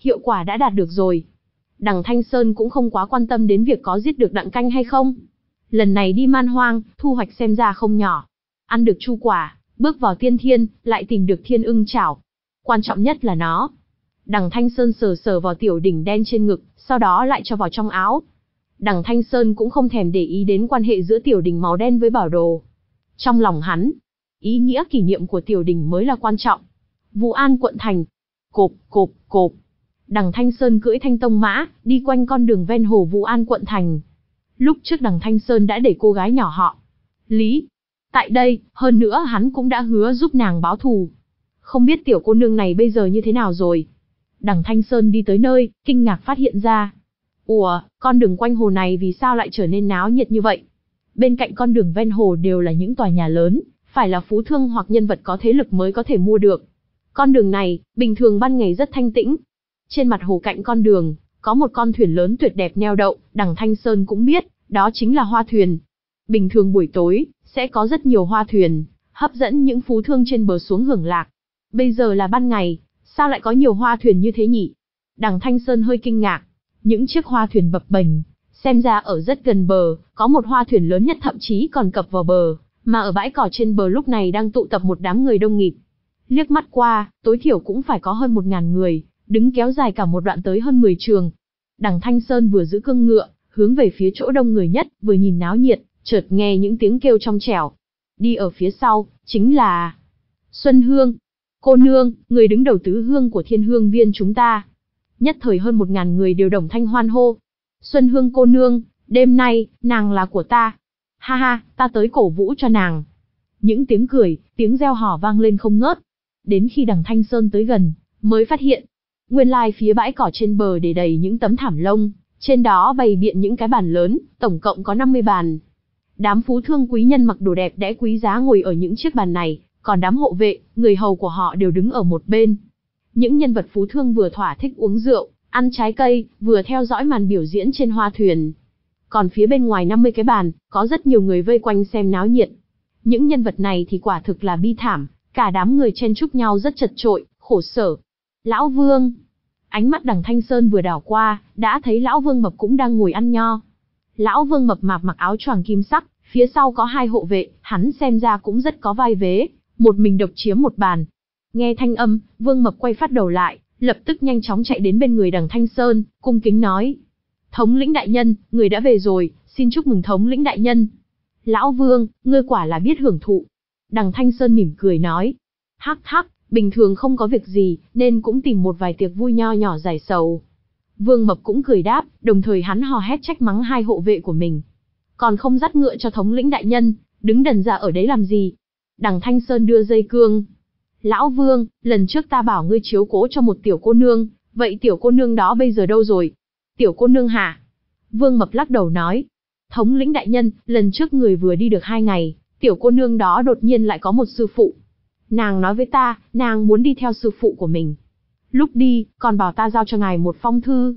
hiệu quả đã đạt được rồi. Đằng Thanh Sơn cũng không quá quan tâm đến việc có giết được Đặng Canh hay không. Lần này đi man hoang, thu hoạch xem ra không nhỏ. Ăn được chu quả, bước vào tiên thiên, lại tìm được thiên ưng chảo. Quan trọng nhất là nó. Đằng Thanh Sơn sờ sờ vào tiểu đỉnh đen trên ngực, sau đó lại cho vào trong áo. Đằng Thanh Sơn cũng không thèm để ý đến quan hệ giữa tiểu đỉnh màu đen với bảo đồ. Trong lòng hắn, ý nghĩa kỷ niệm của tiểu đỉnh mới là quan trọng. Vũ An quận thành. Cộp, cộp, cộp. Đằng Thanh Sơn cưỡi thanh tông mã, đi quanh con đường ven hồ Vũ An quận thành. Lúc trước đằng Thanh Sơn đã để cô gái nhỏ họ Lý tại đây, hơn nữa hắn cũng đã hứa giúp nàng báo thù. Không biết tiểu cô nương này bây giờ như thế nào rồi. Đằng Thanh Sơn đi tới nơi, kinh ngạc phát hiện ra. Ủa, con đường quanh hồ này vì sao lại trở nên náo nhiệt như vậy? Bên cạnh con đường ven hồ đều là những tòa nhà lớn, phải là phú thương hoặc nhân vật có thế lực mới có thể mua được. Con đường này, bình thường ban ngày rất thanh tĩnh. Trên mặt hồ cạnh con đường, có một con thuyền lớn tuyệt đẹp neo đậu, đằng Thanh Sơn cũng biết, đó chính là hoa thuyền. Bình thường buổi tối, sẽ có rất nhiều hoa thuyền, hấp dẫn những phú thương trên bờ xuống hưởng lạc. Bây giờ là ban ngày, sao lại có nhiều hoa thuyền như thế nhỉ? Đằng Thanh Sơn hơi kinh ngạc. Những chiếc hoa thuyền bập bềnh, xem ra ở rất gần bờ, có một hoa thuyền lớn nhất thậm chí còn cập vào bờ, mà ở bãi cỏ trên bờ lúc này đang tụ tập một đám người đông nghịt. Liếc mắt qua, tối thiểu cũng phải có hơn một ngàn người, đứng kéo dài cả một đoạn tới hơn mười trường. Đằng Thanh Sơn vừa giữ cương ngựa, hướng về phía chỗ đông người nhất, vừa nhìn náo nhiệt, chợt nghe những tiếng kêu trong trẻo. Đi ở phía sau, chính là Xuân Hương. Cô nương, người đứng đầu tứ hương của Thiên Hương Viên chúng ta. Nhất thời hơn một ngàn người đều đồng thanh hoan hô. Xuân Hương cô nương, đêm nay, nàng là của ta. Ha ha, ta tới cổ vũ cho nàng. Những tiếng cười, tiếng reo hò vang lên không ngớt. Đến khi đằng Thanh Sơn tới gần, mới phát hiện. Nguyên lai phía bãi cỏ trên bờ để đầy những tấm thảm lông, trên đó bày biện những cái bàn lớn, tổng cộng có năm mươi bàn. Đám phú thương quý nhân mặc đồ đẹp đẽ quý giá ngồi ở những chiếc bàn này, còn đám hộ vệ, người hầu của họ đều đứng ở một bên. Những nhân vật phú thương vừa thỏa thích uống rượu, ăn trái cây, vừa theo dõi màn biểu diễn trên hoa thuyền. Còn phía bên ngoài năm mươi cái bàn, có rất nhiều người vây quanh xem náo nhiệt. Những nhân vật này thì quả thực là bi thảm, cả đám người chen chúc nhau rất chật chội, khổ sở. Lão Vương. Ánh mắt đằng Thanh Sơn vừa đảo qua, đã thấy Lão Vương Mập cũng đang ngồi ăn nho. Lão Vương Mập mạp mặc áo choàng kim sắc, phía sau có hai hộ vệ, hắn xem ra cũng rất có vai vế, một mình độc chiếm một bàn. Nghe thanh âm, Vương Mập quay phát đầu lại, lập tức nhanh chóng chạy đến bên người đằng Thanh Sơn, cung kính nói. Thống lĩnh đại nhân, người đã về rồi, xin chúc mừng thống lĩnh đại nhân. Lão Vương, ngươi quả là biết hưởng thụ. Đằng Thanh Sơn mỉm cười nói. Hắc hắc, bình thường không có việc gì, nên cũng tìm một vài tiệc vui nho nhỏ giải sầu. Vương Mập cũng cười đáp, đồng thời hắn hò hét trách mắng hai hộ vệ của mình. Còn không dắt ngựa cho thống lĩnh đại nhân, đứng đần ra ở đấy làm gì? Đằng Thanh Sơn đưa dây cương. Lão Vương, lần trước ta bảo ngươi chiếu cố cho một tiểu cô nương, vậy tiểu cô nương đó bây giờ đâu rồi? Tiểu cô nương hả? Vương Mập lắc đầu nói. Thống lĩnh đại nhân, lần trước người vừa đi được hai ngày, tiểu cô nương đó đột nhiên lại có một sư phụ. Nàng nói với ta, nàng muốn đi theo sư phụ của mình. Lúc đi, còn bảo ta giao cho ngài một phong thư.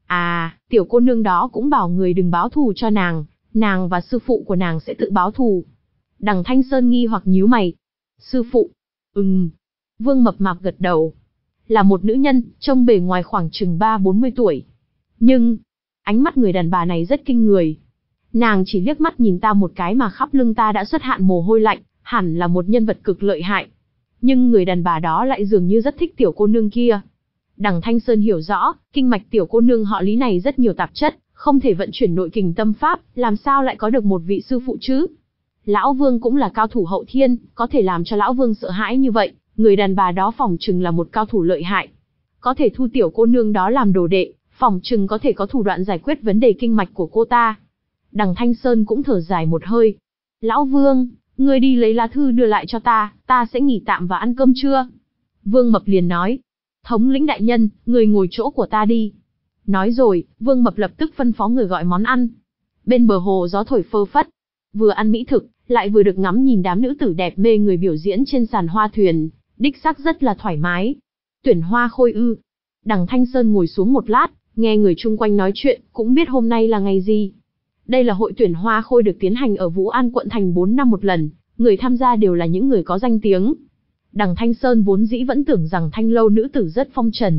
À, tiểu cô nương đó cũng bảo người đừng báo thù cho nàng, nàng và sư phụ của nàng sẽ tự báo thù. Đằng Thanh Sơn nghi hoặc nhíu mày. Sư phụ? Ừm. Vương Mập mạp gật đầu. Là một nữ nhân, trông bề ngoài khoảng chừng ba bốn mươi tuổi. Nhưng, ánh mắt người đàn bà này rất kinh người. Nàng chỉ liếc mắt nhìn ta một cái mà khắp lưng ta đã xuất hạn mồ hôi lạnh, hẳn là một nhân vật cực lợi hại. Nhưng người đàn bà đó lại dường như rất thích tiểu cô nương kia. Đằng Thanh Sơn hiểu rõ, kinh mạch tiểu cô nương họ Lý này rất nhiều tạp chất, không thể vận chuyển nội kình tâm pháp, làm sao lại có được một vị sư phụ chứ? Lão Vương cũng là cao thủ hậu thiên, có thể làm cho Lão Vương sợ hãi như vậy, người đàn bà đó phỏng chừng là một cao thủ lợi hại. Có thể thu tiểu cô nương đó làm đồ đệ, phỏng chừng có thể có thủ đoạn giải quyết vấn đề kinh mạch của cô ta. Đằng Thanh Sơn cũng thở dài một hơi. Lão Vương, ngươi đi lấy lá thư đưa lại cho ta, ta sẽ nghỉ tạm và ăn cơm trưa. Vương Mập liền nói. Thống lĩnh đại nhân, người ngồi chỗ của ta đi. Nói rồi, Vương Mập lập tức phân phó người gọi món ăn. Bên bờ hồ gió thổi phơ phất. Vừa ăn mỹ thực, lại vừa được ngắm nhìn đám nữ tử đẹp mê người biểu diễn trên sàn hoa thuyền, đích xác rất là thoải mái. Tuyển hoa khôi ư. Đằng Thanh Sơn ngồi xuống một lát, nghe người chung quanh nói chuyện, cũng biết hôm nay là ngày gì. Đây là hội tuyển hoa khôi được tiến hành ở Vũ An quận thành bốn năm một lần, người tham gia đều là những người có danh tiếng. Đằng Thanh Sơn vốn dĩ vẫn tưởng rằng thanh lâu nữ tử rất phong trần,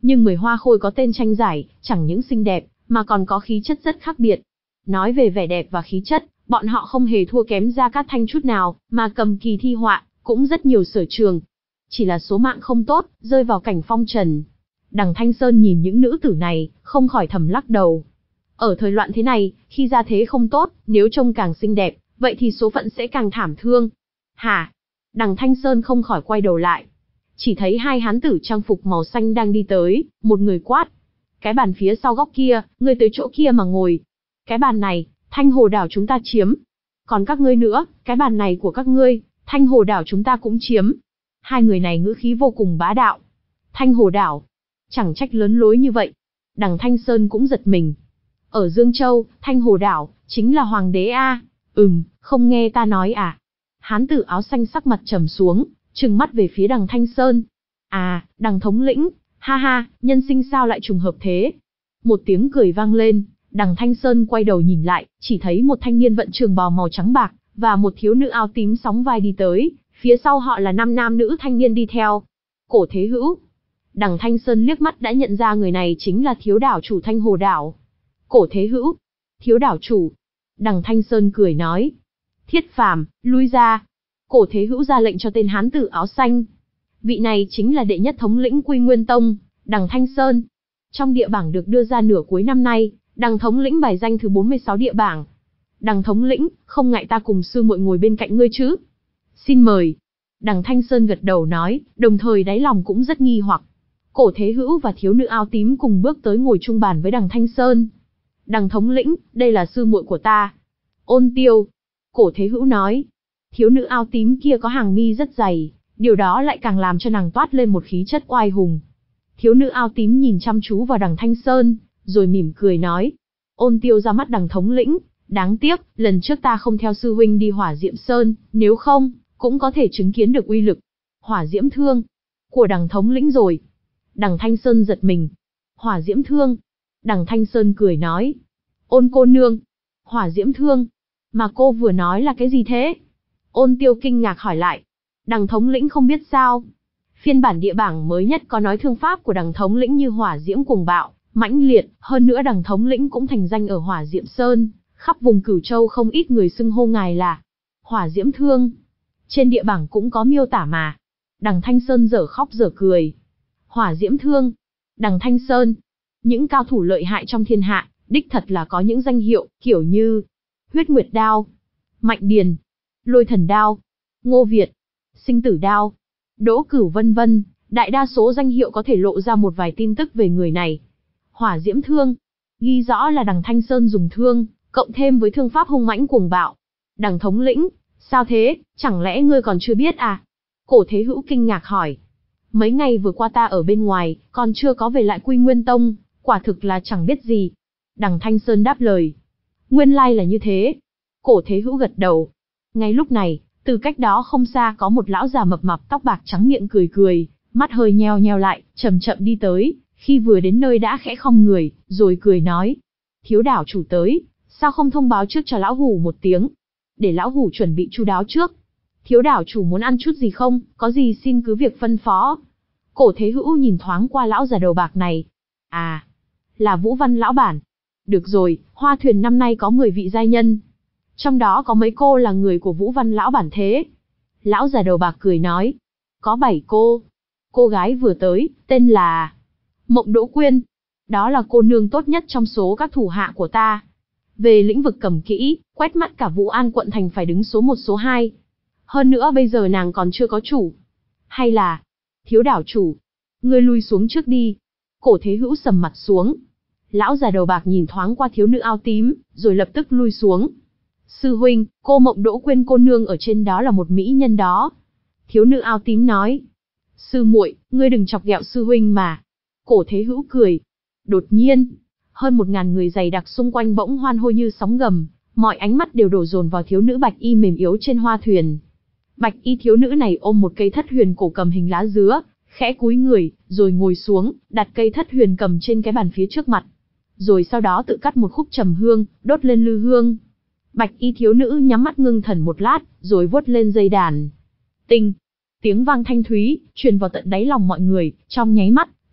nhưng mười hoa khôi có tên tranh giải, chẳng những xinh đẹp, mà còn có khí chất rất khác biệt. Nói về vẻ đẹp và khí chất, bọn họ không hề thua kém Gia Cát Thanh chút nào, mà cầm kỳ thi họa, cũng rất nhiều sở trường. Chỉ là số mạng không tốt, rơi vào cảnh phong trần. Đằng Thanh Sơn nhìn những nữ tử này, không khỏi thầm lắc đầu. Ở thời loạn thế này, khi gia thế không tốt, nếu trông càng xinh đẹp, vậy thì số phận sẽ càng thảm thương. Hả? Đằng Thanh Sơn không khỏi quay đầu lại. Chỉ thấy hai hán tử trang phục màu xanh đang đi tới, một người quát. Cái bàn phía sau góc kia, ngươi tới chỗ kia mà ngồi. Cái bàn này, Thanh Hồ đảo chúng ta chiếm. Còn các ngươi nữa, cái bàn này của các ngươi, Thanh Hồ đảo chúng ta cũng chiếm. Hai người này ngữ khí vô cùng bá đạo. Thanh Hồ đảo, chẳng trách lớn lối như vậy. Đằng Thanh Sơn cũng giật mình. Ở Dương Châu, Thanh Hồ đảo, chính là hoàng đế a. Ừm, không nghe ta nói à. Hán tử áo xanh sắc mặt trầm xuống, trừng mắt về phía đằng Thanh Sơn. À, đằng thống lĩnh, ha ha, nhân sinh sao lại trùng hợp thế. Một tiếng cười vang lên, đằng Thanh Sơn quay đầu nhìn lại, chỉ thấy một thanh niên vận trường bào màu trắng bạc, và một thiếu nữ áo tím sóng vai đi tới, phía sau họ là năm nam nữ thanh niên đi theo. Cổ Thế Hữu. Đằng Thanh Sơn liếc mắt đã nhận ra người này chính là thiếu đảo chủ Thanh Hồ đảo. Cổ Thế Hữu. Thiếu đảo chủ. Đằng Thanh Sơn cười nói. Thiết Phàm, lui ra. Cổ Thế Hữu ra lệnh cho tên hán tử áo xanh. Vị này chính là đệ nhất thống lĩnh Quy Nguyên Tông, đằng Thanh Sơn. Trong địa bảng được đưa ra nửa cuối năm nay, đằng thống lĩnh bài danh thứ bốn mươi sáu địa bảng. Đằng thống lĩnh, không ngại ta cùng sư muội ngồi bên cạnh ngươi chứ? Xin mời. Đằng Thanh Sơn gật đầu nói, đồng thời đáy lòng cũng rất nghi hoặc. Cổ Thế Hữu và thiếu nữ áo tím cùng bước tới ngồi chung bàn với đằng Thanh Sơn. Đằng thống lĩnh, đây là sư muội của ta. Ôn Tiêu. Cổ Thế Hữu nói. Thiếu nữ áo tím kia có hàng mi rất dày, điều đó lại càng làm cho nàng toát lên một khí chất oai hùng. Thiếu nữ áo tím nhìn chăm chú vào đằng Thanh Sơn, rồi mỉm cười nói. Ôn Tiêu ra mắt đằng thống lĩnh, đáng tiếc, lần trước ta không theo sư huynh đi Hỏa Diệm Sơn, nếu không, cũng có thể chứng kiến được uy lực. Hỏa Diễm Thương. Của đằng thống lĩnh rồi. Đằng Thanh Sơn giật mình. Hỏa Diễm Thương. Đằng Thanh Sơn cười nói. Ôn cô nương. Hỏa Diễm Thương. Mà cô vừa nói là cái gì thế? Ôn Tiêu kinh ngạc hỏi lại. Đằng thống lĩnh không biết sao? Phiên bản địa bảng mới nhất có nói thương pháp của đằng thống lĩnh như hỏa diễm cuồng bạo, mãnh liệt, hơn nữa đằng thống lĩnh cũng thành danh ở Hỏa Diệm Sơn, khắp vùng Cửu Châu không ít người xưng hô ngài là Hỏa Diễm Thương. Trên địa bảng cũng có miêu tả mà. Đằng Thanh Sơn dở khóc dở cười. Hỏa Diễm Thương. Đằng Thanh Sơn. Những cao thủ lợi hại trong thiên hạ, đích thật là có những danh hiệu, kiểu như Huyết Nguyệt Đao, Mạnh Điền, Lôi Thần Đao, Ngô Việt, Sinh Tử Đao, Đỗ Cửu vân vân. Đại đa số danh hiệu có thể lộ ra một vài tin tức về người này. Hỏa Diễm Thương, ghi rõ là đằng Thanh Sơn dùng thương, cộng thêm với thương pháp hung mãnh cuồng bạo. Đằng thống lĩnh, sao thế, chẳng lẽ ngươi còn chưa biết à? Cổ Thế Hữu kinh ngạc hỏi. Mấy ngày vừa qua ta ở bên ngoài, còn chưa có về lại Quy Nguyên Tông, quả thực là chẳng biết gì. Đằng Thanh Sơn đáp lời. Nguyên lai là như thế. Cổ Thế Hữu gật đầu. Ngay lúc này, từ cách đó không xa có một lão già mập mạp tóc bạc trắng miệng cười cười, mắt hơi nheo nheo lại, chậm chậm đi tới, khi vừa đến nơi đã khẽ khom người, rồi cười nói. Thiếu đảo chủ tới, sao không thông báo trước cho lão hủ một tiếng, để lão hủ chuẩn bị chu đáo trước. Thiếu đảo chủ muốn ăn chút gì không, có gì xin cứ việc phân phó. Cổ Thế Hữu nhìn thoáng qua lão già đầu bạc này. À, là Vũ Văn lão bản. Được rồi, Hoa Thuyền năm nay có mười vị giai nhân. Trong đó có mấy cô là người của Vũ Văn lão bản thế? Lão già đầu bạc cười nói. Có bảy cô. Cô gái vừa tới, tên là Mộng Đỗ Quyên. Đó là cô nương tốt nhất trong số các thủ hạ của ta. Về lĩnh vực cầm kỹ, quét mắt cả Vũ An quận thành phải đứng số một số hai. Hơn nữa bây giờ nàng còn chưa có chủ. Hay là, thiếu đảo chủ, ngươi lui xuống trước đi. Cổ Thế Hữu sầm mặt xuống. Lão già đầu bạc nhìn thoáng qua thiếu nữ áo tím, rồi lập tức lui xuống. Sư huynh, cô Mộng Đỗ Quyên cô nương ở trên đó là một mỹ nhân đó. Thiếu nữ áo tím nói. Sư muội, ngươi đừng chọc ghẹo sư huynh mà. Cổ Thế Hữu cười. Đột nhiên, hơn một ngàn người dày đặc xung quanh bỗng hoan hô như sóng gầm, mọi ánh mắt đều đổ dồn vào thiếu nữ bạch y mềm yếu trên hoa thuyền. Bạch y thiếu nữ này ôm một cây thất huyền cổ cầm hình lá dứa, khẽ cúi người, rồi ngồi xuống, đặt cây thất huyền cầm trên cái bàn phía trước mặt. Rồi sau đó tự cắt một khúc trầm hương, đốt lên lư hương. Bạch y thiếu nữ nhắm mắt ngưng thần một lát, rồi vuốt lên dây đàn. Tinh! Tiếng vang thanh thúy, truyền vào tận đáy lòng mọi người, trong nháy mắt,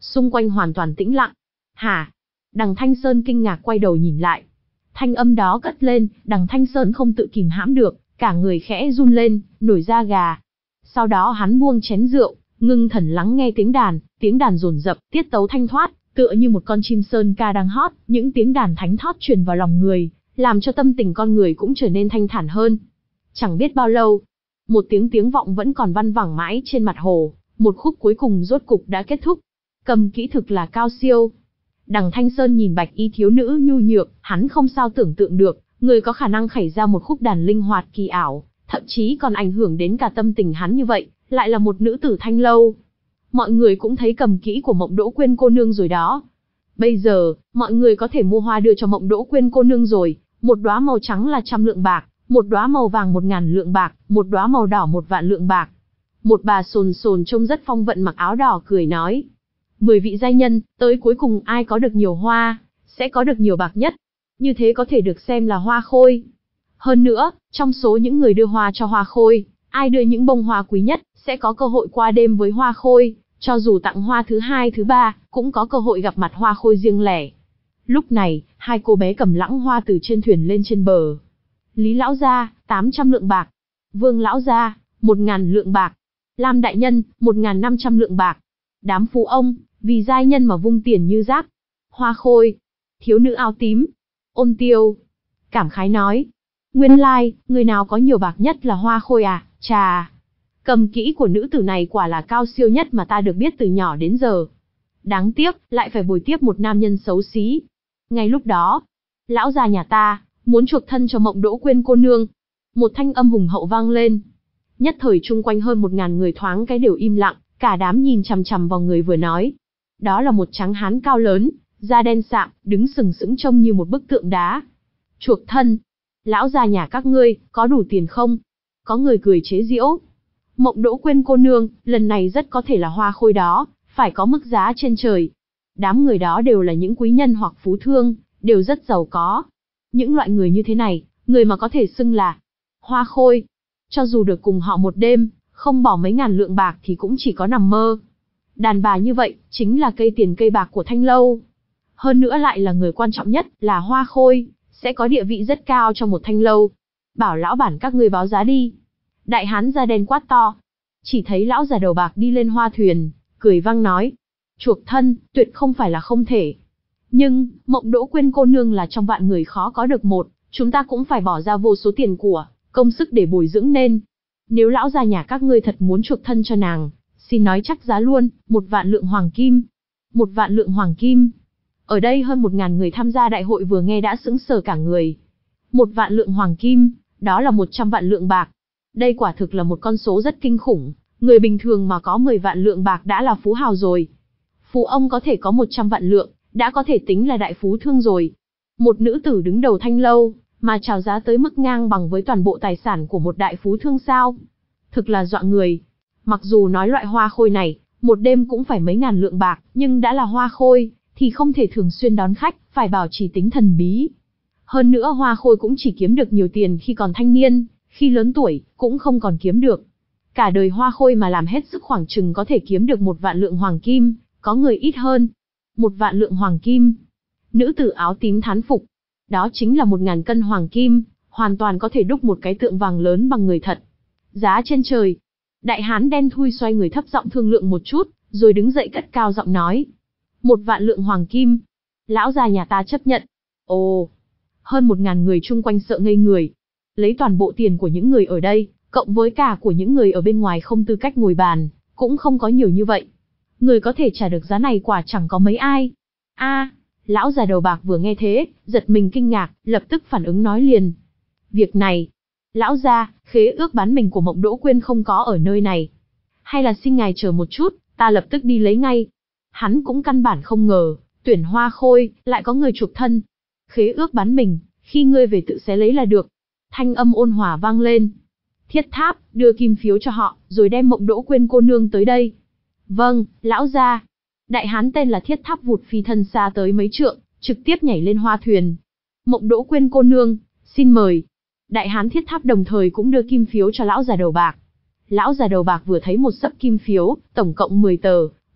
Xung quanh hoàn toàn tĩnh lặng. Hả? Đằng Thanh Sơn kinh ngạc quay đầu nhìn lại. Thanh âm đó cất lên, đằng Thanh Sơn không tự kìm hãm được, cả người khẽ run lên, nổi da gà. Sau đó hắn buông chén rượu, ngưng thần lắng nghe tiếng đàn, tiếng đàn dồn dập, tiết tấu thanh thoát, tựa như một con chim sơn ca đang hót, những tiếng đàn thánh thót truyền vào lòng người, làm cho tâm tình con người cũng trở nên thanh thản hơn. Chẳng biết bao lâu, một tiếng tiếng vọng vẫn còn văng vẳng mãi trên mặt hồ, một khúc cuối cùng rốt cục đã kết thúc. Cầm kỹ thực là cao siêu. Đằng Thanh Sơn nhìn bạch y thiếu nữ nhu nhược, hắn không sao tưởng tượng được, người có khả năng khẩy ra một khúc đàn linh hoạt kỳ ảo, thậm chí còn ảnh hưởng đến cả tâm tình hắn như vậy, lại là một nữ tử Thanh Lâu. Mọi người cũng thấy cầm kỹ của Mộng Đỗ Quyên cô nương rồi đó. Bây giờ, mọi người có thể mua hoa đưa cho Mộng Đỗ Quyên cô nương rồi, một đóa màu trắng là trăm lượng bạc, một đóa màu vàng một ngàn lượng bạc, một đóa màu đỏ một vạn lượng bạc. Một bà sồn sồn trông rất phong vận mặc áo đỏ cười nói. Mười vị giai nhân, tới cuối cùng ai có được nhiều hoa, sẽ có được nhiều bạc nhất. Như thế có thể được xem là hoa khôi. Hơn nữa, trong số những người đưa hoa cho hoa khôi, ai đưa những bông hoa quý nhất, sẽ có cơ hội qua đêm với hoa khôi, cho dù tặng hoa thứ hai thứ ba, cũng có cơ hội gặp mặt hoa khôi riêng lẻ. Lúc này, hai cô bé cầm lãng hoa từ trên thuyền lên trên bờ. Lý lão gia, tám trăm lượng bạc. Vương lão gia, một ngàn lượng bạc. Lam đại nhân, một ngàn năm trăm lượng bạc. Đám phú ông, vì giai nhân mà vung tiền như rác. Hoa khôi, thiếu nữ áo tím, Ôn Tiêu cảm khái nói, nguyên lai, like, người nào có nhiều bạc nhất là hoa khôi à, chà. Cầm kỹ của nữ tử này quả là cao siêu nhất mà ta được biết từ nhỏ đến giờ. Đáng tiếc, lại phải bồi tiếp một nam nhân xấu xí. Ngay lúc đó, lão già nhà ta, muốn chuộc thân cho Mộng Đỗ Quyên cô nương. Một thanh âm hùng hậu vang lên. Nhất thời chung quanh hơn một ngàn người thoáng cái đều im lặng, cả đám nhìn chằm chằm vào người vừa nói. Đó là một tráng hán cao lớn, da đen sạm, đứng sừng sững trông như một bức tượng đá. Chuộc thân? Lão già nhà các ngươi, có đủ tiền không? Có người cười chế giễu. Mộng Đỗ Quyên cô nương, lần này rất có thể là hoa khôi đó, phải có mức giá trên trời. Đám người đó đều là những quý nhân hoặc phú thương, đều rất giàu có. Những loại người như thế này, người mà có thể xưng là hoa khôi, cho dù được cùng họ một đêm, không bỏ mấy ngàn lượng bạc thì cũng chỉ có nằm mơ. Đàn bà như vậy, chính là cây tiền cây bạc của Thanh Lâu. Hơn nữa lại là người quan trọng nhất, là hoa khôi, sẽ có địa vị rất cao trong một Thanh Lâu. Bảo lão bản các ngươi báo giá đi. Đại hán da đen quát to. Chỉ thấy lão già đầu bạc đi lên hoa thuyền, cười vang nói. Chuộc thân, tuyệt không phải là không thể. Nhưng, Mộng Đỗ Quyên cô nương là trong vạn người khó có được một, chúng ta cũng phải bỏ ra vô số tiền của, công sức để bồi dưỡng nên. Nếu lão già nhà các ngươi thật muốn chuộc thân cho nàng, xin nói chắc giá luôn, một vạn lượng hoàng kim. Một vạn lượng hoàng kim. Ở đây hơn một ngàn người tham gia đại hội vừa nghe đã sững sờ cả người. Một vạn lượng hoàng kim, đó là một trăm vạn lượng bạc. Đây quả thực là một con số rất kinh khủng, người bình thường mà có mười vạn lượng bạc đã là phú hào rồi. Phú ông có thể có một trăm vạn lượng, đã có thể tính là đại phú thương rồi. Một nữ tử đứng đầu Thanh Lâu, mà chào giá tới mức ngang bằng với toàn bộ tài sản của một đại phú thương sao? Thực là dọa người. Mặc dù nói loại hoa khôi này, một đêm cũng phải mấy ngàn lượng bạc, nhưng đã là hoa khôi, thì không thể thường xuyên đón khách, phải bảo trì tính thần bí. Hơn nữa hoa khôi cũng chỉ kiếm được nhiều tiền khi còn thanh niên, khi lớn tuổi, cũng không còn kiếm được. Cả đời hoa khôi mà làm hết sức khoảng chừng có thể kiếm được một vạn lượng hoàng kim, có người ít hơn. Một vạn lượng hoàng kim. Nữ tử áo tím thán phục. Đó chính là một ngàn cân hoàng kim, hoàn toàn có thể đúc một cái tượng vàng lớn bằng người thật. Giá trên trời. Đại hán đen thui xoay người thấp giọng thương lượng một chút, rồi đứng dậy cất cao giọng nói. Một vạn lượng hoàng kim. Lão già nhà ta chấp nhận. Ồ. Hơn một ngàn người chung quanh sợ ngây người. Lấy toàn bộ tiền của những người ở đây, cộng với cả của những người ở bên ngoài không tư cách ngồi bàn, cũng không có nhiều như vậy. Người có thể trả được giá này quả chẳng có mấy ai. A, lão già đầu bạc vừa nghe thế, giật mình kinh ngạc, lập tức phản ứng nói liền. Việc này, lão gia, khế ước bán mình của Mộng Đỗ Quyên không có ở nơi này. Hay là xin ngài chờ một chút, ta lập tức đi lấy ngay. Hắn cũng căn bản không ngờ, tuyển hoa khôi, lại có người chuộc thân. Khế ước bán mình, khi ngươi về tự xé lấy là được. Thanh âm ôn hòa vang lên. Thiết Tháp, đưa kim phiếu cho họ, rồi đem Mộng Đỗ Quyên cô nương tới đây. Vâng, lão gia. Đại hán tên là Thiết Tháp vụt phi thân xa tới mấy trượng, trực tiếp nhảy lên hoa thuyền. Mộng Đỗ Quyên cô nương, xin mời. Đại hán Thiết Tháp đồng thời cũng đưa kim phiếu cho lão già đầu bạc. Lão già đầu bạc vừa thấy một xấp kim phiếu, tổng cộng mười tờ,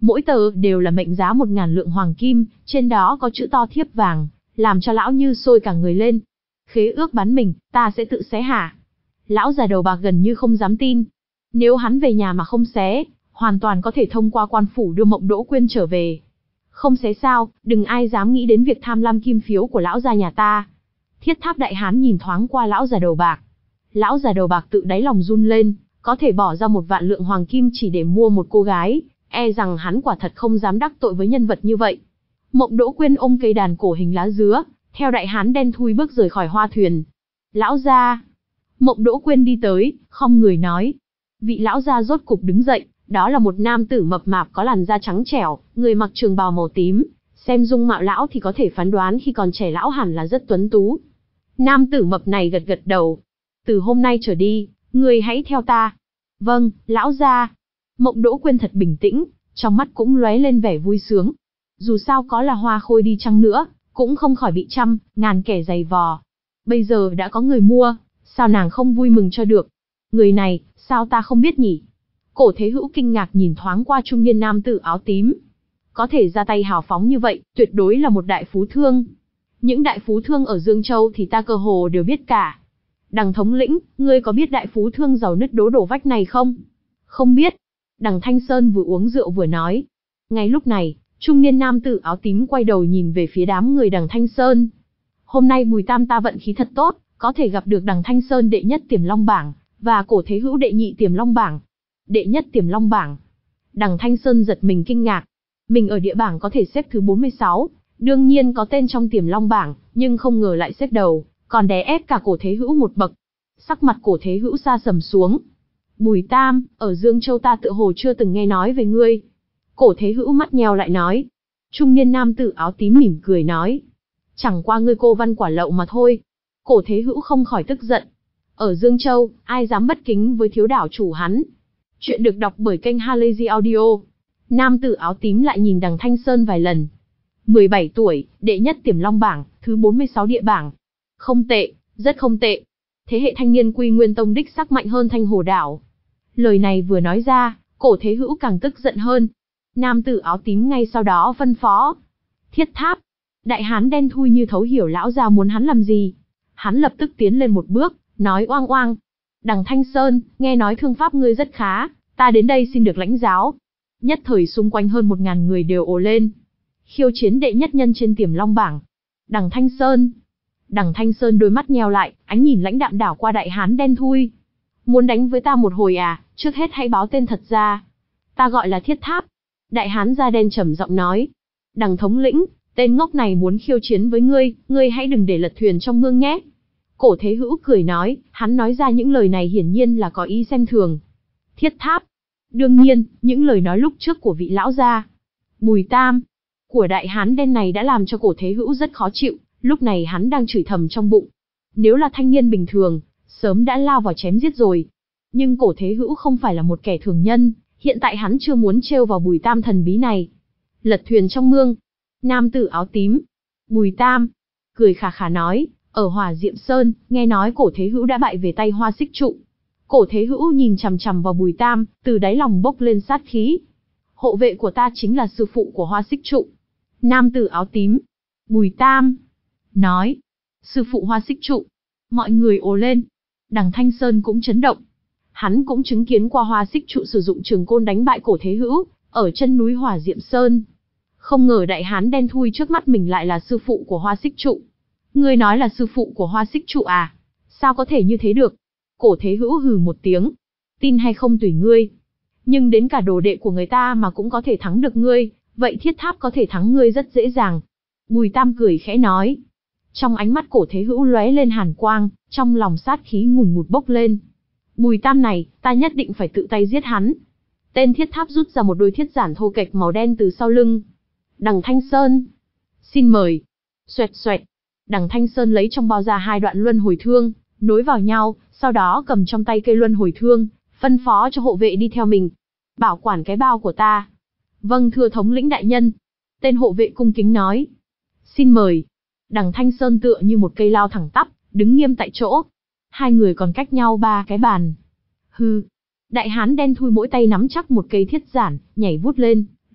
mỗi tờ đều là mệnh giá một ngàn lượng hoàng kim, trên đó có chữ to thiếp vàng, làm cho lão như sôi cả người lên. Khế ước bán mình, ta sẽ tự xé hả? Lão già đầu bạc gần như không dám tin. Nếu hắn về nhà mà không xé, hoàn toàn có thể thông qua quan phủ đưa Mộng Đỗ Quyên trở về. Không xé sao, đừng ai dám nghĩ đến việc tham lam kim phiếu của lão gia nhà ta. Thiết Tháp đại hán nhìn thoáng qua lão già đầu bạc. Lão già đầu bạc tự đáy lòng run lên, có thể bỏ ra một vạn lượng hoàng kim chỉ để mua một cô gái, e rằng hắn quả thật không dám đắc tội với nhân vật như vậy. Mộng Đỗ Quyên ôm cây đàn cổ hình lá dứa, theo đại hán đen thui bước rời khỏi hoa thuyền. Lão gia. Mộng Đỗ Quyên đi tới, khom người nói. Vị lão gia rốt cục đứng dậy, đó là một nam tử mập mạp có làn da trắng trẻo, người mặc trường bào màu tím, xem dung mạo lão thì có thể phán đoán khi còn trẻ lão hẳn là rất tuấn tú. Nam tử mập này gật gật đầu. Từ hôm nay trở đi, người hãy theo ta. Vâng, lão gia. Mộng Đỗ Quyên thật bình tĩnh, trong mắt cũng lóe lên vẻ vui sướng. Dù sao có là Hoa Khôi đi chăng nữa, cũng không khỏi bị trăm, ngàn kẻ giày vò. Bây giờ đã có người mua, sao nàng không vui mừng cho được? Người này, sao ta không biết nhỉ? Cổ Thế Hữu kinh ngạc nhìn thoáng qua trung niên nam tử áo tím. Có thể ra tay hào phóng như vậy, tuyệt đối là một đại phú thương. Những đại phú thương ở Dương Châu thì ta cơ hồ đều biết cả. Đằng thống lĩnh, ngươi có biết đại phú thương giàu nứt đố đổ vách này không? Không biết. Đằng Thanh Sơn vừa uống rượu vừa nói. Ngay lúc này, trung niên nam tử áo tím quay đầu nhìn về phía đám người đằng Thanh Sơn. Hôm nay Bùi Tam ta vận khí thật tốt, có thể gặp được đằng Thanh Sơn đệ nhất Tiềm Long bảng, và Cổ Thế Hữu đệ nhị Tiềm Long bảng. Đệ nhất Tiềm Long bảng. Đằng Thanh Sơn giật mình kinh ngạc. Mình ở địa bảng có thể xếp thứ bốn mươi sáu, đương nhiên có tên trong Tiềm Long bảng, nhưng không ngờ lại xếp đầu, còn đè ép cả Cổ Thế Hữu một bậc. Sắc mặt Cổ Thế Hữu sa sầm xuống. Bùi Tam, ở Dương Châu ta tựa hồ chưa từng nghe nói về ngươi. Cổ Thế Hữu mắt nheo lại nói. Trung niên nam tử áo tím mỉm cười nói. Chẳng qua ngươi cô văn quả lậu mà thôi. Cổ Thế Hữu không khỏi tức giận. Ở Dương Châu, ai dám bất kính với thiếu đảo chủ hắn. Chuyện được đọc bởi kênh Halazy Audio. Nam tử áo tím lại nhìn đằng Thanh Sơn vài lần. mười bảy tuổi, đệ nhất Tiềm Long bảng, thứ bốn mươi sáu địa bảng. Không tệ, rất không tệ. Thế hệ thanh niên Quy Nguyên Tông đích sắc mạnh hơn Thanh Hồ đảo. Lời này vừa nói ra, Cổ Thế Hữu càng tức giận hơn. Nam tử áo tím ngay sau đó phân phó. Thiết Tháp. Đại hán đen thui như thấu hiểu lão gia muốn hắn làm gì. Hắn lập tức tiến lên một bước, nói oang oang. Đằng Thanh Sơn, nghe nói thương pháp ngươi rất khá, ta đến đây xin được lãnh giáo. Nhất thời xung quanh hơn một ngàn người đều ồ lên. Khiêu chiến đệ nhất nhân trên Tiềm Long bảng. Đằng Thanh Sơn. Đằng Thanh Sơn đôi mắt nheo lại, ánh nhìn lãnh đạm đảo qua đại hán đen thui. Muốn đánh với ta một hồi à, trước hết hãy báo tên thật ra. Ta gọi là Thiết Tháp. Đại hán da đen trầm giọng nói. Đằng thống lĩnh, tên ngốc này muốn khiêu chiến với ngươi, ngươi hãy đừng để lật thuyền trong mương nhé. Cổ Thế Hữu cười nói, hắn nói ra những lời này hiển nhiên là có ý xem thường. Thiết Tháp. Đương nhiên, những lời nói lúc trước của vị lão gia Bùi Tam của đại hán đen này đã làm cho Cổ Thế Hữu rất khó chịu, lúc này hắn đang chửi thầm trong bụng. Nếu là thanh niên bình thường, sớm đã lao vào chém giết rồi. Nhưng Cổ Thế Hữu không phải là một kẻ thường nhân, hiện tại hắn chưa muốn trêu vào Bùi Tam thần bí này. Lật thuyền trong mương. Nam tử áo tím. Bùi Tam. Cười khà khà nói, ở Hỏa Diệm Sơn, nghe nói Cổ Thế Hữu đã bại về tay Hoa Xích Trụ. Cổ Thế Hữu nhìn chằm chằm vào Bùi Tam, từ đáy lòng bốc lên sát khí. Hộ vệ của ta chính là sư phụ của Hoa Xích Trụ. Nam tử áo tím. Bùi Tam. Nói. Sư phụ Hoa Xích Trụ. Mọi người ồ lên. Đằng Thanh Sơn cũng chấn động. Hắn cũng chứng kiến qua Hoa Xích Trụ sử dụng trường côn đánh bại Cổ Thế Hữu, ở chân núi Hỏa Diệm Sơn. Không ngờ đại hán đen thui trước mắt mình lại là sư phụ của Hoa Xích Trụ. Ngươi nói là sư phụ của Hoa Xích Trụ à? Sao có thể như thế được? Cổ Thế Hữu hừ một tiếng. Tin hay không tùy ngươi. Nhưng đến cả đồ đệ của người ta mà cũng có thể thắng được ngươi, vậy Thiết Tháp có thể thắng ngươi rất dễ dàng. Bùi Tam cười khẽ nói. Trong ánh mắt Cổ Thế Hữu lóe lên hàn quang, trong lòng sát khí ngùn ngụt bốc lên. Bùi Tam này, ta nhất định phải tự tay giết hắn. Tên Thiết Tháp rút ra một đôi thiết giản thô kệch màu đen từ sau lưng. Đằng Thanh Sơn. Xin mời. Xoẹt xoẹt. Đằng Thanh Sơn lấy trong bao ra hai đoạn luân hồi thương, nối vào nhau, sau đó cầm trong tay cây luân hồi thương, phân phó cho hộ vệ đi theo mình. Bảo quản cái bao của ta. Vâng thưa thống lĩnh đại nhân. Tên hộ vệ cung kính nói. Xin mời. Đằng Thanh Sơn tựa như một cây lao thẳng tắp, đứng nghiêm tại chỗ. Hai người còn cách nhau ba cái bàn. Hừ. Đại hán đen thui mỗi tay nắm chắc một cây thiết giản, nhảy vút lên,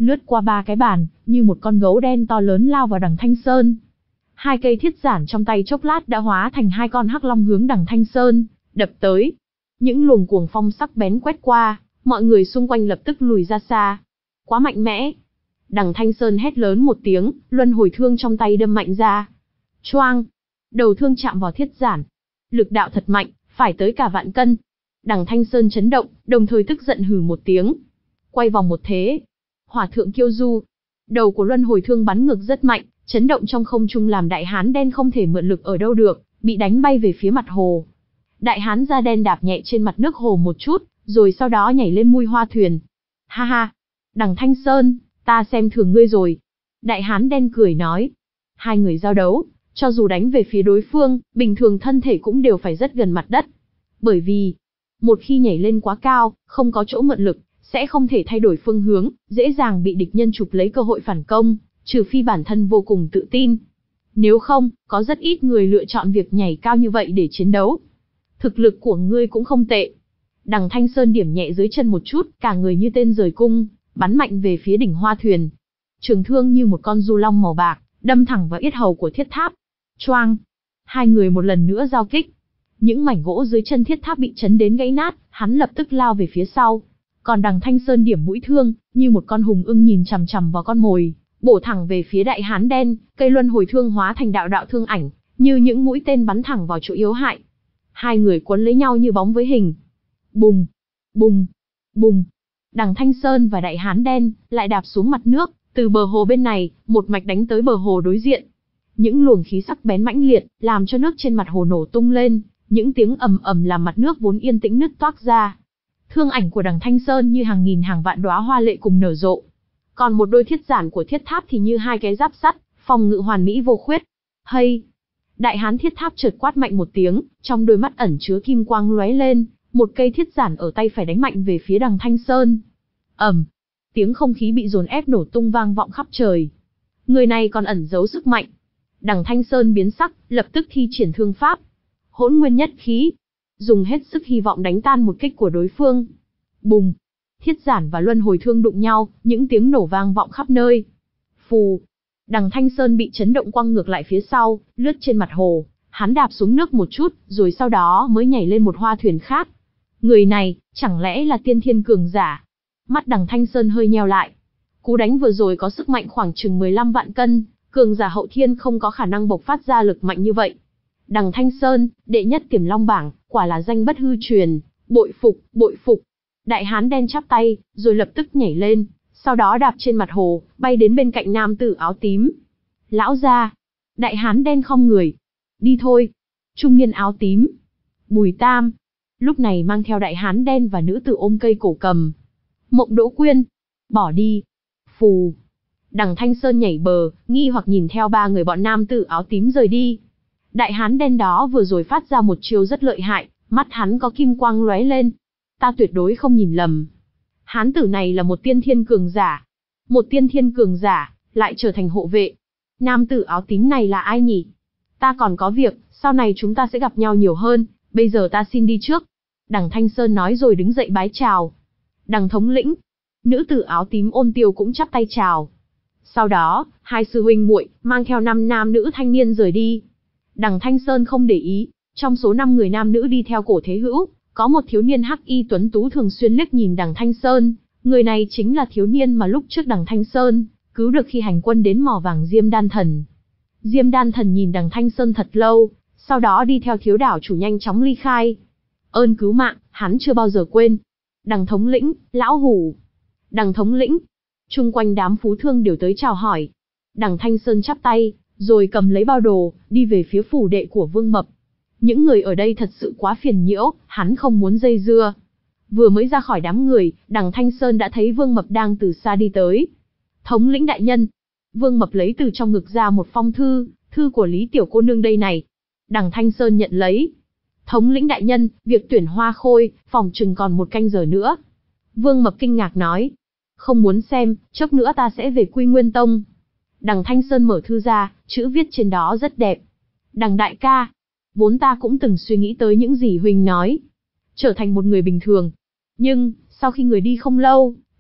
lướt qua ba cái bàn, như một con gấu đen to lớn lao vào đằng Thanh Sơn. Hai cây thiết giản trong tay chốc lát đã hóa thành hai con hắc long hướng đằng Thanh Sơn đập tới. Những luồng cuồng phong sắc bén quét qua, mọi người xung quanh lập tức lùi ra xa. Quá mạnh mẽ. Đằng Thanh Sơn hét lớn một tiếng, luân hồi thương trong tay đâm mạnh ra. Choang! Đầu thương chạm vào thiết giản. Lực đạo thật mạnh, phải tới cả vạn cân. Đằng Thanh Sơn chấn động, đồng thời tức giận hừ một tiếng. Quay vòng một thế. Hỏa thượng kiêu du. Đầu của luân hồi thương bắn ngược rất mạnh, chấn động trong không trung làm đại hán đen không thể mượn lực ở đâu được, bị đánh bay về phía mặt hồ. Đại hán da đen đạp nhẹ trên mặt nước hồ một chút, rồi sau đó nhảy lên mui hoa thuyền. Ha ha! Đằng Thanh Sơn, ta xem thường ngươi rồi. Đại hán đen cười nói. Hai người giao đấu, cho dù đánh về phía đối phương, bình thường thân thể cũng đều phải rất gần mặt đất. Bởi vì, một khi nhảy lên quá cao, không có chỗ mượn lực, sẽ không thể thay đổi phương hướng, dễ dàng bị địch nhân chụp lấy cơ hội phản công, trừ phi bản thân vô cùng tự tin. Nếu không, có rất ít người lựa chọn việc nhảy cao như vậy để chiến đấu. Thực lực của ngươi cũng không tệ. Đằng Thanh Sơn điểm nhẹ dưới chân một chút, cả người như tên rời cung, bắn mạnh về phía đỉnh hoa thuyền. Trường thương như một con du long màu bạc, đâm thẳng vào yết hầu của thiết tháp. Choang! Hai người một lần nữa giao kích. Những mảnh gỗ dưới chân thiết tháp bị chấn đến gãy nát, hắn lập tức lao về phía sau. Còn đằng Thanh Sơn điểm mũi thương, như một con hùng ưng nhìn chằm chằm vào con mồi, bổ thẳng về phía đại hán đen, cây luân hồi thương hóa thành đạo đạo thương ảnh, như những mũi tên bắn thẳng vào chỗ yếu hại. Hai người quấn lấy nhau như bóng với hình. Bùng! Bùng! Bùng! Đằng Thanh Sơn và đại hán đen lại đạp xuống mặt nước, từ bờ hồ bên này, một mạch đánh tới bờ hồ đối diện. Những luồng khí sắc bén mãnh liệt, làm cho nước trên mặt hồ nổ tung lên, những tiếng ầm ầm làm mặt nước vốn yên tĩnh nứt toác ra. Thương ảnh của đằng Thanh Sơn như hàng nghìn hàng vạn đóa hoa lệ cùng nở rộ. Còn một đôi thiết giản của thiết tháp thì như hai cái giáp sắt, phòng ngự hoàn mỹ vô khuyết. Hay! Đại hán thiết tháp chợt quát mạnh một tiếng, trong đôi mắt ẩn chứa kim quang lóe lên, một cây thiết giản ở tay phải đánh mạnh về phía đằng Thanh Sơn. Ầm! Tiếng không khí bị dồn ép nổ tung vang vọng khắp trời. Người này còn ẩn giấu sức mạnh. Đằng Thanh Sơn biến sắc, lập tức thi triển thương pháp. Hỗn nguyên nhất khí. Dùng hết sức hy vọng đánh tan một kích của đối phương. Bùng! Thiết giản và luân hồi thương đụng nhau, những tiếng nổ vang vọng khắp nơi. Phù! Đằng Thanh Sơn bị chấn động quăng ngược lại phía sau, lướt trên mặt hồ. Hắn đạp xuống nước một chút, rồi sau đó mới nhảy lên một hoa thuyền khác. Người này, chẳng lẽ là tiên thiên cường giả? Mắt đằng Thanh Sơn hơi nheo lại. Cú đánh vừa rồi có sức mạnh khoảng chừng mười lăm vạn cân, cường giả hậu thiên không có khả năng bộc phát ra lực mạnh như vậy. Đằng Thanh Sơn, đệ nhất Tiềm Long bảng, quả là danh bất hư truyền, bội phục, bội phục. Đại hán đen chắp tay, rồi lập tức nhảy lên, sau đó đạp trên mặt hồ, bay đến bên cạnh nam tử áo tím. Lão gia! Đại hán đen khom người. Đi thôi! Trung niên áo tím. Bùi Tam. Lúc này mang theo đại hán đen và nữ tử ôm cây cổ cầm. Mộng Đỗ Quyên. Bỏ đi. Phù. Đằng Thanh Sơn nhảy bờ, nghi hoặc nhìn theo ba người bọn nam tử áo tím rời đi. Đại hán đen đó vừa rồi phát ra một chiêu rất lợi hại, mắt hắn có kim quang lóe lên. Ta tuyệt đối không nhìn lầm. Hán tử này là một tiên thiên cường giả. Một tiên thiên cường giả, lại trở thành hộ vệ. Nam tử áo tím này là ai nhỉ? Ta còn có việc, sau này chúng ta sẽ gặp nhau nhiều hơn, bây giờ ta xin đi trước. Đằng Thanh Sơn nói rồi đứng dậy bái chào. Đằng thống lĩnh. Nữ tử áo tím Ôn Tiêu cũng chắp tay chào. Sau đó, hai sư huynh muội mang theo năm nam nữ thanh niên rời đi. Đằng Thanh Sơn không để ý, trong số năm người nam nữ đi theo Cổ Thế Hữu, có một thiếu niên hắc y tuấn tú thường xuyên liếc nhìn đằng Thanh Sơn, người này chính là thiếu niên mà lúc trước đằng Thanh Sơn cứu được khi hành quân đến mỏ vàng Diêm Đan Thần. Diêm Đan Thần nhìn đằng Thanh Sơn thật lâu, sau đó đi theo thiếu đảo chủ nhanh chóng ly khai. Ơn cứu mạng, hắn chưa bao giờ quên. Đằng thống lĩnh, lão hủ. Đằng thống lĩnh. Chung quanh đám phú thương đều tới chào hỏi. Đằng Thanh Sơn chắp tay, rồi cầm lấy bao đồ, đi về phía phủ đệ của Vương Mập. Những người ở đây thật sự quá phiền nhiễu, hắn không muốn dây dưa. Vừa mới ra khỏi đám người, đằng Thanh Sơn đã thấy Vương Mập đang từ xa đi tới. Thống lĩnh đại nhân. Vương Mập lấy từ trong ngực ra một phong thư, thư của Lý Tiểu cô nương đây này. Đằng Thanh Sơn nhận lấy. Thống lĩnh đại nhân, việc tuyển Hoa Khôi, phòng chừng còn một canh giờ nữa. Vương Mập kinh ngạc nói. Không muốn xem, chốc nữa ta sẽ về Quy Nguyên Tông. Đằng Thanh Sơn mở thư ra, chữ viết trên đó rất đẹp. Đằng đại ca, vốn ta cũng từng suy nghĩ tới những gì huynh nói. Trở thành một người bình thường. Nhưng, sau khi người đi không lâu,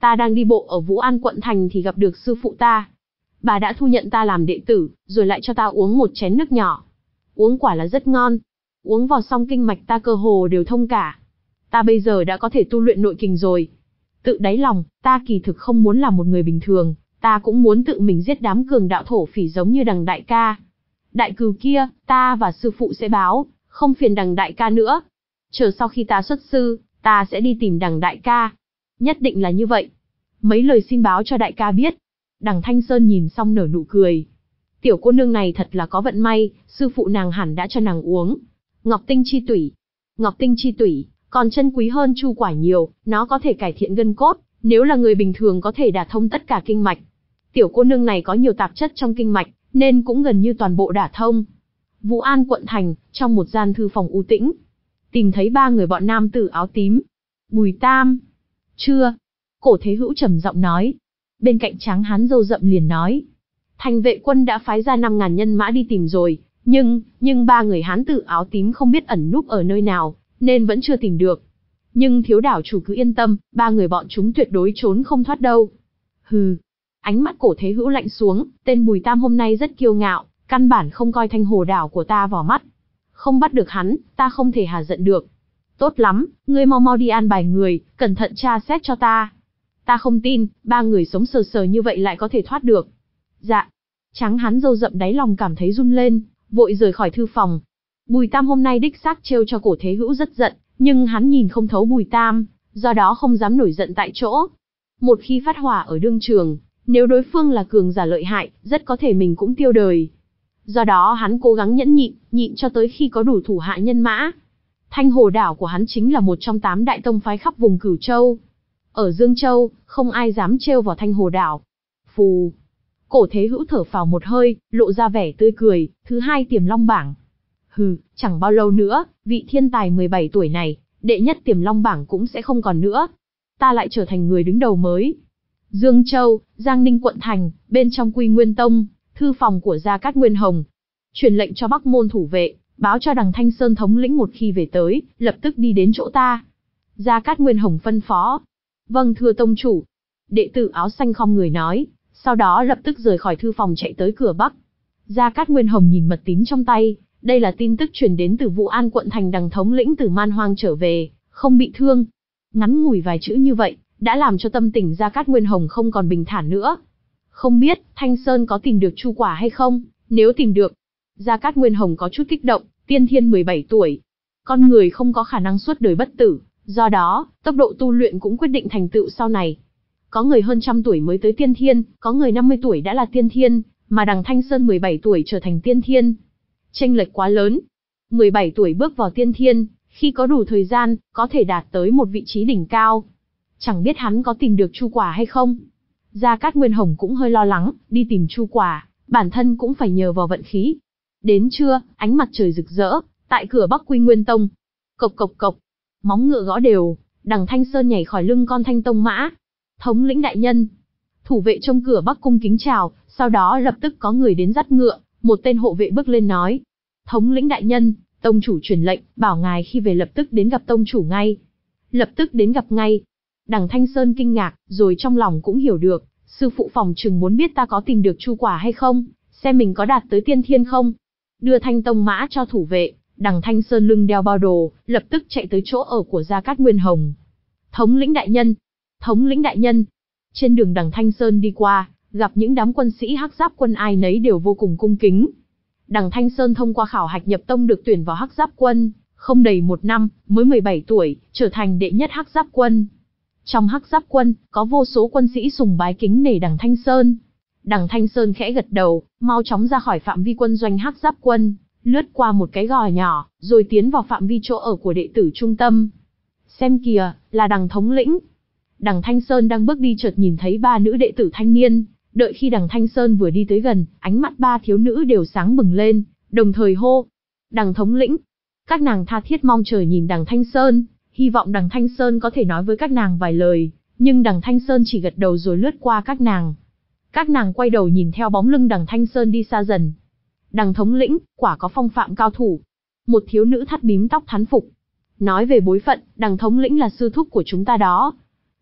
Ta đang đi bộ ở Vũ An quận thành thì gặp được sư phụ ta. Bà đã thu nhận ta làm đệ tử, rồi lại cho ta uống một chén nước nhỏ. Uống quả là rất ngon. Uống vào xong kinh mạch ta cơ hồ đều thông cả. Ta bây giờ đã có thể tu luyện nội kình rồi. Tự đáy lòng, ta kỳ thực không muốn làm một người bình thường, ta cũng muốn tự mình giết đám cường đạo thổ phỉ giống như Đằng đại ca. Đại cừu kia, ta và sư phụ sẽ báo, không phiền Đằng đại ca nữa. Chờ sau khi ta xuất sư, ta sẽ đi tìm Đằng đại ca. Nhất định là như vậy. Mấy lời xin báo cho đại ca biết. Đằng Thanh Sơn nhìn xong nở nụ cười. Tiểu cô nương này thật là có vận may, sư phụ nàng hẳn đã cho nàng uống Ngọc Tinh chi tủy. Ngọc Tinh chi tủy còn chân quý hơn chu quả nhiều, nó có thể cải thiện gân cốt, nếu là người bình thường có thể đả thông tất cả kinh mạch. Tiểu cô nương này có nhiều tạp chất trong kinh mạch, nên cũng gần như toàn bộ đả thông. Vũ An quận thành, trong một gian thư phòng u tĩnh, tìm thấy ba người bọn nam tử áo tím. Bùi Tam. Chưa. Cổ Thế Hữu trầm giọng nói. Bên cạnh tráng hán râu rậm liền nói. Thành vệ quân đã phái ra năm ngàn nhân mã đi tìm rồi, nhưng, nhưng ba người hán tử áo tím không biết ẩn núp ở nơi nào, nên vẫn chưa tìm được. Nhưng thiếu đảo chủ cứ yên tâm, ba người bọn chúng tuyệt đối trốn không thoát đâu. Hừ. Ánh mắt Cổ Thế Hữu lạnh xuống, tên Bùi Tam hôm nay rất kiêu ngạo, căn bản không coi thanh hồ đảo của ta vào mắt. Không bắt được hắn, ta không thể hà giận được. Tốt lắm, ngươi mau mau đi an bài người, cẩn thận tra xét cho ta. Ta không tin, ba người sống sờ sờ như vậy lại có thể thoát được. Dạ. Tráng hán râu rậm đáy lòng cảm thấy run lên, vội rời khỏi thư phòng. Bùi Tam hôm nay đích xác trêu cho Cổ Thế Hữu rất giận, nhưng hắn nhìn không thấu Bùi Tam, do đó không dám nổi giận tại chỗ. Một khi phát hỏa ở đương trường, nếu đối phương là cường giả lợi hại, rất có thể mình cũng tiêu đời. Do đó hắn cố gắng nhẫn nhịn, nhịn cho tới khi có đủ thủ hạ nhân mã. Thanh hồ đảo của hắn chính là một trong tám đại tông phái khắp vùng Cửu Châu. Ở Dương Châu, không ai dám trêu vào thanh hồ đảo. Phù. Cổ Thế Hữu thở phào một hơi, lộ ra vẻ tươi cười, thứ hai Tiềm Long bảng. Hừ, chẳng bao lâu nữa, vị thiên tài mười bảy tuổi này, đệ nhất Tiềm Long bảng cũng sẽ không còn nữa. Ta lại trở thành người đứng đầu mới. Dương Châu, Giang Ninh quận thành, bên trong Quy Nguyên Tông, thư phòng của Gia Cát Nguyên Hồng. Truyền lệnh cho Bắc môn thủ vệ, báo cho Đằng Thanh Sơn thống lĩnh một khi về tới, lập tức đi đến chỗ ta. Gia Cát Nguyên Hồng phân phó. Vâng thưa tông chủ. Đệ tử áo xanh khom người nói, sau đó lập tức rời khỏi thư phòng chạy tới cửa Bắc. Gia Cát Nguyên Hồng nhìn mật tín trong tay, đây là tin tức truyền đến từ Vũ An quận thành. Đằng thống lĩnh từ Man Hoang trở về, không bị thương. Ngắn ngủi vài chữ như vậy, đã làm cho tâm tình Gia Cát Nguyên Hồng không còn bình thản nữa. Không biết, Thanh Sơn có tìm được chu quả hay không? Nếu tìm được, Gia Cát Nguyên Hồng có chút kích động, tiên thiên mười bảy tuổi. Con người không có khả năng suốt đời bất tử, do đó, tốc độ tu luyện cũng quyết định thành tựu sau này. Có người hơn trăm tuổi mới tới tiên thiên, có người năm mươi tuổi đã là tiên thiên, mà Đằng Thanh Sơn mười bảy tuổi trở thành tiên thiên. Chênh lệch quá lớn. mười bảy tuổi bước vào tiên thiên, khi có đủ thời gian, có thể đạt tới một vị trí đỉnh cao. Chẳng biết hắn có tìm được chu quả hay không? Gia Cát Nguyên Hồng cũng hơi lo lắng, đi tìm chu quả, bản thân cũng phải nhờ vào vận khí. Đến trưa, ánh mặt trời rực rỡ, tại cửa Bắc Quy Nguyên Tông. Cộc cộc cộc, móng ngựa gõ đều, Đằng Thanh Sơn nhảy khỏi lưng con thanh tông mã. Thống lĩnh đại nhân. Thủ vệ trong cửa Bắc cung kính chào, sau đó lập tức có người đến dắt ngựa, một tên hộ vệ bước lên nói. Thống lĩnh đại nhân, tông chủ truyền lệnh, bảo ngài khi về lập tức đến gặp tông chủ ngay. Lập tức đến gặp ngay. Đằng Thanh Sơn kinh ngạc, rồi trong lòng cũng hiểu được, sư phụ phòng trừng muốn biết ta có tìm được chu quả hay không, xem mình có đạt tới tiên thiên không. Đưa thanh tông mã cho thủ vệ, Đằng Thanh Sơn lưng đeo bao đồ, lập tức chạy tới chỗ ở của Gia Cát Nguyên Hồng. Thống lĩnh đại nhân, thống lĩnh đại nhân. Trên đường Đằng Thanh Sơn đi qua, gặp những đám quân sĩ Hắc Giáp quân ai nấy đều vô cùng cung kính. Đằng Thanh Sơn thông qua khảo hạch nhập tông được tuyển vào Hắc Giáp quân, không đầy một năm, mới mười bảy tuổi, trở thành đệ nhất Hắc Giáp quân. Trong Hắc Giáp quân, có vô số quân sĩ sùng bái kính nể Đằng Thanh Sơn. Đằng Thanh Sơn khẽ gật đầu, mau chóng ra khỏi phạm vi quân doanh Hắc Giáp quân, lướt qua một cái gò nhỏ, rồi tiến vào phạm vi chỗ ở của đệ tử trung tâm. Xem kìa, là Đằng thống lĩnh. Đằng Thanh Sơn đang bước đi chợt nhìn thấy ba nữ đệ tử thanh niên, đợi khi Đằng Thanh Sơn vừa đi tới gần, ánh mắt ba thiếu nữ đều sáng bừng lên, đồng thời hô. Đằng thống lĩnh. Các nàng tha thiết mong chờ nhìn Đằng Thanh Sơn, hy vọng Đằng Thanh Sơn có thể nói với các nàng vài lời, nhưng Đằng Thanh Sơn chỉ gật đầu rồi lướt qua các nàng. Các nàng quay đầu nhìn theo bóng lưng Đằng Thanh Sơn đi xa dần. Đằng thống lĩnh, quả có phong phạm cao thủ. Một thiếu nữ thắt bím tóc thán phục. Nói về bối phận, Đằng thống lĩnh là sư thúc của chúng ta đó.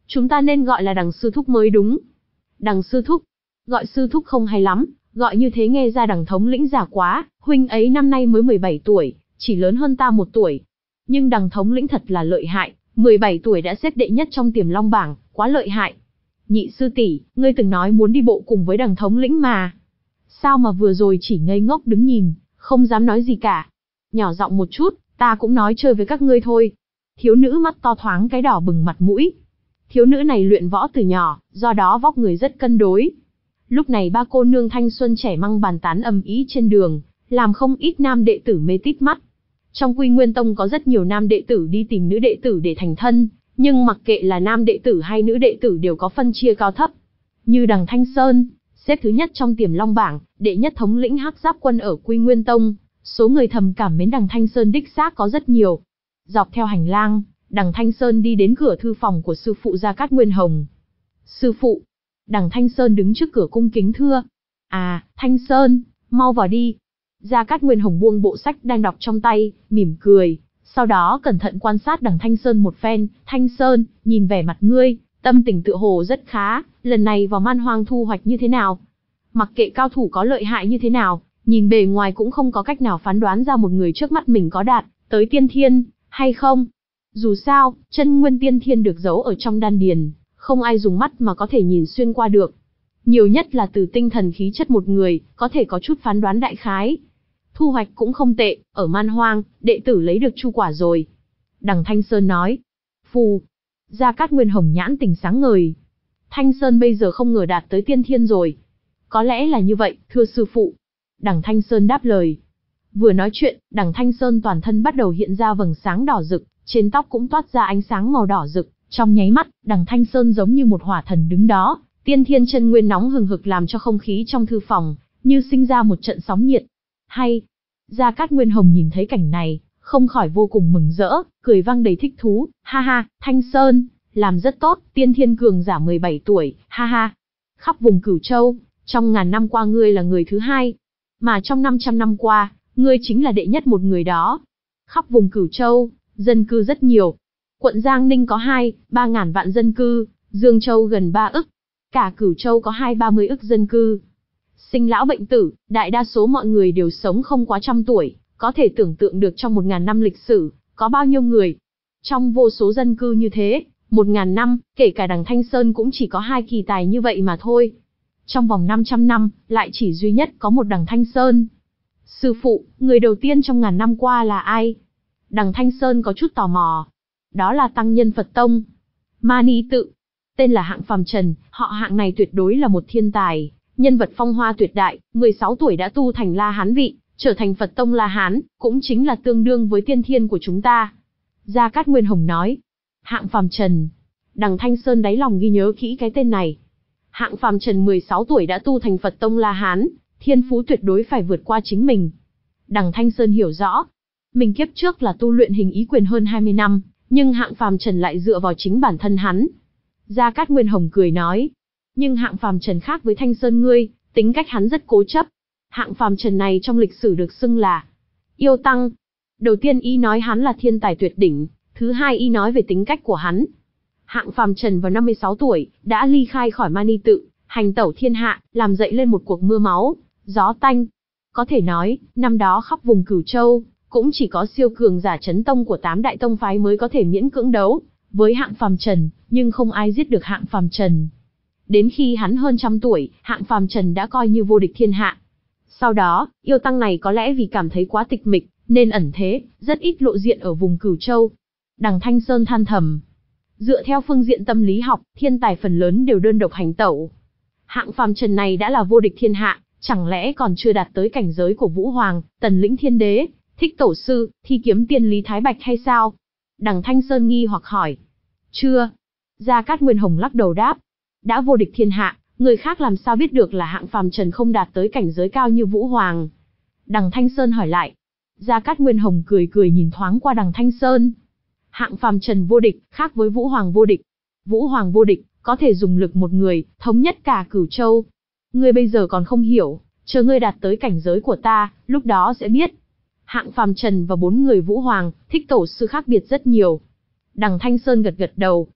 Chúng ta nên gọi là Đằng sư thúc mới đúng. Đằng sư thúc. Gọi sư thúc không hay lắm, gọi như thế nghe ra Đằng thống lĩnh già quá, huynh ấy năm nay mới mười bảy tuổi, chỉ lớn hơn ta một tuổi. Nhưng Đằng thống lĩnh thật là lợi hại, mười bảy tuổi đã xếp đệ nhất trong Tiềm Long bảng, quá lợi hại. Nhị sư tỷ, ngươi từng nói muốn đi bộ cùng với Đằng thống lĩnh mà. Sao mà vừa rồi chỉ ngây ngốc đứng nhìn, không dám nói gì cả. Nhỏ giọng một chút, ta cũng nói chơi với các ngươi thôi. Thiếu nữ mắt to thoáng cái đỏ bừng mặt mũi. Thiếu nữ này luyện võ từ nhỏ, do đó vóc người rất cân đối. Lúc này ba cô nương thanh xuân trẻ măng bàn tán ầm ĩ trên đường, làm không ít nam đệ tử mê tít mắt. Trong Quy Nguyên Tông có rất nhiều nam đệ tử đi tìm nữ đệ tử để thành thân, nhưng mặc kệ là nam đệ tử hay nữ đệ tử đều có phân chia cao thấp. Như Đằng Thanh Sơn, xếp thứ nhất trong Tiềm Long bảng, đệ nhất thống lĩnh Hắc Giáp quân ở Quy Nguyên Tông, số người thầm cảm mến Đằng Thanh Sơn đích xác có rất nhiều. Dọc theo hành lang, Đằng Thanh Sơn đi đến cửa thư phòng của sư phụ Gia Cát Nguyên Hồng. Sư phụ. Đằng Thanh Sơn đứng trước cửa cung kính thưa. À, Thanh Sơn, mau vào đi. Gia Cát Nguyên Hồng buông bộ sách đang đọc trong tay, mỉm cười, sau đó cẩn thận quan sát Đằng Thanh Sơn một phen. Thanh Sơn, nhìn vẻ mặt ngươi, tâm tình tựa hồ rất khá, lần này vào Man Hoang thu hoạch như thế nào? Mặc kệ cao thủ có lợi hại như thế nào, nhìn bề ngoài cũng không có cách nào phán đoán ra một người trước mắt mình có đạt tới tiên thiên, hay không. Dù sao, chân nguyên tiên thiên được giấu ở trong đan điền, không ai dùng mắt mà có thể nhìn xuyên qua được. Nhiều nhất là từ tinh thần khí chất một người, có thể có chút phán đoán đại khái. Thu hoạch cũng không tệ, ở Man Hoang, đệ tử lấy được chu quả rồi. Đằng Thanh Sơn nói. Phù. Gia Cát Nguyên Hồng nhãn tỉnh sáng ngời. Thanh Sơn bây giờ không ngờ đạt tới tiên thiên rồi. Có lẽ là như vậy, thưa sư phụ. Đằng Thanh Sơn đáp lời. Vừa nói chuyện, Đằng Thanh Sơn toàn thân bắt đầu hiện ra vầng sáng đỏ rực, trên tóc cũng toát ra ánh sáng màu đỏ rực. Trong nháy mắt, Đằng Thanh Sơn giống như một hỏa thần đứng đó, tiên thiên chân nguyên nóng hừng hực làm cho không khí trong thư phòng như sinh ra một trận sóng nhiệt. Hay. Gia Cát Nguyên Hồng nhìn thấy cảnh này, không khỏi vô cùng mừng rỡ, cười vang đầy thích thú. Ha ha, Thanh Sơn, làm rất tốt, tiên thiên cường giả mười bảy tuổi, ha ha. Khắp vùng Cửu Châu, trong ngàn năm qua ngươi là người thứ hai, mà trong năm trăm năm qua, ngươi chính là đệ nhất một người đó. Khắp vùng Cửu Châu, dân cư rất nhiều. Quận Giang Ninh có hai, ba ngàn vạn dân cư, Dương Châu gần ba ức. Cả Cửu Châu có hai ba mươi ức dân cư. Sinh lão bệnh tử, đại đa số mọi người đều sống không quá trăm tuổi, có thể tưởng tượng được trong một ngàn năm lịch sử, có bao nhiêu người. Trong vô số dân cư như thế, một ngàn năm, kể cả Đằng Thanh Sơn cũng chỉ có hai kỳ tài như vậy mà thôi. Trong vòng năm trăm năm, lại chỉ duy nhất có một Đằng Thanh Sơn. Sư phụ, người đầu tiên trong ngàn năm qua là ai? Đằng Thanh Sơn có chút tò mò. Đó là Tăng Nhân Phật Tông. Mani Tự. Tên là Hạng Phàm Trần, họ Hạng này tuyệt đối là một thiên tài, nhân vật phong hoa tuyệt đại, mười sáu tuổi đã tu thành La Hán vị, trở thành Phật Tông La Hán, cũng chính là tương đương với tiên thiên của chúng ta. Gia Cát Nguyên Hồng nói. Hạng Phàm Trần. Đằng Thanh Sơn đáy lòng ghi nhớ kỹ cái tên này. Hạng Phàm Trần mười sáu tuổi đã tu thành Phật Tông La Hán, thiên phú tuyệt đối phải vượt qua chính mình. Đằng Thanh Sơn hiểu rõ, mình kiếp trước là tu luyện hình ý quyền hơn hai mươi năm, nhưng Hạng Phàm Trần lại dựa vào chính bản thân hắn. Gia Cát Nguyên Hồng cười nói, nhưng Hạng Phàm Trần khác với Thanh Sơn ngươi, tính cách hắn rất cố chấp. Hạng Phàm Trần này trong lịch sử được xưng là yêu tăng. Đầu tiên y nói hắn là thiên tài tuyệt đỉnh, thứ hai y nói về tính cách của hắn. Hạng Phàm Trần vào năm mươi sáu tuổi, đã ly khai khỏi Mani Tự, hành tẩu thiên hạ, làm dậy lên một cuộc mưa máu, gió tanh. Có thể nói, năm đó khắp vùng Cửu Châu, cũng chỉ có siêu cường giả chấn tông của tám đại tông phái mới có thể miễn cưỡng đấu với Hạng Phàm Trần, nhưng không ai giết được Hạng Phàm Trần. Đến khi hắn hơn trăm tuổi, Hạng Phàm Trần đã coi như vô địch thiên hạ. Sau đó, yêu tăng này có lẽ vì cảm thấy quá tịch mịch, nên ẩn thế, rất ít lộ diện ở vùng Cửu Châu. Đằng Thanh Sơn than thầm. Dựa theo phương diện tâm lý học, thiên tài phần lớn đều đơn độc hành tẩu. Hạng Phàm Trần này đã là vô địch thiên hạ, chẳng lẽ còn chưa đạt tới cảnh giới của Vũ Hoàng, Tần Lĩnh Thiên Đế, Thích Tổ Sư, Thi Kiếm Tiên Lý Thái Bạch hay sao? Đằng Thanh Sơn nghi hoặc hỏi. Chưa. Gia Cát Nguyên Hồng lắc đầu đáp. Đã vô địch thiên hạ, người khác làm sao biết được là Hạng Phàm Trần không đạt tới cảnh giới cao như Vũ Hoàng? Đằng Thanh Sơn hỏi lại. Gia Cát Nguyên Hồng cười cười nhìn thoáng qua Đằng Thanh Sơn. Hạng Phàm Trần vô địch, khác với Vũ Hoàng vô địch. Vũ Hoàng vô địch, có thể dùng lực một người, thống nhất cả Cửu Châu. Ngươi bây giờ còn không hiểu, chờ ngươi đạt tới cảnh giới của ta, lúc đó sẽ biết. Hạng Phàm Trần và bốn người Vũ Hoàng, Thích Tổ Sư khác biệt rất nhiều. Đằng Thanh Sơn gật gật đầu.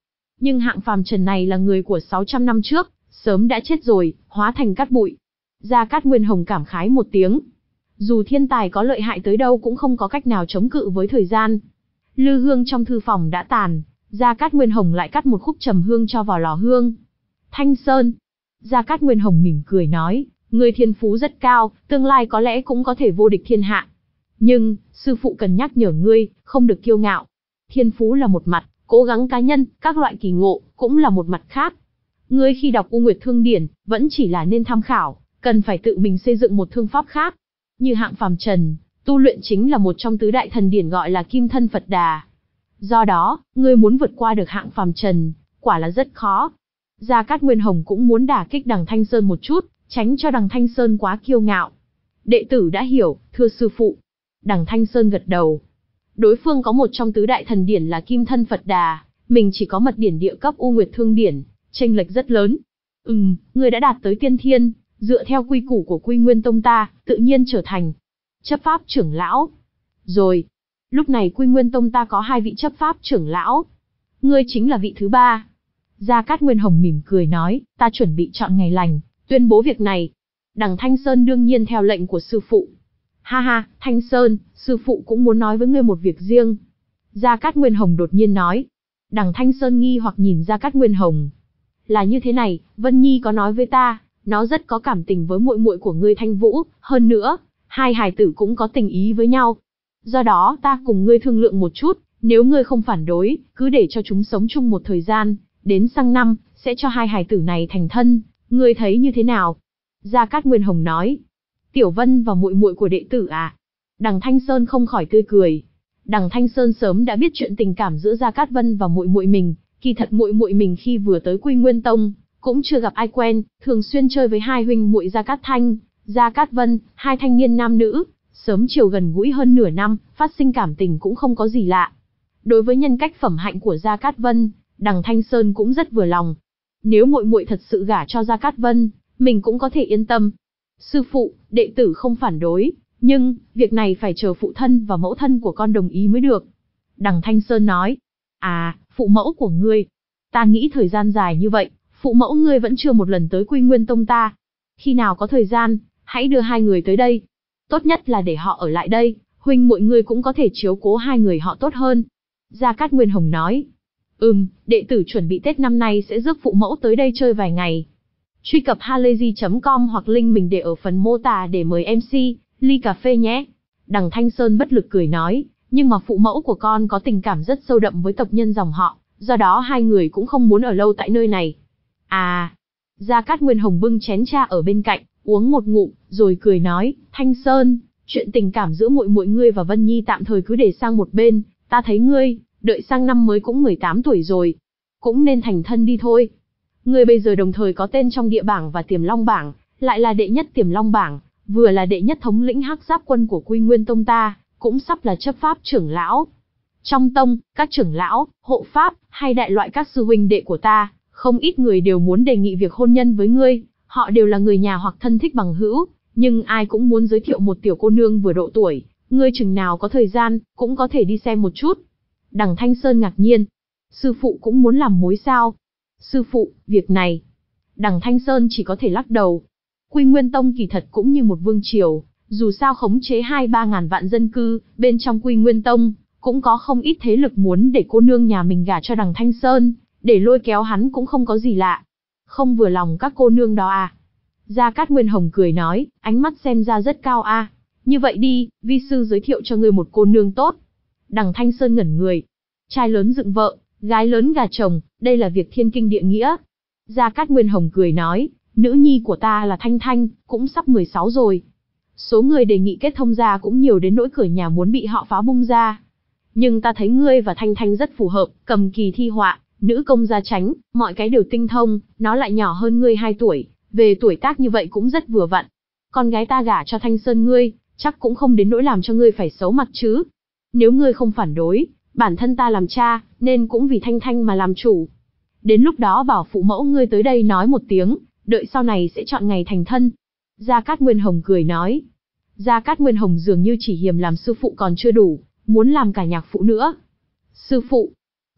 Nhưng hạng phàm trần này là người của sáu trăm năm trước, sớm đã chết rồi, hóa thành cát bụi. Gia Cát Nguyên Hồng cảm khái một tiếng. Dù thiên tài có lợi hại tới đâu cũng không có cách nào chống cự với thời gian. Lư hương trong thư phòng đã tàn, Gia Cát Nguyên Hồng lại cắt một khúc trầm hương cho vào lò hương. Thanh Sơn. Gia Cát Nguyên Hồng mỉm cười nói, ngươi thiên phú rất cao, tương lai có lẽ cũng có thể vô địch thiên hạ. Nhưng, sư phụ cần nhắc nhở ngươi, không được kiêu ngạo. Thiên phú là một mặt, cố gắng cá nhân, các loại kỳ ngộ, cũng là một mặt khác. Ngươi khi đọc U Nguyệt Thương Điển, vẫn chỉ là nên tham khảo, cần phải tự mình xây dựng một thương pháp khác. Như hạng phàm trần, tu luyện chính là một trong tứ đại thần điển gọi là Kim Thân Phật Đà. Do đó, ngươi muốn vượt qua được hạng phàm trần, quả là rất khó. Gia Cát Nguyên Hồng cũng muốn đả kích Đằng Thanh Sơn một chút, tránh cho Đằng Thanh Sơn quá kiêu ngạo. Đệ tử đã hiểu, thưa sư phụ. Đằng Thanh Sơn gật đầu. Đối phương có một trong tứ đại thần điển là Kim Thân Phật Đà, mình chỉ có mật điển địa cấp U Nguyệt Thương Điển, chênh lệch rất lớn. Ừm, ngươi đã đạt tới tiên thiên, dựa theo quy củ của Quy Nguyên Tông ta, tự nhiên trở thành chấp pháp trưởng lão. Rồi, lúc này Quy Nguyên Tông ta có hai vị chấp pháp trưởng lão. Ngươi chính là vị thứ ba. Gia Cát Nguyên Hồng mỉm cười nói, ta chuẩn bị chọn ngày lành, tuyên bố việc này. Đằng Thanh Sơn đương nhiên theo lệnh của sư phụ. Ha ha, Thanh Sơn, sư phụ cũng muốn nói với ngươi một việc riêng. Gia Cát Nguyên Hồng đột nhiên nói. Đằng Thanh Sơn nghi hoặc nhìn Gia Cát Nguyên Hồng. Là như thế này, Vân Nhi có nói với ta, nó rất có cảm tình với muội muội của ngươi Thanh Vũ, hơn nữa, hai hài tử cũng có tình ý với nhau. Do đó ta cùng ngươi thương lượng một chút, nếu ngươi không phản đối, cứ để cho chúng sống chung một thời gian, đến sang năm, sẽ cho hai hài tử này thành thân, ngươi thấy như thế nào? Gia Cát Nguyên Hồng nói. Tiểu Vân và muội muội của đệ tử à? Đằng Thanh Sơn không khỏi tươi cười. Đằng Thanh Sơn sớm đã biết chuyện tình cảm giữa Gia Cát Vân và muội muội mình, kỳ thật muội muội mình khi vừa tới Quy Nguyên Tông, cũng chưa gặp ai quen, thường xuyên chơi với hai huynh muội Gia Cát Thanh, Gia Cát Vân, hai thanh niên nam nữ, sớm chiều gần gũi hơn nửa năm, phát sinh cảm tình cũng không có gì lạ. Đối với nhân cách phẩm hạnh của Gia Cát Vân, Đằng Thanh Sơn cũng rất vừa lòng. Nếu muội muội thật sự gả cho Gia Cát Vân, mình cũng có thể yên tâm. Sư phụ, đệ tử không phản đối, nhưng, việc này phải chờ phụ thân và mẫu thân của con đồng ý mới được. Đằng Thanh Sơn nói, à, phụ mẫu của ngươi. Ta nghĩ thời gian dài như vậy, phụ mẫu ngươi vẫn chưa một lần tới Quy Nguyên Tông ta. Khi nào có thời gian, hãy đưa hai người tới đây. Tốt nhất là để họ ở lại đây, huynh muội ngươi cũng có thể chiếu cố hai người họ tốt hơn. Gia Cát Nguyên Hồng nói, ừm, đệ tử chuẩn bị Tết năm nay sẽ rước phụ mẫu tới đây chơi vài ngày. Truy cập halayzi chấm com hoặc link mình để ở phần mô tả để mời em xê, ly cà phê nhé. Đằng Thanh Sơn bất lực cười nói, nhưng mà phụ mẫu của con có tình cảm rất sâu đậm với tộc nhân dòng họ, do đó hai người cũng không muốn ở lâu tại nơi này. À, Gia Cát Nguyên Hồng bưng chén trà ở bên cạnh, uống một ngụm, rồi cười nói, Thanh Sơn, chuyện tình cảm giữa muội muội ngươi và Vân Nhi tạm thời cứ để sang một bên, ta thấy ngươi, đợi sang năm mới cũng mười tám tuổi rồi, cũng nên thành thân đi thôi. Ngươi bây giờ đồng thời có tên trong địa bảng và Tiềm Long bảng, lại là đệ nhất Tiềm Long bảng, vừa là đệ nhất thống lĩnh Hắc Giáp quân của Quy Nguyên Tông ta, cũng sắp là chấp pháp trưởng lão. Trong tông, các trưởng lão, hộ pháp, hay đại loại các sư huynh đệ của ta, không ít người đều muốn đề nghị việc hôn nhân với ngươi, họ đều là người nhà hoặc thân thích bằng hữu, nhưng ai cũng muốn giới thiệu một tiểu cô nương vừa độ tuổi, ngươi chừng nào có thời gian, cũng có thể đi xem một chút. Đằng Thanh Sơn ngạc nhiên, sư phụ cũng muốn làm mối sao? Sư phụ, việc này, Đằng Thanh Sơn chỉ có thể lắc đầu. Quy Nguyên Tông kỳ thật cũng như một vương triều, dù sao khống chế hai ba ngàn vạn dân cư, bên trong Quy Nguyên Tông, cũng có không ít thế lực muốn để cô nương nhà mình gả cho Đằng Thanh Sơn, để lôi kéo hắn cũng không có gì lạ. Không vừa lòng các cô nương đó à? Gia Cát Nguyên Hồng cười nói, ánh mắt xem ra rất cao a. À. Như vậy đi, vi sư giới thiệu cho ngươi một cô nương tốt. Đằng Thanh Sơn ngẩn người. Trai lớn dựng vợ, gái lớn gà chồng, đây là việc thiên kinh địa nghĩa. Gia Cát Nguyên Hồng cười nói, nữ nhi của ta là Thanh Thanh, cũng sắp mười sáu rồi. Số người đề nghị kết thông gia cũng nhiều đến nỗi cửa nhà muốn bị họ phá bung ra. Nhưng ta thấy ngươi và Thanh Thanh rất phù hợp, cầm kỳ thi họa, nữ công gia tránh, mọi cái đều tinh thông, nó lại nhỏ hơn ngươi hai tuổi, về tuổi tác như vậy cũng rất vừa vặn. Con gái ta gả cho Thanh Sơn ngươi, chắc cũng không đến nỗi làm cho ngươi phải xấu mặt chứ. Nếu ngươi không phản đối, bản thân ta làm cha, nên cũng vì Thanh Thanh mà làm chủ. Đến lúc đó bảo phụ mẫu ngươi tới đây nói một tiếng, đợi sau này sẽ chọn ngày thành thân. Gia Cát Nguyên Hồng cười nói. Gia Cát Nguyên Hồng dường như chỉ hiềm làm sư phụ còn chưa đủ, muốn làm cả nhạc phụ nữa. Sư phụ,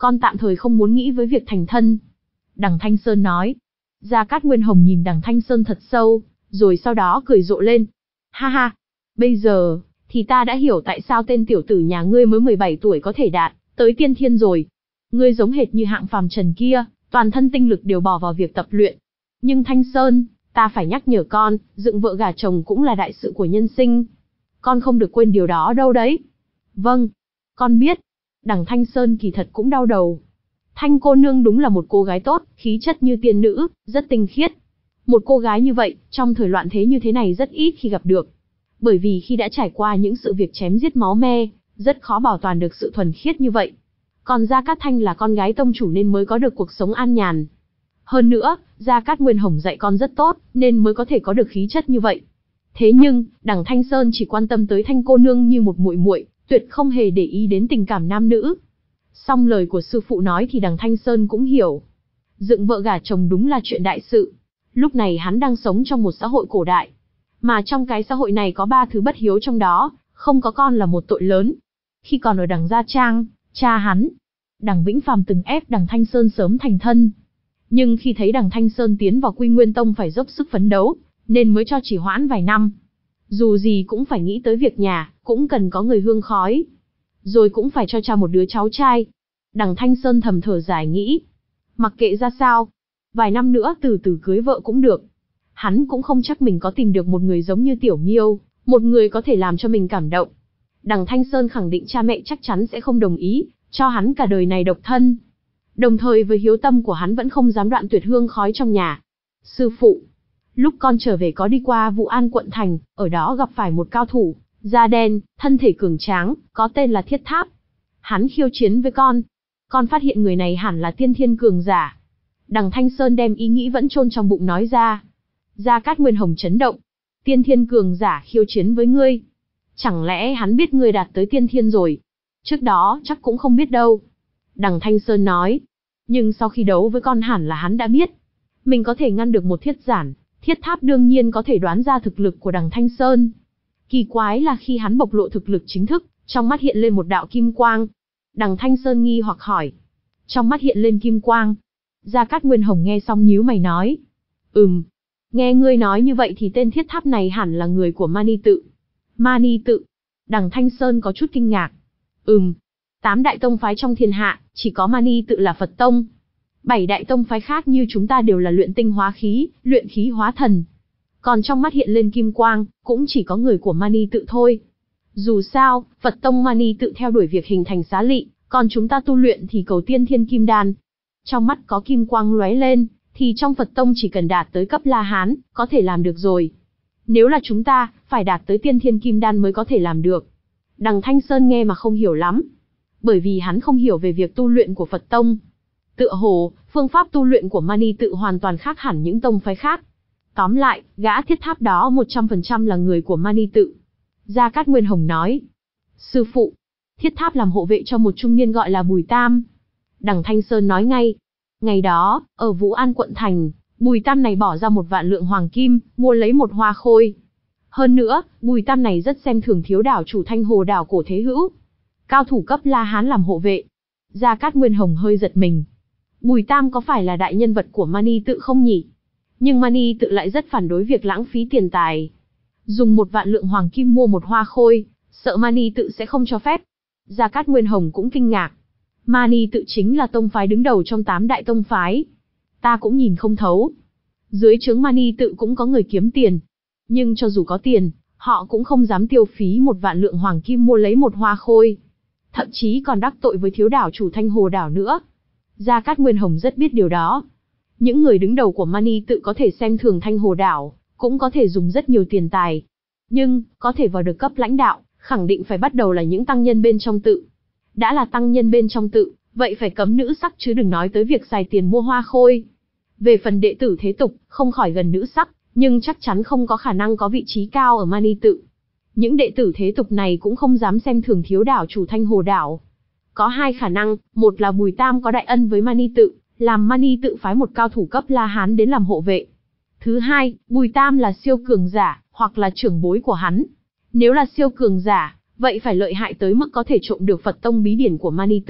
con tạm thời không muốn nghĩ với việc thành thân. Đằng Thanh Sơn nói. Gia Cát Nguyên Hồng nhìn đằng Thanh Sơn thật sâu, rồi sau đó cười rộ lên. Ha ha, bây giờ, thì ta đã hiểu tại sao tên tiểu tử nhà ngươi mới mười bảy tuổi có thể đạt tới tiên thiên rồi. Ngươi giống hệt như hạng phàm trần kia, toàn thân tinh lực đều bỏ vào việc tập luyện. Nhưng Thanh Sơn, ta phải nhắc nhở con, dựng vợ gả chồng cũng là đại sự của nhân sinh. Con không được quên điều đó đâu đấy. Vâng, con biết. Đằng Thanh Sơn kỳ thật cũng đau đầu. Thanh cô nương đúng là một cô gái tốt, khí chất như tiên nữ, rất tinh khiết. Một cô gái như vậy, trong thời loạn thế như thế này rất ít khi gặp được. Bởi vì khi đã trải qua những sự việc chém giết máu me, rất khó bảo toàn được sự thuần khiết như vậy. Còn Gia Cát Thanh là con gái tông chủ nên mới có được cuộc sống an nhàn. Hơn nữa, Gia Cát Nguyên Hồng dạy con rất tốt, nên mới có thể có được khí chất như vậy. Thế nhưng, đằng Thanh Sơn chỉ quan tâm tới Thanh cô nương như một muội muội, tuyệt không hề để ý đến tình cảm nam nữ. Song lời của sư phụ nói thì đằng Thanh Sơn cũng hiểu. Dựng vợ gả chồng đúng là chuyện đại sự. Lúc này hắn đang sống trong một xã hội cổ đại. Mà trong cái xã hội này có ba thứ bất hiếu trong đó, không có con là một tội lớn. Khi còn ở đằng Gia Trang, cha hắn, đằng Vĩnh Phàm từng ép đằng Thanh Sơn sớm thành thân. Nhưng khi thấy đằng Thanh Sơn tiến vào Quy Nguyên Tông phải dốc sức phấn đấu, nên mới cho chỉ hoãn vài năm. Dù gì cũng phải nghĩ tới việc nhà, cũng cần có người hương khói. Rồi cũng phải cho cha một đứa cháu trai. Đằng Thanh Sơn thầm thở dài nghĩ. Mặc kệ ra sao, vài năm nữa từ từ cưới vợ cũng được. Hắn cũng không chắc mình có tìm được một người giống như Tiểu Miêu, một người có thể làm cho mình cảm động. Đằng Thanh Sơn khẳng định cha mẹ chắc chắn sẽ không đồng ý, cho hắn cả đời này độc thân. Đồng thời với hiếu tâm của hắn vẫn không dám đoạn tuyệt hương khói trong nhà. Sư phụ, lúc con trở về có đi qua Vũ An quận thành, ở đó gặp phải một cao thủ, da đen, thân thể cường tráng, có tên là Thiết Tháp. Hắn khiêu chiến với con. Con phát hiện người này hẳn là tiên thiên cường giả. Đằng Thanh Sơn đem ý nghĩ vẫn chôn trong bụng nói ra. Gia Cát Nguyên Hồng chấn động. Tiên thiên cường giả khiêu chiến với ngươi. Chẳng lẽ hắn biết ngươi đạt tới tiên thiên rồi? Trước đó chắc cũng không biết đâu. Đằng Thanh Sơn nói. Nhưng sau khi đấu với con hẳn là hắn đã biết. Mình có thể ngăn được một thiết giản. Thiết Tháp đương nhiên có thể đoán ra thực lực của đằng Thanh Sơn. Kỳ quái là khi hắn bộc lộ thực lực chính thức, trong mắt hiện lên một đạo kim quang. Đằng Thanh Sơn nghi hoặc hỏi. Trong mắt hiện lên kim quang. Gia Cát Nguyên Hồng nghe xong nhíu mày nói. Ừm. Nghe ngươi nói như vậy thì tên Thiết Tháp này hẳn là người của Mani Tự. Mani Tự. Đằng Thanh Sơn có chút kinh ngạc. Ừm. Tám đại tông phái trong thiên hạ, chỉ có Mani Tự là Phật tông. Bảy đại tông phái khác như chúng ta đều là luyện tinh hóa khí, luyện khí hóa thần. Còn trong mắt hiện lên kim quang, cũng chỉ có người của Mani Tự thôi. Dù sao, Phật tông Mani Tự theo đuổi việc hình thành xá lị, còn chúng ta tu luyện thì cầu tiên thiên kim đan. Trong mắt có kim quang lóe lên, thì trong Phật tông chỉ cần đạt tới cấp La Hán, có thể làm được rồi. Nếu là chúng ta, phải đạt tới tiên thiên kim đan mới có thể làm được. Đằng Thanh Sơn nghe mà không hiểu lắm. Bởi vì hắn không hiểu về việc tu luyện của Phật tông. Tựa hồ, phương pháp tu luyện của Mani Tự hoàn toàn khác hẳn những tông phái khác. Tóm lại, gã Thiết Tháp đó một trăm phần trăm là người của Mani Tự. Gia Cát Nguyên Hồng nói. Sư phụ, Thiết Tháp làm hộ vệ cho một trung niên gọi là Bùi Tam. Đằng Thanh Sơn nói ngay. Ngày đó, ở Vũ An quận thành, Bùi Tam này bỏ ra một vạn lượng hoàng kim, mua lấy một hoa khôi. Hơn nữa, Bùi Tam này rất xem thường thiếu đảo chủ Thanh Hồ đảo Cổ Thế Hữu. Cao thủ cấp La Hán làm hộ vệ. Gia Cát Nguyên Hồng hơi giật mình. Bùi Tam có phải là đại nhân vật của Mani Tự không nhỉ? Nhưng Mani Tự lại rất phản đối việc lãng phí tiền tài. Dùng một vạn lượng hoàng kim mua một hoa khôi, sợ Mani Tự sẽ không cho phép. Gia Cát Nguyên Hồng cũng kinh ngạc. Mani Tự chính là tông phái đứng đầu trong tám đại tông phái. Ta cũng nhìn không thấu. Dưới trướng Mani Tự cũng có người kiếm tiền. Nhưng cho dù có tiền, họ cũng không dám tiêu phí một vạn lượng hoàng kim mua lấy một hoa khôi. Thậm chí còn đắc tội với thiếu đảo chủ Thanh Hồ đảo nữa. Gia Cát Nguyên Hồng rất biết điều đó. Những người đứng đầu của Mani Tự có thể xem thường Thanh Hồ đảo, cũng có thể dùng rất nhiều tiền tài. Nhưng, có thể vào được cấp lãnh đạo, khẳng định phải bắt đầu là những tăng nhân bên trong tự. Đã là tăng nhân bên trong tự, vậy phải cấm nữ sắc chứ đừng nói tới việc xài tiền mua hoa khôi. Về phần đệ tử thế tục, không khỏi gần nữ sắc, nhưng chắc chắn không có khả năng có vị trí cao ở Mani Tự. Những đệ tử thế tục này cũng không dám xem thường thiếu đảo chủ Thanh Hồ đảo. Có hai khả năng, một là Bùi Tam có đại ân với Mani Tự, làm Mani Tự phái một cao thủ cấp La Hán đến làm hộ vệ. Thứ hai, Bùi Tam là siêu cường giả, hoặc là trưởng bối của hắn. Nếu là siêu cường giả, vậy phải lợi hại tới mức có thể trộm được Phật tông bí điển của Mani Tự,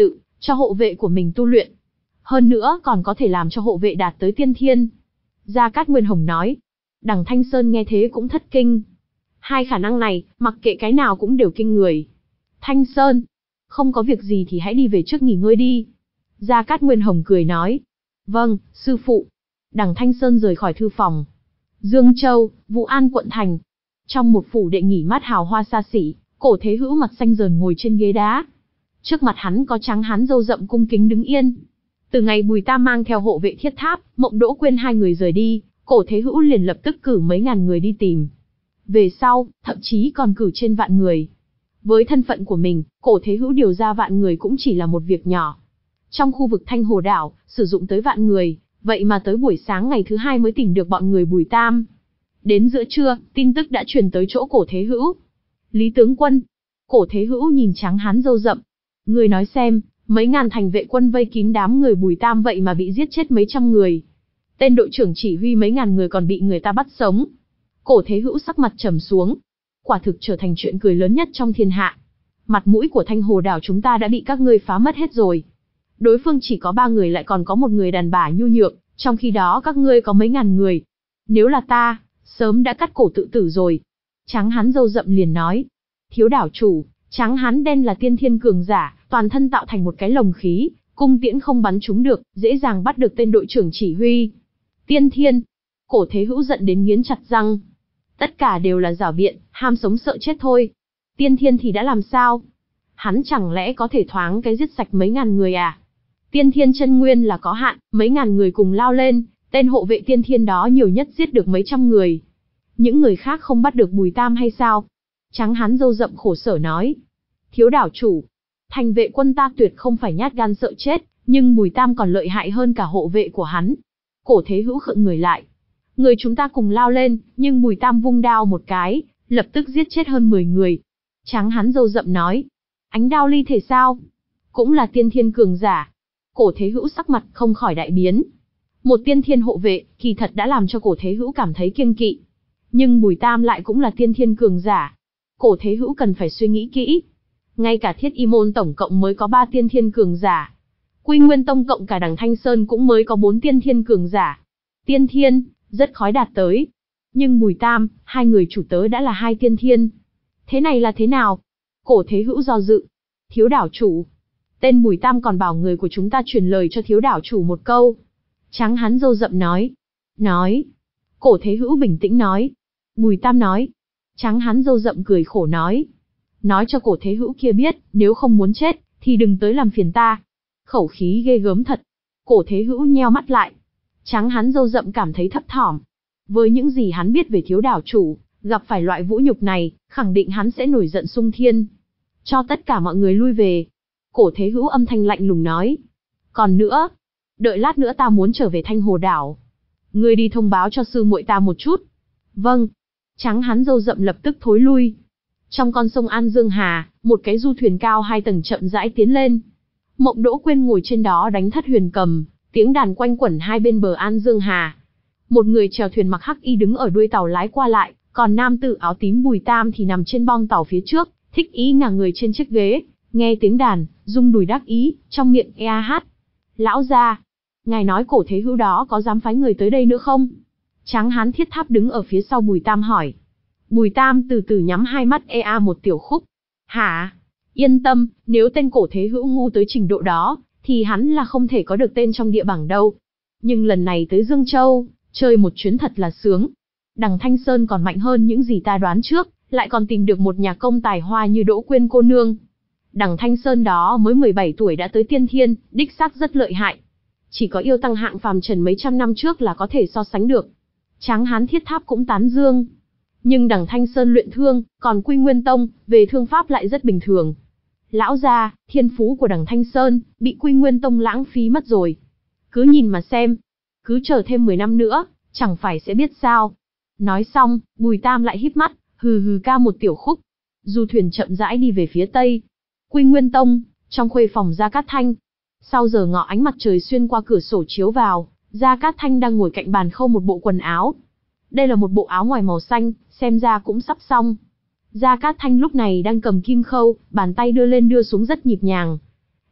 cho hộ vệ của mình tu luyện. Hơn nữa còn có thể làm cho hộ vệ đạt tới tiên thiên. Gia Cát Nguyên Hồng nói. Đằng Thanh Sơn nghe thế cũng thất kinh. Hai khả năng này, mặc kệ cái nào cũng đều kinh người. Thanh Sơn, không có việc gì thì hãy đi về trước nghỉ ngơi đi. Gia Cát Nguyên Hồng cười nói. Vâng, sư phụ. Đằng Thanh Sơn rời khỏi thư phòng. Dương Châu, Vũ An quận thành. Trong một phủ đệ nghỉ mát hào hoa xa xỉ, Cổ Thế Hữu mặt xanh dờn ngồi trên ghế đá. Trước mặt hắn có tráng hán râu rậm cung kính đứng yên. Từ ngày Bùi Tam mang theo hộ vệ thiết tháp, Mộng Đỗ Quyên hai người rời đi, Cổ Thế Hữu liền lập tức cử mấy ngàn người đi tìm. Về sau, thậm chí còn cử trên vạn người. Với thân phận của mình, Cổ Thế Hữu điều ra vạn người cũng chỉ là một việc nhỏ. Trong khu vực Thanh Hồ Đảo, sử dụng tới vạn người, vậy mà tới buổi sáng ngày thứ hai mới tìm được bọn người Bùi Tam. Đến giữa trưa, tin tức đã truyền tới chỗ Cổ Thế Hữu. Lý tướng quân. Cổ Thế Hữu nhìn tráng hán râu rậm. Người nói xem, mấy ngàn thành vệ quân vây kín đám người Bùi Tam vậy mà bị giết chết mấy trăm người. Tên đội trưởng chỉ huy mấy ngàn người còn bị người ta bắt sống. Cổ Thế Hữu sắc mặt trầm xuống. Quả thực trở thành chuyện cười lớn nhất trong thiên hạ. Mặt mũi của Thanh Hồ Đảo chúng ta đã bị các ngươi phá mất hết rồi. Đối phương chỉ có ba người lại còn có một người đàn bà nhu nhược, trong khi đó các ngươi có mấy ngàn người. Nếu là ta, sớm đã cắt cổ tự tử rồi. Tráng hán râu rậm liền nói. Thiếu đảo chủ, tráng hán đen là tiên thiên cường giả, toàn thân tạo thành một cái lồng khí, cung tiễn không bắn trúng được, dễ dàng bắt được tên đội trưởng chỉ huy. Tiên thiên. Cổ Thế Hữu giận đến nghiến chặt răng. Tất cả đều là giảo biện, ham sống sợ chết thôi. Tiên thiên thì đã làm sao? Hắn chẳng lẽ có thể thoáng cái giết sạch mấy ngàn người à? Tiên thiên chân nguyên là có hạn, mấy ngàn người cùng lao lên, tên hộ vệ tiên thiên đó nhiều nhất giết được mấy trăm người. Những người khác không bắt được Bùi Tam hay sao? Tráng hán râu rậm khổ sở nói. Thiếu đảo chủ, thành vệ quân ta tuyệt không phải nhát gan sợ chết, nhưng Bùi Tam còn lợi hại hơn cả hộ vệ của hắn. Cổ Thế Hữu khựng người lại. Người chúng ta cùng lao lên, nhưng Bùi Tam vung đao một cái, lập tức giết chết hơn mười người. Tráng hán râu rậm nói. Ánh đao ly thể sao? Cũng là tiên thiên cường giả. Cổ Thế Hữu sắc mặt không khỏi đại biến. Một tiên thiên hộ vệ, kỳ thật đã làm cho Cổ Thế Hữu cảm thấy kiêng kỵ. Nhưng Bùi Tam lại cũng là tiên thiên cường giả. Cổ Thế Hữu cần phải suy nghĩ kỹ. Ngay cả Thiết Y môn tổng cộng mới có ba tiên thiên cường giả. Quy Nguyên tông cộng cả đằng Thanh Sơn cũng mới có bốn tiên thiên cường giả. Tiên thiên, rất khó đạt tới. Nhưng Bùi Tam, hai người chủ tớ đã là hai tiên thiên. Thế này là thế nào? Cổ Thế Hữu do dự. Thiếu đảo chủ. Tên Bùi Tam còn bảo người của chúng ta truyền lời cho thiếu đảo chủ một câu. Tráng hán râu rậm nói. Nói. Cổ Thế Hữu bình tĩnh nói. Bùi Tam nói. Tráng hán râu rậm cười khổ nói. Nói cho Cổ Thế Hữu kia biết, nếu không muốn chết, thì đừng tới làm phiền ta. Khẩu khí ghê gớm thật. Cổ Thế Hữu nheo mắt lại. Tráng hán râu rậm cảm thấy thấp thỏm. Với những gì hắn biết về thiếu đảo chủ, gặp phải loại vũ nhục này, khẳng định hắn sẽ nổi giận xung thiên. Cho tất cả mọi người lui về. Cổ Thế Hữu âm thanh lạnh lùng nói. Còn nữa, đợi lát nữa ta muốn trở về Thanh Hồ Đảo. Ngươi đi thông báo cho sư muội ta một chút. Vâng. Tráng hán râu rậm lập tức thối lui. Trong con sông An Dương Hà, một cái du thuyền cao hai tầng chậm rãi tiến lên. Mộng Đỗ Quyên ngồi trên đó đánh thất huyền cầm, tiếng đàn quanh quẩn hai bên bờ An Dương Hà. Một người chèo thuyền mặc hắc y đứng ở đuôi tàu lái qua lại, còn nam tử áo tím Bùi Tam thì nằm trên bong tàu phía trước, thích ý ngả người trên chiếc ghế, nghe tiếng đàn, rung đùi đắc ý, trong miệng ea hát. Lão gia, ngài nói Cổ Thế Hữu đó có dám phái người tới đây nữa không? Tráng hán thiết tháp đứng ở phía sau Bùi Tam hỏi. Bùi Tam từ từ nhắm hai mắt ea một tiểu khúc. Hả? Yên tâm, nếu tên Cổ Thế Hữu ngu tới trình độ đó, thì hắn là không thể có được tên trong địa bảng đâu. Nhưng lần này tới Dương Châu, chơi một chuyến thật là sướng. Đằng Thanh Sơn còn mạnh hơn những gì ta đoán trước, lại còn tìm được một nhà công tài hoa như Đỗ Quyên cô nương. Đằng Thanh Sơn đó mới mười bảy tuổi đã tới tiên thiên, đích xác rất lợi hại. Chỉ có yêu tăng hạng phàm trần mấy trăm năm trước là có thể so sánh được. Tráng hán thiết tháp cũng tán dương. Nhưng đằng Thanh Sơn luyện thương, còn Quy Nguyên tông, về thương pháp lại rất bình thường. Lão gia, thiên phú của đằng Thanh Sơn, bị Quy Nguyên tông lãng phí mất rồi. Cứ nhìn mà xem. Cứ chờ thêm mười năm nữa, chẳng phải sẽ biết sao. Nói xong, Bùi Tam lại híp mắt, hừ hừ ca một tiểu khúc. Du thuyền chậm rãi đi về phía tây. Quy Nguyên tông, trong khuê phòng Gia Cát Thanh. Sau giờ ngọ ánh mặt trời xuyên qua cửa sổ chiếu vào, Gia Cát Thanh đang ngồi cạnh bàn khâu một bộ quần áo. Đây là một bộ áo ngoài màu xanh, xem ra cũng sắp xong. Gia Cát Thanh lúc này đang cầm kim khâu, bàn tay đưa lên đưa xuống rất nhịp nhàng.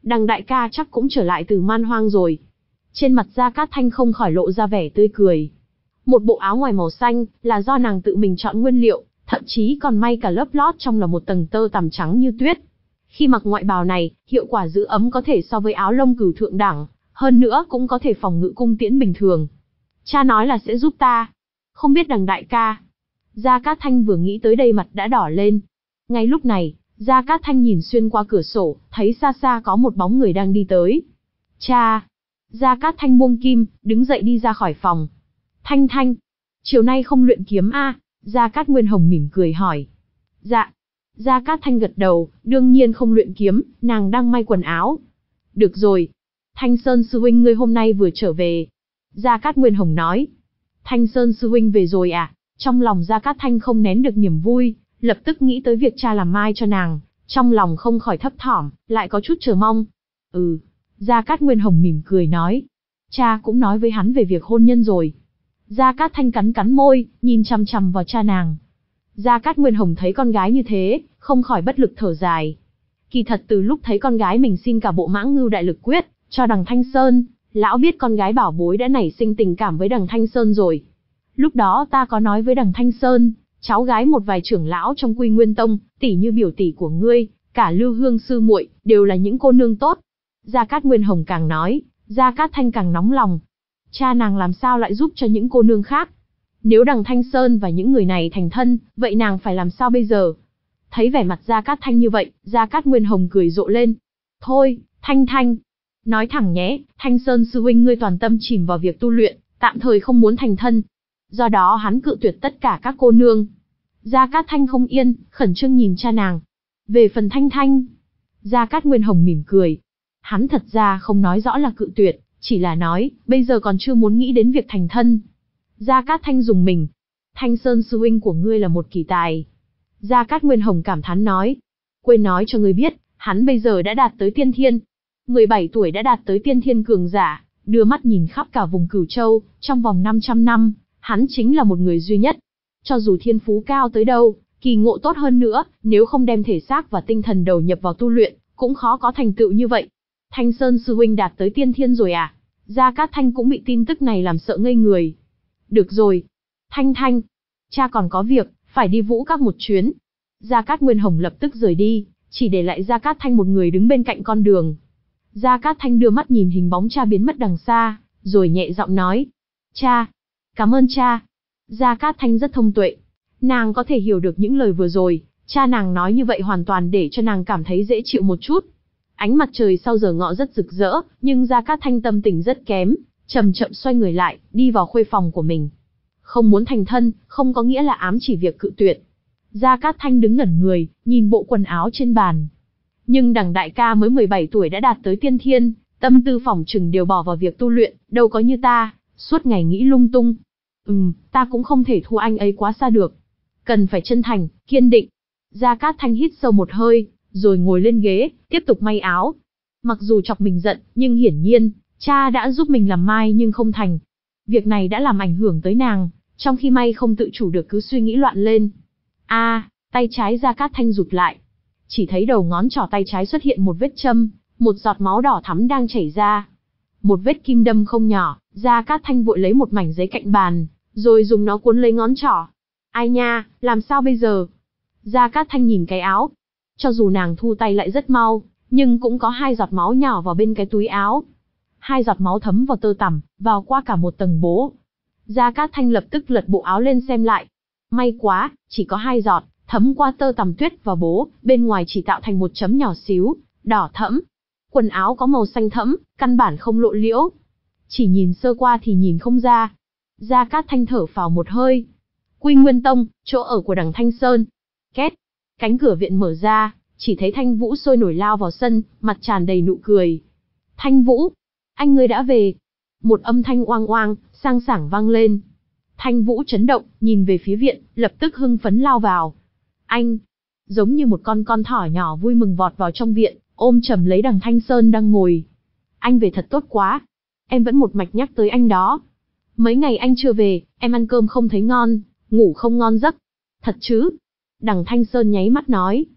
Đằng đại ca chắc cũng trở lại từ man hoang rồi. Trên mặt Gia Cát Thanh không khỏi lộ ra vẻ tươi cười. Một bộ áo ngoài màu xanh, là do nàng tự mình chọn nguyên liệu, thậm chí còn may cả lớp lót trong là một tầng tơ tằm trắng như tuyết. Khi mặc ngoại bào này, hiệu quả giữ ấm có thể so với áo lông cừu thượng đẳng, hơn nữa cũng có thể phòng ngự cung tiễn bình thường. Cha nói là sẽ giúp ta. Không biết đằng đại ca. Gia Cát Thanh vừa nghĩ tới đây mặt đã đỏ lên. Ngay lúc này, Gia Cát Thanh nhìn xuyên qua cửa sổ, thấy xa xa có một bóng người đang đi tới. Cha! Gia Cát Thanh buông kim, đứng dậy đi ra khỏi phòng. Thanh Thanh! Chiều nay không luyện kiếm a? À? Gia Cát Nguyên Hồng mỉm cười hỏi. Dạ. Gia Cát Thanh gật đầu, đương nhiên không luyện kiếm, nàng đang may quần áo. Được rồi. Thanh Sơn sư huynh ngươi hôm nay vừa trở về. Gia Cát Nguyên Hồng nói. Thanh Sơn sư huynh về rồi à? Trong lòng Gia Cát Thanh không nén được niềm vui, lập tức nghĩ tới việc cha làm mai cho nàng, trong lòng không khỏi thấp thỏm, lại có chút chờ mong. Ừ. Gia Cát Nguyên Hồng mỉm cười nói. Cha cũng nói với hắn về việc hôn nhân rồi. Gia Cát Thanh cắn cắn môi, nhìn chằm chằm vào cha nàng. Gia Cát Nguyên Hồng thấy con gái như thế, không khỏi bất lực thở dài. Kỳ thật từ lúc thấy con gái mình xin cả bộ Mãng Ngưu Đại Lực Quyết cho đằng Thanh Sơn, lão biết con gái bảo bối đã nảy sinh tình cảm với đằng Thanh Sơn rồi. Lúc đó ta có nói với đằng Thanh Sơn, cháu gái một vài trưởng lão trong Quy Nguyên Tông, tỷ như biểu tỷ của ngươi, cả Lưu Hương sư muội, đều là những cô nương tốt. Gia Cát Nguyên Hồng càng nói, Gia Cát Thanh càng nóng lòng. Cha nàng làm sao lại giúp cho những cô nương khác? Nếu đằng Thanh Sơn và những người này thành thân, vậy nàng phải làm sao bây giờ? Thấy vẻ mặt Gia Cát Thanh như vậy, Gia Cát Nguyên Hồng cười rộ lên. Thôi, Thanh Thanh, nói thẳng nhé, Thanh Sơn sư huynh ngươi toàn tâm chìm vào việc tu luyện, tạm thời không muốn thành thân. Do đó hắn cự tuyệt tất cả các cô nương. Gia Cát Thanh không yên, khẩn trương nhìn cha nàng. Về phần Thanh Thanh, Gia Cát Nguyên Hồng mỉm cười. Hắn thật ra không nói rõ là cự tuyệt, chỉ là nói, bây giờ còn chưa muốn nghĩ đến việc thành thân. Gia Cát Thanh dùng mình. Thanh Sơn sư huynh của ngươi là một kỳ tài. Gia Cát Nguyên Hồng cảm thán nói. Quên nói cho ngươi biết, hắn bây giờ đã đạt tới tiên thiên. mười bảy tuổi đã đạt tới tiên thiên cường giả, đưa mắt nhìn khắp cả vùng Cửu Châu, trong vòng năm trăm năm, hắn chính là một người duy nhất. Cho dù thiên phú cao tới đâu, kỳ ngộ tốt hơn nữa, nếu không đem thể xác và tinh thần đầu nhập vào tu luyện, cũng khó có thành tựu như vậy. Thanh Sơn sư huynh đạt tới tiên thiên rồi à? Gia Cát Thanh cũng bị tin tức này làm sợ ngây người. Được rồi. Thanh Thanh, cha còn có việc, phải đi Vũ Các một chuyến. Gia Cát Nguyên Hồng lập tức rời đi, chỉ để lại Gia Cát Thanh một người đứng bên cạnh con đường. Gia Cát Thanh đưa mắt nhìn hình bóng cha biến mất đằng xa, rồi nhẹ giọng nói. Cha, cảm ơn cha. Gia Cát Thanh rất thông tuệ. Nàng có thể hiểu được những lời vừa rồi, cha nàng nói như vậy hoàn toàn để cho nàng cảm thấy dễ chịu một chút. Ánh mặt trời sau giờ ngọ rất rực rỡ, nhưng Gia Cát Thanh tâm tình rất kém, chậm chậm xoay người lại, đi vào khuê phòng của mình. Không muốn thành thân, không có nghĩa là ám chỉ việc cự tuyệt. Gia Cát Thanh đứng ngẩn người, nhìn bộ quần áo trên bàn. Nhưng đằng đại ca mới mười bảy tuổi đã đạt tới tiên thiên, tâm tư phỏng chừng đều bỏ vào việc tu luyện, đâu có như ta, suốt ngày nghĩ lung tung. Ừm, ta cũng không thể thua anh ấy quá xa được. Cần phải chân thành, kiên định. Gia Cát Thanh hít sâu một hơi, rồi ngồi lên ghế, tiếp tục may áo. Mặc dù chọc mình giận, nhưng hiển nhiên, cha đã giúp mình làm mai nhưng không thành. Việc này đã làm ảnh hưởng tới nàng, trong khi may không tự chủ được cứ suy nghĩ loạn lên. A, à, tay trái Gia Cát Thanh rụt lại. Chỉ thấy đầu ngón trỏ tay trái xuất hiện một vết châm, một giọt máu đỏ thắm đang chảy ra. Một vết kim đâm không nhỏ, Gia Cát Thanh vội lấy một mảnh giấy cạnh bàn, rồi dùng nó cuốn lấy ngón trỏ. Ai nha, làm sao bây giờ? Gia Cát Thanh nhìn cái áo. Cho dù nàng thu tay lại rất mau, nhưng cũng có hai giọt máu nhỏ vào bên cái túi áo. Hai giọt máu thấm vào tơ tằm, vào qua cả một tầng bố. Gia Cát Thanh lập tức lật bộ áo lên xem lại. May quá, chỉ có hai giọt, thấm qua tơ tằm tuyết và bố, bên ngoài chỉ tạo thành một chấm nhỏ xíu, đỏ thẫm. Quần áo có màu xanh thẫm, căn bản không lộ liễu. Chỉ nhìn sơ qua thì nhìn không ra. Gia Cát Thanh thở phào một hơi. Quy Nguyên Tông, chỗ ở của đằng Thanh Sơn. Két, cánh cửa viện mở ra, chỉ thấy Thanh Vũ sôi nổi lao vào sân, mặt tràn đầy nụ cười. Thanh Vũ, anh ngươi đã về. Một âm thanh oang oang, sang sảng vang lên. Thanh Vũ chấn động, nhìn về phía viện, lập tức hưng phấn lao vào. Anh, giống như một con con thỏ nhỏ vui mừng vọt vào trong viện, ôm chầm lấy đằng Thanh Sơn đang ngồi. Anh về thật tốt quá. Em vẫn một mạch nhắc tới anh đó. Mấy ngày anh chưa về, em ăn cơm không thấy ngon, ngủ không ngon giấc. Thật chứ? Đằng Thanh Sơn nháy mắt nói.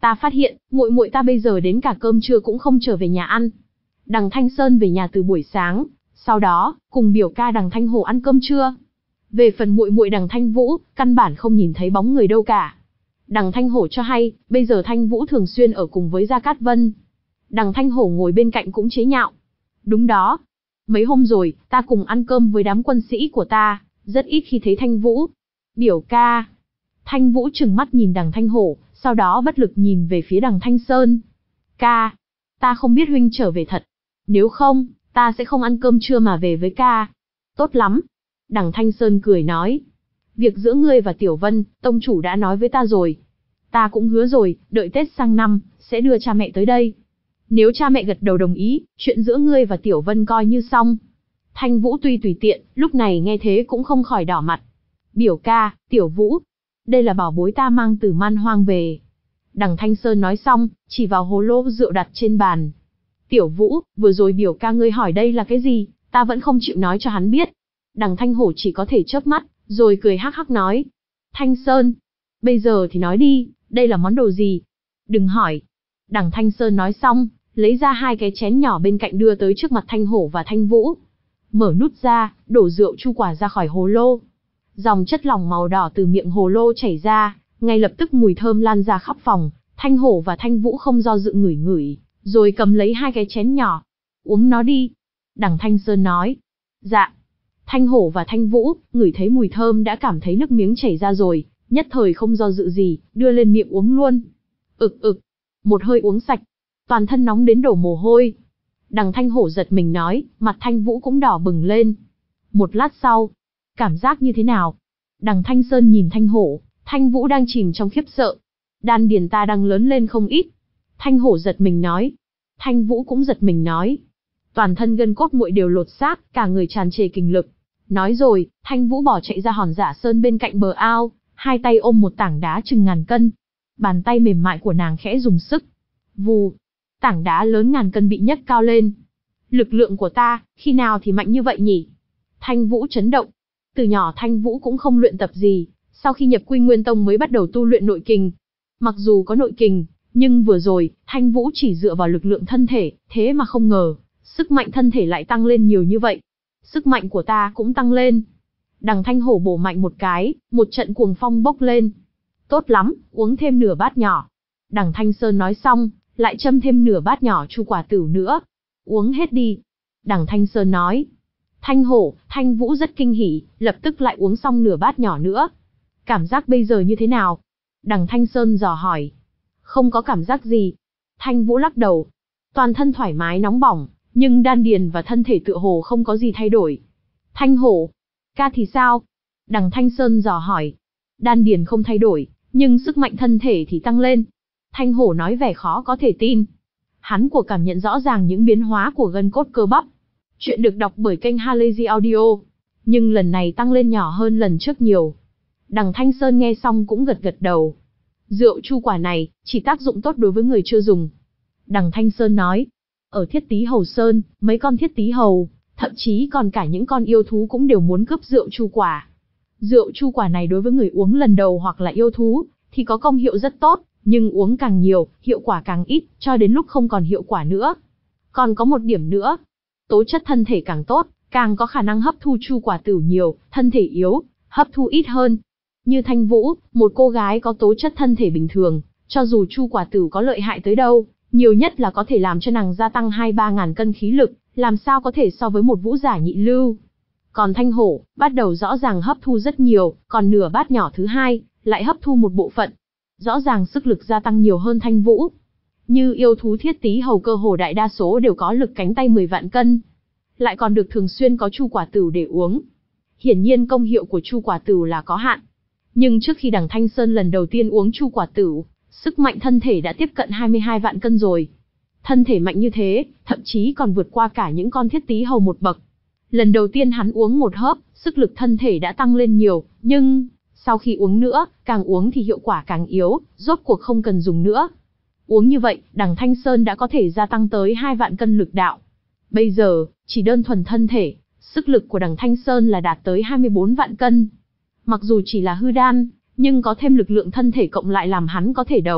Ta phát hiện, muội muội ta bây giờ đến cả cơm trưa cũng không trở về nhà ăn. Đằng Thanh Sơn về nhà từ buổi sáng, sau đó, cùng biểu ca Đằng Thanh Hổ ăn cơm trưa. Về phần muội muội Đằng Thanh Vũ, căn bản không nhìn thấy bóng người đâu cả. Đằng Thanh Hổ cho hay, bây giờ Thanh Vũ thường xuyên ở cùng với Gia Cát Vân. Đằng Thanh Hổ ngồi bên cạnh cũng chế nhạo. Đúng đó. Mấy hôm rồi, ta cùng ăn cơm với đám quân sĩ của ta, rất ít khi thấy Thanh Vũ. Biểu ca. Thanh Vũ trừng mắt nhìn Đằng Thanh Hổ, sau đó bất lực nhìn về phía Đằng Thanh Sơn. Ca. Ta không biết huynh trở về thật. Nếu không, ta sẽ không ăn cơm trưa mà về với ca. Tốt lắm. Đằng Thanh Sơn cười nói. Việc giữa ngươi và Tiểu Vân, tông chủ đã nói với ta rồi. Ta cũng hứa rồi, đợi Tết sang năm, sẽ đưa cha mẹ tới đây. Nếu cha mẹ gật đầu đồng ý, chuyện giữa ngươi và Tiểu Vân coi như xong. Thanh Vũ tuy tùy tiện, lúc này nghe thế cũng không khỏi đỏ mặt. Biểu ca, Tiểu Vũ, đây là bảo bối ta mang từ Man Hoang về. Đằng Thanh Sơn nói xong, chỉ vào hồ lô rượu đặt trên bàn. Tiểu Vũ, vừa rồi biểu ca ngươi hỏi đây là cái gì, ta vẫn không chịu nói cho hắn biết. Đằng Thanh Hổ chỉ có thể chớp mắt, rồi cười hắc hắc nói. Thanh Sơn, bây giờ thì nói đi, đây là món đồ gì? Đừng hỏi. Đằng Thanh Sơn nói xong, lấy ra hai cái chén nhỏ bên cạnh đưa tới trước mặt Thanh Hổ và Thanh Vũ. Mở nút ra, đổ rượu chu quả ra khỏi hồ lô. Dòng chất lỏng màu đỏ từ miệng hồ lô chảy ra, ngay lập tức mùi thơm lan ra khắp phòng. Thanh Hổ và Thanh Vũ không do dự ngửi ngửi, rồi cầm lấy hai cái chén nhỏ. Uống nó đi. Đằng Thanh Sơn nói. Dạ. Thanh Hổ và Thanh Vũ, ngửi thấy mùi thơm đã cảm thấy nước miếng chảy ra rồi, nhất thời không do dự gì, đưa lên miệng uống luôn. Ực ực. Một hơi uống sạch. Toàn thân nóng đến đổ mồ hôi. Đằng Thanh Hổ giật mình nói, mặt Thanh Vũ cũng đỏ bừng lên. Một lát sau, cảm giác như thế nào? Đằng Thanh Sơn nhìn Thanh Hổ, Thanh Vũ đang chìm trong khiếp sợ. Đan điền ta đang lớn lên không ít. Thanh Hổ giật mình nói. Thanh Vũ cũng giật mình nói. Toàn thân gân cốt muội đều lột xác, cả người tràn trề kinh lực. Nói rồi, Thanh Vũ bỏ chạy ra hòn giả sơn bên cạnh bờ ao, hai tay ôm một tảng đá chừng ngàn cân. Bàn tay mềm mại của nàng khẽ dùng sức. Vù, tảng đá lớn ngàn cân bị nhấc cao lên. Lực lượng của ta, khi nào thì mạnh như vậy nhỉ? Thanh Vũ chấn động. Từ nhỏ Thanh Vũ cũng không luyện tập gì, sau khi nhập Quy Nguyên Tông mới bắt đầu tu luyện nội kình. Mặc dù có nội kình, nhưng vừa rồi, Thanh Vũ chỉ dựa vào lực lượng thân thể, thế mà không ngờ, sức mạnh thân thể lại tăng lên nhiều như vậy. Sức mạnh của ta cũng tăng lên. Đằng Thanh Hổ bổ mạnh một cái, một trận cuồng phong bốc lên. Tốt lắm, uống thêm nửa bát nhỏ. Đằng Thanh Sơn nói xong, lại châm thêm nửa bát nhỏ chu quả tửu nữa. Uống hết đi. Đằng Thanh Sơn nói. Thanh Hổ, Thanh Vũ rất kinh hỉ, lập tức lại uống xong nửa bát nhỏ nữa. Cảm giác bây giờ như thế nào? Đằng Thanh Sơn dò hỏi. Không có cảm giác gì. Thanh Vũ lắc đầu. Toàn thân thoải mái nóng bỏng, nhưng đan điền và thân thể tựa hồ không có gì thay đổi. Thanh Hổ, ca thì sao? Đằng Thanh Sơn dò hỏi. Đan điền không thay đổi, nhưng sức mạnh thân thể thì tăng lên. Thanh Hổ nói vẻ khó có thể tin. Hắn của cảm nhận rõ ràng những biến hóa của gân cốt cơ bắp. Chuyện được đọc bởi kênh Halazy Audio. Nhưng lần này tăng lên nhỏ hơn lần trước nhiều. Đằng Thanh Sơn nghe xong cũng gật gật đầu. Rượu chu quả này, chỉ tác dụng tốt đối với người chưa dùng. Đằng Thanh Sơn nói. Ở Thiết Tý Hầu Sơn, mấy con Thiết Tý Hầu, thậm chí còn cả những con yêu thú cũng đều muốn cướp rượu chu quả. Rượu chu quả này đối với người uống lần đầu hoặc là yêu thú, thì có công hiệu rất tốt, nhưng uống càng nhiều, hiệu quả càng ít, cho đến lúc không còn hiệu quả nữa. Còn có một điểm nữa, tố chất thân thể càng tốt, càng có khả năng hấp thu chu quả tửu nhiều, thân thể yếu, hấp thu ít hơn. Như Thanh Vũ, một cô gái có tố chất thân thể bình thường, cho dù chu quả tửu có lợi hại tới đâu, nhiều nhất là có thể làm cho nàng gia tăng hai ba ngàn cân khí lực, làm sao có thể so với một vũ giả nhị lưu. Còn Thanh Hổ, bắt đầu rõ ràng hấp thu rất nhiều, còn nửa bát nhỏ thứ hai, lại hấp thu một bộ phận. Rõ ràng sức lực gia tăng nhiều hơn Thanh Vũ. Như yêu thú Thiết Tý Hầu cơ hồ đại đa số đều có lực cánh tay mười vạn cân. Lại còn được thường xuyên có chu quả tửu để uống. Hiển nhiên công hiệu của chu quả tửu là có hạn. Nhưng trước khi đằng Thanh Sơn lần đầu tiên uống chu quả tửu, sức mạnh thân thể đã tiếp cận hai mươi hai vạn cân rồi. Thân thể mạnh như thế, thậm chí còn vượt qua cả những con Thiết Tý Hầu một bậc. Lần đầu tiên hắn uống một hớp, sức lực thân thể đã tăng lên nhiều, nhưng sau khi uống nữa, càng uống thì hiệu quả càng yếu, rốt cuộc không cần dùng nữa. Uống như vậy, đằng Thanh Sơn đã có thể gia tăng tới hai vạn cân lực đạo. Bây giờ, chỉ đơn thuần thân thể, sức lực của đằng Thanh Sơn là đạt tới hai mươi bốn vạn cân. Mặc dù chỉ là hư đan, nhưng có thêm lực lượng thân thể cộng lại làm hắn có thể đấu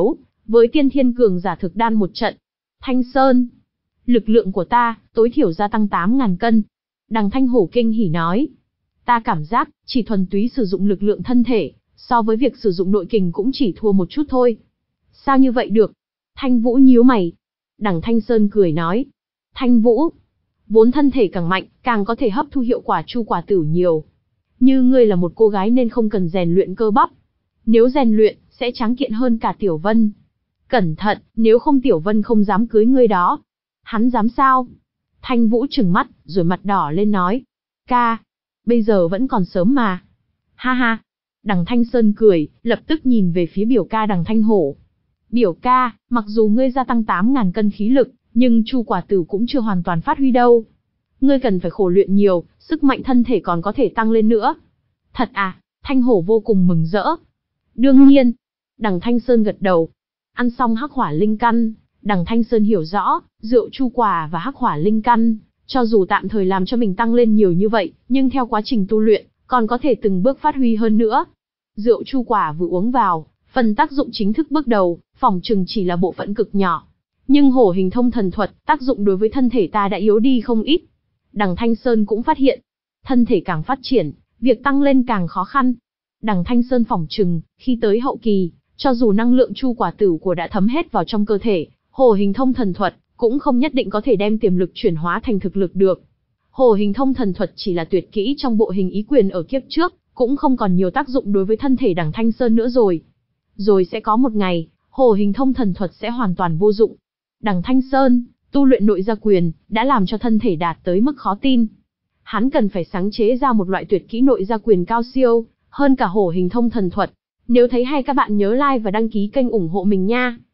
với tiên thiên cường giả thực đan một trận. Thanh Sơn, lực lượng của ta, tối thiểu gia tăng tám ngàn cân. Đằng Thanh Hổ kinh hỉ nói. Ta cảm giác, chỉ thuần túy sử dụng lực lượng thân thể, so với việc sử dụng nội kình cũng chỉ thua một chút thôi. Sao như vậy được? Thanh Vũ nhíu mày. Đằng Thanh Sơn cười nói. Thanh Vũ, vốn thân thể càng mạnh, càng có thể hấp thu hiệu quả chu quả tử nhiều. Như ngươi là một cô gái nên không cần rèn luyện cơ bắp. Nếu rèn luyện, sẽ tráng kiện hơn cả Tiểu Vân. Cẩn thận, nếu không Tiểu Vân không dám cưới ngươi đó. Hắn dám sao? Thanh Vũ trừng mắt, rồi mặt đỏ lên nói. Ca, bây giờ vẫn còn sớm mà. Ha ha. Đằng Thanh Sơn cười, lập tức nhìn về phía biểu ca đằng Thanh Hổ. Biểu ca, mặc dù ngươi gia tăng tám ngàn cân khí lực, nhưng chu quả tử cũng chưa hoàn toàn phát huy đâu. Ngươi cần phải khổ luyện nhiều, sức mạnh thân thể còn có thể tăng lên nữa. Thật à? Thanh Hổ vô cùng mừng rỡ. Đương nhiên. Đằng Thanh Sơn gật đầu. Ăn xong hắc hỏa linh căn, đằng Thanh Sơn hiểu rõ, rượu chu quả và hắc hỏa linh căn, cho dù tạm thời làm cho mình tăng lên nhiều như vậy, nhưng theo quá trình tu luyện, còn có thể từng bước phát huy hơn nữa. Rượu chu quả vừa uống vào, phần tác dụng chính thức bước đầu, phỏng chừng chỉ là bộ phận cực nhỏ. Nhưng hổ hình thông thần thuật, tác dụng đối với thân thể ta đã yếu đi không ít. Đằng Thanh Sơn cũng phát hiện, thân thể càng phát triển, việc tăng lên càng khó khăn. Đằng Thanh Sơn phỏng chừng, khi tới hậu kỳ, cho dù năng lượng chu quả tử của đã thấm hết vào trong cơ thể, hổ hình thông thần thuật cũng không nhất định có thể đem tiềm lực chuyển hóa thành thực lực được. Hổ hình thông thần thuật chỉ là tuyệt kỹ trong bộ hình ý quyền ở kiếp trước, cũng không còn nhiều tác dụng đối với thân thể đằng Thanh Sơn nữa rồi. Rồi sẽ có một ngày, hổ hình thông thần thuật sẽ hoàn toàn vô dụng. Đằng Thanh Sơn, tu luyện nội gia quyền, đã làm cho thân thể đạt tới mức khó tin. Hắn cần phải sáng chế ra một loại tuyệt kỹ nội gia quyền cao siêu, hơn cả hổ hình thông thần thuật. Nếu thấy hay các bạn nhớ like và đăng ký kênh ủng hộ mình nha.